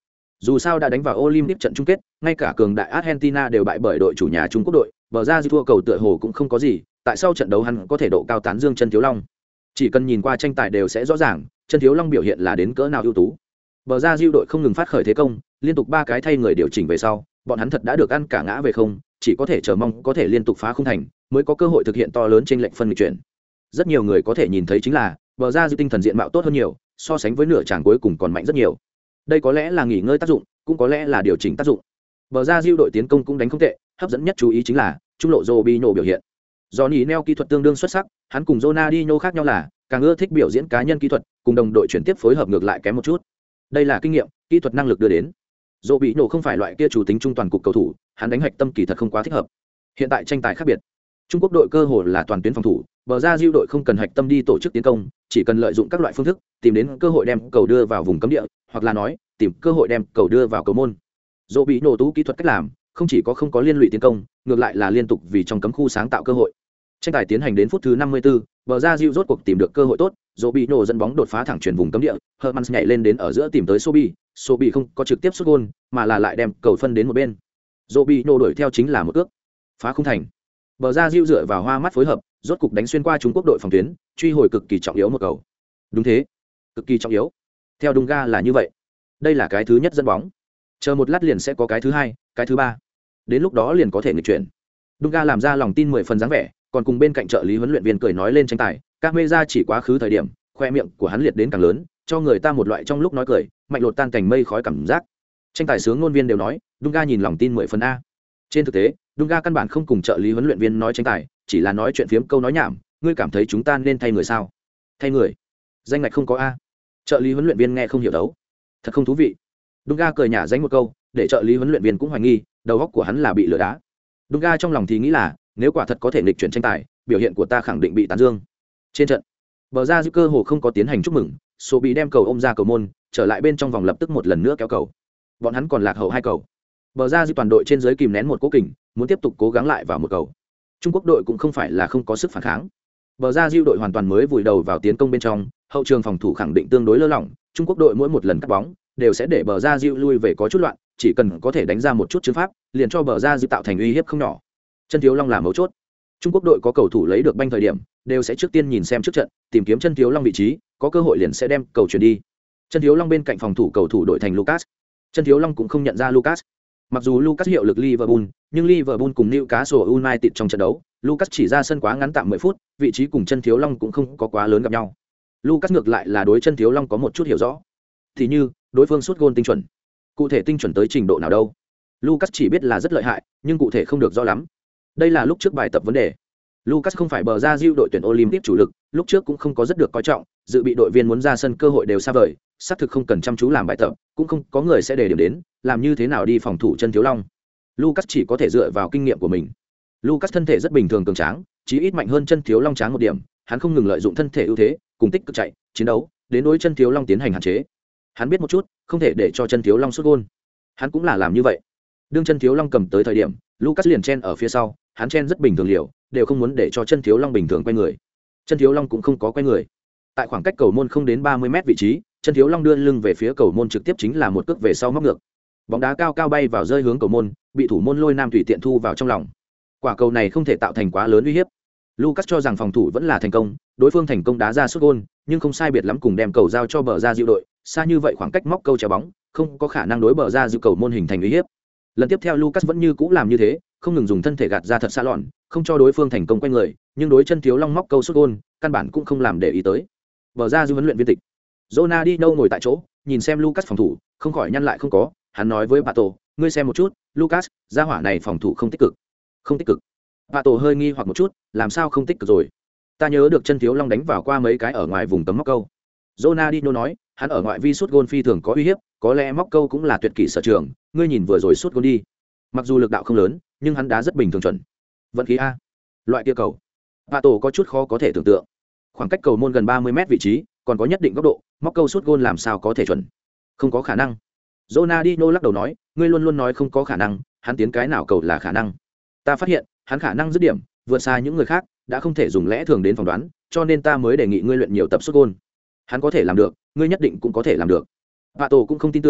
Dù sao đã đánh vào Olympic trận chung kết, ngay cả cường đại Argentina đều bại bởi đội chủ nhà Trung Quốc đội, bờ ra dư thua cầu tựa hồ cũng không có gì, tại sao trận đấu hắn có thể độ cao tán dương Chân Thiếu Long. Chỉ cần nhìn qua tranh tài đều sẽ rõ ràng, Chân Thiếu Long biểu hiện là đến cỡ nào ưu tú. Bờ ra dư đội không ngừng phát khởi thế công, liên tục 3 cái thay người điều chỉnh về sau, bọn hắn thật đã được ăn cả ngã về không, chỉ có thể chờ mong có thể liên tục phá khung thành, mới có cơ hội thực hiện to lớn trên lệnh phân nghịch chuyển. Rất nhiều người có thể nhìn thấy chính là, bờ ra dư tinh thần diện mạo tốt hơn nhiều, so sánh với nửa chàng cuối cùng còn mạnh rất nhiều. Đây có lẽ là nghỉ ngơi tác dụng, cũng có lẽ là điều chỉnh tác dụng. Bờ ra diêu đội tiến công cũng đánh không tệ, hấp dẫn nhất chú ý chính là trung lộ Robinho biểu hiện. Johnny Neo kỹ thuật tương đương xuất sắc, hắn cùng Ronaldinho khác nhau là càng ưa thích biểu diễn cá nhân kỹ thuật, cùng đồng đội chuyển tiếp phối hợp ngược lại kém một chút. Đây là kinh nghiệm, kỹ thuật năng lực đưa đến. Robinho không phải loại kia chủ tính trung toàn cục cầu thủ, hắn đánh hạch tâm kỳ thật không quá thích hợp. Hiện tại tranh tài khác biệt. Trung Quốc đội cơ hồ là toàn tuyến phòng thủ, bờ ra diêu đội không cần hạch tâm đi tổ chức tiến công, chỉ cần lợi dụng các loại phương thức, tìm đến cơ hội đem cầu đưa vào vùng cấm địa, hoặc là nói, tìm cơ hội đem cầu đưa vào cầu môn. Dỗ bị nổ tú kỹ thuật cách làm, không chỉ có không có liên lụy tiến công, ngược lại là liên tục vì trong cấm khu sáng tạo cơ hội. Tranh tài tiến hành đến phút thứ 54, bờ ra diêu rốt cuộc tìm được cơ hội tốt, Dỗ bị nổ dẫn bóng đột phá thẳng chuyển vùng cấm địa, Hermans nhảy lên đến ở giữa tìm tới Sobi không có trực tiếp sút gol, mà là lại đem cầu phân đến một bên. Dỗ bị nổ đuổi theo chính là một cước, phá khung thành. Bờ ra diêu dựa vào hoa mắt phối hợp, rốt cục đánh xuyên qua Trung Quốc đội phòng tuyến, truy hồi cực kỳ trọng yếu một cầu. Đúng thế, cực kỳ trọng yếu. Theo Dunga là như vậy. Đây là cái thứ nhất dẫn bóng. Chờ một lát liền sẽ có cái thứ hai, cái thứ ba. Đến lúc đó liền có thể nghịch chuyển. Dunga làm ra lòng tin 10 phần dáng vẻ, còn cùng bên cạnh trợ lý huấn luyện viên cười nói lên tranh tài, camera chỉ quá khứ thời điểm, khoe miệng của hắn liệt đến càng lớn, cho người ta một loại trong lúc nói cười, mạnh lột tan cảnh mây khói cảm giác. Tranh tài sướng ngôn viên đều nói, Dunga nhìn lòng tin 10 phần a. Trên thực tế, Dunga căn bản không cùng trợ lý huấn luyện viên nói tranh tài, chỉ là nói chuyện phiếm câu nói nhảm, ngươi cảm thấy chúng ta nên thay người sao? Thay người? Danh ngạch không có a. Trợ lý huấn luyện viên nghe không hiểu đấu. Thật không thú vị. Dunga cười nhả danh một câu, để trợ lý huấn luyện viên cũng hoài nghi, đầu óc của hắn là bị lừa đá. Dunga trong lòng thì nghĩ là, nếu quả thật có thể nghịch chuyển tranh tài, biểu hiện của ta khẳng định bị tán dương. Trên trận, bờ ra dư cơ hồ không có tiến hành chúc mừng, số bị đem cầu ôm ra cầu môn, trở lại bên trong vòng lập tức một lần nữa kéo cầu. Bọn hắn còn lạc hậu 2 cầu. Bờ ra dư toàn đội trên dưới kìm nén một cố kình, muốn tiếp tục cố gắng lại vào một cầu. Trung Quốc đội cũng không phải là không có sức phản kháng. Bờ ra diêu đội hoàn toàn mới vùi đầu vào tiến công bên trong, hậu trường phòng thủ khẳng định tương đối lơ lỏng, Trung Quốc đội mỗi một lần cắt bóng đều sẽ để bờ ra diêu lui về có chút loạn, chỉ cần có thể đánh ra một chút chứng pháp, liền cho bờ ra diêu tạo thành uy hiếp không nhỏ. Chân Thiếu Long là mấu chốt. Trung Quốc đội có cầu thủ lấy được banh thời điểm, đều sẽ trước tiên nhìn xem trước trận, tìm kiếm Chân Thiếu Long vị trí, có cơ hội liền sẽ đem cầu chuyển đi. Chân Thiếu Long bên cạnh phòng thủ cầu thủ đổi thành Lucas. Chân Thiếu Long cũng không nhận ra Lucas. Mặc dù Lucas hiệu lực Liverpool, nhưng Liverpool cùng Newcastle United trong trận đấu, Lucas chỉ ra sân quá ngắn tạm 10 phút, vị trí cùng Chân Thiếu Long cũng không có quá lớn gặp nhau. Lucas ngược lại là đối Chân Thiếu Long có một chút hiểu rõ. Thì như, đối phương sút gôn tinh chuẩn. Cụ thể tinh chuẩn tới trình độ nào đâu? Lucas chỉ biết là rất lợi hại, nhưng cụ thể không được rõ lắm. Đây là lúc trước bài tập vấn đề. Lucas không phải bờ ra diêu đội tuyển Olympic chủ lực, lúc trước cũng không có rất được coi trọng, dự bị đội viên muốn ra sân cơ hội đều xa vời, xác thực không cần chăm chú làm bài tập, cũng không có người sẽ để điểm đến, làm như thế nào đi phòng thủ Chân Thiếu Long. Lucas chỉ có thể dựa vào kinh nghiệm của mình. Lucas thân thể rất bình thường cường tráng, chí ít mạnh hơn Chân Thiếu Long tráng một điểm, hắn không ngừng lợi dụng thân thể ưu thế, cùng tích cực chạy, chiến đấu, đến đối Chân Thiếu Long tiến hành hạn chế. Hắn biết một chút, không thể để cho Chân Thiếu Long sút gol. Hắn cũng là làm như vậy. Đương Chân Thiếu Long cầm tới thời điểm, Lucas liền chen ở phía sau, hắn chen rất bình thường liều, đều không muốn để cho Chân Thiếu Long bình thường quay người. Chân Thiếu Long cũng không có quay người. Tại khoảng cách cầu môn không đến 30 mét vị trí, Chân Thiếu Long đưa lưng về phía cầu môn trực tiếp chính là một cước về sau móc ngược. Bóng đá cao cao bay vào rơi hướng cầu môn, bị thủ môn Lôi Nam tùy tiện thu vào trong lòng. Quả cầu này không thể tạo thành quá lớn uy hiếp. Lucas cho rằng phòng thủ vẫn là thành công, đối phương thành công đá ra sút gol, nhưng không sai biệt lắm cùng đem cầu giao cho bờ ra diệu đội, xa như vậy khoảng cách móc câu chéo bóng, không có khả năng đối bờ ra diệu cầu môn hình thành uy hiếp. Lần tiếp theo Lucas vẫn như cũ làm như thế, không ngừng dùng thân thể gạt ra thật xa lọn, không cho đối phương thành công quay người, nhưng đối Chân Thiếu Long móc câu sút gol, căn bản cũng không làm để ý tới. Bờ ra diệu huấn luyện viên tịch Ronaldinho ngồi tại chỗ, nhìn xem Lucas phòng thủ, không khỏi nhăn lại không có, hắn nói với Pato, ngươi xem một chút, Lucas, gia hỏa này phòng thủ không tích cực. Không tích cực. Pato hơi nghi hoặc một chút, làm sao không tích cực rồi? Ta nhớ được Chân Thiếu Long đánh vào qua mấy cái ở ngoài vùng cấm móc câu. Ronaldinho nói, hắn ở ngoại vi sút gôn phi thường có uy hiếp, có lẽ móc câu cũng là tuyệt kỹ sở trường, ngươi nhìn vừa rồi sút gôn đi. Mặc dù lực đạo không lớn, nhưng hắn đá rất bình thường chuẩn. Vận khí a. Loại kia cầu. Pato có chút khó có thể tưởng tượng. Khoảng cách cầu môn gần 30 mét vị trí, còn có nhất định góc độ, móc câu sút gôn làm sao có thể chuẩn? Không có khả năng. Ronaldinho lắc đầu nói, ngươi luôn luôn nói không có khả năng, hắn tiến cái nào cầu là khả năng. Ta phát hiện, hắn khả năng dứt điểm, vượt xa những người khác, đã không thể dùng lẽ thường đến phỏng đoán, cho nên ta mới đề nghị ngươi luyện nhiều tập sút gôn. Hắn có thể làm được, ngươi nhất định cũng có thể làm được. Pato cũng không tin tưởng,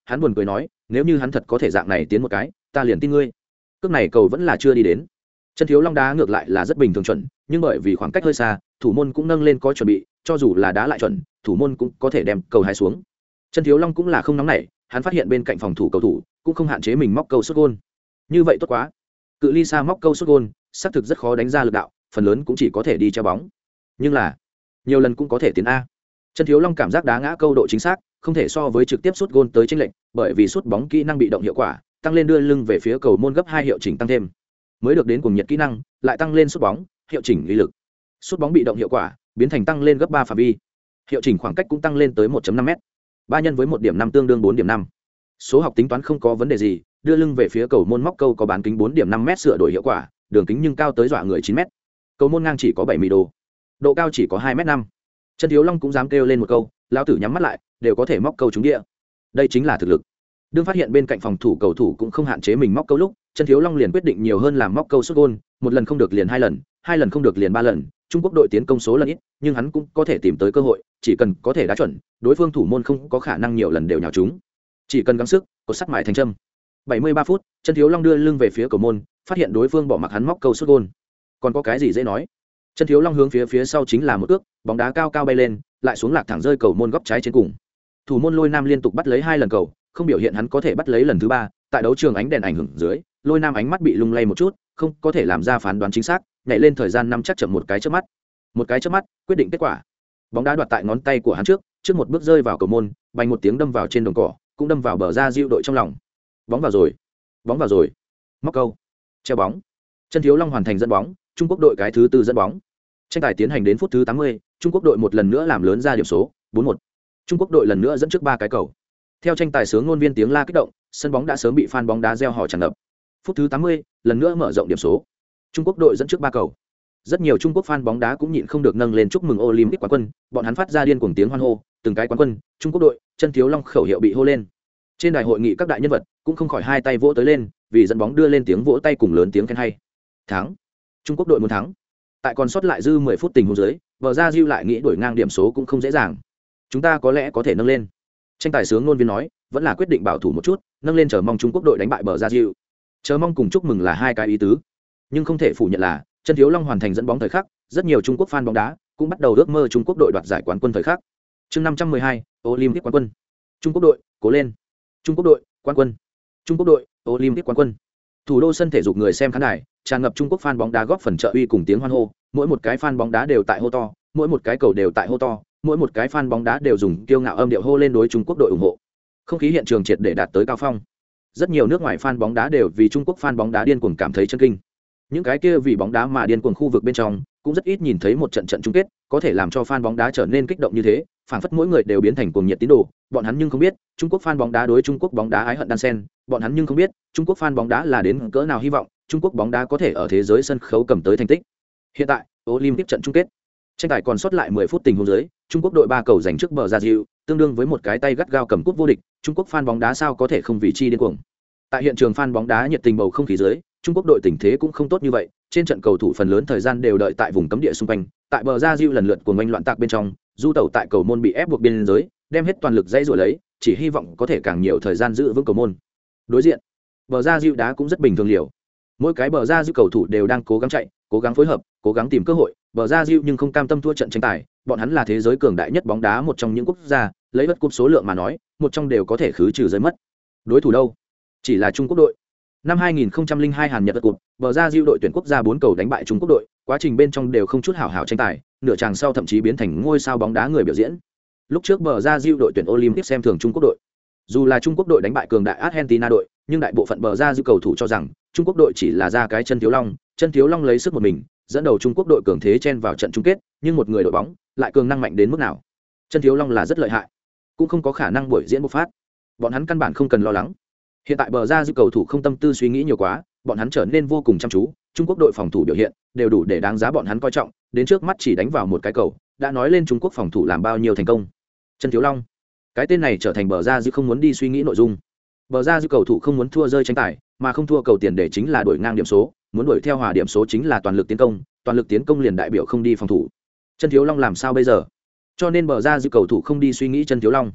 hắn buồn cười nói, nếu như hắn thật có thể dạng này tiến một cái, ta liền tin ngươi. Cước này cầu vẫn là chưa đi đến. Chân Thiếu Long đá ngược lại là rất bình thường chuẩn, nhưng bởi vì khoảng cách hơi xa, thủ môn cũng nâng lên có chuẩn bị, cho dù là đá lại chuẩn, thủ môn cũng có thể đem cầu hai xuống. Chân Thiếu Long cũng là không nóng nảy, hắn phát hiện bên cạnh phòng thủ cầu thủ cũng không hạn chế mình móc câu sút gôn. Như vậy tốt quá. Cự ly xa móc câu sút gôn, xác thực rất khó đánh ra lực đạo, phần lớn cũng chỉ có thể đi treo bóng. Nhưng là nhiều lần cũng có thể tiến a. Chân Thiếu Long cảm giác đá ngã câu độ chính xác không thể so với trực tiếp sút gôn tới chênh lệch, bởi vì sút bóng kỹ năng bị động hiệu quả, tăng lên đưa lưng về phía cầu môn gấp 2 hiệu chỉnh tăng thêm. Mới được đến cùng nhiệt kỹ năng, lại tăng lên sút bóng, hiệu chỉnh lý lực. Sút bóng bị động hiệu quả, biến thành tăng lên gấp 3 phạm vi. Hiệu chỉnh khoảng cách cũng tăng lên tới 1.5m. 3 nhân với 1.5 tương đương 4.5. Số học tính toán không có vấn đề gì, đưa lưng về phía cầu môn móc câu có bán kính 4.5m sửa đổi hiệu quả, đường kính nhưng cao tới dọa người 9m. Cầu môn ngang chỉ có 70 độ. Độ cao chỉ có 2m5. Chân Thiếu Long cũng dám kêu lên một câu, lão tử nhắm mắt lại, đều có thể móc câu trúng địa. Đây chính là thực lực. Đương phát hiện bên cạnh phòng thủ cầu thủ cũng không hạn chế mình móc câu lúc, Chân Thiếu Long liền quyết định nhiều hơn làm móc câu sút gôn, một lần không được liền 2 lần, 2 lần không được liền 3 lần. Trung Quốc đội tiến công số lần ít, nhưng hắn cũng có thể tìm tới cơ hội, chỉ cần có thể đá chuẩn, đối phương thủ môn không có khả năng nhiều lần đều nhào trúng. Chỉ cần gắng sức, cột sắt mài thành châm. 73 phút, Chân Thiếu Long đưa lưng về phía cầu môn, phát hiện đối phương bỏ mặc hắn móc câu sút gôn. Còn có cái gì dễ nói? Chân Thiếu Long hướng phía sau chính là một cước, bóng đá cao cao bay lên, lại xuống lạc thẳng rơi cầu môn góc trái trên cùng. Thủ môn Lôi Nam liên tục bắt lấy 2 lần cầu, không biểu hiện hắn có thể bắt lấy lần thứ 3, tại đấu trường ánh đèn ảnh hưởng dưới, Lôi Nam ánh mắt bị lung lay một chút, không có thể làm ra phán đoán chính xác, nhảy lên thời gian năm chắc chậm một cái chớp mắt. Một cái chớp mắt, quyết định kết quả. Bóng đá đoạt tại ngón tay của hắn trước một bước rơi vào cầu môn, bành một tiếng đâm vào trên đồng cỏ, cũng đâm vào bờ ra diệu đội trong lòng. Bóng vào rồi, bóng vào rồi. Móc câu, treo bóng. Chân Thiếu Long hoàn thành dẫn bóng, Trung Quốc đội cái thứ 4 dẫn bóng. Tranh tài tiến hành đến phút thứ 80, Trung Quốc đội một lần nữa làm lớn ra điểm số, 4-1. Trung Quốc đội lần nữa dẫn trước 3 cái cầu. Theo tranh tài sướng ngôn viên tiếng la kích động, sân bóng đã sớm bị fan bóng đá reo hò tràn ngập. Phút thứ 80, lần nữa mở rộng điểm số. Trung Quốc đội dẫn trước 3 cầu. Rất nhiều Trung Quốc fan bóng đá cũng nhịn không được nâng lên chúc mừng Olympic quán quân, bọn hắn phát ra điên cuồng tiếng hoan hô, từng cái quán quân, Trung Quốc đội, Chân Thiếu Long khẩu hiệu bị hô lên. Trên đài hội nghị các đại nhân vật cũng không khỏi hai tay vỗ tới lên, vì dẫn bóng đưa lên tiếng vỗ tay cùng lớn tiếng khen hay. Thắng. Trung Quốc đội muốn thắng. Tại còn sót lại dư 10 phút tình huống dưới, bờ ra Diu lại nghĩ đuổi ngang điểm số cũng không dễ dàng. Chúng ta có lẽ có thể nâng lên. Tranh tài sướng ngôn viên nói, vẫn là quyết định bảo thủ một chút, nâng lên chờ mong Trung Quốc đội đánh bại bờ ra Diu. Chờ mong cùng chúc mừng là hai cái ý tứ, nhưng không thể phủ nhận là Chân Thiếu Long hoàn thành dẫn bóng thời khắc, rất nhiều Trung Quốc fan bóng đá cũng bắt đầu ước mơ Trung Quốc đội đoạt giải quán quân thời khắc. Chương 512, Olympic quán quân. Trung Quốc đội, cố lên. Trung Quốc đội, quán quân. Trung Quốc đội, Olympic quán quân. Thủ đô sân thể dục người xem khán đài, tràn ngập Trung Quốc fan bóng đá góp phần trợ uy cùng tiếng hoan hô, mỗi một cái fan bóng đá đều tại hô to, mỗi một cái cầu đều tại hô to, mỗi một cái fan bóng đá đều dùng kiêu ngạo âm điệu hô lên đối Trung Quốc đội ủng hộ. Không khí hiện trường triệt để đạt tới cao phong. Rất nhiều nước ngoài fan bóng đá đều vì Trung Quốc fan bóng đá điên cuồng cảm thấy chấn kinh. Những cái kia vì bóng đá mà điên cuồng khu vực bên trong, cũng rất ít nhìn thấy một trận chung kết có thể làm cho fan bóng đá trở nên kích động như thế, phảng phất mỗi người đều biến thành cuồng nhiệt tín đồ. Bọn hắn nhưng không biết, Trung Quốc fan bóng đá đối Trung Quốc bóng đá ái hận đan xen, bọn hắn nhưng không biết, Trung Quốc fan bóng đá là đến cỡ nào hy vọng Trung Quốc bóng đá có thể ở thế giới sân khấu cầm tới thành tích. Hiện tại, Olympic trận chung kết, tranh tài còn sót lại 10 phút tình huống dưới, Trung Quốc đội 3 cầu giành trước bờ ra dịu, tương đương với một cái tay gắt gao cầm cúp vô địch, Trung Quốc fan bóng đá sao có thể không vì chi điên cuồng. Tại hiện trường fan bóng đá nhiệt tình bầu không khí dưới, Trung Quốc đội tình thế cũng không tốt như vậy, trên trận cầu thủ phần lớn thời gian đều đợi tại vùng cấm địa xung quanh, tại bờ ra dịu lần lượt cuồng oanh loạn tạc bên trong, du tẩu tại cầu môn bị ép buộc biên giới, đem hết toàn lực dãy đuổi lấy, chỉ hy vọng có thể càng nhiều thời gian giữ vững cầu môn. Đối diện, bờ ra dịu đá cũng rất bình thường liều. Mỗi cái bờ ra dịu cầu thủ đều đang cố gắng chạy, cố gắng phối hợp, cố gắng tìm cơ hội, bờ ra dịu nhưng không cam tâm thua trận tranh tài, bọn hắn là thế giới cường đại nhất bóng đá một trong những quốc gia, lấy bất cúp số lượng mà nói, một trong đều có thể khứ trừ rơi mất. Đối thủ đâu? Chỉ là Trung Quốc đội. Năm 2002 Hàn Nhật World Cup, bờ ra Diu đội tuyển quốc gia 4 cầu đánh bại Trung Quốc đội, quá trình bên trong đều không chút hảo hảo tranh tài, nửa chàng sau thậm chí biến thành ngôi sao bóng đá người biểu diễn. Lúc trước bờ ra Diu đội tuyển Olympic xem thường Trung Quốc đội. Dù là Trung Quốc đội đánh bại cường đại Argentina đội, nhưng đại bộ phận bờ ra Diu cầu thủ cho rằng Trung Quốc đội chỉ là ra cái chân thiếu long lấy sức một mình, dẫn đầu Trung Quốc đội cường thế chen vào trận chung kết, nhưng một người đội bóng lại cường năng mạnh đến mức nào? Chân thiếu long là rất lợi hại, cũng không có khả năng buổi diễn bộc phát. Bọn hắn căn bản không cần lo lắng. Hiện tại bờ ra Diu cầu thủ không tâm tư suy nghĩ nhiều quá, bọn hắn trở nên vô cùng chăm chú, Trung Quốc đội phòng thủ biểu hiện đều đủ để đáng giá bọn hắn coi trọng, đến trước mắt chỉ đánh vào một cái cầu, đã nói lên Trung Quốc phòng thủ làm bao nhiêu thành công. Chân thiếu long, cái tên này trở thành bờ ra Diu không muốn đi suy nghĩ nội dung. Bờ ra Diu cầu thủ không muốn thua rơi tranh tài, mà không thua cầu tiền để chính là đuổi ngang điểm số, muốn đuổi theo hòa điểm số chính là toàn lực tiến công liền đại biểu không đi phòng thủ. Chân thiếu long làm sao bây giờ? Cho nên bờ ra Diu cầu thủ không đi suy nghĩ chân thiếu long.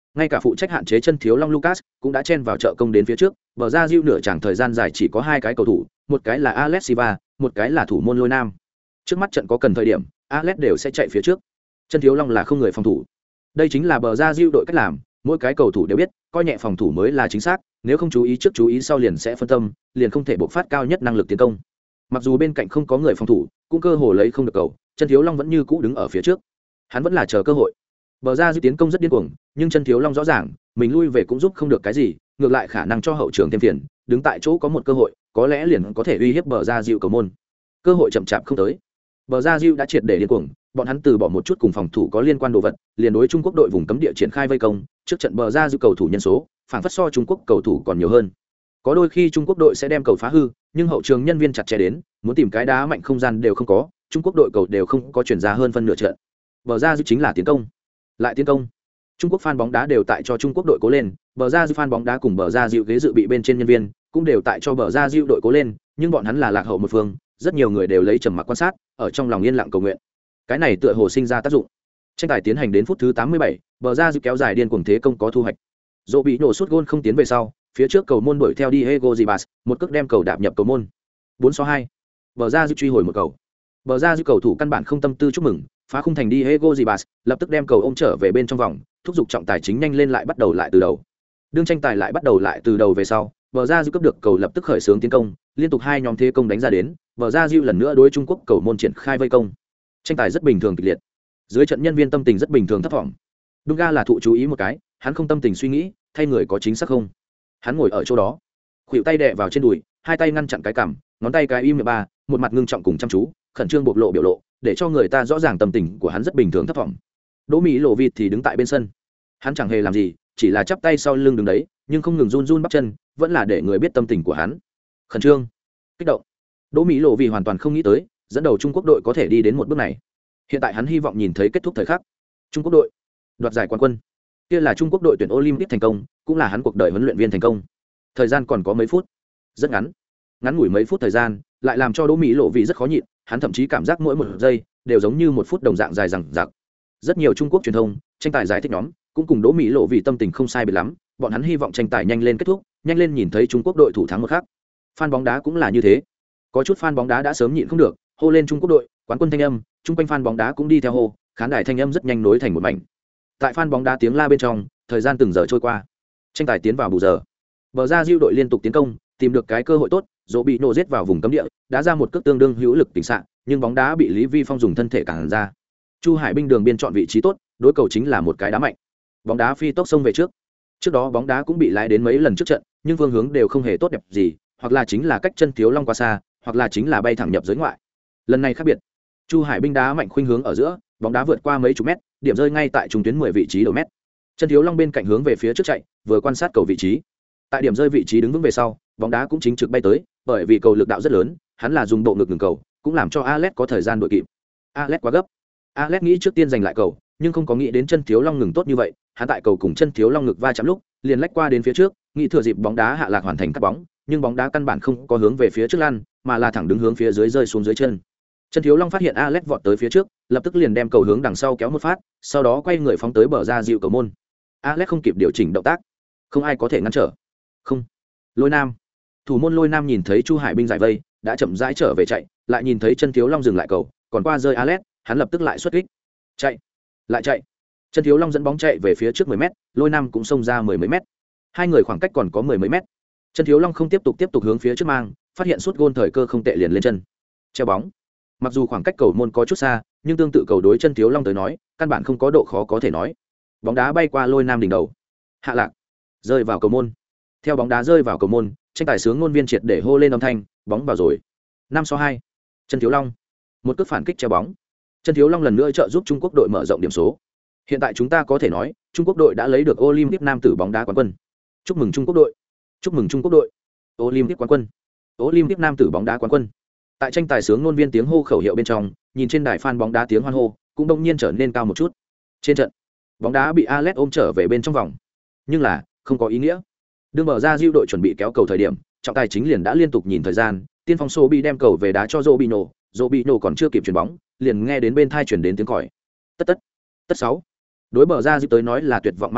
ngay cả phụ trách hạn chế chân thiếu long Lucas cũng đã chen vào trợ công đến phía trước, bờ ra Diu nửa chàng thời gian dài chỉ có hai cái cầu thủ, một cái là Alex Silva, một cái là thủ môn Lôi Nam. Trước mắt trận có cần thời điểm, Alex đều sẽ chạy phía trước. Chân thiếu long là không người phòng thủ. Đây chính là bờ ra Diu đội cách làm, mỗi cái cầu thủ đều biết, coi nhẹ phòng thủ mới là chính xác, nếu không chú ý trước chú ý sau liền sẽ phân tâm, liền không thể bộc phát cao nhất năng lực tiến công. Mặc dù bên cạnh không có người phòng thủ, cũng cơ hồ lấy không được cầu, chân thiếu long vẫn như cũ đứng ở phía trước. Hắn vẫn là chờ cơ hội. Bờ ra Diu tiến công rất điên cuồng, nhưng chân thiếu long rõ ràng, mình lui về cũng giúp không được cái gì, ngược lại khả năng cho hậu trường thêm phiền, đứng tại chỗ có một cơ hội, có lẽ liền có thể uy hiếp bờ ra Diu cầu môn. Cơ hội chậm chạp không tới. Bờ ra Diu đã triệt để điên cuồng, bọn hắn từ bỏ một chút cùng phòng thủ có liên quan đồ vật, liền đối Trung Quốc đội vùng cấm địa triển khai vây công, trước trận bờ ra Diu cầu thủ nhân số, phản phất so Trung Quốc cầu thủ còn nhiều hơn. Có đôi khi Trung Quốc đội sẽ đem cầu phá hư, nhưng hậu trường nhân viên chặt chẽ đến, muốn tìm cái đá mạnh không gian đều không có, Trung Quốc đội cầu đều không có chuyển ra hơn phân nửa trận. Bờ ra Diu chính là tiến công, lại tiến công. Trung Quốc fan bóng đá đều tại cho Trung Quốc đội cố lên, bờ ra Diu fan bóng đá cùng bờ ra Diu ghế dự bị bên trên nhân viên cũng đều tại cho bờ ra Diu đội cố lên, nhưng bọn hắn là lạc hậu một phương, rất nhiều người đều lấy trầm mặc quan sát, ở trong lòng yên lặng cầu nguyện. Cái này tựa hồ sinh ra tác dụng. Tranh tài tiến hành đến phút thứ 87, bờ ra Diu kéo dài điên cuồng thế công có thu hoạch. Dỗ bị nổ sút gôn không tiến về sau, phía trước cầu môn đuổi theo Diego Ribas, một cước đem cầu đạp nhập cầu môn. 4-2. Bờ ra Diu truy hồi một cầu. Bờ ra Diu cầu thủ căn bản không tâm tư chúc mừng, phá khung thành Diego Ribas, lập tức đem cầu ôm trở về bên trong vòng, thúc giục trọng tài chính nhanh lên lại bắt đầu lại từ đầu. Đương tranh tài lại bắt đầu lại từ đầu về sau, bờ ra Diu cướp được cầu lập tức khởi xướng tiến công, liên tục hai nhóm thế công đánh ra đến, bờ ra Diu lần nữa đối Trung Quốc cầu môn triển khai vây công. Tranh tài rất bình thường kịch liệt. Dưới trận nhân viên tâm tình rất bình thường thấp vọng. Dunga là thụ chú ý một cái, hắn không tâm tình suy nghĩ, thay người có chính xác không? Hắn ngồi ở chỗ đó, khuỷu tay đè vào trên đùi, hai tay ngăn chặn cái cằm, ngón tay cái im miệng ba, một mặt ngưng trọng cùng chăm chú, khẩn trương bộc lộ biểu lộ, để cho người ta rõ ràng tâm tình của hắn rất bình thường thấp vọng. Đỗ Mỹ Lộ Vịt thì đứng tại bên sân. Hắn chẳng hề làm gì, chỉ là chắp tay sau lưng đứng đấy, nhưng không ngừng run run bắp chân, vẫn là để người biết tâm tình của hắn. Khẩn trương, kích động. Đỗ Mỹ Lộ Vịt hoàn toàn không nghĩ tới, dẫn đầu Trung Quốc đội có thể đi đến một bước này. Hiện tại hắn hy vọng nhìn thấy kết thúc thời khắc. Trung Quốc đội đoạt giải quán quân. Kia là Trung Quốc đội tuyển Olympic thành công, cũng là hắn cuộc đời huấn luyện viên thành công. Thời gian còn có mấy phút, rất ngắn. Ngắn ngủi mấy phút thời gian, lại làm cho Đỗ Mỹ Lộ Vịt rất khó nhịn, hắn thậm chí cảm giác mỗi một giây đều giống như một phút đồng dạng dài dằng dặc. Rất nhiều Trung Quốc truyền thông, tranh tài giải thích nhóm, cũng cùng Đỗ Mỹ Lộ Vịt tâm tình không sai biệt lắm, bọn hắn hy vọng tranh tài nhanh lên kết thúc, nhanh lên nhìn thấy Trung Quốc đội thủ thắng một khắc. Fan bóng đá cũng là như thế. Có chút fan bóng đá đã sớm nhịn không được, hô lên Trung Quốc đội, quán quân thanh âm, chung quanh fan bóng đá cũng đi theo hô, khán đài thanh âm rất nhanh nối thành một mảnh. Tại fan bóng đá tiếng la bên trong, thời gian từng giờ trôi qua. Tranh tài tiến vào bù giờ. Bờ ra Diu đội liên tục tiến công, tìm được cái cơ hội tốt, Dỗ bị nổ giết vào vùng cấm địa, đá ra một cước tương đương hữu lực tỉnh xạ, nhưng bóng đá bị Lý Vi Phong dùng thân thể cản ra. Chu Hải Binh đường biên chọn vị trí tốt, đối cầu chính là một cái đá mạnh. Bóng đá phi tốc xông về trước. Trước đó bóng đá cũng bị lái đến mấy lần trước trận, nhưng phương hướng đều không hề tốt đẹp gì, hoặc là chính là cách chân thiếu long quá xa, hoặc là chính là bay thẳng nhập giới ngoại. Lần này khác biệt. Chu Hải Binh đá mạnh khuynh hướng ở giữa, bóng đá vượt qua mấy chục mét, điểm rơi ngay tại trung tuyến 10 vị trí đầu mét. Chân thiếu long bên cạnh hướng về phía trước chạy, vừa quan sát cầu vị trí. Tại điểm rơi vị trí đứng vững về sau, bóng đá cũng chính trực bay tới, bởi vì cầu lực đạo rất lớn, hắn là dùng bộ ngực ngừng cầu, cũng làm cho Alex có thời gian đuổi kịp. Alex quá gấp. Alex nghĩ trước tiên giành lại cầu, nhưng không có nghĩ đến chân thiếu long ngừng tốt như vậy, hắn tại cầu cùng chân thiếu long ngực va chạm lúc, liền lách qua đến phía trước, nghĩ thừa dịp bóng đá hạ lạc hoàn thành cắt bóng, nhưng bóng đá căn bản không có hướng về phía trước lăn, mà là thẳng đứng hướng phía dưới rơi xuống dưới chân. Chân thiếu long phát hiện Alex vọt tới phía trước, lập tức liền đem cầu hướng đằng sau kéo một phát, sau đó quay người phóng tới bờ ra Diu cầu môn. Alex không kịp điều chỉnh động tác, không ai có thể ngăn trở. Không. Lôi Nam. Thủ môn Lôi Nam nhìn thấy Chu Hải Binh giải vây, đã chậm rãi trở về chạy, lại nhìn thấy chân thiếu long dừng lại cầu, còn qua rơi Alex, hắn lập tức lại xuất kích. Chạy, lại chạy. Chân thiếu long dẫn bóng chạy về phía trước 10 mét, Lôi Nam cũng xông ra 10 mấy mét. Hai người khoảng cách còn có 10 mấy mét. Chân thiếu long không tiếp tục hướng phía trước mang, phát hiện sút gôn thời cơ không tệ liền lên chân. Treo bóng. Mặc dù khoảng cách cầu môn có chút xa, nhưng tương tự cầu đối chân thiếu long tới nói, căn bản không có độ khó có thể nói. Bóng đá bay qua Lôi Nam đỉnh đầu, hạ lạc, rơi vào cầu môn. Theo bóng đá rơi vào cầu môn, tranh tài sướng ngôn viên triệt để hô lên âm thanh, bóng vào rồi. 5-2. Chân thiếu long. Một cước phản kích treo bóng. Chân thiếu long lần nữa trợ giúp Trung Quốc đội mở rộng điểm số. Hiện tại chúng ta có thể nói, Trung Quốc đội đã lấy được Olympic nam tử bóng đá quán quân. Chúc mừng Trung Quốc đội. Chúc mừng Trung Quốc đội. Olympic quán quân. Olympic nam tử bóng đá quán quân. Tại tranh tài sướng ngôn viên tiếng hô khẩu hiệu bên trong, nhìn trên đài fan bóng đá tiếng hoan hô cũng đông nhiên trở nên cao một chút. Trên trận, bóng đá bị Alex ôm trở về bên trong vòng, nhưng là không có ý nghĩa. Đương mở ra Diu đội chuẩn bị kéo cầu thời điểm, trọng tài chính liền đã liên tục nhìn thời gian, tiên phong Sobi đem cầu về đá cho Robinho còn chưa kịp chuyển bóng, liền nghe đến bên thai chuyển đến tiếng còi. Tất 6. Đối mở ra Diu tới nói là tuyệt vọng ma âm,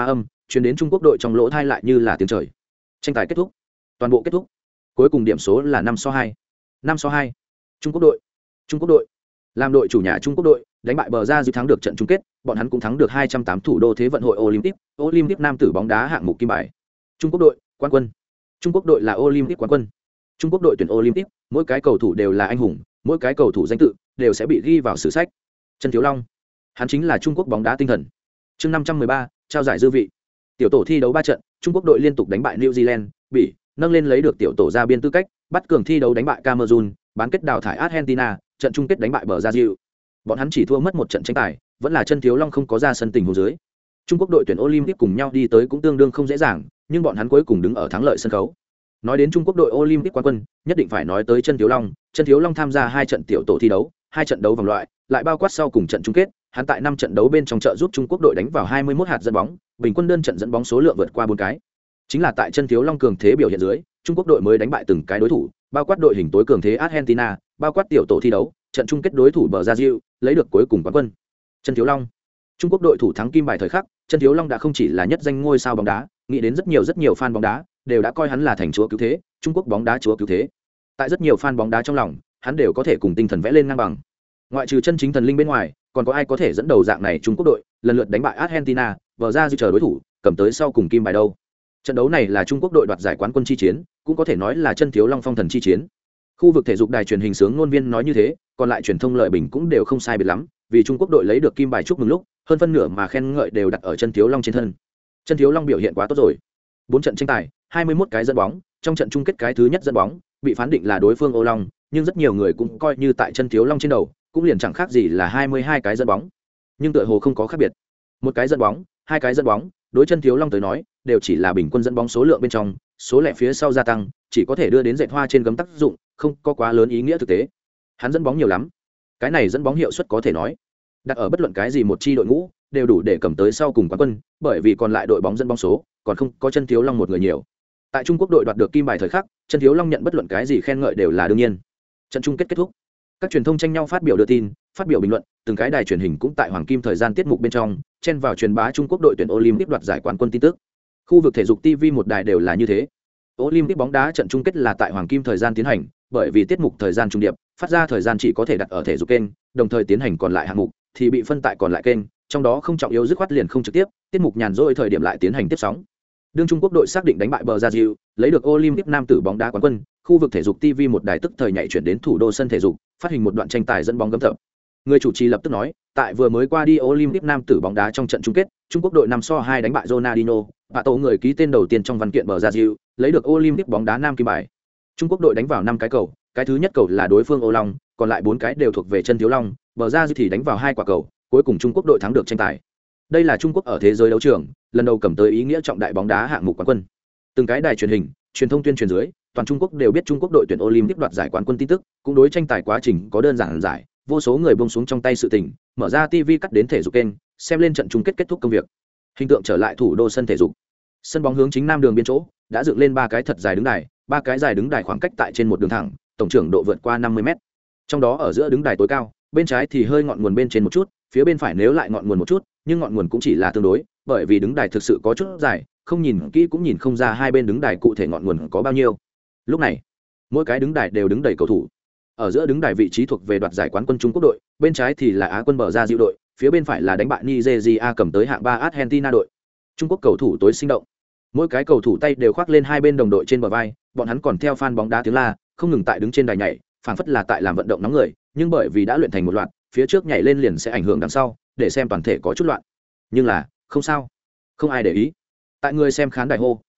chuyển đến Trung Quốc đội trong lỗ thai lại như là tiếng trời. Tranh tài kết thúc, toàn bộ kết thúc. Cuối cùng điểm số là 5-2. 5-2. Trung Quốc đội. Trung Quốc đội. Làm đội chủ nhà Trung Quốc đội, đánh bại bờ ra dư thắng được trận chung kết, bọn hắn cũng thắng được 208 thủ đô thế vận hội Olympic nam tử bóng đá hạng mục kim bài. Trung Quốc đội, quán quân. Trung Quốc đội là Olympic quán quân. Trung Quốc đội tuyển Olympic, mỗi cái cầu thủ đều là anh hùng, mỗi cái cầu thủ danh tự đều sẽ bị ghi vào sử sách. Trần Thiếu Long, hắn chính là Trung Quốc bóng đá tinh thần. Chương 513, trao giải dư vị. Tiểu tổ thi đấu 3 trận, Trung Quốc đội liên tục đánh bại New Zealand, Bỉ, nâng lên lấy được tiểu tổ ra biên tư cách, bắt cường thi đấu đánh bại Cameroon, bán kết đào thải Argentina, trận chung kết đánh bại Brazil. Bọn hắn chỉ thua mất một trận tranh tài, vẫn là Trần Thiếu Long không có ra sân tình huống dưới. Trung Quốc đội tuyển Olympic cùng nhau đi tới cũng tương đương không dễ dàng, nhưng bọn hắn cuối cùng đứng ở thắng lợi sân khấu. Nói đến Trung Quốc đội Olympic quán quân, nhất định phải nói tới Trần Thiếu Long. Trần Thiếu Long tham gia 2 trận tiểu tổ thi đấu, 2 trận đấu vòng loại, lại bao quát sau cùng trận chung kết, hắn tại 5 trận đấu bên trong trợ giúp Trung Quốc đội đánh vào 21 hạt dẫn bóng, bình quân đơn trận dẫn bóng số lượng vượt qua 4 cái. Chính là tại Trần Thiếu Long cường thế biểu hiện dưới, Trung Quốc đội mới đánh bại từng cái đối thủ, bao quát đội hình tối cường thế Argentina, bao quát tiểu tổ thi đấu, trận chung kết đối thủ Brazil, lấy được cuối cùng quán quân. Trần Thiếu Long, Trung Quốc đội thủ thắng kim bài thời khắc, Trần Thiếu Long đã không chỉ là nhất danh ngôi sao bóng đá, nghĩ đến rất nhiều fan bóng đá đều đã coi hắn là thành chúa cứu thế, Trung Quốc bóng đá chúa cứu thế. Tại rất nhiều fan bóng đá trong lòng, hắn đều có thể cùng tinh thần vẽ lên ngang bằng. Ngoại trừ chân chính thần linh bên ngoài, còn có ai có thể dẫn đầu dạng này Trung Quốc đội, lần lượt đánh bại Argentina, Brazil chờ đối thủ, cầm tới sau cùng kim bài đâu. Trận đấu này là Trung Quốc đội đoạt giải quán quân chi chiến, cũng có thể nói là Trần Thiếu Long phong thần chi chiến. Khu vực thể dục đài truyền hình sướng ngôn viên nói như thế, còn lại truyền thông lợi bình cũng đều không sai biệt lắm, vì Trung Quốc đội lấy được kim bài chúc mừng lúc, hơn phân nửa mà khen ngợi đều đặt ở Trần Thiếu Long trên thân. Trần Thiếu Long biểu hiện quá tốt rồi. 4 trận tranh tài, 21 cái dẫn bóng, trong trận chung kết cái thứ nhất dẫn bóng, bị phán định là đối phương Ô Long, nhưng rất nhiều người cũng coi như tại Trần Thiếu Long trên đầu, cũng liền chẳng khác gì là 22 cái dẫn bóng. Nhưng tựa hồ không có khác biệt. Một cái dẫn bóng, 2 cái dẫn bóng, đối Trần Thiếu Long tới nói, đều chỉ là bình quân dẫn bóng số lượng bên trong, số lẻ phía sau gia tăng, chỉ có thể đưa đến dệt hoa trên gấm tác dụng, không có quá lớn ý nghĩa thực tế. Hắn dẫn bóng nhiều lắm. Cái này dẫn bóng hiệu suất có thể nói, đặt ở bất luận cái gì một chi đội ngũ, đều đủ để cầm tới sau cùng quán quân, bởi vì còn lại đội bóng dẫn bóng số, còn không có Trần Thiếu Long một người nhiều. Tại Trung Quốc đội đoạt được kim bài thời khắc, Trần Thiếu Long nhận bất luận cái gì khen ngợi đều là đương nhiên. Trận chung kết kết thúc, các truyền thông tranh nhau phát biểu đưa tin, phát biểu bình luận, từng cái đài truyền hình cũng tại hoàng kim thời gian tiết mục bên trong chen vào truyền bá Trung Quốc đội tuyển Olympic đoạt giải quán quân tin tức. Khu vực thể dục TV một đài đều là như thế. Olympic bóng đá trận chung kết là tại hoàng kim thời gian tiến hành, bởi vì tiết mục thời gian trung điệp, phát ra thời gian chỉ có thể đặt ở thể dục kênh, đồng thời tiến hành còn lại hạng mục thì bị phân tại còn lại kênh, trong đó không trọng yếu dứt khoát liền không trực tiếp, tiết mục nhàn rỗi thời điểm lại tiến hành tiếp sóng. Đương Trung Quốc đội xác định đánh bại Brazil, lấy được Olympic nam tử bóng đá quán quân, khu vực thể dục TV một đài tức thời nhảy chuyển đến thủ đô sân thể dục, phát hình một đoạn tranh tài dẫn bóng gấm thập. Người chủ trì lập tức nói, tại vừa mới qua đi Olympic nam tử bóng đá trong trận chung kết, Trung Quốc đội 5-2 đánh bại Ronaldinho, và tổ người ký tên đầu tiên trong văn kiện Brazil, lấy được Olympic bóng đá nam kim bài. Trung Quốc đội đánh vào 5 cái cầu, cái thứ nhất cầu là đối phương Ô Long, còn lại 4 cái đều thuộc về Trần Thiếu Long, Brazil thì đánh vào 2 quả cầu, cuối cùng Trung Quốc đội thắng được tranh tài. Đây là Trung Quốc ở thế giới đấu trường lần đầu cầm tới ý nghĩa trọng đại bóng đá hạng mục quán quân. Từng cái đài truyền hình, truyền thông tuyên truyền dưới, toàn Trung Quốc đều biết Trung Quốc đội tuyển Olympic đoạt giải quán quân tin tức, cũng đối tranh tài quá trình có đơn giản giải, vô số người buông xuống trong tay sự tình, mở ra TV cắt đến thể dục kênh, xem lên trận chung kết kết thúc công việc. Hình tượng trở lại thủ đô sân thể dục. Sân bóng hướng chính nam đường biên chỗ, đã dựng lên 3 cái thật dài đứng đài, 3 cái dài đứng đài khoảng cách tại trên một đường thẳng, tổng trưởng độ vượt qua 50 m. Trong đó ở giữa đứng đài tối cao, bên trái thì hơi ngọn nguồn bên trên một chút, phía bên phải nếu lại ngọn nguồn một chút, nhưng ngọn nguồn cũng chỉ là tương đối, bởi vì đứng đài thực sự có chút dài, không nhìn kỹ cũng nhìn không ra hai bên đứng đài cụ thể ngọn nguồn có bao nhiêu. Lúc này, mỗi cái đứng đài đều đứng đầy cầu thủ. Ở giữa đứng đài vị trí thuộc về đoạt giải quán quân Trung Quốc đội, bên trái thì là Á quân Brazil đội, phía bên phải là đánh bại Nigeria cầm tới hạng 3 Argentina đội. Trung Quốc cầu thủ tối sinh động. Mỗi cái cầu thủ tay đều khoác lên hai bên đồng đội trên bờ vai, bọn hắn còn theo fan bóng đá tiếng la, không ngừng tại đứng trên đài nhảy, phảng phất là tại làm vận động nóng người, nhưng bởi vì đã luyện thành một loạt, phía trước nhảy lên liền sẽ ảnh hưởng đằng sau, để xem toàn thể có chút loạn. Nhưng là, không sao, không ai để ý. Tại người xem khán đài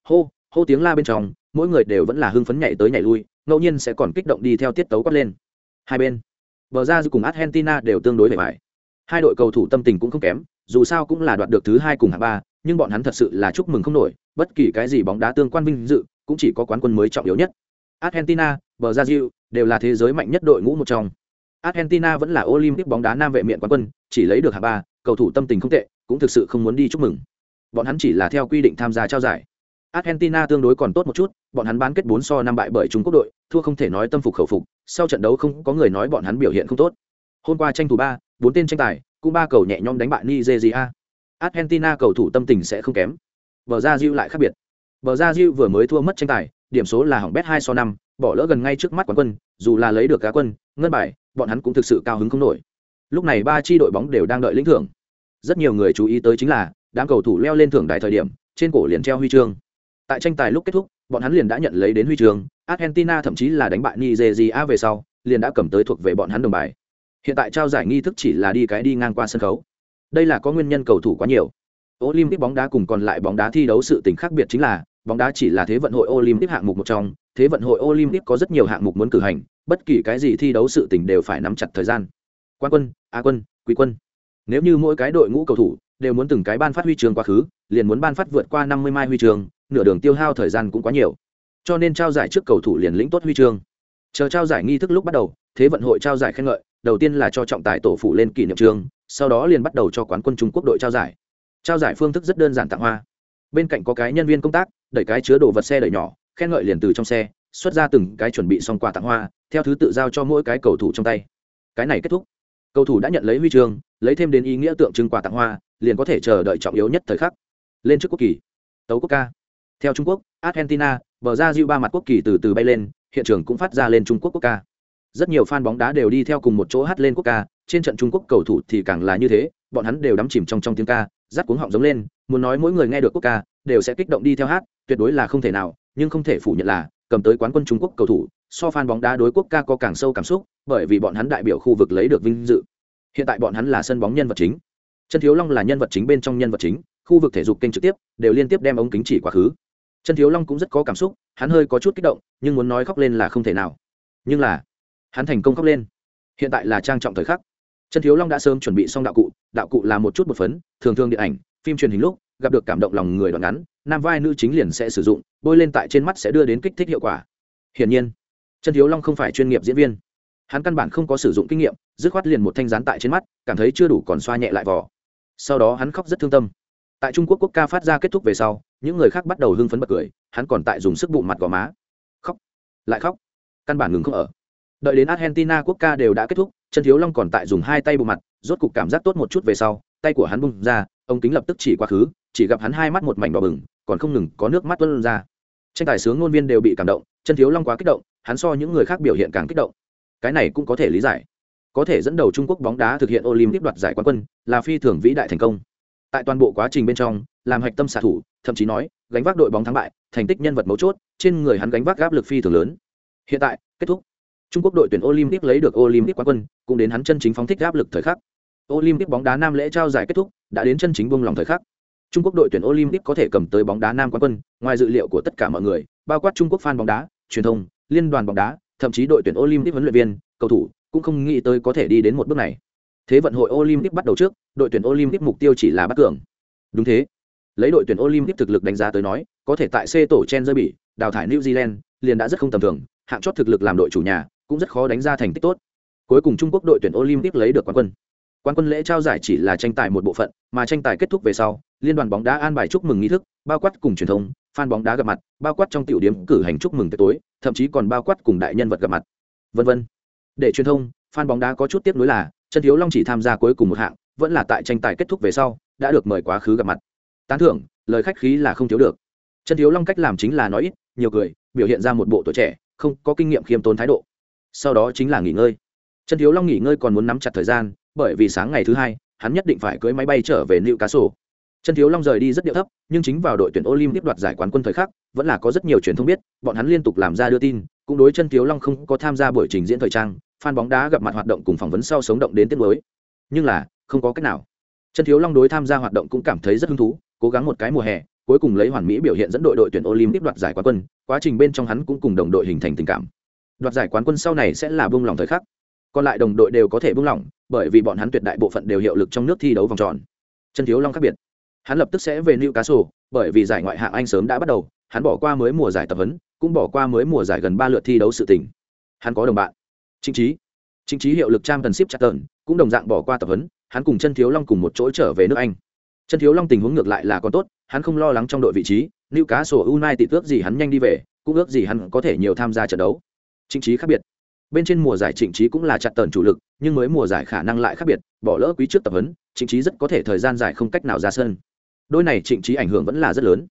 hô tiếng la bên trong, mỗi người đều vẫn là hưng phấn nhảy tới nhảy lui, ngẫu nhiên sẽ còn kích động đi theo tiết tấu quát lên. Hai bên, Brazil cùng Argentina đều tương đối vẻ vải. Hai đội cầu thủ tâm tình cũng không kém, dù sao cũng là đoạt được thứ 2 cùng hạng 3, nhưng bọn hắn thật sự là chúc mừng không nổi, bất kỳ cái gì bóng đá tương quan vinh dự, cũng chỉ có quán quân mới trọng yếu nhất. Argentina, Brazil đều là thế giới mạnh nhất đội ngũ một trong. Argentina vẫn là Olympic bóng đá nam vệ miện quán quân, chỉ lấy được hạng 3, cầu thủ tâm tình không tệ, cũng thực sự không muốn đi chúc mừng. Bọn hắn chỉ là theo quy định tham gia trao giải. Argentina tương đối còn tốt một chút, bọn hắn bán kết 4-5 bại bởi Trung Quốc đội, thua không thể nói tâm phục khẩu phục, sau trận đấu không có người nói bọn hắn biểu hiện không tốt. Hôm qua tranh thủ 4 tên tranh tài, cũng 3 cầu nhẹ nhõm đánh bại Nigeria. Argentina cầu thủ tâm tình sẽ không kém. Bờ Gia Diệu lại khác biệt. Bờ Gia Diệu vừa mới thua mất tranh tài, điểm số là hỏng bét 2-5, bỏ lỡ gần ngay trước mắt quán quân, dù là lấy được cá quân, ngân bài, bọn hắn cũng thực sự cao hứng không nổi. Lúc này ba chi đội bóng đều đang đợi lĩnh thưởng. Rất nhiều người chú ý tới chính là, đám cầu thủ leo lên thưởng đài thời điểm, trên cổ liền treo huy chương. Tại tranh tài lúc kết thúc, bọn hắn liền đã nhận lấy đến huy chương, Argentina thậm chí là đánh bại Nigeria về sau, liền đã cầm tới thuộc về bọn hắn đồng bài. Hiện tại trao giải nghi thức chỉ là đi ngang qua sân khấu. Đây là có nguyên nhân cầu thủ quá nhiều. Olympic bóng đá cùng còn lại bóng đá thi đấu sự tình khác biệt chính là, bóng đá chỉ là thế vận hội Olympic hạng mục một trong, thế vận hội Olympic có rất nhiều hạng mục muốn cử hành, bất kỳ cái gì thi đấu sự tình đều phải nắm chặt thời gian. Quan quân, Á quân, Quý quân. Nếu như mỗi cái đội ngũ cầu thủ đều muốn từng cái ban phát huy chương quá khứ, liền muốn ban phát vượt qua 50 mai huy chương, nửa đường tiêu hao thời gian cũng quá nhiều. Cho nên trao giải trước cầu thủ liền lĩnh tốt huy chương. Chờ trao giải nghi thức lúc bắt đầu, thế vận hội trao giải khen ngợi, đầu tiên là cho trọng tài tổ phụ lên kỷ niệm chương, sau đó liền bắt đầu cho quán quân Trung Quốc đội trao giải. Trao giải phương thức rất đơn giản, tặng hoa. Bên cạnh có cái nhân viên công tác đẩy cái chứa đồ vật xe đẩy nhỏ, khen ngợi liền từ trong xe xuất ra từng cái chuẩn bị xong quà tặng hoa, theo thứ tự giao cho mỗi cái cầu thủ trong tay. Cái này kết thúc, cầu thủ đã nhận lấy huy chương, lấy thêm đến ý nghĩa tượng trưng quà tặng hoa, liền có thể chờ đợi trọng yếu nhất thời khắc, lên trước quốc kỳ, tấu quốc ca. Theo Trung Quốc, Argentina, bờ ra diệu ba mặt quốc kỳ từ từ bay lên, hiện trường cũng phát ra lên Trung Quốc quốc ca. Rất nhiều fan bóng đá đều đi theo cùng một chỗ hát lên quốc ca, trên trận Trung Quốc cầu thủ thì càng là như thế, bọn hắn đều đắm chìm trong tiếng ca, rát cuống họng giống lên, muốn nói mỗi người nghe được quốc ca đều sẽ kích động đi theo hát, tuyệt đối là không thể nào, nhưng không thể phủ nhận là cầm tới quán quân Trung Quốc cầu thủ, so fan bóng đá đối quốc ca có càng sâu cảm xúc, bởi vì bọn hắn đại biểu khu vực lấy được vinh dự. Hiện tại bọn hắn là sân bóng nhân vật chính. Chân Thiếu Long là nhân vật chính bên trong nhân vật chính, khu vực thể dục kênh trực tiếp đều liên tiếp đem ống kính chỉ quá khứ. Chân Thiếu Long cũng rất có cảm xúc, hắn hơi có chút kích động, nhưng muốn nói khóc lên là không thể nào. Nhưng là, hắn thành công khóc lên. Hiện tại là trang trọng thời khắc. Chân Thiếu Long đã sớm chuẩn bị xong đạo cụ là một chút bột phấn, thường điện ảnh, phim truyền hình lúc gặp được cảm động lòng người đoạn ngắn, nam vai nữ chính liền sẽ sử dụng, bôi lên tại trên mắt sẽ đưa đến kích thích hiệu quả. Hiển nhiên, Chân Thiếu Long không phải chuyên nghiệp diễn viên, hắn căn bản không có sử dụng kinh nghiệm, dứt khoát liền một thanh dán tại trên mắt, cảm thấy chưa đủ còn xoa nhẹ lại vỏ. Sau đó hắn khóc rất thương tâm. Tại Trung Quốc quốc ca phát ra kết thúc về sau, những người khác bắt đầu hưng phấn bật cười, hắn còn tại dùng sức bụng mặt gò má, khóc, lại khóc, căn bản ngừng không ở. Đợi đến Argentina quốc ca đều đã kết thúc, Chân Thiếu Long còn tại dùng hai tay bụng mặt, rốt cục cảm giác tốt một chút về sau, tay của hắn bung ra, ống kính lập tức chỉ quá khứ, chỉ gặp hắn hai mắt một mảnh đỏ bừng, còn không ngừng có nước mắt tuôn ra. Tranh tài sướng ngôn viên đều bị cảm động, Chân Thiếu Long quá kích động, hắn so những người khác biểu hiện càng kích động. Cái này cũng có thể lý giải. Có thể dẫn đầu Trung Quốc bóng đá thực hiện Olympic đoạt giải quán quân, là phi thường vĩ đại thành công. Tại toàn bộ quá trình bên trong, làm hạch tâm xạ thủ, thậm chí nói, gánh vác đội bóng thắng bại, thành tích nhân vật mấu chốt, trên người hắn gánh vác áp lực phi thường lớn. Hiện tại, kết thúc. Trung Quốc đội tuyển Olympic lấy được Olympic quán quân, cũng đến hắn chân chính phóng thích áp lực thời khắc. Olympic bóng đá nam lễ trao giải kết thúc, đã đến chân chính buông lòng thời khắc. Trung Quốc đội tuyển Olympic có thể cầm tới bóng đá nam quán quân, ngoài dự liệu của tất cả mọi người, bao quát Trung Quốc fan bóng đá, truyền thông, liên đoàn bóng đá, thậm chí đội tuyển Olympic huấn luyện viên, cầu thủ cũng không nghĩ tới có thể đi đến một bước này. Thế vận hội Olympic bắt đầu trước, đội tuyển Olympic mục tiêu chỉ là bắt cường. Đúng thế. Lấy đội tuyển Olympic thực lực đánh giá tới nói, có thể tại C tổ chen rơi bỉ, đào thải New Zealand, liền đã rất không tầm thường, hạng chót thực lực làm đội chủ nhà, cũng rất khó đánh ra thành tích tốt. Cuối cùng Trung Quốc đội tuyển Olympic lấy được quán quân. Quán quân lễ trao giải chỉ là tranh tài một bộ phận, mà tranh tài kết thúc về sau, liên đoàn bóng đá an bài chúc mừng nghi thức, bao quát cùng truyền thông, fan bóng đá gặp mặt, bao quát trong tiểu điểm cử hành chúc mừng tối, thậm chí còn bao quát cùng đại nhân vật gặp mặt. Vân vân. Để truyền thông, fan bóng đá có chút tiếc nuối là, Chân Thiếu Long chỉ tham gia cuối cùng một hạng, vẫn là tại tranh tài kết thúc về sau, đã được mời quá khứ gặp mặt. Tán thưởng, lời khách khí là không thiếu được. Chân Thiếu Long cách làm chính là nói ít, nhiều cười, biểu hiện ra một bộ tuổi trẻ, không có kinh nghiệm khiêm tốn thái độ. Sau đó chính là nghỉ ngơi. Chân Thiếu Long nghỉ ngơi còn muốn nắm chặt thời gian, bởi vì sáng ngày thứ hai, hắn nhất định phải cưỡi máy bay trở về Newcastle. Chân Thiếu Long rời đi rất điệu thấp, nhưng chính vào đội tuyển Olympic đoạt giải quán quân thời khắc, vẫn là có rất nhiều truyền thông biết, bọn hắn liên tục làm ra đưa tin, cũng đối Chân Thiếu Long không có tham gia buổi trình diễn thời trang, fan bóng đá gặp mặt hoạt động cùng phỏng vấn sau sống động đến tiếc nuối. Nhưng là, không có cách nào. Chân Thiếu Long đối tham gia hoạt động cũng cảm thấy rất hứng thú, cố gắng một cái mùa hè, cuối cùng lấy hoàn mỹ biểu hiện dẫn đội tuyển Olympic đoạt giải quán quân, quá trình bên trong hắn cũng cùng đồng đội hình thành tình cảm. Đoạt giải quán quân sau này sẽ là buông lỏng thời khắc. Còn lại đồng đội đều có thể buông lỏng, bởi vì bọn hắn tuyệt đại bộ phận đều hiệu lực trong nước thi đấu vòng tròn. Chân Thiếu Long khác biệt. Hắn lập tức sẽ về Newcastle, bởi vì giải ngoại hạng Anh sớm đã bắt đầu, hắn bỏ qua mới mùa giải tập huấn, cũng bỏ qua mới mùa giải gần 3 lượt thi đấu sự tình. Hắn có đồng bạn, Trịnh Chí hiệu lực Championship Charlton, cũng đồng dạng bỏ qua tập huấn, hắn cùng Chân Thiếu Long cùng một chỗ trở về nước Anh. Chân Thiếu Long tình huống ngược lại là còn tốt, hắn không lo lắng trong đội vị trí, Newcastle United ước gì hắn nhanh đi về, cũng ước gì hắn có thể nhiều tham gia trận đấu. Trịnh Chí khác biệt. Bên trên mùa giải Trịnh Chí cũng là Charlton chủ lực, nhưng mới mùa giải khả năng lại khác biệt, bỏ lỡ quý trước tập huấn, Trịnh Chí rất có thể thời gian dài không cách nào ra sân. Đôi này Trịnh Chí ảnh hưởng vẫn là rất lớn.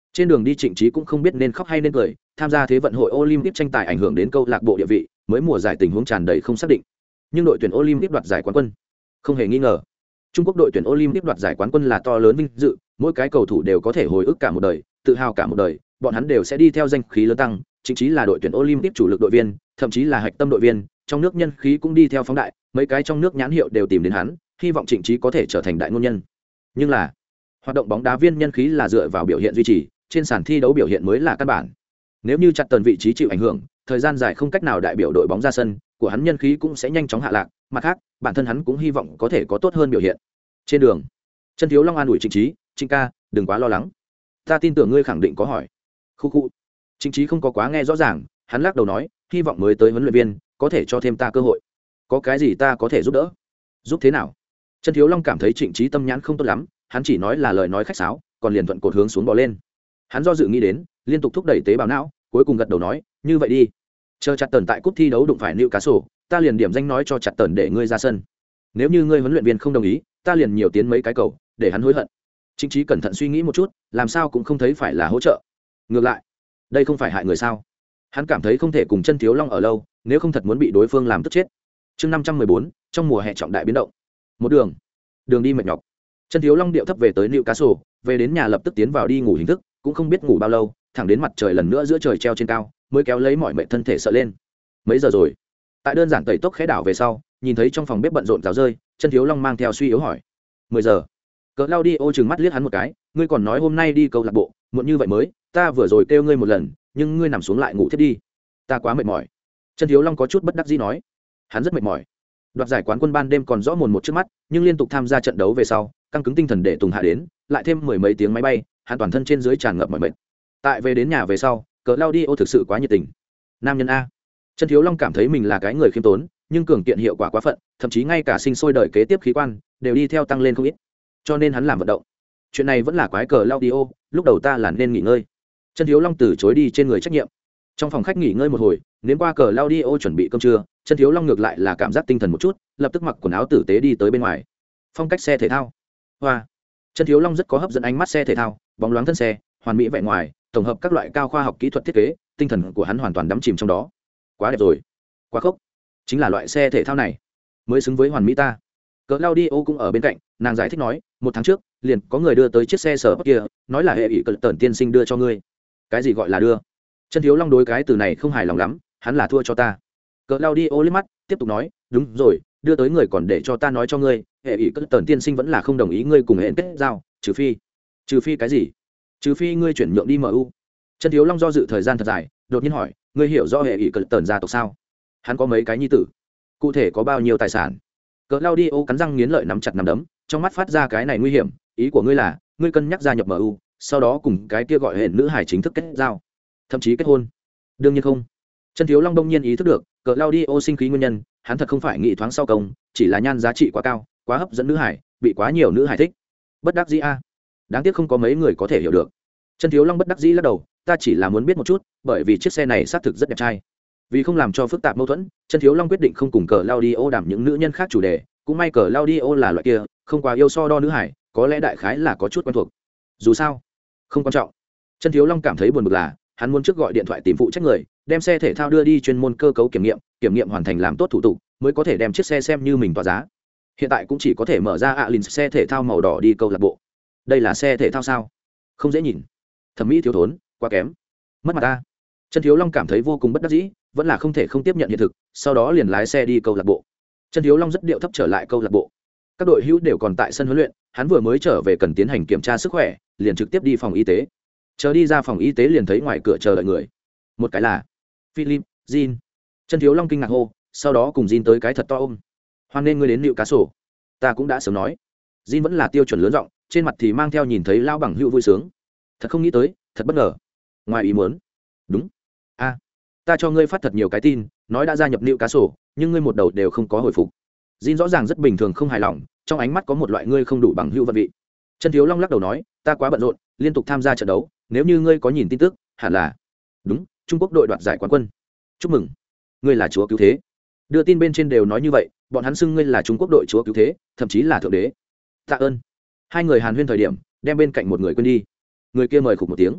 Trên đường đi Trịnh Trí cũng không biết nên khóc hay nên cười, tham gia thế vận hội Olympic tranh tài ảnh hưởng đến câu lạc bộ địa vị, mới mùa giải tình huống tràn đầy không xác định. Nhưng đội tuyển Olympic đoạt giải quán quân, không hề nghi ngờ. Trung Quốc đội tuyển Olympic đoạt giải quán quân là to lớn vinh dự, mỗi cái cầu thủ đều có thể hồi ức cả một đời, tự hào cả một đời, bọn hắn đều sẽ đi theo danh khí lớn tăng, Trịnh Trí là đội tuyển Olympic chủ lực đội viên, thậm chí là hạch tâm đội viên, trong nước nhân khí cũng đi theo phóng đại, mấy cái trong nước nhãn hiệu đều tìm đến hắn, hy vọng Trịnh Trí có thể trở thành đại ngôn nhân. Nhưng là, hoạt động bóng đá viên nhân khí là dựa vào biểu hiện duy trì, trên sàn thi đấu biểu hiện mới là căn bản. Nếu như chặt tần vị trí chịu ảnh hưởng, thời gian dài không cách nào đại biểu đội bóng ra sân, của hắn nhân khí cũng sẽ nhanh chóng hạ lạc, mặt khác, bản thân hắn cũng hy vọng có thể có tốt hơn biểu hiện. Trên đường, Chân Thiếu Long an ủi Trịnh Trí, "Trịnh ca, đừng quá lo lắng. Ta tin tưởng ngươi khẳng định có hỏi." Khu khu. Trịnh Trí không có quá nghe rõ ràng, hắn lắc đầu nói, "Hy vọng mới tới huấn luyện viên có thể cho thêm ta cơ hội. Có cái gì ta có thể giúp đỡ?" "Giúp thế nào?" Chân Thiếu Long cảm thấy Trịnh Trí tâm nhãn không tốt lắm, hắn chỉ nói là lời nói khách sáo, còn liền thuận cột hướng xuống bò lên. Hắn do dự nghĩ đến, liên tục thúc đẩy tế bào não, cuối cùng gật đầu nói, "Như vậy đi, chờ chặt tần tại cúp thi đấu đụng phải Newcastle, ta liền điểm danh nói cho chặt tần để ngươi ra sân. Nếu như ngươi huấn luyện viên không đồng ý, ta liền nhiều tiến mấy cái cầu, để hắn hối hận." Trịnh Trí cẩn thận suy nghĩ một chút, làm sao cũng không thấy phải là hỗ trợ. Ngược lại, đây không phải hại người sao? Hắn cảm thấy không thể cùng Chân Thiếu Long ở lâu, nếu không thật muốn bị đối phương làm tức chết. Chương 514, trong mùa hè trọng đại biến động. Một đường đi mệt nhọc. Chân Thiếu Long điệu thấp về tới Newcastle, về đến nhà lập tức tiến vào đi ngủ hình thức, cũng không biết ngủ bao lâu, thẳng đến mặt trời lần nữa giữa trời treo trên cao, mới kéo lấy mọi mệt thân thể sợ lên. Mấy giờ rồi? Tại đơn giản tẩy tốc khẽ đảo về sau, nhìn thấy trong phòng bếp bận rộn rào rơi, Chân Thiếu Long mang theo suy yếu hỏi: 10 giờ. Claudio trừng mắt liếc hắn một cái, "Ngươi còn nói hôm nay đi câu lạc bộ, muộn như vậy mới, ta vừa rồi kêu ngươi một lần, nhưng ngươi nằm xuống lại ngủ thiết đi. Ta quá mệt mỏi." Chân Thiếu Long có chút bất đắc dĩ nói. Hắn rất mệt mỏi. Đoạt giải quán quân ban đêm còn rõ mồn một trước mắt, nhưng liên tục tham gia trận đấu về sau, căng cứng tinh thần để tùng hạ đến, lại thêm mười mấy tiếng máy bay, hắn toàn thân trên dưới tràn ngập mỏi mệt. Tại về đến nhà về sau, Claudio thực sự quá nhiệt tình. Nam nhân a. Chân Thiếu Long cảm thấy mình là cái người khiêm tốn, nhưng cường kiện hiệu quả quá phận, thậm chí ngay cả sinh sôi đời kế tiếp khí quan đều đi theo tăng lên không ít. Cho nên hắn làm vận động. Chuyện này vẫn là quái Claudio, lúc đầu ta là nên nghỉ ngơi. Chân Thiếu Long từ chối đi trên người trách nhiệm. Trong phòng khách nghỉ ngơi một hồi, nếm qua Claudio chuẩn bị cơm trưa, Chân Thiếu Long ngược lại là cảm giác tinh thần một chút, lập tức mặc quần áo tử tế đi tới bên ngoài. Phong cách xe thể thao. Hoa. Chân Thiếu Long rất có hấp dẫn ánh mắt xe thể thao, bóng loáng thân xe, hoàn mỹ vẻ ngoài, tổng hợp các loại cao khoa học kỹ thuật thiết kế, tinh thần của hắn hoàn toàn đắm chìm trong đó. Quá đẹp rồi, quá khốc. Chính là loại xe thể thao này mới xứng với hoàn mỹ ta. Claudio cũng ở bên cạnh, nàng giải thích nói, 1 tháng trước, liền có người đưa tới chiếc xe sở kia, nói là hệ ỷ cận tần tiên sinh đưa cho ngươi. Cái gì gọi là đưa? Chân Thiếu Long đối cái từ này không hài lòng lắm, hắn là thua cho ta. Claudio liếc mắt, tiếp tục nói, đúng rồi, đưa tới người còn để cho ta nói cho ngươi, hệ ỷ cận tần tiên sinh vẫn là không đồng ý ngươi cùng hẹn kết giao, trừ phi cái gì? Trừ phi ngươi chuyển nhượng đi MU. Chân Thiếu Long do dự thời gian thật dài, đột nhiên hỏi, ngươi hiểu rõ hệ ỷ cận tần gia tộc sao? Hắn có mấy cái nhi tử? Cụ thể có bao nhiêu tài sản? Claudio cắn răng nghiến lợi nắm chặt nắm đấm, trong mắt phát ra cái này nguy hiểm, ý của ngươi là, ngươi cân nhắc gia nhập MU, sau đó cùng cái kia gọi hệ nữ hải chính thức kết giao, thậm chí kết hôn? Đương nhiên không. Chân Thiếu Long đông nhiên ý thức được, Claudio sinh khí nguyên nhân, hắn thật không phải nghĩ thoáng sau công, chỉ là nhan giá trị quá cao, quá hấp dẫn nữ hải, bị quá nhiều nữ hải thích. Bất đắc dĩ a. Đáng tiếc không có mấy người có thể hiểu được. Chân Thiếu Long bất đắc dĩ lắc đầu, ta chỉ là muốn biết một chút, bởi vì chiếc xe này xác thực rất đẹp trai. Vì không làm cho phức tạp mâu thuẫn, Chân Thiếu Long quyết định không cùng Claudio đảm những nữ nhân khác chủ đề, cũng may Claudio là loại kia, không quá yêu so đo nữ hải, có lẽ đại khái là có chút quen thuộc. Dù sao, không quan trọng. Chân Thiếu Long cảm thấy buồn bực là, hắn muốn trước gọi điện thoại tìm phụ trách người, đem xe thể thao đưa đi chuyên môn cơ cấu kiểm nghiệm hoàn thành làm tốt thủ tục, mới có thể đem chiếc xe xem như mình tỏa giá. Hiện tại cũng chỉ có thể mở ra Alins xe thể thao màu đỏ đi câu lạc bộ. Đây là xe thể thao sao? Không dễ nhìn, thẩm mỹ thiếu thốn, quá kém, mất mặt ta. Chân Thiếu Long cảm thấy vô cùng bất đắc dĩ, vẫn là không thể không tiếp nhận hiện thực, sau đó liền lái xe đi câu lạc bộ. Chân Thiếu Long rất điệu thấp trở lại câu lạc bộ. Các đội hữu đều còn tại sân huấn luyện, hắn vừa mới trở về cần tiến hành kiểm tra sức khỏe, liền trực tiếp đi phòng y tế. Chờ đi ra phòng y tế liền thấy ngoài cửa chờ đợi người. Một cái là Philip, Jin. Chân Thiếu Long kinh ngạc hô, sau đó cùng Jin tới cái thật to ôm. Hoan nên ngươi đến Newcastle. Ta cũng đã sớm nói. Jin vẫn là tiêu chuẩn lớn giọng, trên mặt thì mang theo nhìn thấy lão bằng hữu vui sướng. Thật không nghĩ tới, thật bất ngờ. Ngoài ý muốn. Đúng. A, ta cho ngươi phát thật nhiều cái tin, nói đã gia nhập Newcastle, nhưng ngươi một đầu đều không có hồi phục. Jin rõ ràng rất bình thường không hài lòng, trong ánh mắt có một loại ngươi không đủ bằng hữu vận vị. Chân Thiếu Long lắc đầu nói, ta quá bận rộn, liên tục tham gia trận đấu, nếu như ngươi có nhìn tin tức, hẳn là đúng, Trung Quốc đội đoạt giải quán quân. Chúc mừng, ngươi là chúa cứu thế. Đưa tin bên trên đều nói như vậy, bọn hắn xưng ngươi là Trung Quốc đội chúa cứu thế, thậm chí là thượng đế. Tạ ơn. Hai người hàn huyên thời điểm, đem bên cạnh một người quên đi. Người kia mời khục một tiếng.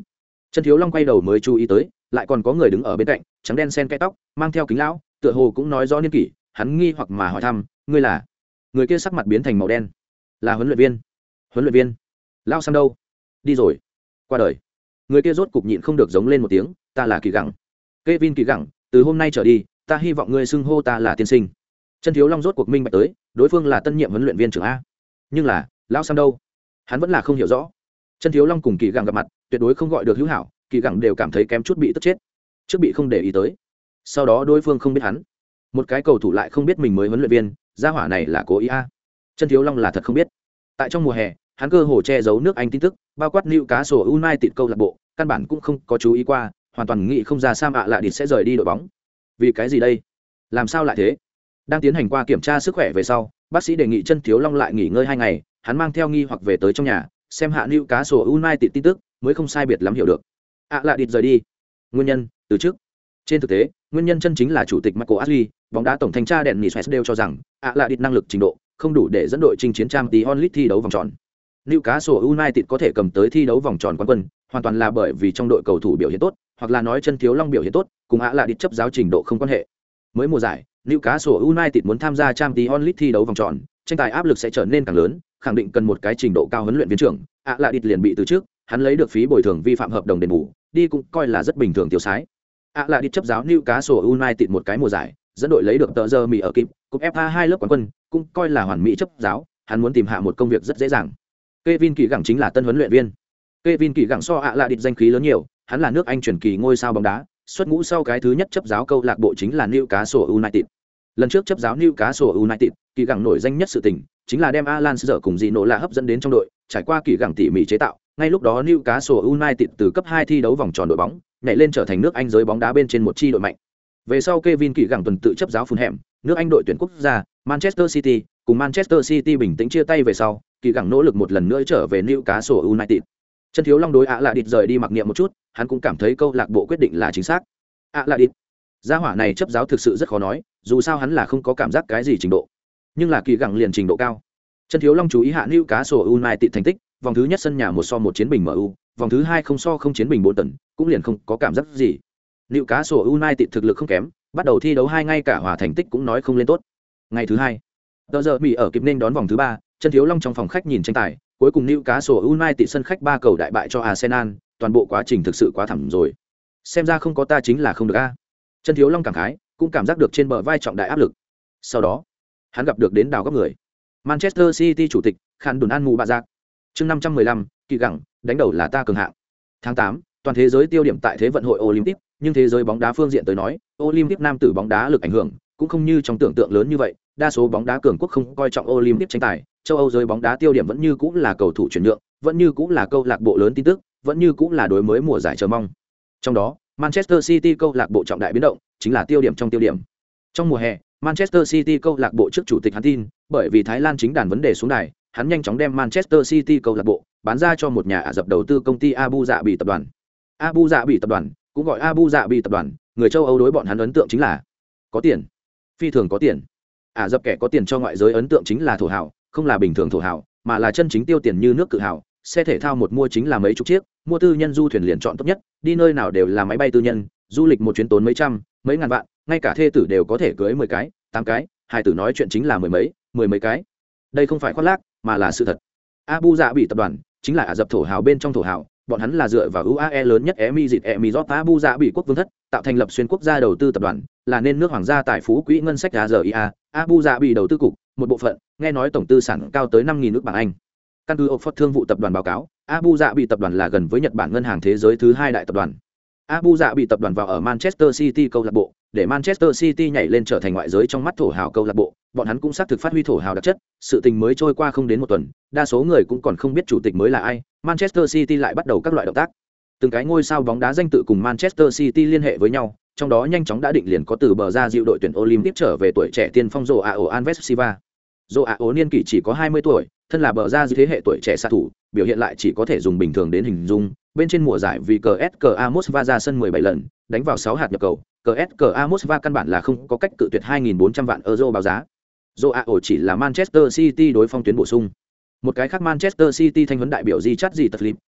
Chân Thiếu Long quay đầu mới chú ý tới, lại còn có người đứng ở bên cạnh, trắng đen xen kẽ tóc, mang theo kính lão, tựa hồ cũng nói rõ niên kỷ, hắn nghi hoặc mà hỏi thăm, ngươi là? Người kia sắc mặt biến thành màu đen, là huấn luyện viên. Huấn luyện viên? Lao Sam đâu? Đi rồi, qua đời. Người kia rốt cục nhịn không được giống lên một tiếng, ta là Kỳ Gẳng. Kevin Kỳ Gẳng, từ hôm nay trở đi, ta hy vọng ngươi xưng hô ta là tiên sinh. Chân Thiếu Long rốt cuộc minh bạch tới, đối phương là tân nhiệm huấn luyện viên trưởng a. Nhưng là, Lao Sam đâu? Hắn vẫn là không hiểu rõ. Chân Thiếu Long cùng Kỳ Gẳng gặp mặt, tuyệt đối không gọi được hữu hảo, Kỳ Gẳng đều cảm thấy kém chút bị tức chết. Trước bị không để ý tới, sau đó đối phương không biết hắn. Một cái cầu thủ lại không biết mình mới huấn luyện viên, gia hỏa này là cố ý a. Chân Thiếu Long là thật không biết. Tại trong mùa hè, hắn cơ hồ che giấu nước Anh tin tức, bao quát Newcastle United câu lạc bộ, căn bản cũng không có chú ý qua, hoàn toàn nghĩ không ra Sam Allardyce sẽ rời đi đội bóng. Vì cái gì đây? Làm sao lại thế? Đang tiến hành qua kiểm tra sức khỏe về sau, bác sĩ đề nghị Chân Thiếu Long lại nghỉ ngơi 2 ngày, hắn mang theo nghi hoặc về tới trong nhà, xem hạ Newcastle United tin tức, mới không sai biệt lắm hiểu được. Allardyce rời đi. Nguyên nhân, từ trước. Trên thực tế, nguyên nhân chân chính là chủ tịch Michael Ashley, bóng đá tổng thanh tra Dennis West đều cho rằng, Allardyce năng lực trình độ không đủ để dẫn đội chinh chiến Champions League thi đấu vòng tròn. Newcastle United có thể cầm tới thi đấu vòng tròn quán quân, hoàn toàn là bởi vì trong đội cầu thủ biểu hiện tốt, hoặc là nói Chân Thiếu Long biểu hiện tốt, cùng Allardyce chấp giáo trình độ không quan hệ. Mới mùa giải, Newcastle United muốn tham gia Champions League thi đấu vòng tròn, tranh tài áp lực sẽ trở nên càng lớn, khẳng định cần một cái trình độ cao huấn luyện viên trưởng. Allardyce liền bị từ trước, hắn lấy được phí bồi thường vi phạm hợp đồng đền bù, đi cũng coi là rất bình thường tiêu sái. Allardyce chấp giáo Newcastle United một cái mùa giải, dẫn đội lấy được tờ giờ Mỹ ở kịp, cúp FA 2 lớp quán quân, cũng coi là hoàn mỹ chấp giáo, hắn muốn tìm hạ một công việc rất dễ dàng. Kevin Kỳ Gẳng chính là tân huấn luyện viên. Kevin Kỳ Gẳng so Allardyce danh khí lớn nhiều, hắn là nước Anh truyền kỳ ngôi sao bóng đá, xuất ngũ sau cái thứ nhất chấp giáo câu lạc bộ chính là Newcastle United. Lần trước chấp giáo Newcastle United, Kỳ Gẳng nổi danh nhất sự tình chính là đem Alan Shearer cùng Gino là hấp dẫn đến trong đội, trải qua Kỳ Gẳng tỉ mỉ chế tạo, ngay lúc đó Newcastle United từ cấp 2 thi đấu vòng tròn đội bóng, nhảy lên trở thành nước Anh giới bóng đá bên trên một chi đội mạnh. Về sau Kevin Kỳ Gẳng tuần tự chấp giáo Fulham, nước Anh đội tuyển quốc gia, Manchester City, cùng Manchester City bình tĩnh chia tay về sau, Kỳ Gẳng nỗ lực một lần nữa trở về Newcastle United. Chân Thiếu Long đối Allardyce rời đi mặc niệm một chút, hắn cũng cảm thấy câu lạc bộ quyết định là chính xác. Allardyce, gia hỏa này chấp giáo thực sự rất khó nói, dù sao hắn là không có cảm giác cái gì trình độ, nhưng là Kỳ Gẳng liền trình độ cao. Chân Thiếu Long chú ý hạ Newcastle United thành tích, vòng thứ nhất sân nhà 1-1 chiến bình MU, vòng thứ 2 0-0 chiến bình Bolton, cũng liền không có cảm giác gì. Newcastle United thực lực không kém, bắt đầu thi đấu 2 ngay cả hòa thành tích cũng nói không lên tốt. Ngày thứ 2, tờ giờ Mỹ ở kịp nên đón vòng thứ 3, Chân Thiếu Long trong phòng khách nhìn tranh tài, cuối cùng Newcastle United sân khách 3 cầu đại bại cho Arsenal, toàn bộ quá trình thực sự quá thảm rồi. Xem ra không có ta chính là không được a. Chân Thiếu Long cảm khái, cũng cảm giác được trên bờ vai trọng đại áp lực. Sau đó, hắn gặp được đến đào góc người. Manchester City chủ tịch, Khan Đùn An Mù Bạ Giác. Chương 515, Kỳ Gẳng, đánh đầu là ta cường hạng. Tháng 8, toàn thế giới tiêu điểm tại Thế vận hội Olympic, nhưng thế giới bóng đá phương diện tới nói, Olympic nam tử bóng đá lực ảnh hưởng cũng không như trong tưởng tượng lớn như vậy, đa số bóng đá cường quốc không coi trọng Olympic tranh tài, châu Âu giới bóng đá tiêu điểm vẫn như cũng là cầu thủ chuyển nhượng, vẫn như cũng là câu lạc bộ lớn tin tức, vẫn như cũng là đối mới mùa giải chờ mong. Trong đó, Manchester City câu lạc bộ trọng đại biến động, chính là tiêu điểm trong tiêu điểm. Trong mùa hè, Manchester City câu lạc bộ trước chủ tịch hắn tin, bởi vì Thái Lan chính đàn vấn đề xuống đài, hắn nhanh chóng đem Manchester City câu lạc bộ bán ra cho một nhà Ả Rập đầu tư công ty Abu Dhabi tập đoàn. Abu Dhabi tập đoàn, cũng gọi Abu Dhabi tập đoàn, người châu Âu đối bọn hắn ấn tượng chính là có tiền, phi thường có tiền. Ả Rập kẻ có tiền cho ngoại giới ấn tượng chính là thổ hào, không là bình thường thổ hào, mà là chân chính tiêu tiền như nước cự hào. Xe thể thao một mua chính là mấy chục chiếc, mua tư nhân du thuyền liền chọn tốt nhất, đi nơi nào đều là máy bay tư nhân, du lịch một chuyến tốn mấy trăm, mấy ngàn vạn, ngay cả thê tử đều có thể cưới 10 cái, 8 cái, hai tử nói chuyện chính là mười mấy cái. Đây không phải khoác lác, mà là sự thật. Abu Dhabi tập đoàn chính là Ả Rập thổ hào bên trong thổ hào, bọn hắn là dựa vào UAE lớn nhất Emirates Abu Dhabi quốc vương thất, tạo thành lập xuyên quốc gia đầu tư tập đoàn, là nên nước hoàng gia tài phú quỹ ngân sách AZIA, Abu Dhabi đầu tư cục, một bộ phận, nghe nói tổng tư sản cao tới 5.000 nước bảng Anh. Căn cứ Oxford thương vụ tập đoàn báo cáo, Abu Dhabi tập đoàn là gần với Nhật Bản ngân hàng thế giới thứ 2 đại tập đoàn. Abu Dhabi tập đoàn vào ở Manchester City câu lạc bộ, để Manchester City nhảy lên trở thành ngoại giới trong mắt thổ hào câu lạc bộ, bọn hắn cũng xác thực phát huy thổ hào đặc chất, sự tình mới trôi qua không đến một tuần, đa số người cũng còn không biết chủ tịch mới là ai, Manchester City lại bắt đầu các loại động tác. Từng cái ngôi sao bóng đá danh tự cùng Manchester City liên hệ với nhau, trong đó nhanh chóng đã định liền có từ bờ ra dịu đội tuyển Olympic trở về tuổi trẻ tiên phong Joao Alves Silva. Joao niên kỷ chỉ có 20 tuổi, thân là bờ ra dịu thế hệ tuổi trẻ xạ thủ, biểu hiện lại chỉ có thể dùng bình thường đến hình dung, bên trên mùa giải vì CSKA Moscow ra sân 17 lần, đánh vào 6 hạt nhập cầu, CSKA Moscow căn bản là không có cách cự tuyệt 2.400 vạn euro báo giá. Joao chỉ là Manchester City đối phong tuyến bổ sung. Một cái khác Manchester City thanh huấn đại biểu Richard Zietfeld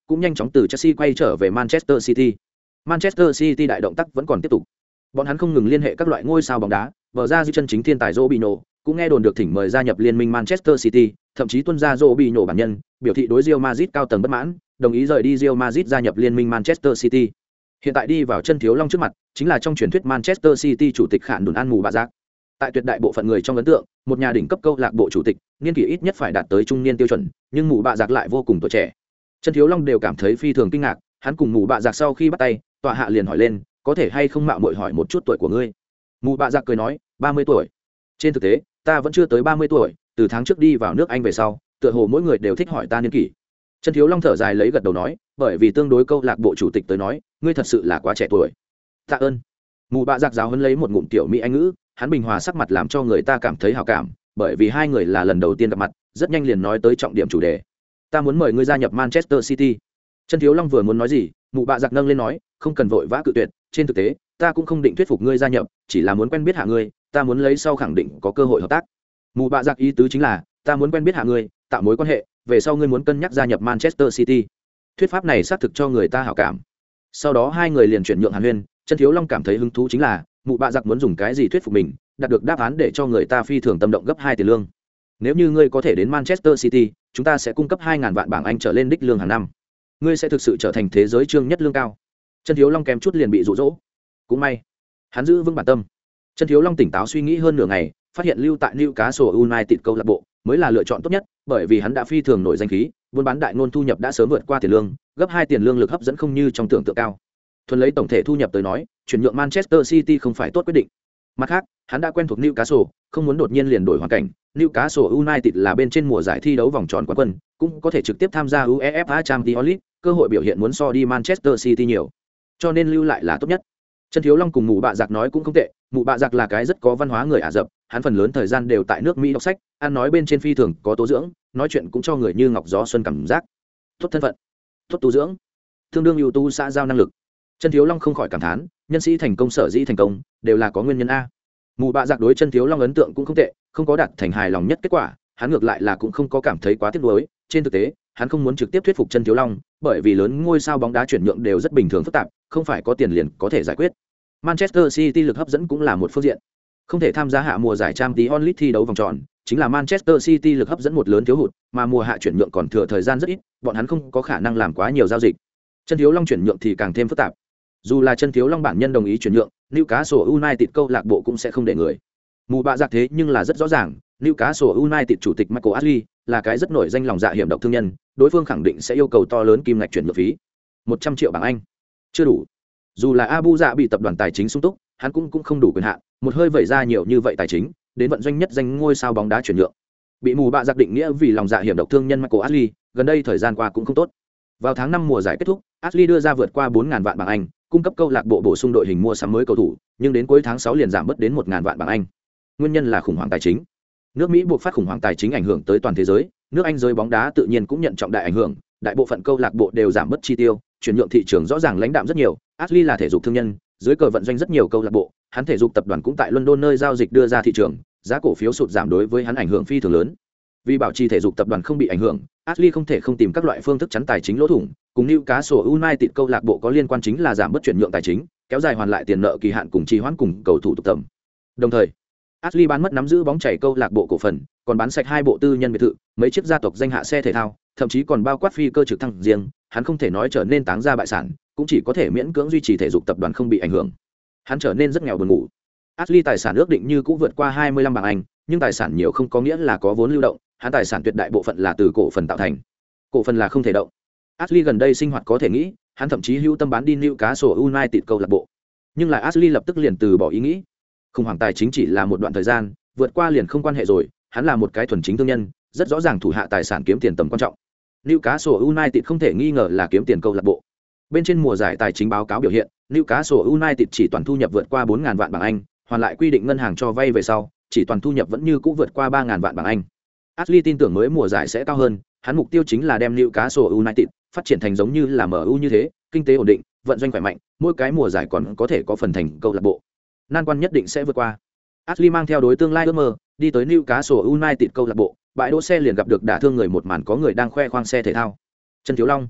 cũng nhanh chóng từ Chelsea quay trở về Manchester City. Manchester City đại động tác vẫn còn tiếp tục. Bọn hắn không ngừng liên hệ các loại ngôi sao bóng đá, vở ra dư chân chính thiên tài Robinho, cũng nghe đồn được thỉnh mời gia nhập liên minh Manchester City, thậm chí tuân ra Robinho bản nhân, biểu thị đối Real Madrid cao tầng bất mãn, đồng ý rời đi Real Madrid gia nhập liên minh Manchester City. Hiện tại đi vào chân thiếu long trước mặt, chính là trong truyền thuyết Manchester City chủ tịch Khản Đùn An Mù Bạ Giác. Tại tuyệt đại bộ phận người trong ấn tượng, một nhà đỉnh cấp câu lạc bộ chủ tịch, niên kỷ ít nhất phải đạt tới trung niên tiêu chuẩn, nhưng Mù Bạ Giác lại vô cùng tuổi trẻ. Chân thiếu long đều cảm thấy phi thường kinh ngạc, hắn cùng Mù Bạ Giác sau khi bắt tay, tọa hạ liền hỏi lên, có thể hay không mạo muội hỏi một chút tuổi của ngươi. Mù Bạ Giác cười nói, 30 tuổi. Trên thực tế, ta vẫn chưa tới 30 tuổi, từ tháng trước đi vào nước Anh về sau, tựa hồ mỗi người đều thích hỏi ta niên kỷ. Chân thiếu long thở dài lấy gật đầu nói, bởi vì tương đối câu lạc bộ chủ tịch tới nói, ngươi thật sự là quá trẻ tuổi. Tạ ơn. Mù Bạ Giác giáo huấn lấy một ngụm tiểu mỹ anh ngữ, hắn bình hòa sắc mặt làm cho người ta cảm thấy hảo cảm, bởi vì hai người là lần đầu tiên gặp mặt, rất nhanh liền nói tới trọng điểm chủ đề. Ta muốn mời ngươi gia nhập Manchester City. Chân thiếu long vừa muốn nói gì, Mù Bạ Giác nâng lên nói, không cần vội vã cự tuyệt, trên thực tế, ta cũng không định thuyết phục ngươi gia nhập, chỉ là muốn quen biết hạ ngươi, ta muốn lấy sau khẳng định có cơ hội hợp tác. Mù Bạ Giác ý tứ chính là, ta muốn quen biết hạ ngươi, tạo mối quan hệ, về sau ngươi muốn cân nhắc gia nhập Manchester City. Thuyết pháp này xác thực cho người ta hảo cảm. Sau đó hai người liền chuyển nhượng hàn huyên, Chân thiếu long cảm thấy hứng thú chính là, Mù Bạ Giác muốn dùng cái gì thuyết phục mình, đạt được đáp án để cho người ta phi thường tâm động gấp 2 tiền lương. Nếu như ngươi có thể đến Manchester City, chúng ta sẽ cung cấp 2.000 vạn bảng Anh trở lên đích lương hàng năm. Ngươi sẽ thực sự trở thành thế giới trương nhất lương cao. Chân thiếu long kém chút liền bị dụ dỗ. Cũng may, hắn giữ vững bản tâm. Chân thiếu long tỉnh táo suy nghĩ hơn nửa ngày, phát hiện lưu tại Newcastle United câu lạc bộ mới là lựa chọn tốt nhất, bởi vì hắn đã phi thường nổi danh khí, buôn bán đại ngôn thu nhập đã sớm vượt qua tiền lương, gấp 2 tiền lương lực hấp dẫn không như trong tưởng tượng cao. Thuần lấy tổng thể thu nhập tới nói, chuyển nhượng Manchester City không phải tốt quyết định. Mặt khác, hắn đã quen thuộc Newcastle, không muốn đột nhiên liền đổi hoàn cảnh. Newcastle United là bên trên mùa giải thi đấu vòng tròn quán quân, cũng có thể trực tiếp tham gia UEFA Champions League, cơ hội biểu hiện muốn so đi Manchester City nhiều. Cho nên lưu lại là tốt nhất. Chân thiếu long cùng Mù Bạ Giác nói cũng không tệ, Mù Bạ Giác là cái rất có văn hóa người Ả Rập, hắn phần lớn thời gian đều tại nước Mỹ đọc sách, ăn nói bên trên phi thường có tố dưỡng, nói chuyện cũng cho người như ngọc gió xuân cảm giác. Tốt thân phận, tốt tu dưỡng, tương đương ưu tú xã giao năng lực. Chân thiếu long không khỏi cảm thán, nhân sĩ thành công sở dĩ thành công, đều là có nguyên nhân a. Mù Bạ Giác đối Chân thiếu long ấn tượng cũng không tệ, không có đạt thành hài lòng nhất kết quả, hắn ngược lại là cũng không có cảm thấy quá tiếc nuối, trên thực tế, hắn không muốn trực tiếp thuyết phục Chân thiếu long, bởi vì lớn ngôi sao bóng đá chuyển nhượng đều rất bình thường phức tạp, không phải có tiền liền có thể giải quyết. Manchester City lực hấp dẫn cũng là một phương diện. Không thể tham gia hạ mùa giải Champions League thi đấu vòng tròn, chính là Manchester City lực hấp dẫn một lớn thiếu hụt, mà mùa hạ chuyển nhượng còn thừa thời gian rất ít, bọn hắn không có khả năng làm quá nhiều giao dịch. Chân thiếu long chuyển nhượng thì càng thêm phức tạp. Dù là Chân thiếu long bản nhân đồng ý chuyển nhượng, Newcastle United câu lạc bộ cũng sẽ không để người. Mù Bạ Giác thế nhưng là rất rõ ràng, Newcastle United chủ tịch Michael Ashley là cái rất nổi danh lòng dạ hiểm độc thương nhân, đối phương khẳng định sẽ yêu cầu to lớn kim ngạch chuyển nhượng phí. 100 triệu bảng Anh. Chưa đủ. Dù là Abu Dạ bị tập đoàn tài chính sung túc, hắn cũng không đủ quyền hạn, một hơi vẩy ra nhiều như vậy tài chính, đến vận doanh nhất danh ngôi sao bóng đá chuyển nhượng. Bị Mù Bạ Giác định nghĩa vì lòng dạ hiểm độc thương nhân Michael Ashley, gần đây thời gian qua cũng không tốt. Vào tháng 5 mùa giải kết thúc, Ashley đưa ra vượt qua 4.000 vạn bảng Anh, cung cấp câu lạc bộ bổ sung đội hình mua sắm mới cầu thủ, nhưng đến cuối tháng 6 liền giảm bớt đến 1.000 vạn bảng Anh. Nguyên nhân là khủng hoảng tài chính. Nước Mỹ buộc phát khủng hoảng tài chính ảnh hưởng tới toàn thế giới, nước Anh giới bóng đá tự nhiên cũng nhận trọng đại ảnh hưởng, đại bộ phận câu lạc bộ đều giảm bớt chi tiêu, chuyển nhượng thị trường rõ ràng lãnh đạm rất nhiều. Ashley là thể dục thương nhân, dưới cờ vận doanh rất nhiều câu lạc bộ, hắn thể dục tập đoàn cũng tại London nơi giao dịch đưa ra thị trường, giá cổ phiếu sụt giảm đối với hắn ảnh hưởng phi thường lớn. Vì bảo trì thể dục tập đoàn không bị ảnh hưởng, Ashley không thể không tìm các loại phương thức chắn tài chính lỗ thủng, cùng Newcastle United câu lạc bộ có liên quan chính là giảm bớt chuyển nhượng tài chính, kéo dài hoàn lại tiền nợ kỳ hạn cùng trì hoãn cùng cầu thủ tục tầm. Đồng thời, Ashley bán mất nắm giữ bóng chảy câu lạc bộ cổ phần, còn bán sạch 2 bộ tư nhân biệt thự, mấy chiếc gia tộc danh hạ xe thể thao, thậm chí còn bao quát phi cơ trực thăng riêng, hắn không thể nói trở nên táng ra bại sản, cũng chỉ có thể miễn cưỡng duy trì thể dục tập đoàn không bị ảnh hưởng. Hắn trở nên rất nghèo buồn ngủ. Ashley tài sản ước định như cũ vượt qua 25 bảng Anh, nhưng tài sản nhiều không có nghĩa là có vốn lưu động, hắn tài sản tuyệt đại bộ phận là từ cổ phần tạo thành. Cổ phần là không thể động. Ashley gần đây sinh hoạt có thể nghĩ, hắn thậm chí hữu tâm bán đi Newcastle United câu lạc bộ. Nhưng lại Ashley lập tức liền từ bỏ ý nghĩ. Khủng hoảng tài chính chỉ là một đoạn thời gian, vượt qua liền không quan hệ rồi, hắn là một cái thuần chính thương nhân, rất rõ ràng thủ hạ tài sản kiếm tiền tầm quan trọng. Newcastle United không thể nghi ngờ là kiếm tiền câu lạc bộ. Bên trên mùa giải tài chính báo cáo biểu hiện, Newcastle United chỉ toàn thu nhập vượt qua 4.000 vạn bảng Anh, hoàn lại quy định ngân hàng cho vay về sau, chỉ toàn thu nhập vẫn như cũ vượt qua 3.000 vạn bảng Anh. Ashley tin tưởng mới mùa giải sẽ cao hơn, hắn mục tiêu chính là đem Newcastle United phát triển thành giống như là MU như thế, kinh tế ổn định, vận doanh khỏe mạnh, mỗi cái mùa giải còn có thể có phần thành câu lạc bộ. Nan quan nhất định sẽ vượt qua. Ashley mang theo đối tương lai ước mơ, đi tới Newcastle United câu lạc bộ, bãi đỗ xe liền gặp được đả thương người một màn có người đang khoe khoang xe thể thao. Chân thiếu long.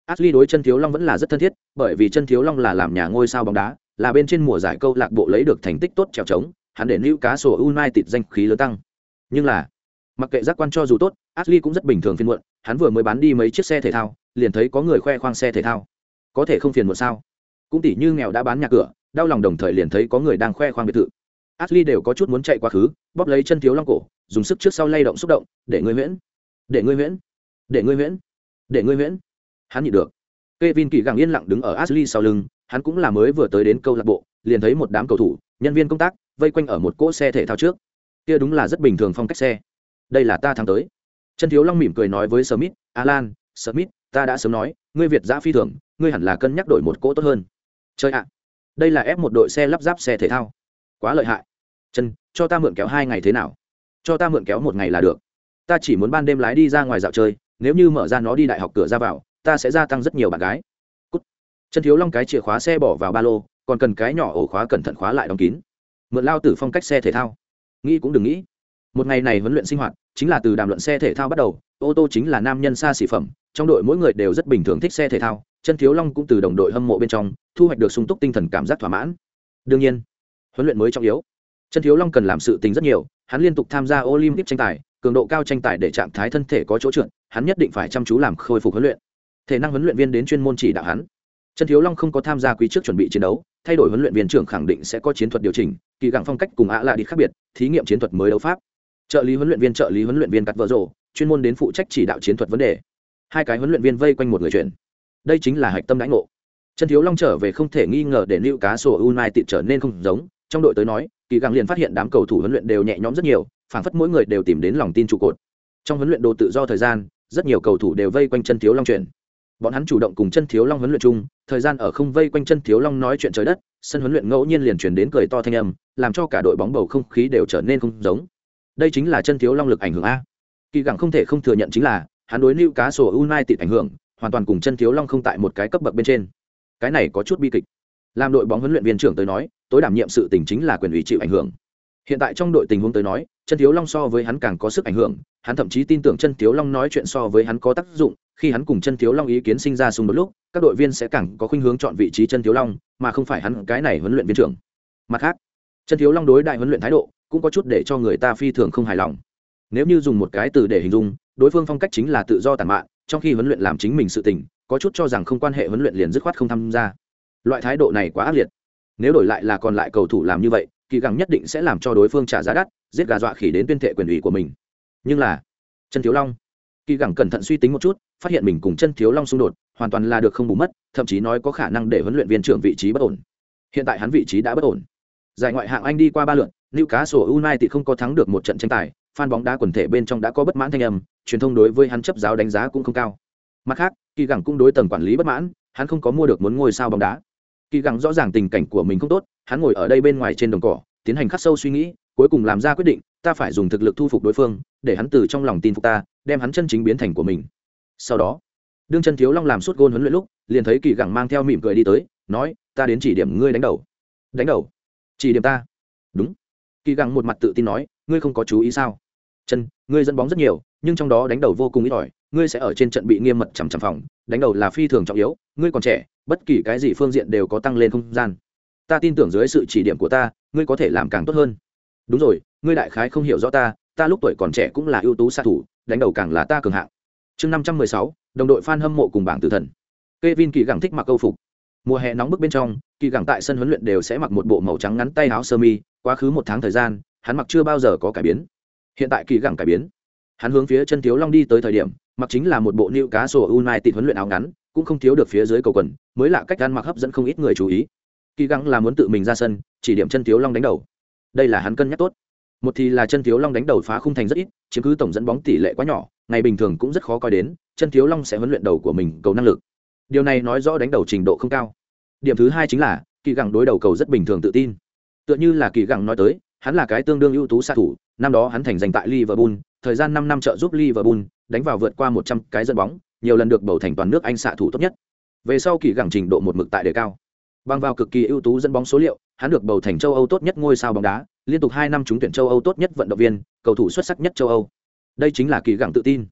Ashley đối chân thiếu long vẫn là rất thân thiết, bởi vì chân thiếu long là làm nhà ngôi sao bóng đá, là bên trên mùa giải câu lạc bộ lấy được thành tích tốt trèo trống, hắn để Newcastle United danh khí lớn tăng. Nhưng là, mặc kệ giác quan cho dù tốt, Ashley cũng rất bình thường phiền muộn, hắn vừa mới bán đi mấy chiếc xe thể thao, liền thấy có người khoe khoang xe thể thao. Có thể không phiền muộn sao? Cũng tỉ như nghèo đã bán nhà cửa, đau lòng đồng thời liền thấy có người đang khoe khoang biệt thự. Ashley đều có chút muốn chạy quá khứ, bóp lấy chân thiếu long cổ, dùng sức trước sau lay động xúc động, để ngươi huyễn, để ngươi huyễn, để ngươi huyễn, để ngươi huyễn. Hắn nhịn được. Kevin Kỳ gặng yên lặng đứng ở Ashley sau lưng, hắn cũng là mới vừa tới đến câu lạc bộ, liền thấy một đám cầu thủ, nhân viên công tác vây quanh ở một cỗ xe thể thao trước. Kia đúng là rất bình thường phong cách xe. Đây là ta thắng tới. Chân thiếu long mỉm cười nói với Smith, Alan, Smith, ta đã sớm nói, ngươi Việt dã phi thường, ngươi hẳn là cân nhắc đổi một cỗ tốt hơn. Chơi ạ, đây là ép một đội xe lắp ráp xe thể thao, quá lợi hại. Chân, cho ta mượn kéo 2 ngày thế nào? Cho ta mượn kéo 1 ngày là được. Ta chỉ muốn ban đêm lái đi ra ngoài dạo chơi, nếu như mở ra nó đi đại học cửa ra vào, ta sẽ gia tăng rất nhiều bạn gái. Cút. Chân thiếu long cái chìa khóa xe bỏ vào ba lô, còn cần cái nhỏ ổ khóa cẩn thận khóa lại đóng kín. Mượn lao tử phong cách xe thể thao, nghĩ cũng đừng nghĩ. Một ngày này huấn luyện sinh hoạt chính là từ đàm luận xe thể thao bắt đầu, ô tô chính là nam nhân xa xỉ phẩm, trong đội mỗi người đều rất bình thường thích xe thể thao, chân thiếu long cũng từ đồng đội hâm mộ bên trong thu hoạch được sung túc tinh thần cảm giác thỏa mãn. Đương nhiên, huấn luyện mới trọng yếu. Chân thiếu long cần làm sự tình rất nhiều, hắn liên tục tham gia Olympic tranh tài, cường độ cao tranh tài để trạng thái thân thể có chỗ trượt, hắn nhất định phải chăm chú làm khôi phục huấn luyện. Thể năng huấn luyện viên đến chuyên môn chỉ đạo hắn. Chân thiếu long không có tham gia quý trước chuẩn bị chiến đấu, thay đổi huấn luyện viên trưởng khẳng định sẽ có chiến thuật điều chỉnh, kỳ gặng phong cách cùng ạ lạ đi khác biệt, thí nghiệm chiến thuật mới đấu pháp. Trợ lý huấn luyện viên cắt vợ rồ, chuyên môn đến phụ trách chỉ đạo chiến thuật vấn đề. 2 cái huấn luyện viên vây quanh một người chuyển. Đây chính là hạch tâm đãi ngộ. Chân thiếu long trở về không thể nghi ngờ để Newcastle United trở nên không giống, trong đội tới nói, kỳ gặng liền phát hiện đám cầu thủ huấn luyện đều nhẹ nhõm rất nhiều, phảng phất mỗi người đều tìm đến lòng tin trụ cột. Trong huấn luyện đồ tự do thời gian, rất nhiều cầu thủ đều vây quanh chân thiếu long chuyển. Bọn hắn chủ động cùng chân thiếu long huấn luyện chung, thời gian ở không vây quanh chân thiếu long nói chuyện trời đất, sân huấn luyện ngẫu nhiên liền truyền đến cười to thanh âm, làm cho cả đội bóng bầu không khí đều trở nên không giống. Đây chính là chân thiếu long lực ảnh hưởng a. Kỳ gặng không thể không thừa nhận chính là, hắn đối Newcastle United ảnh hưởng, hoàn toàn cùng chân thiếu long không tại một cái cấp bậc bên trên. Cái này có chút bi kịch. Làm đội bóng huấn luyện viên trưởng tới nói, tối đảm nhiệm sự tình chính là quyền ủy chịu ảnh hưởng. Hiện tại trong đội tình huống tới nói, chân thiếu long so với hắn càng có sức ảnh hưởng, hắn thậm chí tin tưởng chân thiếu long nói chuyện so với hắn có tác dụng, khi hắn cùng chân thiếu long ý kiến sinh ra xung đột lúc, các đội viên sẽ càng có khuynh hướng chọn vị trí chân thiếu long, mà không phải hắn cái này huấn luyện viên trưởng. Mặt khác, chân thiếu long đối đại huấn luyện thái độ cũng có chút để cho người ta phi thường không hài lòng. Nếu như dùng một cái từ để hình dung, đối phương phong cách chính là tự do tản mạn, trong khi huấn luyện làm chính mình sự tình, có chút cho rằng không quan hệ huấn luyện liền dứt khoát không tham gia. Loại thái độ này quá ác liệt. Nếu đổi lại là còn lại cầu thủ làm như vậy, kỳ gặng nhất định sẽ làm cho đối phương trả giá đắt, giết gà dọa khỉ đến tuyên thệ quyền ủy của mình. Nhưng là chân thiếu long, kỳ gặng cẩn thận suy tính một chút, phát hiện mình cùng chân thiếu long xung đột hoàn toàn là được không bù mất, thậm chí nói có khả năng để huấn luyện viên trưởng vị trí bất ổn. Hiện tại hắn vị trí đã bất ổn. Giải ngoại hạng Anh đi qua 3 lượt, Newcastle United không có thắng được một trận tranh tài, fan bóng đá quần thể bên trong đã có bất mãn thanh âm, truyền thông đối với hắn chấp giáo đánh giá cũng không cao. Mặt khác, kỳ gặng cũng đối tầng quản lý bất mãn, hắn không có mua được muốn ngôi sao bóng đá. Kỳ gặng rõ ràng tình cảnh của mình không tốt, hắn ngồi ở đây bên ngoài trên đồng cỏ, tiến hành khắc sâu suy nghĩ, cuối cùng làm ra quyết định, ta phải dùng thực lực thu phục đối phương, để hắn từ trong lòng tin phục ta, đem hắn chân chính biến thành của mình. Sau đó, đương chân thiếu long làm suốt gôn huấn luyện lúc, liền thấy kỳ gặng mang theo mỉm cười đi tới, nói, ta đến chỉ điểm ngươi đánh đầu. Đánh đầu? Chỉ điểm ta? Đúng. Kỳ gặng một mặt tự tin nói, ngươi không có chú ý sao? Chân, ngươi dẫn bóng rất nhiều, nhưng trong đó đánh đầu vô cùng ít ỏi, ngươi sẽ ở trên trận bị nghiêm mật chằm chằm phòng, đánh đầu là phi thường trọng yếu, ngươi còn trẻ, bất kỳ cái gì phương diện đều có tăng lên không gian. Ta tin tưởng dưới sự chỉ điểm của ta, ngươi có thể làm càng tốt hơn. Đúng rồi, ngươi đại khái không hiểu rõ ta lúc tuổi còn trẻ cũng là ưu tú xạ thủ, đánh đầu càng là ta cường hạng. Chương 516, đồng đội fan hâm mộ cùng bảng tử thần. Kevin Kỳ gặng thích mặc câu phục. Mùa hè nóng bức bên trong, Kỳ gặng tại sân huấn luyện đều sẽ mặc một bộ màu trắng ngắn tay áo sơ mi, quá khứ 1 tháng thời gian, hắn mặc chưa bao giờ có cải biến. Hiện tại Kỳ gặng cải biến. Hắn hướng phía chân thiếu long đi tới thời điểm, mặc chính là một bộ Newcastle United huấn luyện áo ngắn, cũng không thiếu được phía dưới cầu quần, mới lạ cách ăn mặc hấp dẫn không ít người chú ý. Kỳ gặng là muốn tự mình ra sân, chỉ điểm chân thiếu long đánh đầu. Đây là hắn cân nhắc tốt. Một thì là chân thiếu long đánh đầu phá khung thành rất ít, chiếm cứ tổng dẫn bóng tỷ lệ quá nhỏ, ngày bình thường cũng rất khó coi đến, chân thiếu long sẽ huấn luyện đầu của mình cầu năng lực. Điều này nói rõ đánh đầu trình độ không cao. Điểm thứ hai chính là, Kỳ gặng đối đầu cầu rất bình thường tự tin. Tựa như là Kỳ gặng nói tới, hắn là cái tương đương ưu tú xạ thủ, năm đó hắn thành danh tại Liverpool, thời gian 5 năm trợ giúp Liverpool, đánh vào vượt qua 100 cái dẫn bóng, nhiều lần được bầu thành toàn nước Anh xạ thủ tốt nhất. Về sau Kỳ gặng trình độ một mực tại đề cao. Bằng vào cực kỳ ưu tú dẫn bóng số liệu, hắn được bầu thành châu Âu tốt nhất ngôi sao bóng đá, liên tục 2 năm trúng tuyển châu Âu tốt nhất vận động viên, cầu thủ xuất sắc nhất châu Âu. Đây chính là Kỳ gặng tự tin.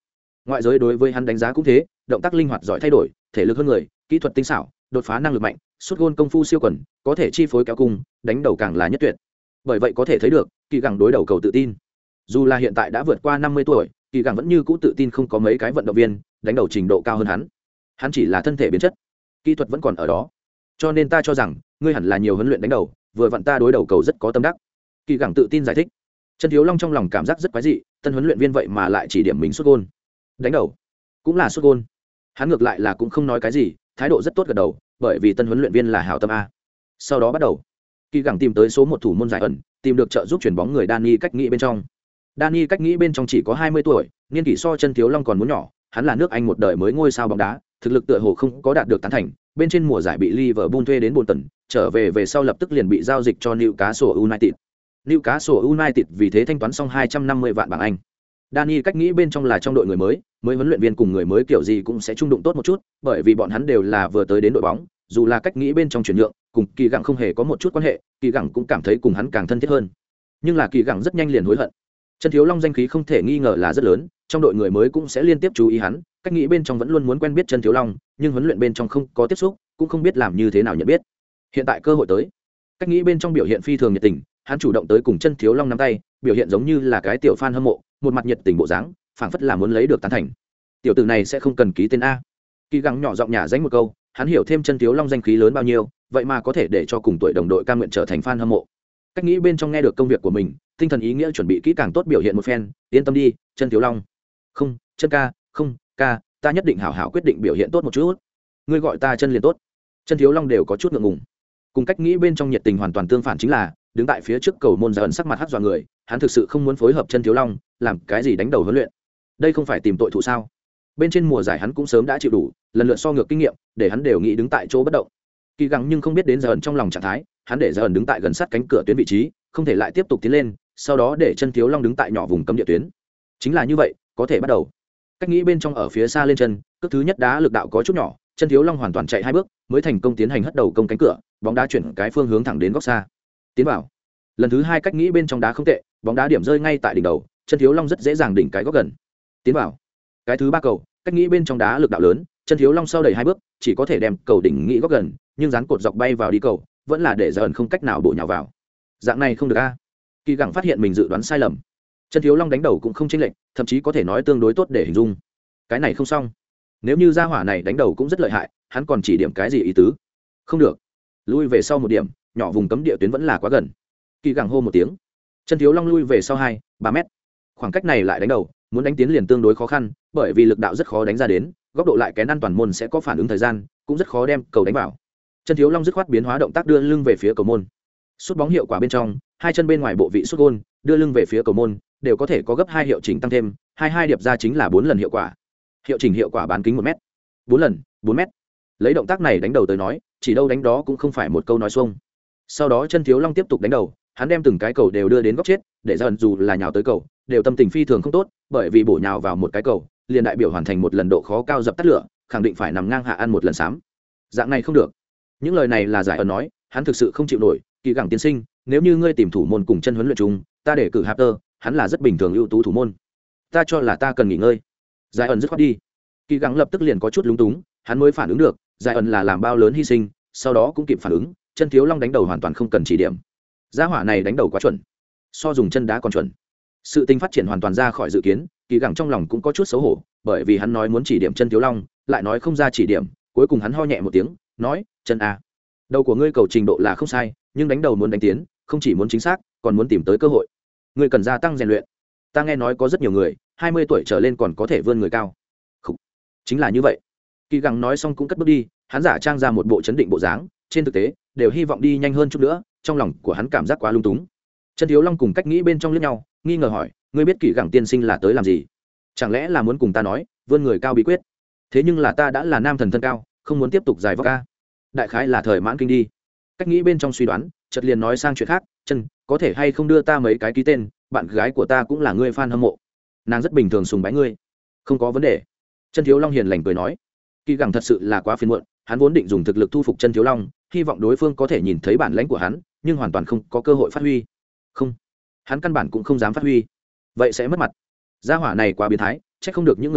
ngoại giới đối với hắn đánh giá cũng thế, động tác linh hoạt giỏi thay đổi, thể lực hơn người, kỹ thuật tinh xảo, đột phá năng lực mạnh, sút gôn công phu siêu quần, có thể chi phối kéo cung, đánh đầu càng là nhất tuyệt. Bởi vậy có thể thấy được, Kỳ Gẳng đối đầu cầu tự tin. Dù là hiện tại đã vượt qua 50 tuổi, Kỳ Gẳng vẫn như cũ tự tin không có mấy cái vận động viên đánh đầu trình độ cao hơn hắn. Hắn chỉ là thân thể biến chất, kỹ thuật vẫn còn ở đó. Cho nên ta cho rằng, ngươi hẳn là nhiều huấn luyện đánh đầu, vừa vặn ta đối đầu cầu rất có tâm đắc. Kỳ Gẳng tự tin giải thích. Trần Thiếu Long trong lòng cảm giác rất quái dị, tân huấn luyện viên vậy mà lại chỉ điểm mình sút gôn. Đánh đầu, cũng là sút gôn. Hắn ngược lại là cũng không nói cái gì, thái độ rất tốt gật đầu, bởi vì tân huấn luyện viên là hảo tâm a. Sau đó bắt đầu, Kỳ Gẳng tìm tới số một thủ môn giải ẩn, tìm được trợ giúp chuyển bóng người Dani cách nghĩ bên trong. Dani cách nghĩ bên trong chỉ có 20 tuổi, niên kỷ so Trần Thiếu Long còn muốn nhỏ, hắn là nước Anh một đời mới ngôi sao bóng đá, thực lực tựa hồ không có đạt được tán thành, bên trên mùa giải bị Liverpool thuê đến Bolton, trở về sau lập tức liền bị giao dịch cho Newcastle United. Newcastle United vì thế thanh toán xong 250 vạn bảng Anh. Dani cách nghĩ bên trong là trong đội người mới huấn luyện viên cùng người mới kiểu gì cũng sẽ trung đụng tốt một chút, bởi vì bọn hắn đều là vừa tới đến đội bóng, dù là cách nghĩ bên trong chuyển nhượng, cùng Kỳ Gẳng không hề có một chút quan hệ, Kỳ Gẳng cũng cảm thấy cùng hắn càng thân thiết hơn. Nhưng là Kỳ Gẳng rất nhanh liền hối hận. Trần Thiếu Long danh khí không thể nghi ngờ là rất lớn, trong đội người mới cũng sẽ liên tiếp chú ý hắn, cách nghĩ bên trong vẫn luôn muốn quen biết Trần Thiếu Long, nhưng huấn luyện bên trong không có tiếp xúc, cũng không biết làm như thế nào nhận biết. Hiện tại cơ hội tới, cách nghĩ bên trong biểu hiện phi thường nhiệt tình, hắn chủ động tới cùng Trần Thiếu Long nắm tay, biểu hiện giống như là cái tiểu fan hâm mộ, một mặt nhiệt tình bộ dáng, phảng phất là muốn lấy được tán thành. Tiểu tử này sẽ không cần ký tên a. Kỳ Gẳng nhỏ giọng nhả danh một câu, hắn hiểu thêm Trần Thiếu Long danh khí lớn bao nhiêu, vậy mà có thể để cho cùng tuổi đồng đội cam nguyện trở thành fan hâm mộ. Cách nghĩ bên trong nghe được công việc của mình, tinh thần ý nghĩa chuẩn bị kỹ càng tốt biểu hiện một phen, yên tâm đi, Trần Thiếu Long. Không, Trần ca, không, ca, ta nhất định hảo hảo quyết định biểu hiện tốt một chút. Ngươi gọi ta Trần liền tốt. Trần Thiếu Long đều có chút ngượng ngùng. Cùng cách nghĩ bên trong nhiệt tình hoàn toàn tương phản chính là, đứng tại phía trước cầu môn dần sắc mặt hắt dọa người, hắn thực sự không muốn phối hợp Trần Thiếu Long, làm cái gì đánh đầu huấn luyện. Đây không phải tìm tội thủ sao? Bên trên mùa giải hắn cũng sớm đã chịu đủ, lần lượt so ngược kinh nghiệm, để hắn đều nghĩ đứng tại chỗ bất động. Kỳ Gẳng nhưng không biết đến giờ ẩn trong lòng trạng thái, hắn để giờ ẩn đứng tại gần sát cánh cửa tuyến vị trí, không thể lại tiếp tục tiến lên, sau đó để Trần Thiếu Long đứng tại nhỏ vùng cấm địa tuyến. Chính là như vậy, có thể bắt đầu. Cách nghĩ bên trong ở phía xa lên chân, cước thứ nhất đá lực đạo có chút nhỏ, Trần Thiếu Long hoàn toàn chạy 2 bước, mới thành công tiến hành hất đầu công cánh cửa, bóng đá chuyển cái phương hướng thẳng đến góc xa. Tiến vào. Lần thứ 2 cách nghĩ bên trong đá không tệ, bóng đá điểm rơi ngay tại đỉnh đầu, Trần Thiếu Long rất dễ dàng đỉnh cái góc gần. Tiến vào. Cái thứ 3 cầu, cách nghĩ bên trong đá lực đạo lớn, Trần Thiếu Long sau đẩy 2 bước, chỉ có thể đem cầu đỉnh nghĩ góc gần, nhưng dán cột dọc bay vào đi cầu, vẫn là để dần không cách nào bổ nhào vào. Dạng này không được a. Kỳ Gẳng phát hiện mình dự đoán sai lầm. Trần Thiếu Long đánh đầu cũng không chênh lệch, thậm chí có thể nói tương đối tốt để hình dung. Cái này không xong. Nếu như gia hỏa này đánh đầu cũng rất lợi hại, hắn còn chỉ điểm cái gì ý tứ? Không được. Lui về sau một điểm, nhỏ vùng cấm địa tuyến vẫn là quá gần. Kỳ Gẳng hô một tiếng. Trần Thiếu Long lui về sau 2-3 mét. Khoảng cách này lại đánh đầu, muốn đánh tiến liền tương đối khó khăn, bởi vì lực đạo rất khó đánh ra đến, góc độ lại kén an toàn môn sẽ có phản ứng thời gian, cũng rất khó đem cầu đánh vào. Trần Thiếu Long dứt khoát biến hóa động tác đưa lưng về phía cầu môn. Sút bóng hiệu quả bên trong, hai chân bên ngoài bộ vị sút gôn, đưa lưng về phía cầu môn, đều có thể có gấp 2 hiệu chỉnh tăng thêm, 22 điệp ra chính là 4 lần hiệu quả. Hiệu chỉnh hiệu quả bán kính 1 mét. 4 lần, 4 mét. Lấy động tác này đánh đầu tới nói, chỉ đâu đánh đó cũng không phải một câu nói xuông. Sau đó Trần Thiếu Long tiếp tục đánh đầu, hắn đem từng cái cầu đều đưa đến góc chết, để dần dù là nhào tới cầu, đều tâm tình phi thường không tốt, bởi vì bổ nhào vào một cái cầu, liền đại biểu hoàn thành một lần độ khó cao dập tắt lửa, khẳng định phải nằm ngang hạ ăn một lần sám. Dạng này không được. Những lời này là giải ẩn nói, hắn thực sự không chịu nổi. Kỳ Gẳng tiên sinh, nếu như ngươi tìm thủ môn cùng chân huấn luyện chung, ta để cử Harper, hắn là rất bình thường ưu tú thủ môn. Ta cho là ta cần nghỉ ngơi. Giải ẩn dứt khoát đi. Kỳ Gẳng lập tức liền có chút lúng túng, hắn mới phản ứng được, giải ẩn là làm bao lớn hy sinh, sau đó cũng kịp phản ứng, Trần Thiếu Long đánh đầu hoàn toàn không cần chỉ điểm. Gia hỏa này đánh đầu quá chuẩn, so dùng chân đá còn chuẩn. Sự tình phát triển hoàn toàn ra khỏi dự kiến, Kỳ Gẳng trong lòng cũng có chút xấu hổ, bởi vì hắn nói muốn chỉ điểm Trần Thiếu Long, lại nói không ra chỉ điểm, cuối cùng hắn ho nhẹ một tiếng, nói, "Trần a, đầu của ngươi cầu trình độ là không sai, nhưng đánh đầu muốn đánh tiến, không chỉ muốn chính xác, còn muốn tìm tới cơ hội. Ngươi cần gia tăng rèn luyện. Ta nghe nói có rất nhiều người, 20 tuổi trở lên còn có thể vươn người cao." Khủ. Chính là như vậy. Kỳ Gẳng nói xong cũng cất bước đi, hắn giả trang ra một bộ chấn định bộ dáng, trên thực tế, đều hy vọng đi nhanh hơn chút nữa, trong lòng của hắn cảm giác quá lung túng. Trần Thiếu Long cùng cách nghĩ bên trong liếc nhau, nghi ngờ hỏi, ngươi biết Kỳ Gẳng tiên sinh là tới làm gì? Chẳng lẽ là muốn cùng ta nói, vươn người cao bí quyết? Thế nhưng là ta đã là nam thần thân cao, không muốn tiếp tục dài vóc ca. Đại khái là thời mãn kinh đi. Cách nghĩ bên trong suy đoán, chợt liền nói sang chuyện khác, "Chân, có thể hay không đưa ta mấy cái ký tên, bạn gái của ta cũng là người fan hâm mộ. Nàng rất bình thường sùng bái ngươi." "Không có vấn đề." Trần Thiếu Long hiền lành cười nói. Kỳ Gẳng thật sự là quá phiền muộn, hắn vốn định dùng thực lực thu phục Trần Thiếu Long, hy vọng đối phương có thể nhìn thấy bản lĩnh của hắn, nhưng hoàn toàn không có cơ hội phát huy. Không, hắn căn bản cũng không dám phát huy, vậy sẽ mất mặt. Gia hỏa này quá biến thái, trách không được những người khác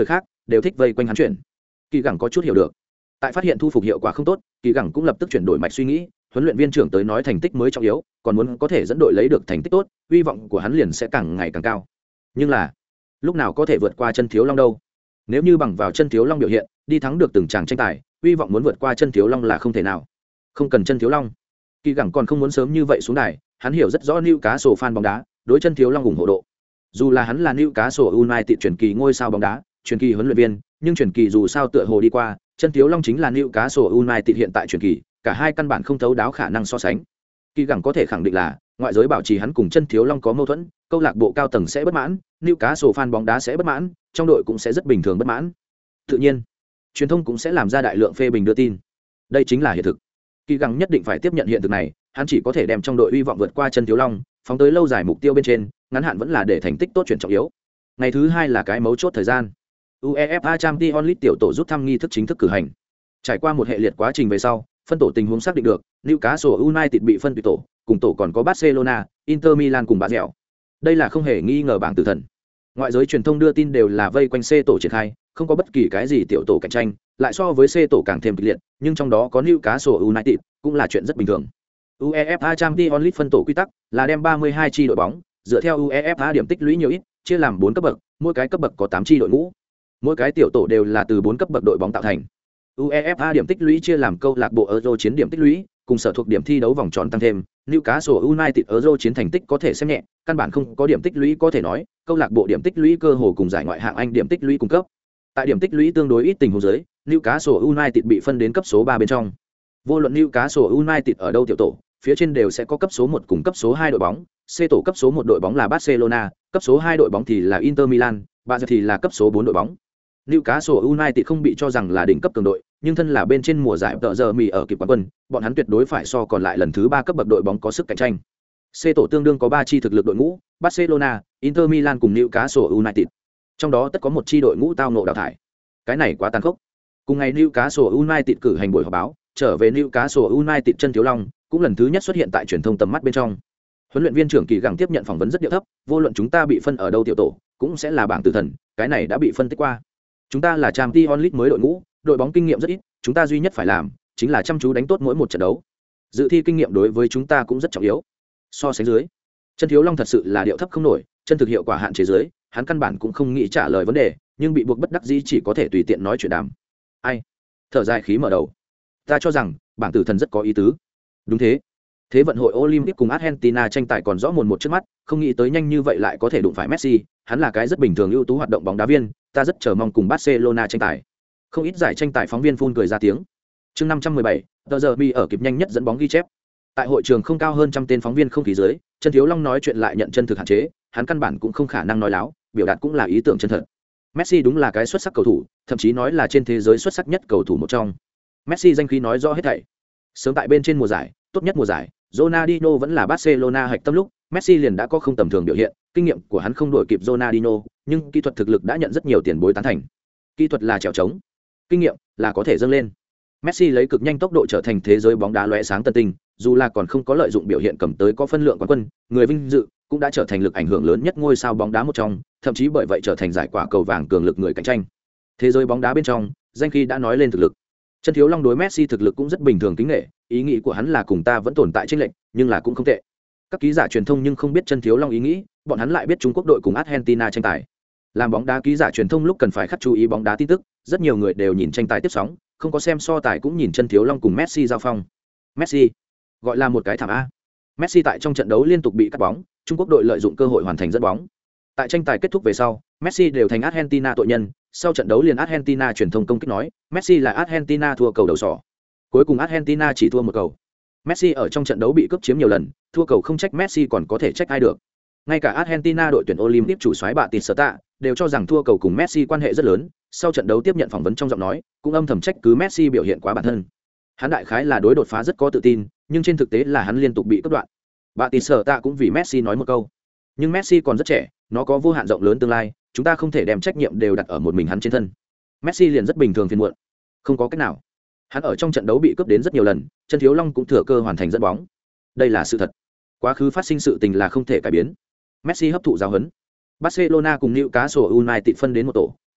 đều thích vây quanh hắn chuyển. Kỳ gẳng có chút hiểu được, tại phát hiện thu phục hiệu quả không tốt, Kỳ gẳng cũng lập tức chuyển đổi mạch suy nghĩ. Huấn luyện viên trưởng tới nói thành tích mới trọng yếu, còn muốn có thể dẫn đội lấy được thành tích tốt, hy vọng của hắn liền sẽ càng ngày càng cao. Nhưng là lúc nào có thể vượt qua chân thiếu long đâu? Nếu như bằng vào chân thiếu long biểu hiện đi thắng được từng tràng tranh tài, hy vọng muốn vượt qua chân thiếu long là không thể nào. Không cần chân thiếu long, Kỳ gẳng còn không muốn sớm như vậy xuống đài. Hắn hiểu rất rõ Newcastle fan bóng đá đối chân thiếu long ủng hộ độ. Dù là hắn là Newcastle United truyền kỳ ngôi sao bóng đá, truyền kỳ huấn luyện viên, nhưng truyền kỳ dù sao tựa hồ đi qua, chân thiếu long chính là Newcastle United hiện tại truyền kỳ, cả hai căn bản không thấu đáo khả năng so sánh. Kỳ gẳng có thể khẳng định là ngoại giới bảo trì hắn cùng chân thiếu long có mâu thuẫn, câu lạc bộ cao tầng sẽ bất mãn, Newcastle fan bóng đá sẽ bất mãn, trong đội cũng sẽ rất bình thường bất mãn. Tự nhiên, truyền thông cũng sẽ làm ra đại lượng phê bình đưa tin. Đây chính là hiện thực. Kỳ gẳng nhất định phải tiếp nhận hiện thực này, hắn chỉ có thể đem trong đội hy vọng vượt qua chân thiếu long, phóng tới lâu dài mục tiêu bên trên, ngắn hạn vẫn là để thành tích tốt chuyển trọng yếu. Ngày thứ hai là cái mấu chốt thời gian. UEFA Champions League tiểu tổ rút thăm nghi thức chính thức cử hành. Trải qua một hệ liệt quá trình về sau, phân tổ tình huống xác định được, Newcastle United bị phân tùy tổ, cùng tổ còn có Barcelona, Inter Milan cùng bạ dẻo. Đây là không hề nghi ngờ bảng tử thần. Ngoại giới truyền thông đưa tin đều là vây quanh C tổ triển khai, không có bất kỳ cái gì tiểu tổ cạnh tranh, lại so với C tổ càng thêm kịch liệt, nhưng trong đó có Newcastle United, cũng là chuyện rất bình thường. UEFA Champions League phân tổ quy tắc là đem 32 chi đội bóng, dựa theo UEFA điểm tích lũy nhiều ít, chia làm 4 cấp bậc, mỗi cái cấp bậc có 8 chi đội ngũ. Mỗi cái tiểu tổ đều là từ 4 cấp bậc đội bóng tạo thành. UEFA điểm tích lũy chia làm câu lạc bộ Euro chiến điểm tích lũy, cùng sở thuộc điểm thi đấu vòng tròn tăng thêm, Newcastle United Euro chiến thành tích có thể xem nhẹ, căn bản không có điểm tích lũy có thể nói, câu lạc bộ điểm tích lũy cơ hồ cùng giải ngoại hạng Anh điểm tích lũy cung cấp. Tại điểm tích lũy tương đối ít tình huống dưới, Newcastle United bị phân đến cấp số 3 bên trong. Vô luận Newcastle United ở đâu tiểu tổ, phía trên đều sẽ có cấp số 1 cùng cấp số 2 đội bóng, C tổ cấp số 1 đội bóng là Barcelona, cấp số 2 đội bóng thì là Inter Milan, bạ dẻo thì là cấp số 4 đội bóng. Newcastle United không bị cho rằng là đỉnh cấp cường đội, nhưng thân là bên trên mùa giải tợ giờ mì ở kịp quán quân, bọn hắn tuyệt đối phải so còn lại lần thứ 3 cấp bậc đội bóng có sức cạnh tranh. C tổ tương đương có 3 chi thực lực đội ngũ, Barcelona, Inter Milan cùng Newcastle United. Trong đó tất có một chi đội ngũ tao ngộ đào thải. Cái này quá tàn khốc. Cùng ngày Newcastle United cử hành buổi họp báo, trở về Newcastle United chân thiếu long, cũng lần thứ nhất xuất hiện tại truyền thông tầm mắt bên trong. Huấn luyện viên trưởng Kỳ gẳng tiếp nhận phỏng vấn rất điệu thấp, vô luận chúng ta bị phân ở đâu tiểu tổ, cũng sẽ là bảng tử thần, cái này đã bị phân tích qua. Chúng ta là Champions League mới đội ngũ, đội bóng kinh nghiệm rất ít, chúng ta duy nhất phải làm chính là chăm chú đánh tốt mỗi một trận đấu. Dự thi kinh nghiệm đối với chúng ta cũng rất trọng yếu. So sánh dưới, chân thiếu long thật sự là điệu thấp không nổi, chân thực hiệu quả hạn chế dưới, hắn căn bản cũng không nghĩ trả lời vấn đề, nhưng bị buộc bất đắc dĩ chỉ có thể tùy tiện nói chuyện đàm. Ai? Thở dài khí mở đầu. Ta cho rằng bảng tử thần rất có ý tứ. Đúng thế. Thế vận hội Olympic cùng Argentina tranh tài còn rõ mồn một trước mắt, không nghĩ tới nhanh như vậy lại có thể đụng phải Messi, hắn là cái rất bình thường ưu tú hoạt động bóng đá viên, ta rất chờ mong cùng Barcelona tranh tài. Không ít giải tranh tài phóng viên phun cười ra tiếng. Chương 517, tờ giờ mi ở kịp nhanh nhất dẫn bóng ghi chép. Tại hội trường không cao hơn trăm tên phóng viên không khí dưới, chân thiếu long nói chuyện lại nhận chân thực hạn chế, hắn căn bản cũng không khả năng nói láo, biểu đạt cũng là ý tưởng chân thật. Messi đúng là cái xuất sắc cầu thủ, thậm chí nói là trên thế giới xuất sắc nhất cầu thủ một trong. Messi danh khí nói rõ hết thảy. Sớm tại bên trên mùa giải, tốt nhất mùa giải, Ronaldinho vẫn là Barcelona hạch tâm lúc, Messi liền đã có không tầm thường biểu hiện, kinh nghiệm của hắn không đổi kịp Ronaldinho, nhưng kỹ thuật thực lực đã nhận rất nhiều tiền bối tán thành. Kỹ thuật là trèo trống, kinh nghiệm là có thể dâng lên. Messi lấy cực nhanh tốc độ trở thành thế giới bóng đá lóe sáng tân tinh, dù là còn không có lợi dụng biểu hiện cầm tới có phân lượng quán quân, người vinh dự cũng đã trở thành lực ảnh hưởng lớn nhất ngôi sao bóng đá một trong, thậm chí bởi vậy trở thành giải quả cầu vàng cường lực người cạnh tranh. Thế giới bóng đá bên trong, danh khí đã nói lên thực lực. Chân thiếu long đối Messi thực lực cũng rất bình thường kính nể, ý nghĩ của hắn là cùng ta vẫn tồn tại chênh lệch, nhưng là cũng không tệ. Các ký giả truyền thông nhưng không biết chân thiếu long ý nghĩ, bọn hắn lại biết Trung Quốc đội cùng Argentina tranh tài. Làm bóng đá ký giả truyền thông lúc cần phải khắc chú ý bóng đá tin tức, rất nhiều người đều nhìn tranh tài tiếp sóng, không có xem so tài cũng nhìn chân thiếu long cùng Messi giao phong. Messi gọi là một cái thảm a. Messi tại trong trận đấu liên tục bị cắt bóng, Trung Quốc đội lợi dụng cơ hội hoàn thành dẫn bóng. Tại tranh tài kết thúc về sau, Messi đều thành Argentina tội nhân, sau trận đấu liền Argentina truyền thông công kích nói, Messi là Argentina thua cầu đầu sỏ. Cuối cùng Argentina chỉ thua một cầu. Messi ở trong trận đấu bị cướp chiếm nhiều lần, thua cầu không trách Messi còn có thể trách ai được. Ngay cả Argentina đội tuyển Olympic chủ soái Batistuta đều cho rằng thua cầu cùng Messi quan hệ rất lớn, sau trận đấu tiếp nhận phỏng vấn trong giọng nói, cũng âm thầm trách cứ Messi biểu hiện quá bản thân. Hắn đại khái là đối đột phá rất có tự tin, nhưng trên thực tế là hắn liên tục bị cắt đoạn. Batistuta cũng vì Messi nói một câu. Nhưng Messi còn rất trẻ, nó có vô hạn rộng lớn tương lai, chúng ta không thể đem trách nhiệm đều đặt ở một mình hắn trên thân. Messi liền rất bình thường phiền muộn, không có cách nào. Hắn ở trong trận đấu bị cướp đến rất nhiều lần, chân thiếu long cũng thừa cơ hoàn thành dẫn bóng. Đây là sự thật. Quá khứ phát sinh sự tình là không thể cải biến. Messi hấp thụ giáo huấn. Barcelona cùng Newcastle United phân đến một tổ,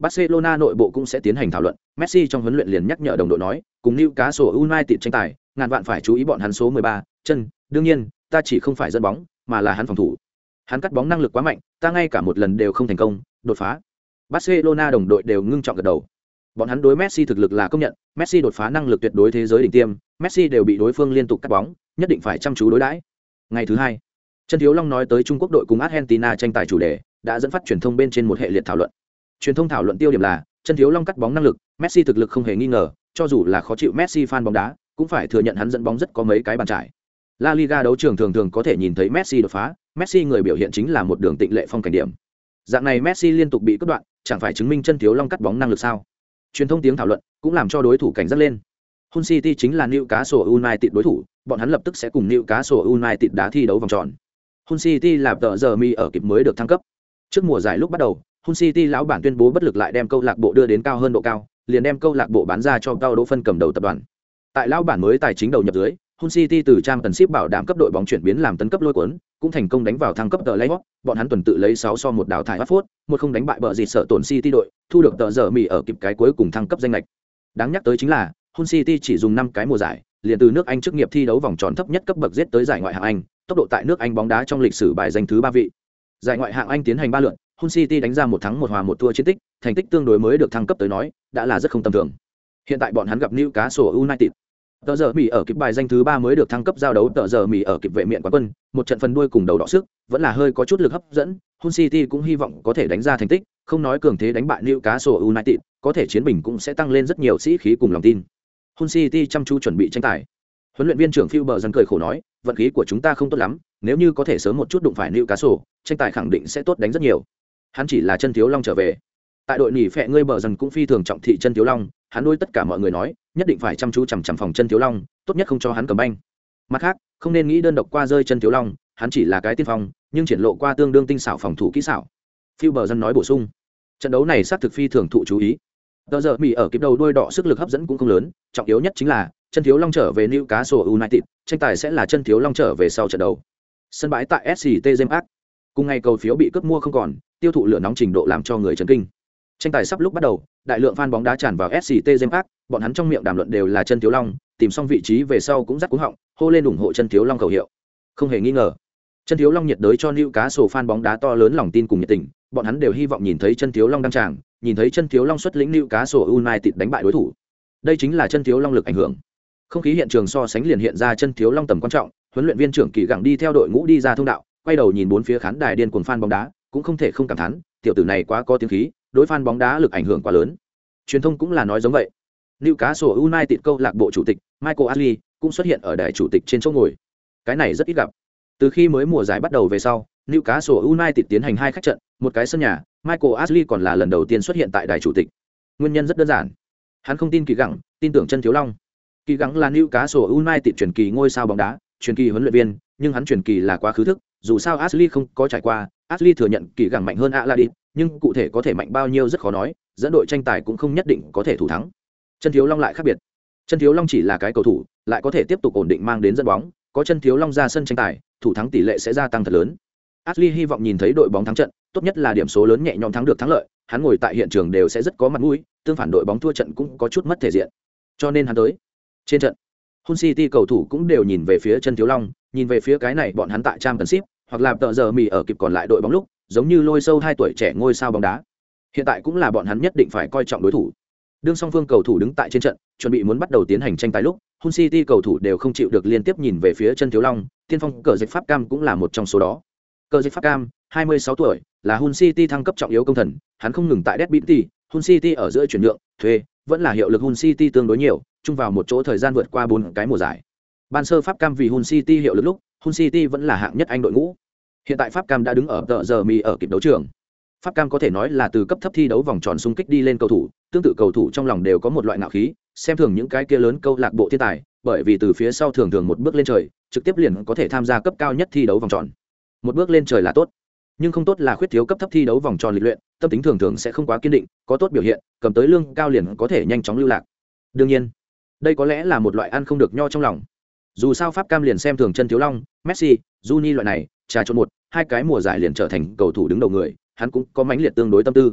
Barcelona nội bộ cũng sẽ tiến hành thảo luận. Messi trong huấn luyện liền nhắc nhở đồng đội nói, cùng Newcastle United tranh tài, ngàn vạn phải chú ý bọn hắn số 13, chân, đương nhiên, ta chỉ không phải dẫn bóng, mà là hắn phòng thủ. Hắn cắt bóng năng lực quá mạnh, ta ngay cả một lần đều không thành công, đột phá. Barcelona đồng đội đều ngưng trọng gật đầu. Bọn hắn đối Messi thực lực là công nhận, Messi đột phá năng lực tuyệt đối thế giới đỉnh tiêm, Messi đều bị đối phương liên tục cắt bóng, nhất định phải chăm chú đối đãi. Ngày thứ hai, Chân Thiếu Long nói tới Trung Quốc đội cùng Argentina tranh tài chủ đề, đã dẫn phát truyền thông bên trên một hệ liệt thảo luận. Truyền thông thảo luận tiêu điểm là Chân Thiếu Long cắt bóng năng lực, Messi thực lực không hề nghi ngờ, cho dù là khó chịu Messi fan bóng đá, cũng phải thừa nhận hắn dẫn bóng rất có mấy cái bàn trải. La Liga đấu trường thường có thể nhìn thấy Messi đột phá, Messi người biểu hiện chính là một đường tịnh lệ phong cảnh điểm. Dạng này Messi liên tục bị cắt đoạn, chẳng phải chứng minh Chân Thiếu Long cắt bóng năng lực sao? Truyền thông tiếng thảo luận cũng làm cho đối thủ cảnh giác lên. Hull City chính là Newcastle United đối thủ, bọn hắn lập tức sẽ cùng Newcastle United đá thi đấu vòng tròn. Hull City là tờ giờ mi ở kịp mới được thăng cấp. Trước mùa giải lúc bắt đầu, Hull City lão bản tuyên bố bất lực lại đem câu lạc bộ đưa đến cao hơn độ cao, liền đem câu lạc bộ bán ra cho Cao Đỗ Phân cầm đầu tập đoàn. Tại lão bản mới tài chính đầu nhập dưới, Hull City từ Championship bảo đảm cấp đội bóng chuyển biến làm tấn cấp lôi cuốn, cũng thành công đánh vào thăng cấp tờ Playoff, bọn hắn tuần tự lấy 6-1 đào thải Watford, 1-0 đánh bại bờ dịt sợ tổn City đội, thu được tờ giờ mì ở kịp cái cuối cùng thăng cấp danh lệch. Đáng nhắc tới chính là, Hull City chỉ dùng 5 cái mùa giải, liền từ nước Anh chức nghiệp thi đấu vòng tròn thấp nhất cấp bậc giết tới giải ngoại hạng Anh, tốc độ tại nước Anh bóng đá trong lịch sử bài danh thứ 3 vị. Giải ngoại hạng Anh tiến hành 3 lượt, Hull City đánh ra 1 thắng 1 hòa 1 thua chiến tích, thành tích tương đối mới được thăng cấp tới nói, đã là rất không tầm thường. Hiện tại bọn hắn gặp Newcastle United. Tờ giờ Mỹ ở kịp bài danh thứ 3 mới được thăng cấp giao đấu tờ giờ Mỹ ở kịp vệ miện quán quân, một trận phần đuôi cùng đầu đỏ sức, vẫn là hơi có chút lực hấp dẫn, Hull City cũng hy vọng có thể đánh ra thành tích, không nói cường thế đánh bại Newcastle United, có thể chiến bình cũng sẽ tăng lên rất nhiều sĩ khí cùng lòng tin. Hull City chăm chú chuẩn bị tranh tài. Huấn luyện viên trưởng Phil Bờ dần cười khổ nói, vận khí của chúng ta không tốt lắm, nếu như có thể sớm một chút đụng phải Newcastle, tranh tài khẳng định sẽ tốt đánh rất nhiều. Hắn chỉ là Chân Thiếu Long trở về. Tại đội nỉ phệ ngươi Bờ dần cũng phi thường trọng thị Chân Thiếu Long, hắn đối tất cả mọi người nói, nhất định phải chăm chú chằm phòng Chân Thiếu Long, tốt nhất không cho hắn cầm banh. Mặt khác, không nên nghĩ đơn độc qua rơi Chân Thiếu Long, hắn chỉ là cái tiên phong, nhưng triển lộ qua tương đương tinh xảo phòng thủ kỹ xảo. Phil Bờ dần nói bổ sung, trận đấu này xác thực phi thường thụ chú ý. Tờ giờ Mỹ ở kịp đầu đuôi đỏ sức lực hấp dẫn cũng không lớn, trọng yếu nhất chính là Chân Thiếu Long trở về Newcastle United, tranh tài sẽ là Chân Thiếu Long trở về sau trận đấu. Sân bãi tại SCT Gem Park, cùng ngày cầu phiếu bị cướp mua không còn, tiêu thụ lửa nóng trình độ làm cho người chấn kinh. Tranh tài sắp lúc bắt đầu, đại lượng fan bóng đá tràn vào SCT Gem Park, bọn hắn trong miệng đàm luận đều là Chân Thiếu Long, tìm xong vị trí về sau cũng rắc cú họng, hô lên ủng hộ Chân Thiếu Long khẩu hiệu. Không hề nghi ngờ, Chân Thiếu Long nhiệt đới cho Newcastle fan bóng đá to lớn lòng tin cùng nhiệt tình, bọn hắn đều hy vọng nhìn thấy Chân Thiếu Long đăng tràng, nhìn thấy Chân Thiếu Long xuất lĩnh Newcastle United đánh bại đối thủ. Đây chính là Chân Thiếu Long lực ảnh hưởng. Không khí hiện trường so sánh liền hiện ra Chân Thiếu Long tầm quan trọng, huấn luyện viên trưởng Kỳ Gẳng đi theo đội ngũ đi ra thông đạo, quay đầu nhìn bốn phía khán đài điên cuồng fan bóng đá, cũng không thể không cảm thán, tiểu tử này quá có tiếng khí, đối fan bóng đá lực ảnh hưởng quá lớn. Truyền thông cũng là nói giống vậy. Newcastle United câu lạc bộ chủ tịch Michael Ashley cũng xuất hiện ở đài chủ tịch trên chỗ ngồi. Cái này rất ít gặp. Từ khi mới mùa giải bắt đầu về sau, Newcastle United tiến hành 2 khách trận, một cái sân nhà, Michael Ashley còn là lần đầu tiên xuất hiện tại đài chủ tịch. Nguyên nhân rất đơn giản. Hắn không tin Kỳ Gẳng, tin tưởng Chân Thiếu Long. Kỳ Gẳng là Newcastle United truyền kỳ ngôi sao bóng đá, truyền kỳ huấn luyện viên, nhưng hắn truyền kỳ là quá khứ thức, dù sao Ashley không có trải qua, Ashley thừa nhận Kỳ Gẳng mạnh hơn Aladdin, nhưng cụ thể có thể mạnh bao nhiêu rất khó nói, dẫn đội tranh tài cũng không nhất định có thể thủ thắng. Chân Thiếu Long lại khác biệt. Chân Thiếu Long chỉ là cái cầu thủ, lại có thể tiếp tục ổn định mang đến dẫn bóng, có Chân Thiếu Long ra sân tranh tài, thủ thắng tỷ lệ sẽ gia tăng thật lớn. Ashley hy vọng nhìn thấy đội bóng thắng trận, tốt nhất là điểm số lớn nhẹ nhõm thắng được thắng lợi, hắn ngồi tại hiện trường đều sẽ rất có mặt mũi, tương phản đội bóng thua trận cũng có chút mất thể diện. Cho nên hắn tới. Trên trận, Hull City cầu thủ cũng đều nhìn về phía Chân Thiếu Long, nhìn về phía cái này bọn hắn tại Championship, hoặc là tờ giờ mì ở kịp còn lại đội bóng lúc, giống như lôi sâu 2 tuổi trẻ ngôi sao bóng đá. Hiện tại cũng là bọn hắn nhất định phải coi trọng đối thủ. Đương song phương cầu thủ đứng tại trên trận, chuẩn bị muốn bắt đầu tiến hành tranh tài lúc, Hull City cầu thủ đều không chịu được liên tiếp nhìn về phía Chân Thiếu Long, tiên phong cờ dịch Pháp Cam cũng là một trong số đó. Cờ dịch Pháp Cam, 26 tuổi, là Hull City thăng cấp trọng yếu công thần, hắn không ngừng tại Derby, Hull City ở giữa chuyển nhượng, thuê, vẫn là hiệu lực Hull City tương đối nhiều, chung vào một chỗ thời gian vượt qua 4 cái mùa giải. Ban sơ Pháp Cam vì Hull City hiệu lực lúc, Hull City vẫn là hạng nhất Anh đội ngũ. Hiện tại Pháp Cam đã đứng ở tờ giờ mi ở kịp đấu trường. Pháp Cam có thể nói là từ cấp thấp thi đấu vòng tròn xung kích đi lên cầu thủ, tương tự cầu thủ trong lòng đều có một loại ngạo khí, xem thường những cái kia lớn câu lạc bộ thiên tài, bởi vì từ phía sau thường thường một bước lên trời, trực tiếp liền có thể tham gia cấp cao nhất thi đấu vòng tròn. Một bước lên trời là tốt, nhưng không tốt là khuyết thiếu cấp thấp thi đấu vòng tròn lịch luyện, tâm tính thường thường sẽ không quá kiên định, có tốt biểu hiện, cầm tới lương cao liền có thể nhanh chóng lưu lạc. Đương nhiên, đây có lẽ là một loại ăn không được nho trong lòng. Dù sao Pháp Cam liền xem thường Chân Thiếu Long, Messi, Juni loại này, trà trộn 1, 2 cái mùa giải liền trở thành cầu thủ đứng đầu người, hắn cũng có mãnh liệt tương đối tâm tư.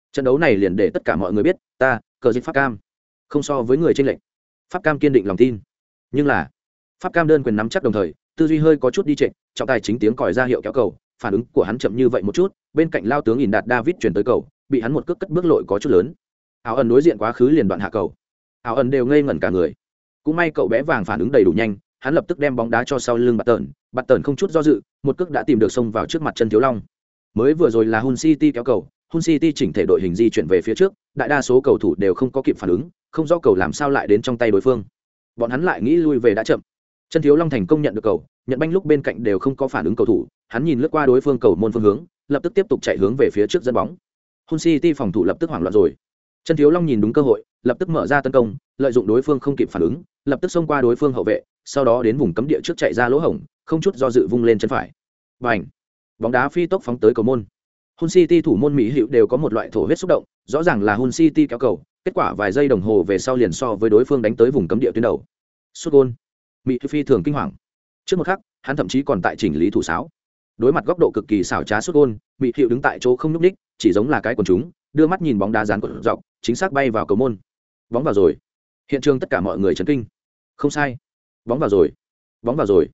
Trận đấu này liền để tất cả mọi người biết, ta, cờ dịch Pháp Cam, không so với người trên lệnh. Pháp Cam kiên định lòng tin. Nhưng là, Pháp Cam đơn quyền nắm chắc đồng thời, tư duy hơi có chút đi trệ, trọng tài chính tiếng còi ra hiệu kéo cầu, phản ứng của hắn chậm như vậy một chút, bên cạnh lao tướng ỉn đạt David chuyển tới cầu, bị hắn một cước cất bước lội có chút lớn. Áo ẩn đối diện quá khứ liền đoạn hạ cầu. Áo ẩn đều ngây ngẩn cả người. Cũng may cậu bé vàng phản ứng đầy đủ nhanh, hắn lập tức đem bóng đá cho sau lưng Bạt Tẩn không chút do dự, một cước đã tìm được xông vào trước mặt chân Thiếu Long. Mới vừa rồi là Hull City kéo cầu, Hull City chỉnh thể đội hình di chuyển về phía trước, đại đa số cầu thủ đều không có kịp phản ứng, không rõ cầu làm sao lại đến trong tay đối phương. Bọn hắn lại nghĩ lui về đã chậm. Chân Thiếu Long thành công nhận được cầu, nhận banh lúc bên cạnh đều không có phản ứng cầu thủ, hắn nhìn lướt qua đối phương cầu môn phương hướng, lập tức tiếp tục chạy hướng về phía trước dẫn bóng. Hull City phòng thủ lập tức hoảng loạn rồi. Chân Thiếu Long nhìn đúng cơ hội, lập tức mở ra tấn công, lợi dụng đối phương không kịp phản ứng, lập tức xông qua đối phương hậu vệ, sau đó đến vùng cấm địa trước chạy ra lỗ hổng, không chút do dự vung lên chân phải. Bành! Bóng đá phi tốc phóng tới cầu môn. Hull City thủ môn Mỹ Hữu đều có một loại thổ huyết xúc động, rõ ràng là Hull City kéo cầu, kết quả vài giây đồng hồ về sau liền so với đối phương đánh tới vùng cấm địa tuyến đầu. Sút gol. Mỹ Hữu phi thường kinh hoàng. Trước một khắc, hắn thậm chí còn tại chỉnh lý thủ sáo. Đối mặt góc độ cực kỳ xảo trá sút gol, Mỹ Hữu đứng tại chỗ không nhúc nhích, chỉ giống là cái quần chúng, đưa mắt nhìn bóng đá dán cột dọc, chính xác bay vào cầu môn. Bóng vào rồi. Hiện trường tất cả mọi người chấn kinh. Không sai. Bóng vào rồi. Bóng vào rồi.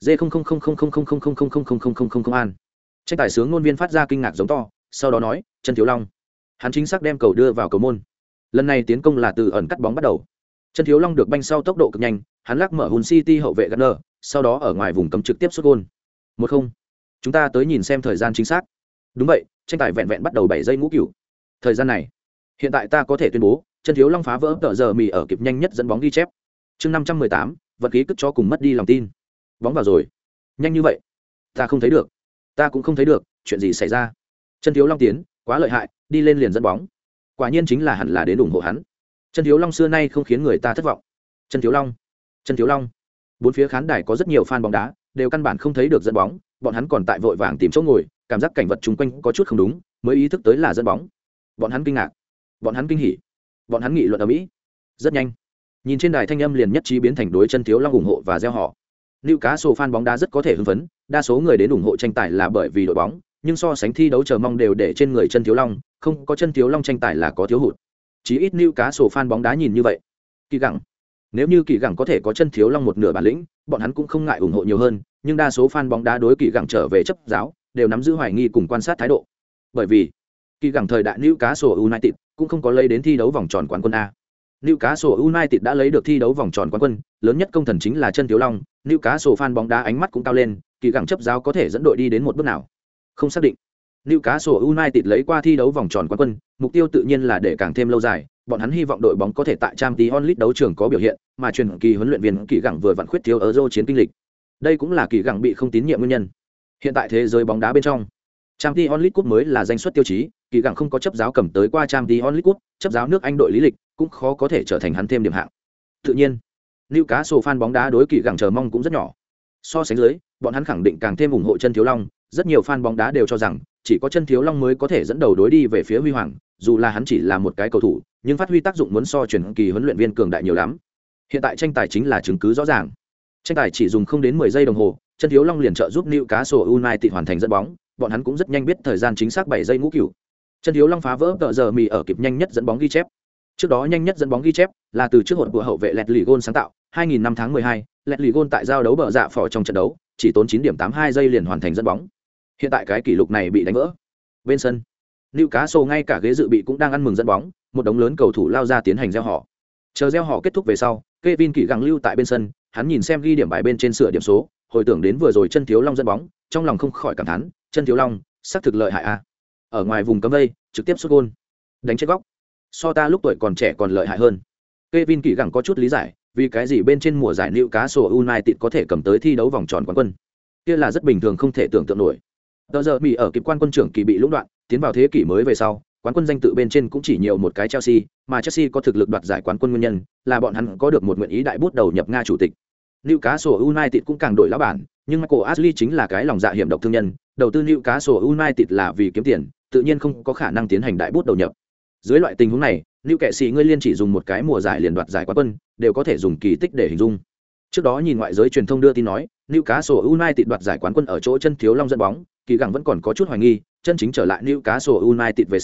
J000000000000 an. Tranh tài sướng ngôn viên phát ra kinh ngạc giống to, sau đó nói, Chân Thiếu Long. Hắn chính xác đem cầu đưa vào cầu môn. Lần này tiến công là từ ẩn cắt bóng bắt đầu. Chân Thiếu Long được banh sau tốc độ cực nhanh, hắn lắc mở Hull City hậu vệ Gardner, sau đó ở ngoài vùng cấm trực tiếp sút gol. 1-0. Chúng ta tới nhìn xem thời gian chính xác. Đúng vậy, tranh tài vẹn vẹn bắt đầu 7 giây ngũ cửu. Thời gian này, hiện tại ta có thể tuyên bố, Chân Thiếu Long phá vỡ tờ giờ mì ở kịp nhanh nhất dẫn bóng ghi chép. Chương 518, vật khí cất cho cùng mất đi lòng tin. Bóng vào rồi. Nhanh như vậy, ta không thấy được. Ta cũng không thấy được, chuyện gì xảy ra. Chân Thiếu Long tiến, quá lợi hại, đi lên liền dẫn bóng. Quả nhiên chính là hẳn là đến ủng hộ hắn. Chân Thiếu Long xưa nay không khiến người ta thất vọng. Chân Thiếu Long, Chân Thiếu Long. Bốn phía khán đài có rất nhiều fan bóng đá, đều căn bản không thấy được dẫn bóng, bọn hắn còn tại vội vàng tìm chỗ ngồi, cảm giác cảnh vật chung quanh có chút không đúng, mới ý thức tới là dẫn bóng. Bọn hắn kinh ngạc, bọn hắn kinh hỉ, bọn hắn nghị luận ở mỹ. Rất nhanh, nhìn trên đài thanh âm liền nhất trí biến thành đối Chân Thiếu Long ủng hộ và gieo họ. Newcastle fan bóng đá rất có thể hưng phấn, đa số người đến ủng hộ tranh tài là bởi vì đội bóng, nhưng so sánh thi đấu chờ mong đều để trên người Chân Thiếu Long, không có Chân Thiếu Long tranh tài là có thiếu hụt. Chí ít Newcastle fan bóng đá nhìn như vậy. Kỳ gặng, nếu như Kỳ gặng có thể có Chân Thiếu Long một nửa bản lĩnh, bọn hắn cũng không ngại ủng hộ nhiều hơn, nhưng đa số fan bóng đá đối Kỳ gặng trở về chấp giáo, đều nắm giữ hoài nghi cùng quan sát thái độ. Bởi vì, Kỳ gặng thời đại Newcastle United cũng không có lấy đến thi đấu vòng tròn quán quân a. Newcastle United đã lấy được thi đấu vòng tròn quán quân, lớn nhất công thần chính là Chân Thiếu Long, Newcastle fan bóng đá ánh mắt cũng cao lên, Kỳ gặng chấp giáo có thể dẫn đội đi đến một bước nào? Không xác định. Newcastle United lấy qua thi đấu vòng tròn quán quân, mục tiêu tự nhiên là để càng thêm lâu dài, bọn hắn hy vọng đội bóng có thể tại Champions League đấu trường có biểu hiện, mà truyền kỳ huấn luyện viên Kỳ gặng vừa vặn khuyết thiếu Euro chiến kinh lịch. Đây cũng là Kỳ gặng bị không tín nhiệm nguyên nhân. Hiện tại thế giới bóng đá bên trong, Champions League Cup mới là danh suất tiêu chí, Kỳ gặng không có chấp giáo cầm tới qua Champions League Cup, chấp giáo nước Anh đội lý lịch, cũng khó có thể trở thành hắn thêm điểm hạng. Tự nhiên, Newcastle fan bóng đá đối Kỳ gặng chờ mong cũng rất nhỏ. So sánh dưới, bọn hắn khẳng định càng thêm ủng hộ Chân Thiếu Long, rất nhiều fan bóng đá đều cho rằng chỉ có Chân Thiếu Long mới có thể dẫn đầu đối đi về phía huy hoàng, dù là hắn chỉ là một cái cầu thủ, nhưng phát huy tác dụng muốn so truyền kỳ huấn luyện viên cường đại nhiều lắm. Hiện tại tranh tài chính là chứng cứ rõ ràng. Tranh tài chỉ dùng không đến 10 giây đồng hồ, Chân Thiếu Long liền trợ giúp Newcastle United hoàn thành dẫn bóng, bọn hắn cũng rất nhanh biết thời gian chính xác 7 giây ngũ cửu. Chân Thiếu Long phá vỡ tờ giờ mì ở kịp nhanh nhất dẫn bóng ghi chép. Trước đó nhanh nhất dẫn bóng ghi chép là từ trước hột của hậu vệ Leslie Gol sáng tạo, 2005 tháng 12, Leslie Gol tại giao đấu bờ dạ phỏ trong trận đấu, chỉ tốn 9.82 giây liền hoàn thành dẫn bóng. Hiện tại cái kỷ lục này bị đánh vỡ. Bên sân, Newcastle ngay cả ghế dự bị cũng đang ăn mừng dẫn bóng, một đống lớn cầu thủ lao ra tiến hành gieo họ. Chờ gieo họ kết thúc về sau, Kevin Kỳ gặng lưu tại bên sân, hắn nhìn xem ghi điểm bài bên trên sửa điểm số, hồi tưởng đến vừa rồi Chân Thiếu Long dẫn bóng, trong lòng không khỏi cảm thán, Chân Thiếu Long, xác thực lợi hại a. Ở ngoài vùng cấm vây, trực tiếp sút gol, đánh chết góc. So ta lúc tuổi còn trẻ còn lợi hại hơn. Kevin Kỳ gặng có chút lý giải, vì cái gì bên trên mùa giải Newcastle United có thể cầm tới thi đấu vòng tròn quán quân. Kia là rất bình thường không thể tưởng tượng nổi. Tờ giờ bị ở kịp quan quân trưởng kỳ bị lũng đoạn, tiến vào thế kỷ mới về sau, quán quân danh tự bên trên cũng chỉ nhiều một cái Chelsea, mà Chelsea có thực lực đoạt giải quán quân nguyên nhân là bọn hắn có được một nguyện ý đại bút đầu nhập Nga chủ tịch. Newcastle United cũng càng đổi lão bản, nhưng Michael Ashley chính là cái lòng dạ hiểm độc thương nhân, đầu tư Newcastle United là vì kiếm tiền, tự nhiên không có khả năng tiến hành đại bút đầu nhập. Dưới loại tình huống này, Newcastle ngươi liên chỉ dùng một cái mùa giải liền đoạt giải quán quân, đều có thể dùng kỳ tích để hình dung. Trước đó nhìn ngoại giới truyền thông đưa tin nói, Newcastle United đoạt giải quán quân ở chỗ Chân Thiếu Long dẫn bóng, Kỳ gặng vẫn còn có chút hoài nghi, chân chính trở lại Newcastle United về sau,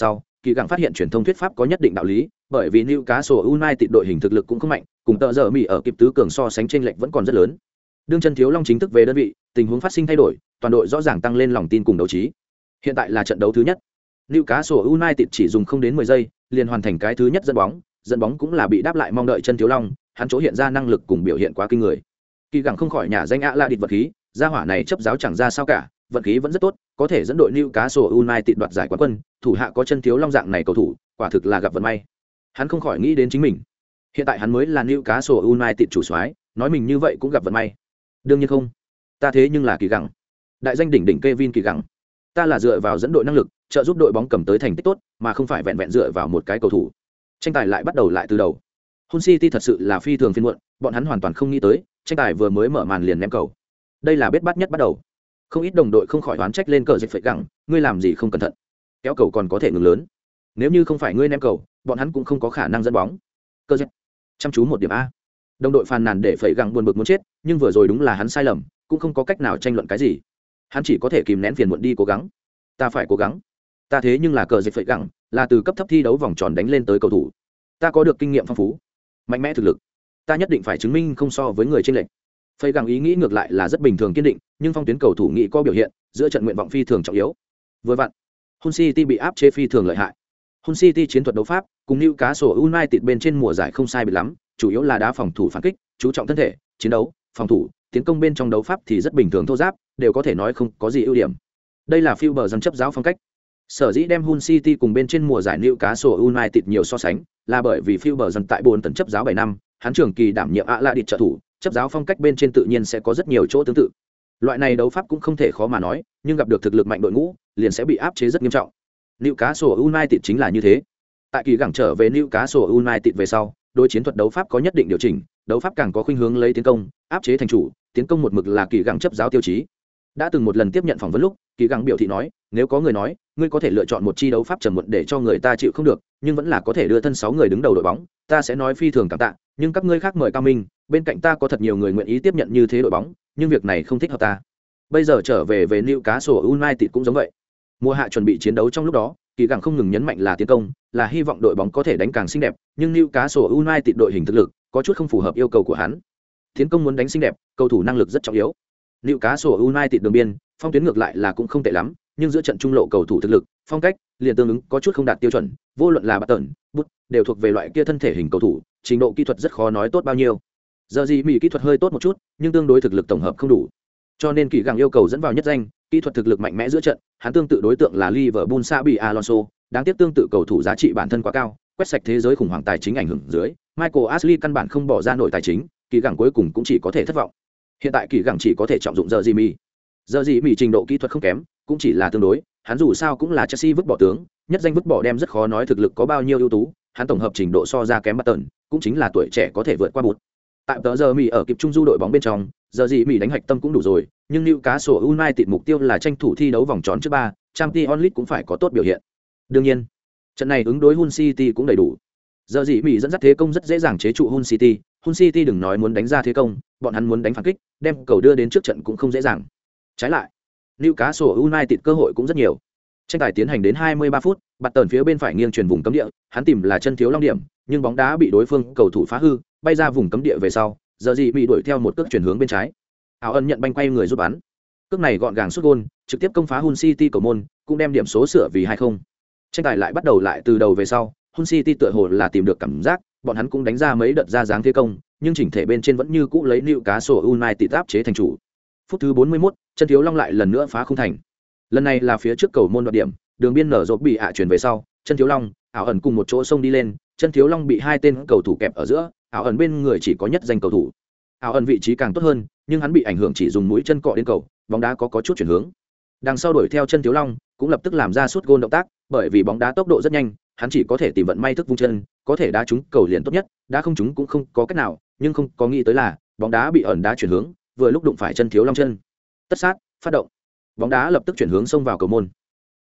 kỳ gắng phát hiện truyền thông thuyết pháp có nhất định đạo lý, bởi vì Newcastle United đội hình thực lực cũng không mạnh, cùng tợ giờ Mỹ ở kịp tứ cường so sánh chênh lệch vẫn còn rất lớn. Đương chân thiếu long chính thức về đơn vị, tình huống phát sinh thay đổi, toàn đội rõ ràng tăng lên lòng tin cùng đấu trí. Hiện tại là trận đấu thứ nhất. Newcastle United chỉ dùng không đến 10 giây, liền hoàn thành cái thứ nhất dẫn bóng cũng là bị đáp lại mong đợi chân thiếu long, hắn chỗ hiện ra năng lực cùng biểu hiện quá kinh người. Kỳ gắng không khỏi nhà danh ạ la địt vật khí, gia hỏa này chấp giáo chẳng ra sao cả, vận khí vẫn rất tốt, có thể dẫn đội Newcastle United đoạt giải quán quân, thủ hạ có chân thiếu long dạng này cầu thủ, quả thực là gặp vận may. Hắn không khỏi nghĩ đến chính mình. Hiện tại hắn mới là Newcastle United chủ soái, nói mình như vậy cũng gặp vận may. Đương nhiên không. Ta thế nhưng là Kỳ gắng. Đại danh đỉnh đỉnh Kevin Kỳ gắng. Ta là dựa vào dẫn đội năng lực, trợ giúp đội bóng cầm tới thành tích tốt, mà không phải vẹn vẹn dựa vào một cái cầu thủ. Tranh tài lại bắt đầu lại từ đầu. Hull City thật sự là phi thường phiền muộn, bọn hắn hoàn toàn không nghĩ tới, tranh tài vừa mới mở màn liền ném cầu. Đây là bết bát nhất bắt đầu. Không ít đồng đội không khỏi oán trách lên cờ dịch phải gặng, ngươi làm gì không cẩn thận, kéo cầu còn có thể ngừng lớn. Nếu như không phải ngươi ném cầu, bọn hắn cũng không có khả năng dẫn bóng. Cờ dịch chăm chú một điểm a. Đồng đội phàn nàn để phải gặng buồn bực muốn chết, nhưng vừa rồi đúng là hắn sai lầm, cũng không có cách nào tranh luận cái gì. Hắn chỉ có thể kìm nén phiền muộn đi cố gắng. Ta phải cố gắng. Ta thế nhưng là cờ dịch phải gặng, là từ cấp thấp thi đấu vòng tròn đánh lên tới cầu thủ. Ta có được kinh nghiệm phong phú, mạnh mẽ thực lực. Ta nhất định phải chứng minh không so với người trên lệnh. Phây găng ý nghĩ ngược lại là rất bình thường kiên định, nhưng phong tuyến cầu thủ nghĩ có biểu hiện, giữa trận nguyện vọng phi thường trọng yếu. Vừa vặn, Hull City bị áp chế phi thường lợi hại. Hull City chiến thuật đấu pháp cùng Newcastle United bên trên mùa giải không sai biệt lắm, chủ yếu là đá phòng thủ phản kích, chú trọng thân thể, chiến đấu, phòng thủ, tiến công bên trong đấu pháp thì rất bình thường thô giáp, đều có thể nói không có gì ưu điểm. Đây là Philber dân chấp giáo phong cách. Sở dĩ đem Hull City cùng bên trên mùa giải Newcastle United nhiều so sánh, là bởi vì Philber dân tại 4 tấn chấp giáo 7 năm, hắn trường kỳ đảm nhiệm ạ la địt trợ thủ, chấp giáo phong cách bên trên tự nhiên sẽ có rất nhiều chỗ tương tự. Loại này đấu pháp cũng không thể khó mà nói, nhưng gặp được thực lực mạnh đội ngũ, liền sẽ bị áp chế rất nghiêm trọng. Newcastle United chính là như thế. Tại kỳ gẳng trở về Newcastle United về sau, đối chiến thuật đấu pháp có nhất định điều chỉnh, đấu pháp càng có khuynh hướng lấy tiến công, áp chế thành chủ, tiến công một mực là kỳ gẳng chấp giáo tiêu chí. Đã từng một lần tiếp nhận phỏng vấn lúc, kỳ gẳng biểu thị nói, nếu có người nói, ngươi có thể lựa chọn một chi đấu pháp trầm muộn để cho người ta chịu không được, nhưng vẫn là có thể đưa thân 6 người đứng đầu đội bóng, ta sẽ nói phi thường cảm tạ, nhưng các ngươi khác mời cao minh, bên cạnh ta có thật nhiều người nguyện ý tiếp nhận như thế đội bóng, nhưng việc này không thích hợp ta. Bây giờ trở về Newcastle United cũng giống vậy. Mùa hạ chuẩn bị chiến đấu trong lúc đó, kỳ gẳng không ngừng nhấn mạnh là tiến công, là hy vọng đội bóng có thể đánh càng xinh đẹp, nhưng Newcastle United đội hình thực lực có chút không phù hợp yêu cầu của hắn. Tiến công muốn đánh xinh đẹp, cầu thủ năng lực rất trọng yếu. Newcastle United đường biên, phong tuyến ngược lại là cũng không tệ lắm, nhưng giữa trận trung lộ cầu thủ thực lực, phong cách, liền tương ứng có chút không đạt tiêu chuẩn, vô luận là Barton, Bút, đều thuộc về loại kia thân thể hình cầu thủ, trình độ kỹ thuật rất khó nói tốt bao nhiêu. Giờ gì Mỹ kỹ thuật hơi tốt một chút, nhưng tương đối thực lực tổng hợp không đủ. Cho nên kỳ gẳng yêu cầu dẫn vào nhất danh, kỹ thuật thực lực mạnh mẽ giữa trận, hắn tương tự đối tượng là Liverpool Xabi Alonso, đáng tiếc tương tự cầu thủ giá trị bản thân quá cao, quét sạch thế giới khủng hoảng tài chính ảnh hưởng dưới, Michael Ashley căn bản không bỏ ra nổi tài chính, kỳ gẳng cuối cùng cũng chỉ có thể thất vọng. Hiện tại kỳ gẳng chỉ có thể trọng dụng giờ gì Mỹ. Giờ gì Mỹ trình độ kỹ thuật không kém, cũng chỉ là tương đối, hắn dù sao cũng là Chelsea vứt bỏ tướng, nhất danh vứt bỏ đem rất khó nói thực lực có bao nhiêu ưu tú, hắn tổng hợp trình độ so ra kém Barton, cũng chính là tuổi trẻ có thể vượt qua Bút. Tại tờ giờ Mỹ ở kịp trung du đội bóng bên trong, giờ gì Mỹ đánh hạch tâm cũng đủ rồi, nhưng Newcastle United mục tiêu là tranh thủ thi đấu vòng tròn trước 3, Champions League cũng phải có tốt biểu hiện. Đương nhiên, trận này ứng đối Hull City cũng đầy đủ. Giờ gì Mỹ dẫn dắt thế công rất dễ dàng chế trụ Hull City, Hull City đừng nói muốn đánh ra thế công, bọn hắn muốn đánh phản kích, đem cầu đưa đến trước trận cũng không dễ dàng. Trái lại, Newcastle United cơ hội cũng rất nhiều. Tranh tài tiến hành đến 23 phút, bạt tần phía bên phải nghiêng chuyển vùng cấm địa, hắn tìm là chân thiếu long điểm, nhưng bóng đá bị đối phương cầu thủ phá hư, bay ra vùng cấm địa về sau, giờ gì bị đuổi theo một cước chuyển hướng bên trái. Áo ân nhận banh quay người giúp bắn. Cước này gọn gàng sút gôn, trực tiếp công phá Hull City cầu môn, cũng đem điểm số sửa vì 2-0. Tranh tài lại bắt đầu lại từ đầu về sau, Hull City tựa hồ là tìm được cảm giác, bọn hắn cũng đánh ra mấy đợt ra dáng thế công, nhưng chỉnh thể bên trên vẫn như cũ lấy Newcastle United áp chế thành chủ. Phút thứ 41, chân thiếu long lại lần nữa phá không thành. Lần này là phía trước cầu môn đoạt điểm, đường biên nở rộp bị ạ chuyển về sau, chân thiếu long, ảo ẩn cùng một chỗ xông đi lên, chân thiếu long bị hai tên cầu thủ kẹp ở giữa, ảo ẩn bên người chỉ có nhất danh cầu thủ. Ảo ẩn vị trí càng tốt hơn, nhưng hắn bị ảnh hưởng chỉ dùng mũi chân cọ đến cầu, bóng đá có chút chuyển hướng. Đằng sau đuổi theo chân thiếu long, cũng lập tức làm ra sút gôn động tác, bởi vì bóng đá tốc độ rất nhanh, hắn chỉ có thể tìm vận may thức vung chân, có thể đá trúng cầu liền tốt nhất, đá không trúng cũng không có cách nào, nhưng không có nghĩ tới là bóng đá bị ẩn đá chuyển hướng, vừa lúc đụng phải chân thiếu long chân. Tất sát, phát động. Bóng đá lập tức chuyển hướng xông vào cầu môn.